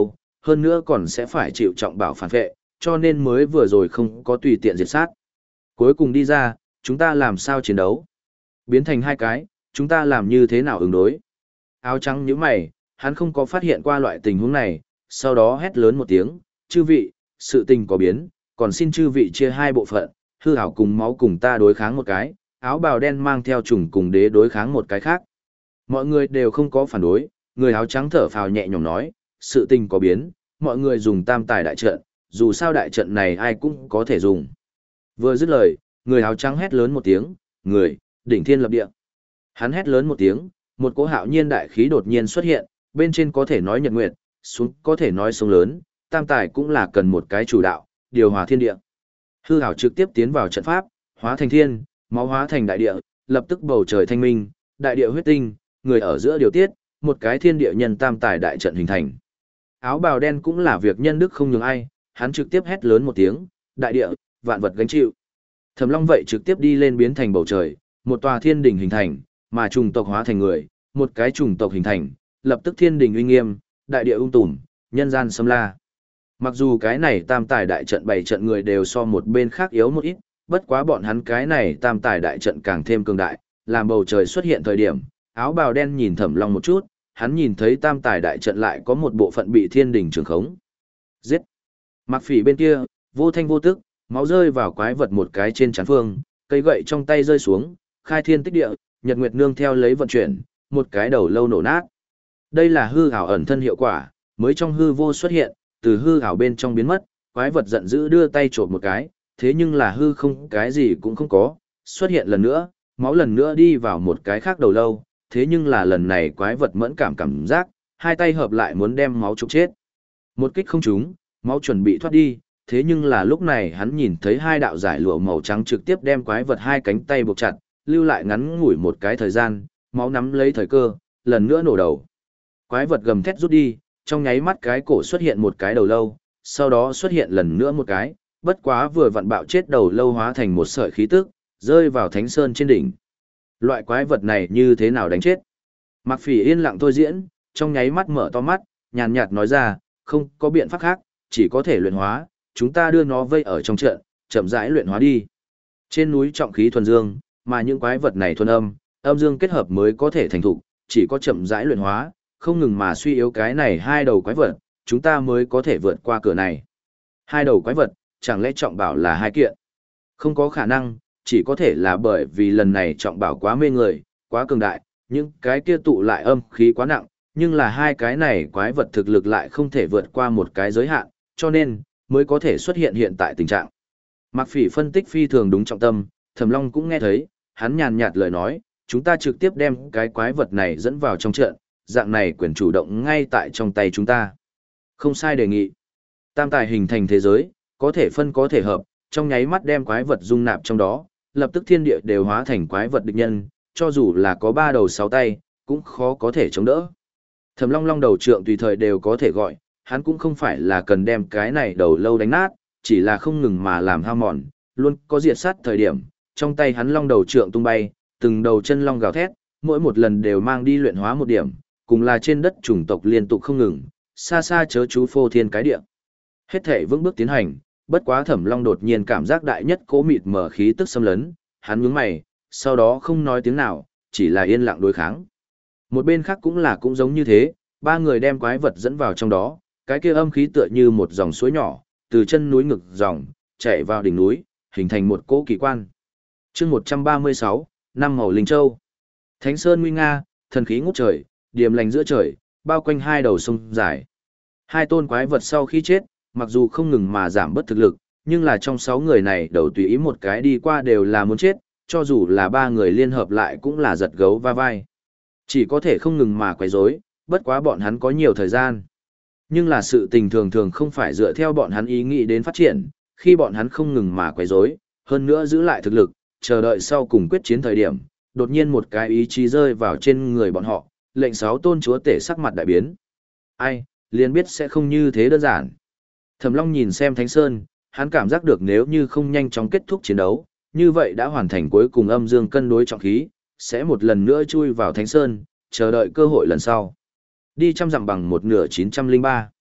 [SPEAKER 1] hơn nữa còn sẽ phải chịu trọng bảo phản vệ, cho nên mới vừa rồi không có tùy tiện diệt sát. Cuối cùng đi ra, chúng ta làm sao chiến đấu? Biến thành hai cái, chúng ta làm như thế nào ứng đối? Áo trắng nhíu mày, hắn không có phát hiện qua loại tình huống này, sau đó hét lớn một tiếng, chư vị, sự tình có biến, còn xin chư vị chia hai bộ phận, hư ảo cùng máu cùng ta đối kháng một cái, áo bào đen mang theo trùng cùng đế đối kháng một cái khác. Mọi người đều không có phản đối, người áo trắng thở phào nhẹ nhõm nói, sự tình có biến, mọi người dùng tam tài đại trận, dù sao đại trận này ai cũng có thể dùng. Vừa dứt lời, người áo trắng hét lớn một tiếng, người, đỉnh thiên lập địa. Hắn hét lớn một tiếng, một cỗ hạo nhiên đại khí đột nhiên xuất hiện, bên trên có thể nói nhật nguyệt, xuống có thể nói sông lớn, tam tài cũng là cần một cái chủ đạo, điều hòa thiên địa. Hư ảo trực tiếp tiến vào trận pháp, hóa thành thiên, máu hóa thành đại địa, lập tức bầu trời thanh minh, đại địa huyết tinh, người ở giữa điều tiết, một cái thiên địa nhân tam tài đại trận hình thành. Áo bào đen cũng là việc nhân đức không nhường ai, hắn trực tiếp hét lớn một tiếng, đại địa, vạn vật gánh chịu. Thẩm Long vậy trực tiếp đi lên biến thành bầu trời, một tòa thiên đỉnh hình thành, mà trùng tộc hóa thành người, một cái trùng tộc hình thành, lập tức thiên đỉnh uy nghiêm, đại địa ung tùm, nhân gian xâm la. Mặc dù cái này tam tài đại trận bảy trận người đều so một bên khác yếu một ít, bất quá bọn hắn cái này tam tài đại trận càng thêm cường đại, làm bầu trời xuất hiện thời điểm, áo bào đen nhìn Thẩm Long một chút, hắn nhìn thấy tam tài đại trận lại có một bộ phận bị thiên đỉnh trường khống. Giết! Mặc Phỉ bên kia, vô thanh vô tức, máu rơi vào quái vật một cái trên trán phương, cây gậy trong tay rơi xuống, khai thiên tích địa, nhật nguyệt nương theo lấy vận chuyển, một cái đầu lâu nổ nát. Đây là hư ảo ẩn thân hiệu quả, mới trong hư vô xuất hiện, từ hư ảo bên trong biến mất, quái vật giận dữ đưa tay chộp một cái, thế nhưng là hư không cái gì cũng không có, xuất hiện lần nữa, máu lần nữa đi vào một cái khác đầu lâu, thế nhưng là lần này quái vật mẫn cảm cảm giác, hai tay hợp lại muốn đem máu trục chết. Một kích không trúng, máu chuẩn bị thoát đi, thế nhưng là lúc này hắn nhìn thấy hai đạo giải lụa màu trắng trực tiếp đem quái vật hai cánh tay buộc chặt, lưu lại ngắn ngủi một cái thời gian, máu nắm lấy thời cơ, lần nữa nổ đầu. Quái vật gầm thét rút đi, trong nháy mắt cái cổ xuất hiện một cái đầu lâu, sau đó xuất hiện lần nữa một cái, bất quá vừa vặn bạo chết đầu lâu hóa thành một sợi khí tức, rơi vào Thánh Sơn trên đỉnh. Loại quái vật này như thế nào đánh chết? Mặc Phỉ yên lặng thôi diễn, trong nháy mắt mở to mắt, nhàn nhạt nói ra, không có biện pháp khác, chỉ có thể luyện hóa, chúng ta đưa nó vây ở trong trận, chậm rãi luyện hóa đi. Trên núi trọng khí thuần dương, mà những quái vật này thuần âm, âm dương kết hợp mới có thể thành thục, chỉ có chậm rãi luyện hóa, không ngừng mà suy yếu cái này hai đầu quái vật, chúng ta mới có thể vượt qua cửa này. Hai đầu quái vật, chẳng lẽ trọng bảo là hai kiện? Không có khả năng, chỉ có thể là bởi vì lần này trọng bảo quá mê người, quá cường đại, những cái kia tụ lại âm khí quá nặng, nhưng là hai cái này quái vật thực lực lại không thể vượt qua một cái giới hạn, cho nên, mới có thể xuất hiện hiện tại tình trạng. Mạc Phỉ phân tích phi thường đúng trọng tâm, Thẩm Long cũng nghe thấy, hắn nhàn nhạt lời nói, chúng ta trực tiếp đem cái quái vật này dẫn vào trong trận, dạng này quyền chủ động ngay tại trong tay chúng ta. Không sai đề nghị. Tam tài hình thành thế giới, có thể phân có thể hợp, trong nháy mắt đem quái vật dung nạp trong đó, lập tức thiên địa đều hóa thành quái vật địch nhân, cho dù là có ba đầu sáu tay, cũng khó có thể chống đỡ. Thẩm Long Long đầu trượng tùy thời đều có thể gọi, hắn cũng không phải là cần đem cái này đầu lâu đánh nát, chỉ là không ngừng mà làm hao mòn, luôn có diệt sát thời điểm, trong tay hắn long đầu trượng tung bay, từng đầu chân long gào thét, mỗi một lần đều mang đi luyện hóa một điểm, cùng là trên đất chủng tộc liên tục không ngừng, xa xa chớ chú phô thiên cái địa. Hết thể vững bước tiến hành, bất quá Thẩm Long đột nhiên cảm giác đại nhất cố mịt mở khí tức xâm lấn, hắn nhướng mày, sau đó không nói tiếng nào, chỉ là yên lặng đối kháng. Một bên khác cũng là cũng giống như thế, ba người đem quái vật dẫn vào trong đó, cái kia âm khí tựa như một dòng suối nhỏ, từ chân núi ngực dòng, chảy vào đỉnh núi, hình thành một cỗ kỳ quan. Chương một trăm ba mươi sáu, năm màu linh châu. Thánh Sơn nguy nga, thần khí ngút trời, điềm lành giữa trời, bao quanh hai đầu sông dài. Hai tôn quái vật sau khi chết, mặc dù không ngừng mà giảm bất thực lực, nhưng là trong sáu người này đầu tùy ý một cái đi qua đều là muốn chết, cho dù là ba người liên hợp lại cũng là giật gấu va vai. Chỉ có thể không ngừng mà quấy rối, bất quá bọn hắn có nhiều thời gian. Nhưng là sự tình thường thường không phải dựa theo bọn hắn ý nghĩ đến phát triển, khi bọn hắn không ngừng mà quấy rối, hơn nữa giữ lại thực lực, chờ đợi sau cùng quyết chiến thời điểm, đột nhiên một cái ý chí rơi vào trên người bọn họ, lệnh sáu tôn chúa tể sắc mặt đại biến. Ai, liền biết sẽ không như thế đơn giản. Thẩm Long nhìn xem Thánh Sơn, hắn cảm giác được nếu như không nhanh chóng kết thúc chiến đấu, như vậy đã hoàn thành cuối cùng âm dương cân đối trọng khí, sẽ một lần nữa chui vào Thánh Sơn, chờ đợi cơ hội lần sau. Đi trăm dặm bằng một nửa chín trăm linh ba.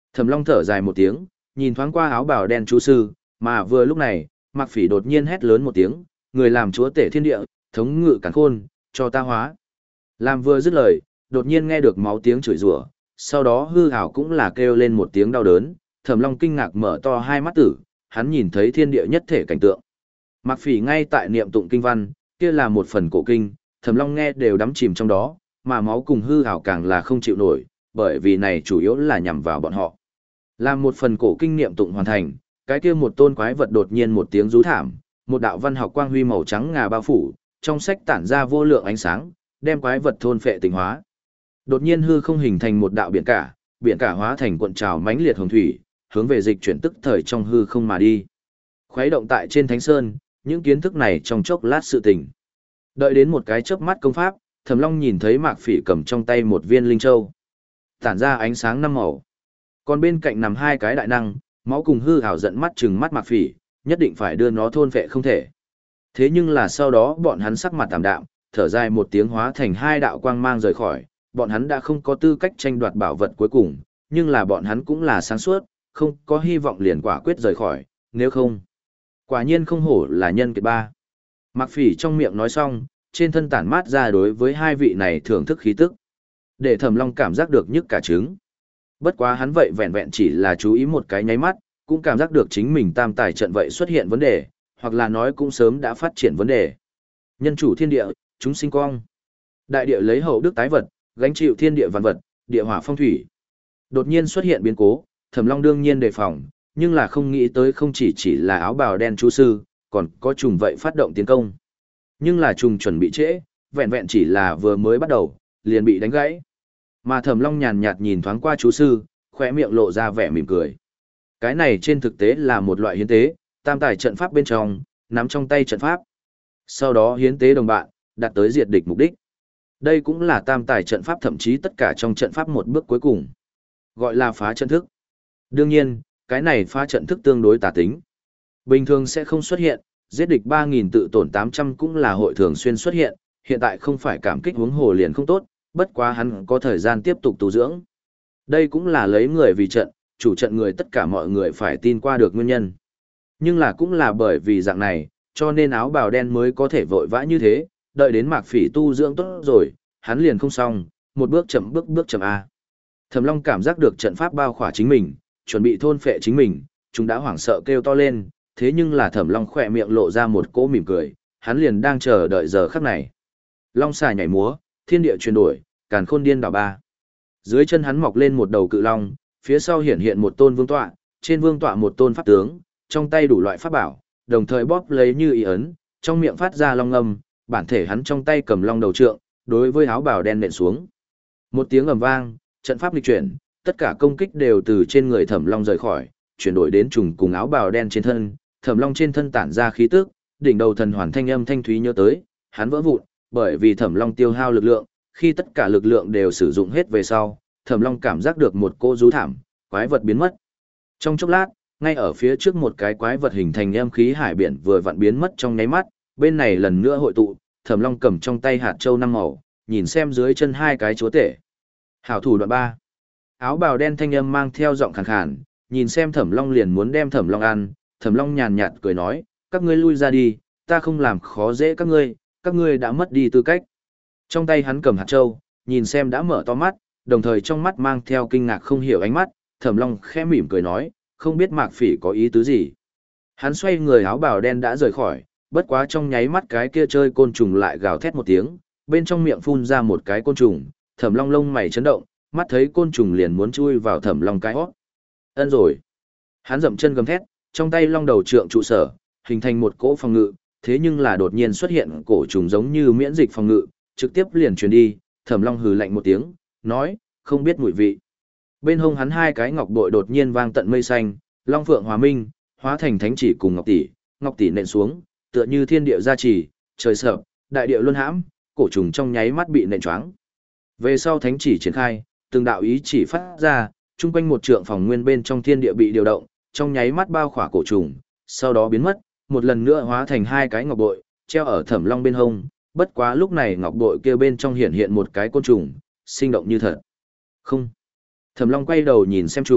[SPEAKER 1] Thẩm Long thở dài một tiếng, nhìn thoáng qua áo bào đen chú sư, mà vừa lúc này, Mạc Phỉ đột nhiên hét lớn một tiếng, người làm chúa tể thiên địa, thống ngự càn khôn, cho ta hóa. Làm vừa dứt lời, đột nhiên nghe được máu tiếng chửi rủa, sau đó hư ảo cũng là kêu lên một tiếng đau đớn, Thẩm Long kinh ngạc mở to hai mắt tử, hắn nhìn thấy thiên địa nhất thể cảnh tượng. Mạc Phỉ ngay tại niệm tụng kinh văn, kia là một phần cổ kinh, Thẩm Long nghe đều đắm chìm trong đó, mà máu cùng hư ảo càng là không chịu nổi, bởi vì này chủ yếu là nhằm vào bọn họ. Làm một phần cổ kinh niệm tụng hoàn thành, cái kia một tôn quái vật đột nhiên một tiếng rú thảm, một đạo văn học quang huy màu trắng ngà bao phủ, trong sách tản ra vô lượng ánh sáng, đem quái vật thôn phệ tinh hóa. Đột nhiên hư không hình thành một đạo biển cả, biển cả hóa thành cuộn trào mãnh liệt hồng thủy, hướng về dịch chuyển tức thời trong hư không mà đi. Khuấy động tại trên Thánh Sơn, những kiến thức này trong chốc lát sự tình. Đợi đến một cái chớp mắt công pháp, Thẩm Long nhìn thấy Mạc Phỉ cầm trong tay một viên linh châu, tản ra ánh sáng năm màu. Còn bên cạnh nằm hai cái đại năng, máu cùng hư ảo giận mắt trừng mắt Mạc Phỉ, nhất định phải đưa nó thôn vệ không thể. Thế nhưng là sau đó bọn hắn sắc mặt tạm đạm, thở dài một tiếng hóa thành hai đạo quang mang rời khỏi, bọn hắn đã không có tư cách tranh đoạt bảo vật cuối cùng, nhưng là bọn hắn cũng là sáng suốt, không có hy vọng liền quả quyết rời khỏi, nếu không. Quả nhiên không hổ là nhân kiệt ba. Mạc Phỉ trong miệng nói xong, trên thân tản mát ra đối với hai vị này thưởng thức khí tức. Để Thẩm Long cảm giác được nhức cả trứng. Bất quá hắn vậy vẹn vẹn chỉ là chú ý một cái nháy mắt, cũng cảm giác được chính mình tam tài trận vậy xuất hiện vấn đề, hoặc là nói cũng sớm đã phát triển vấn đề. Nhân chủ thiên địa, chúng sinh cong. Đại địa lấy hậu đức tái vật, gánh chịu thiên địa vạn vật, địa hỏa phong thủy. Đột nhiên xuất hiện biến cố, Thẩm Long đương nhiên đề phòng, nhưng là không nghĩ tới không chỉ chỉ là áo bào đen chú sư, còn có trùng vậy phát động tiến công. Nhưng là trùng chuẩn bị trễ, vẹn vẹn chỉ là vừa mới bắt đầu, liền bị đánh gãy. Mà Thẩm Long nhàn nhạt nhìn thoáng qua chú sư, khóe miệng lộ ra vẻ mỉm cười. Cái này trên thực tế là một loại hiến tế, tam tài trận pháp bên trong, nắm trong tay trận pháp. Sau đó hiến tế đồng bạn, đạt tới diệt địch mục đích. Đây cũng là tam tài trận pháp thậm chí tất cả trong trận pháp một bước cuối cùng. Gọi là phá trận thức. Đương nhiên, cái này phá trận thức tương đối tà tính. Bình thường sẽ không xuất hiện, giết địch ba nghìn tự tổn tám trăm cũng là hội thường xuyên xuất hiện, hiện tại không phải cảm kích huống hồ liền không tốt, bất quá hắn có thời gian tiếp tục tu dưỡng. Đây cũng là lấy người vì trận, chủ trận người tất cả mọi người phải tin qua được nguyên nhân. Nhưng là cũng là bởi vì dạng này, cho nên áo bào đen mới có thể vội vã như thế, đợi đến Mạc Phỉ tu dưỡng tốt rồi, hắn liền không xong, một bước chậm bước bước chậm A. Thẩm Long cảm giác được trận pháp bao khỏa chính mình, chuẩn bị thôn phệ chính mình, chúng đã hoảng sợ kêu to lên, thế nhưng là Thẩm Long khỏe miệng lộ ra một cỗ mỉm cười, hắn liền đang chờ đợi giờ khắc này. Long xà nhảy múa, thiên địa chuyển đổi, càn khôn điên đảo ba. Dưới chân hắn mọc lên một đầu cự long, phía sau hiển hiện một tôn vương tọa, trên vương tọa một tôn pháp tướng, trong tay đủ loại pháp bảo, đồng thời bóp lấy như ý ấn, trong miệng phát ra long âm, bản thể hắn trong tay cầm long đầu trượng, đối với áo bào đen nện xuống. Một tiếng ầm vang, trận pháp lịch chuyển, tất cả công kích đều từ trên người Thẩm Long rời khỏi, chuyển đổi đến trùng cùng áo bào đen trên thân, Thẩm Long trên thân tản ra khí tức, đỉnh đầu thần hoàn thanh âm thanh thúy nhớ tới, hắn vỡ vụn, bởi vì Thẩm Long tiêu hao lực lượng, khi tất cả lực lượng đều sử dụng hết về sau, Thẩm Long cảm giác được một cô rú thảm, quái vật biến mất. Trong chốc lát, ngay ở phía trước một cái quái vật hình thành âm khí hải biển vừa vặn biến mất trong nháy mắt, bên này lần nữa hội tụ, Thẩm Long cầm trong tay hạt châu năm màu, nhìn xem dưới chân hai cái chúa tể. Hảo thủ đoạn ba. Áo bào đen thanh âm mang theo giọng khàn khàn, nhìn xem Thẩm Long liền muốn đem Thẩm Long ăn, Thẩm Long nhàn nhạt cười nói, các ngươi lui ra đi, ta không làm khó dễ các ngươi, các ngươi đã mất đi tư cách. Trong tay hắn cầm hạt châu, nhìn xem đã mở to mắt, đồng thời trong mắt mang theo kinh ngạc không hiểu ánh mắt, Thẩm Long khẽ mỉm cười nói, không biết Mạc Phỉ có ý tứ gì. Hắn xoay người áo bào đen đã rời khỏi, bất quá trong nháy mắt cái kia chơi côn trùng lại gào thét một tiếng, bên trong miệng phun ra một cái côn trùng, Thẩm Long lông mày chấn động, mắt thấy côn trùng liền muốn chui vào Thẩm Long cái hót. Ân rồi. Hắn dậm chân gầm thét, trong tay long đầu trượng trụ sở, hình thành một cỗ phòng ngự, thế nhưng là đột nhiên xuất hiện cổ trùng giống như miễn dịch phòng ngự, trực tiếp liền truyền đi, Thẩm Long hừ lạnh một tiếng, nói, không biết mùi vị. Bên hông hắn hai cái ngọc bội đột nhiên vang tận mây xanh, long phượng hòa minh, hóa thành thánh chỉ cùng ngọc tỷ, ngọc tỷ nện xuống, tựa như thiên địa gia trì, trời sợ, đại địa luân hãm, cổ trùng trong nháy mắt bị nện choáng. Về sau thánh chỉ triển khai, từng đạo ý chỉ phát ra, chung quanh một trượng phòng nguyên bên trong thiên địa bị điều động, trong nháy mắt bao khỏa cổ trùng, sau đó biến mất, một lần nữa hóa thành hai cái ngọc bội, treo ở Thẩm Long bên hông, bất quá lúc này ngọc bội kia bên trong hiện hiện một cái côn trùng, sinh động như thật. Không. Thẩm Long quay đầu nhìn xem trùng,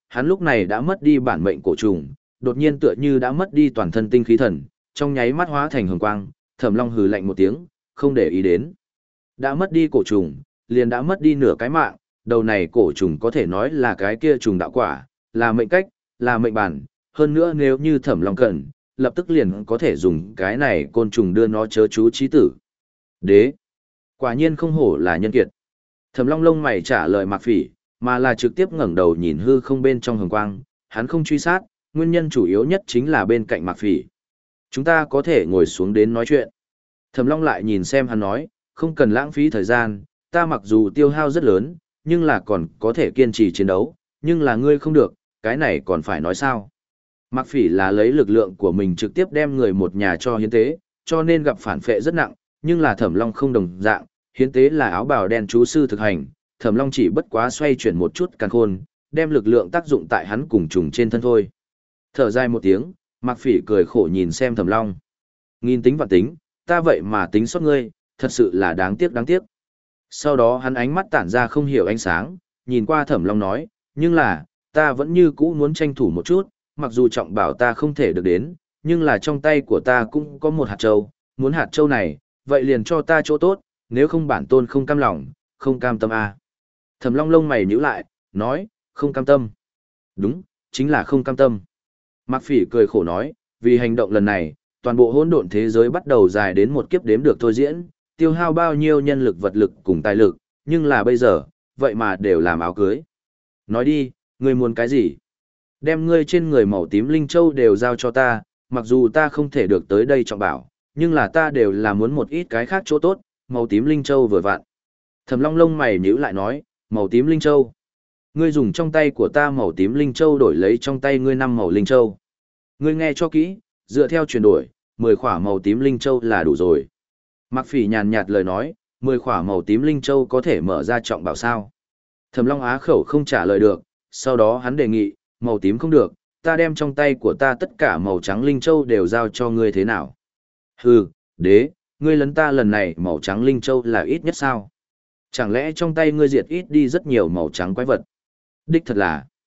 [SPEAKER 1] Hắn lúc này đã mất đi bản mệnh cổ trùng, đột nhiên tựa như đã mất đi toàn thân tinh khí thần, trong nháy mắt hóa thành hồng quang, Thẩm Long hừ lạnh một tiếng, không để ý đến. Đã mất đi cổ trùng, liền đã mất đi nửa cái mạng, đầu này cổ trùng có thể nói là cái kia trùng đạo quả, là mệnh cách, là mệnh bản, hơn nữa nếu như Thẩm Long cần, lập tức liền có thể dùng cái này côn trùng đưa nó chớ chú chí tử. Đế, quả nhiên không hổ là nhân kiệt. Thẩm Long lông mày trả lời Mạc Phỉ, mà là trực tiếp ngẩng đầu nhìn hư không bên trong hồng quang, hắn không truy sát, nguyên nhân chủ yếu nhất chính là bên cạnh Mạc Phỉ. Chúng ta có thể ngồi xuống đến nói chuyện. Thẩm Long lại nhìn xem hắn nói, không cần lãng phí thời gian, ta mặc dù tiêu hao rất lớn, nhưng là còn có thể kiên trì chiến đấu, nhưng là ngươi không được, cái này còn phải nói sao. Mạc Phỉ là lấy lực lượng của mình trực tiếp đem người một nhà cho hiến tế, cho nên gặp phản phệ rất nặng, nhưng là Thẩm Long không đồng dạng, hiến tế là áo bào đen chú sư thực hành, Thẩm Long chỉ bất quá xoay chuyển một chút càn khôn, đem lực lượng tác dụng tại hắn cùng trùng trên thân thôi. Thở dài một tiếng, Mạc Phỉ cười khổ nhìn xem Thẩm Long. Nghìn tính và tính, ta vậy mà tính sót ngươi, thật sự là đáng tiếc đáng tiếc. Sau đó hắn ánh mắt tản ra không hiểu ánh sáng, nhìn qua Thẩm Long nói, nhưng là, ta vẫn như cũ muốn tranh thủ một chút, mặc dù trọng bảo ta không thể được đến, nhưng là trong tay của ta cũng có một hạt châu, muốn hạt châu này, vậy liền cho ta chỗ tốt, nếu không bản tôn không cam lòng, không cam tâm à. Thẩm Long lông mày nhíu lại, nói, không cam tâm. Đúng, chính là không cam tâm. Mạc Phỉ cười khổ nói, vì hành động lần này, toàn bộ hỗn độn thế giới bắt đầu dài đến một kiếp đếm được thôi diễn, tiêu hao bao nhiêu nhân lực vật lực cùng tài lực, nhưng là bây giờ, vậy mà đều làm áo cưới. Nói đi, ngươi muốn cái gì? Đem ngươi trên người màu tím linh châu đều giao cho ta, mặc dù ta không thể được tới đây trọng bảo, nhưng là ta đều là muốn một ít cái khác chỗ tốt, màu tím linh châu vừa vặn. Thẩm Long lông mày nhíu lại nói, màu tím linh châu. Ngươi dùng trong tay của ta màu tím linh châu đổi lấy trong tay ngươi năm màu linh châu. Ngươi nghe cho kỹ, dựa theo chuyển đổi, mười khỏa màu tím linh châu là đủ rồi. Mạc Phỉ nhàn nhạt lời nói, mười khỏa màu tím linh châu có thể mở ra trọng bảo sao? Thẩm Long á khẩu không trả lời được, sau đó hắn đề nghị, màu tím không được, ta đem trong tay của ta tất cả màu trắng linh châu đều giao cho ngươi thế nào? Hừ, đế, ngươi lấn ta lần này màu trắng linh châu là ít nhất sao? Chẳng lẽ trong tay ngươi diệt ít đi rất nhiều màu trắng quái vật? Đích thật là.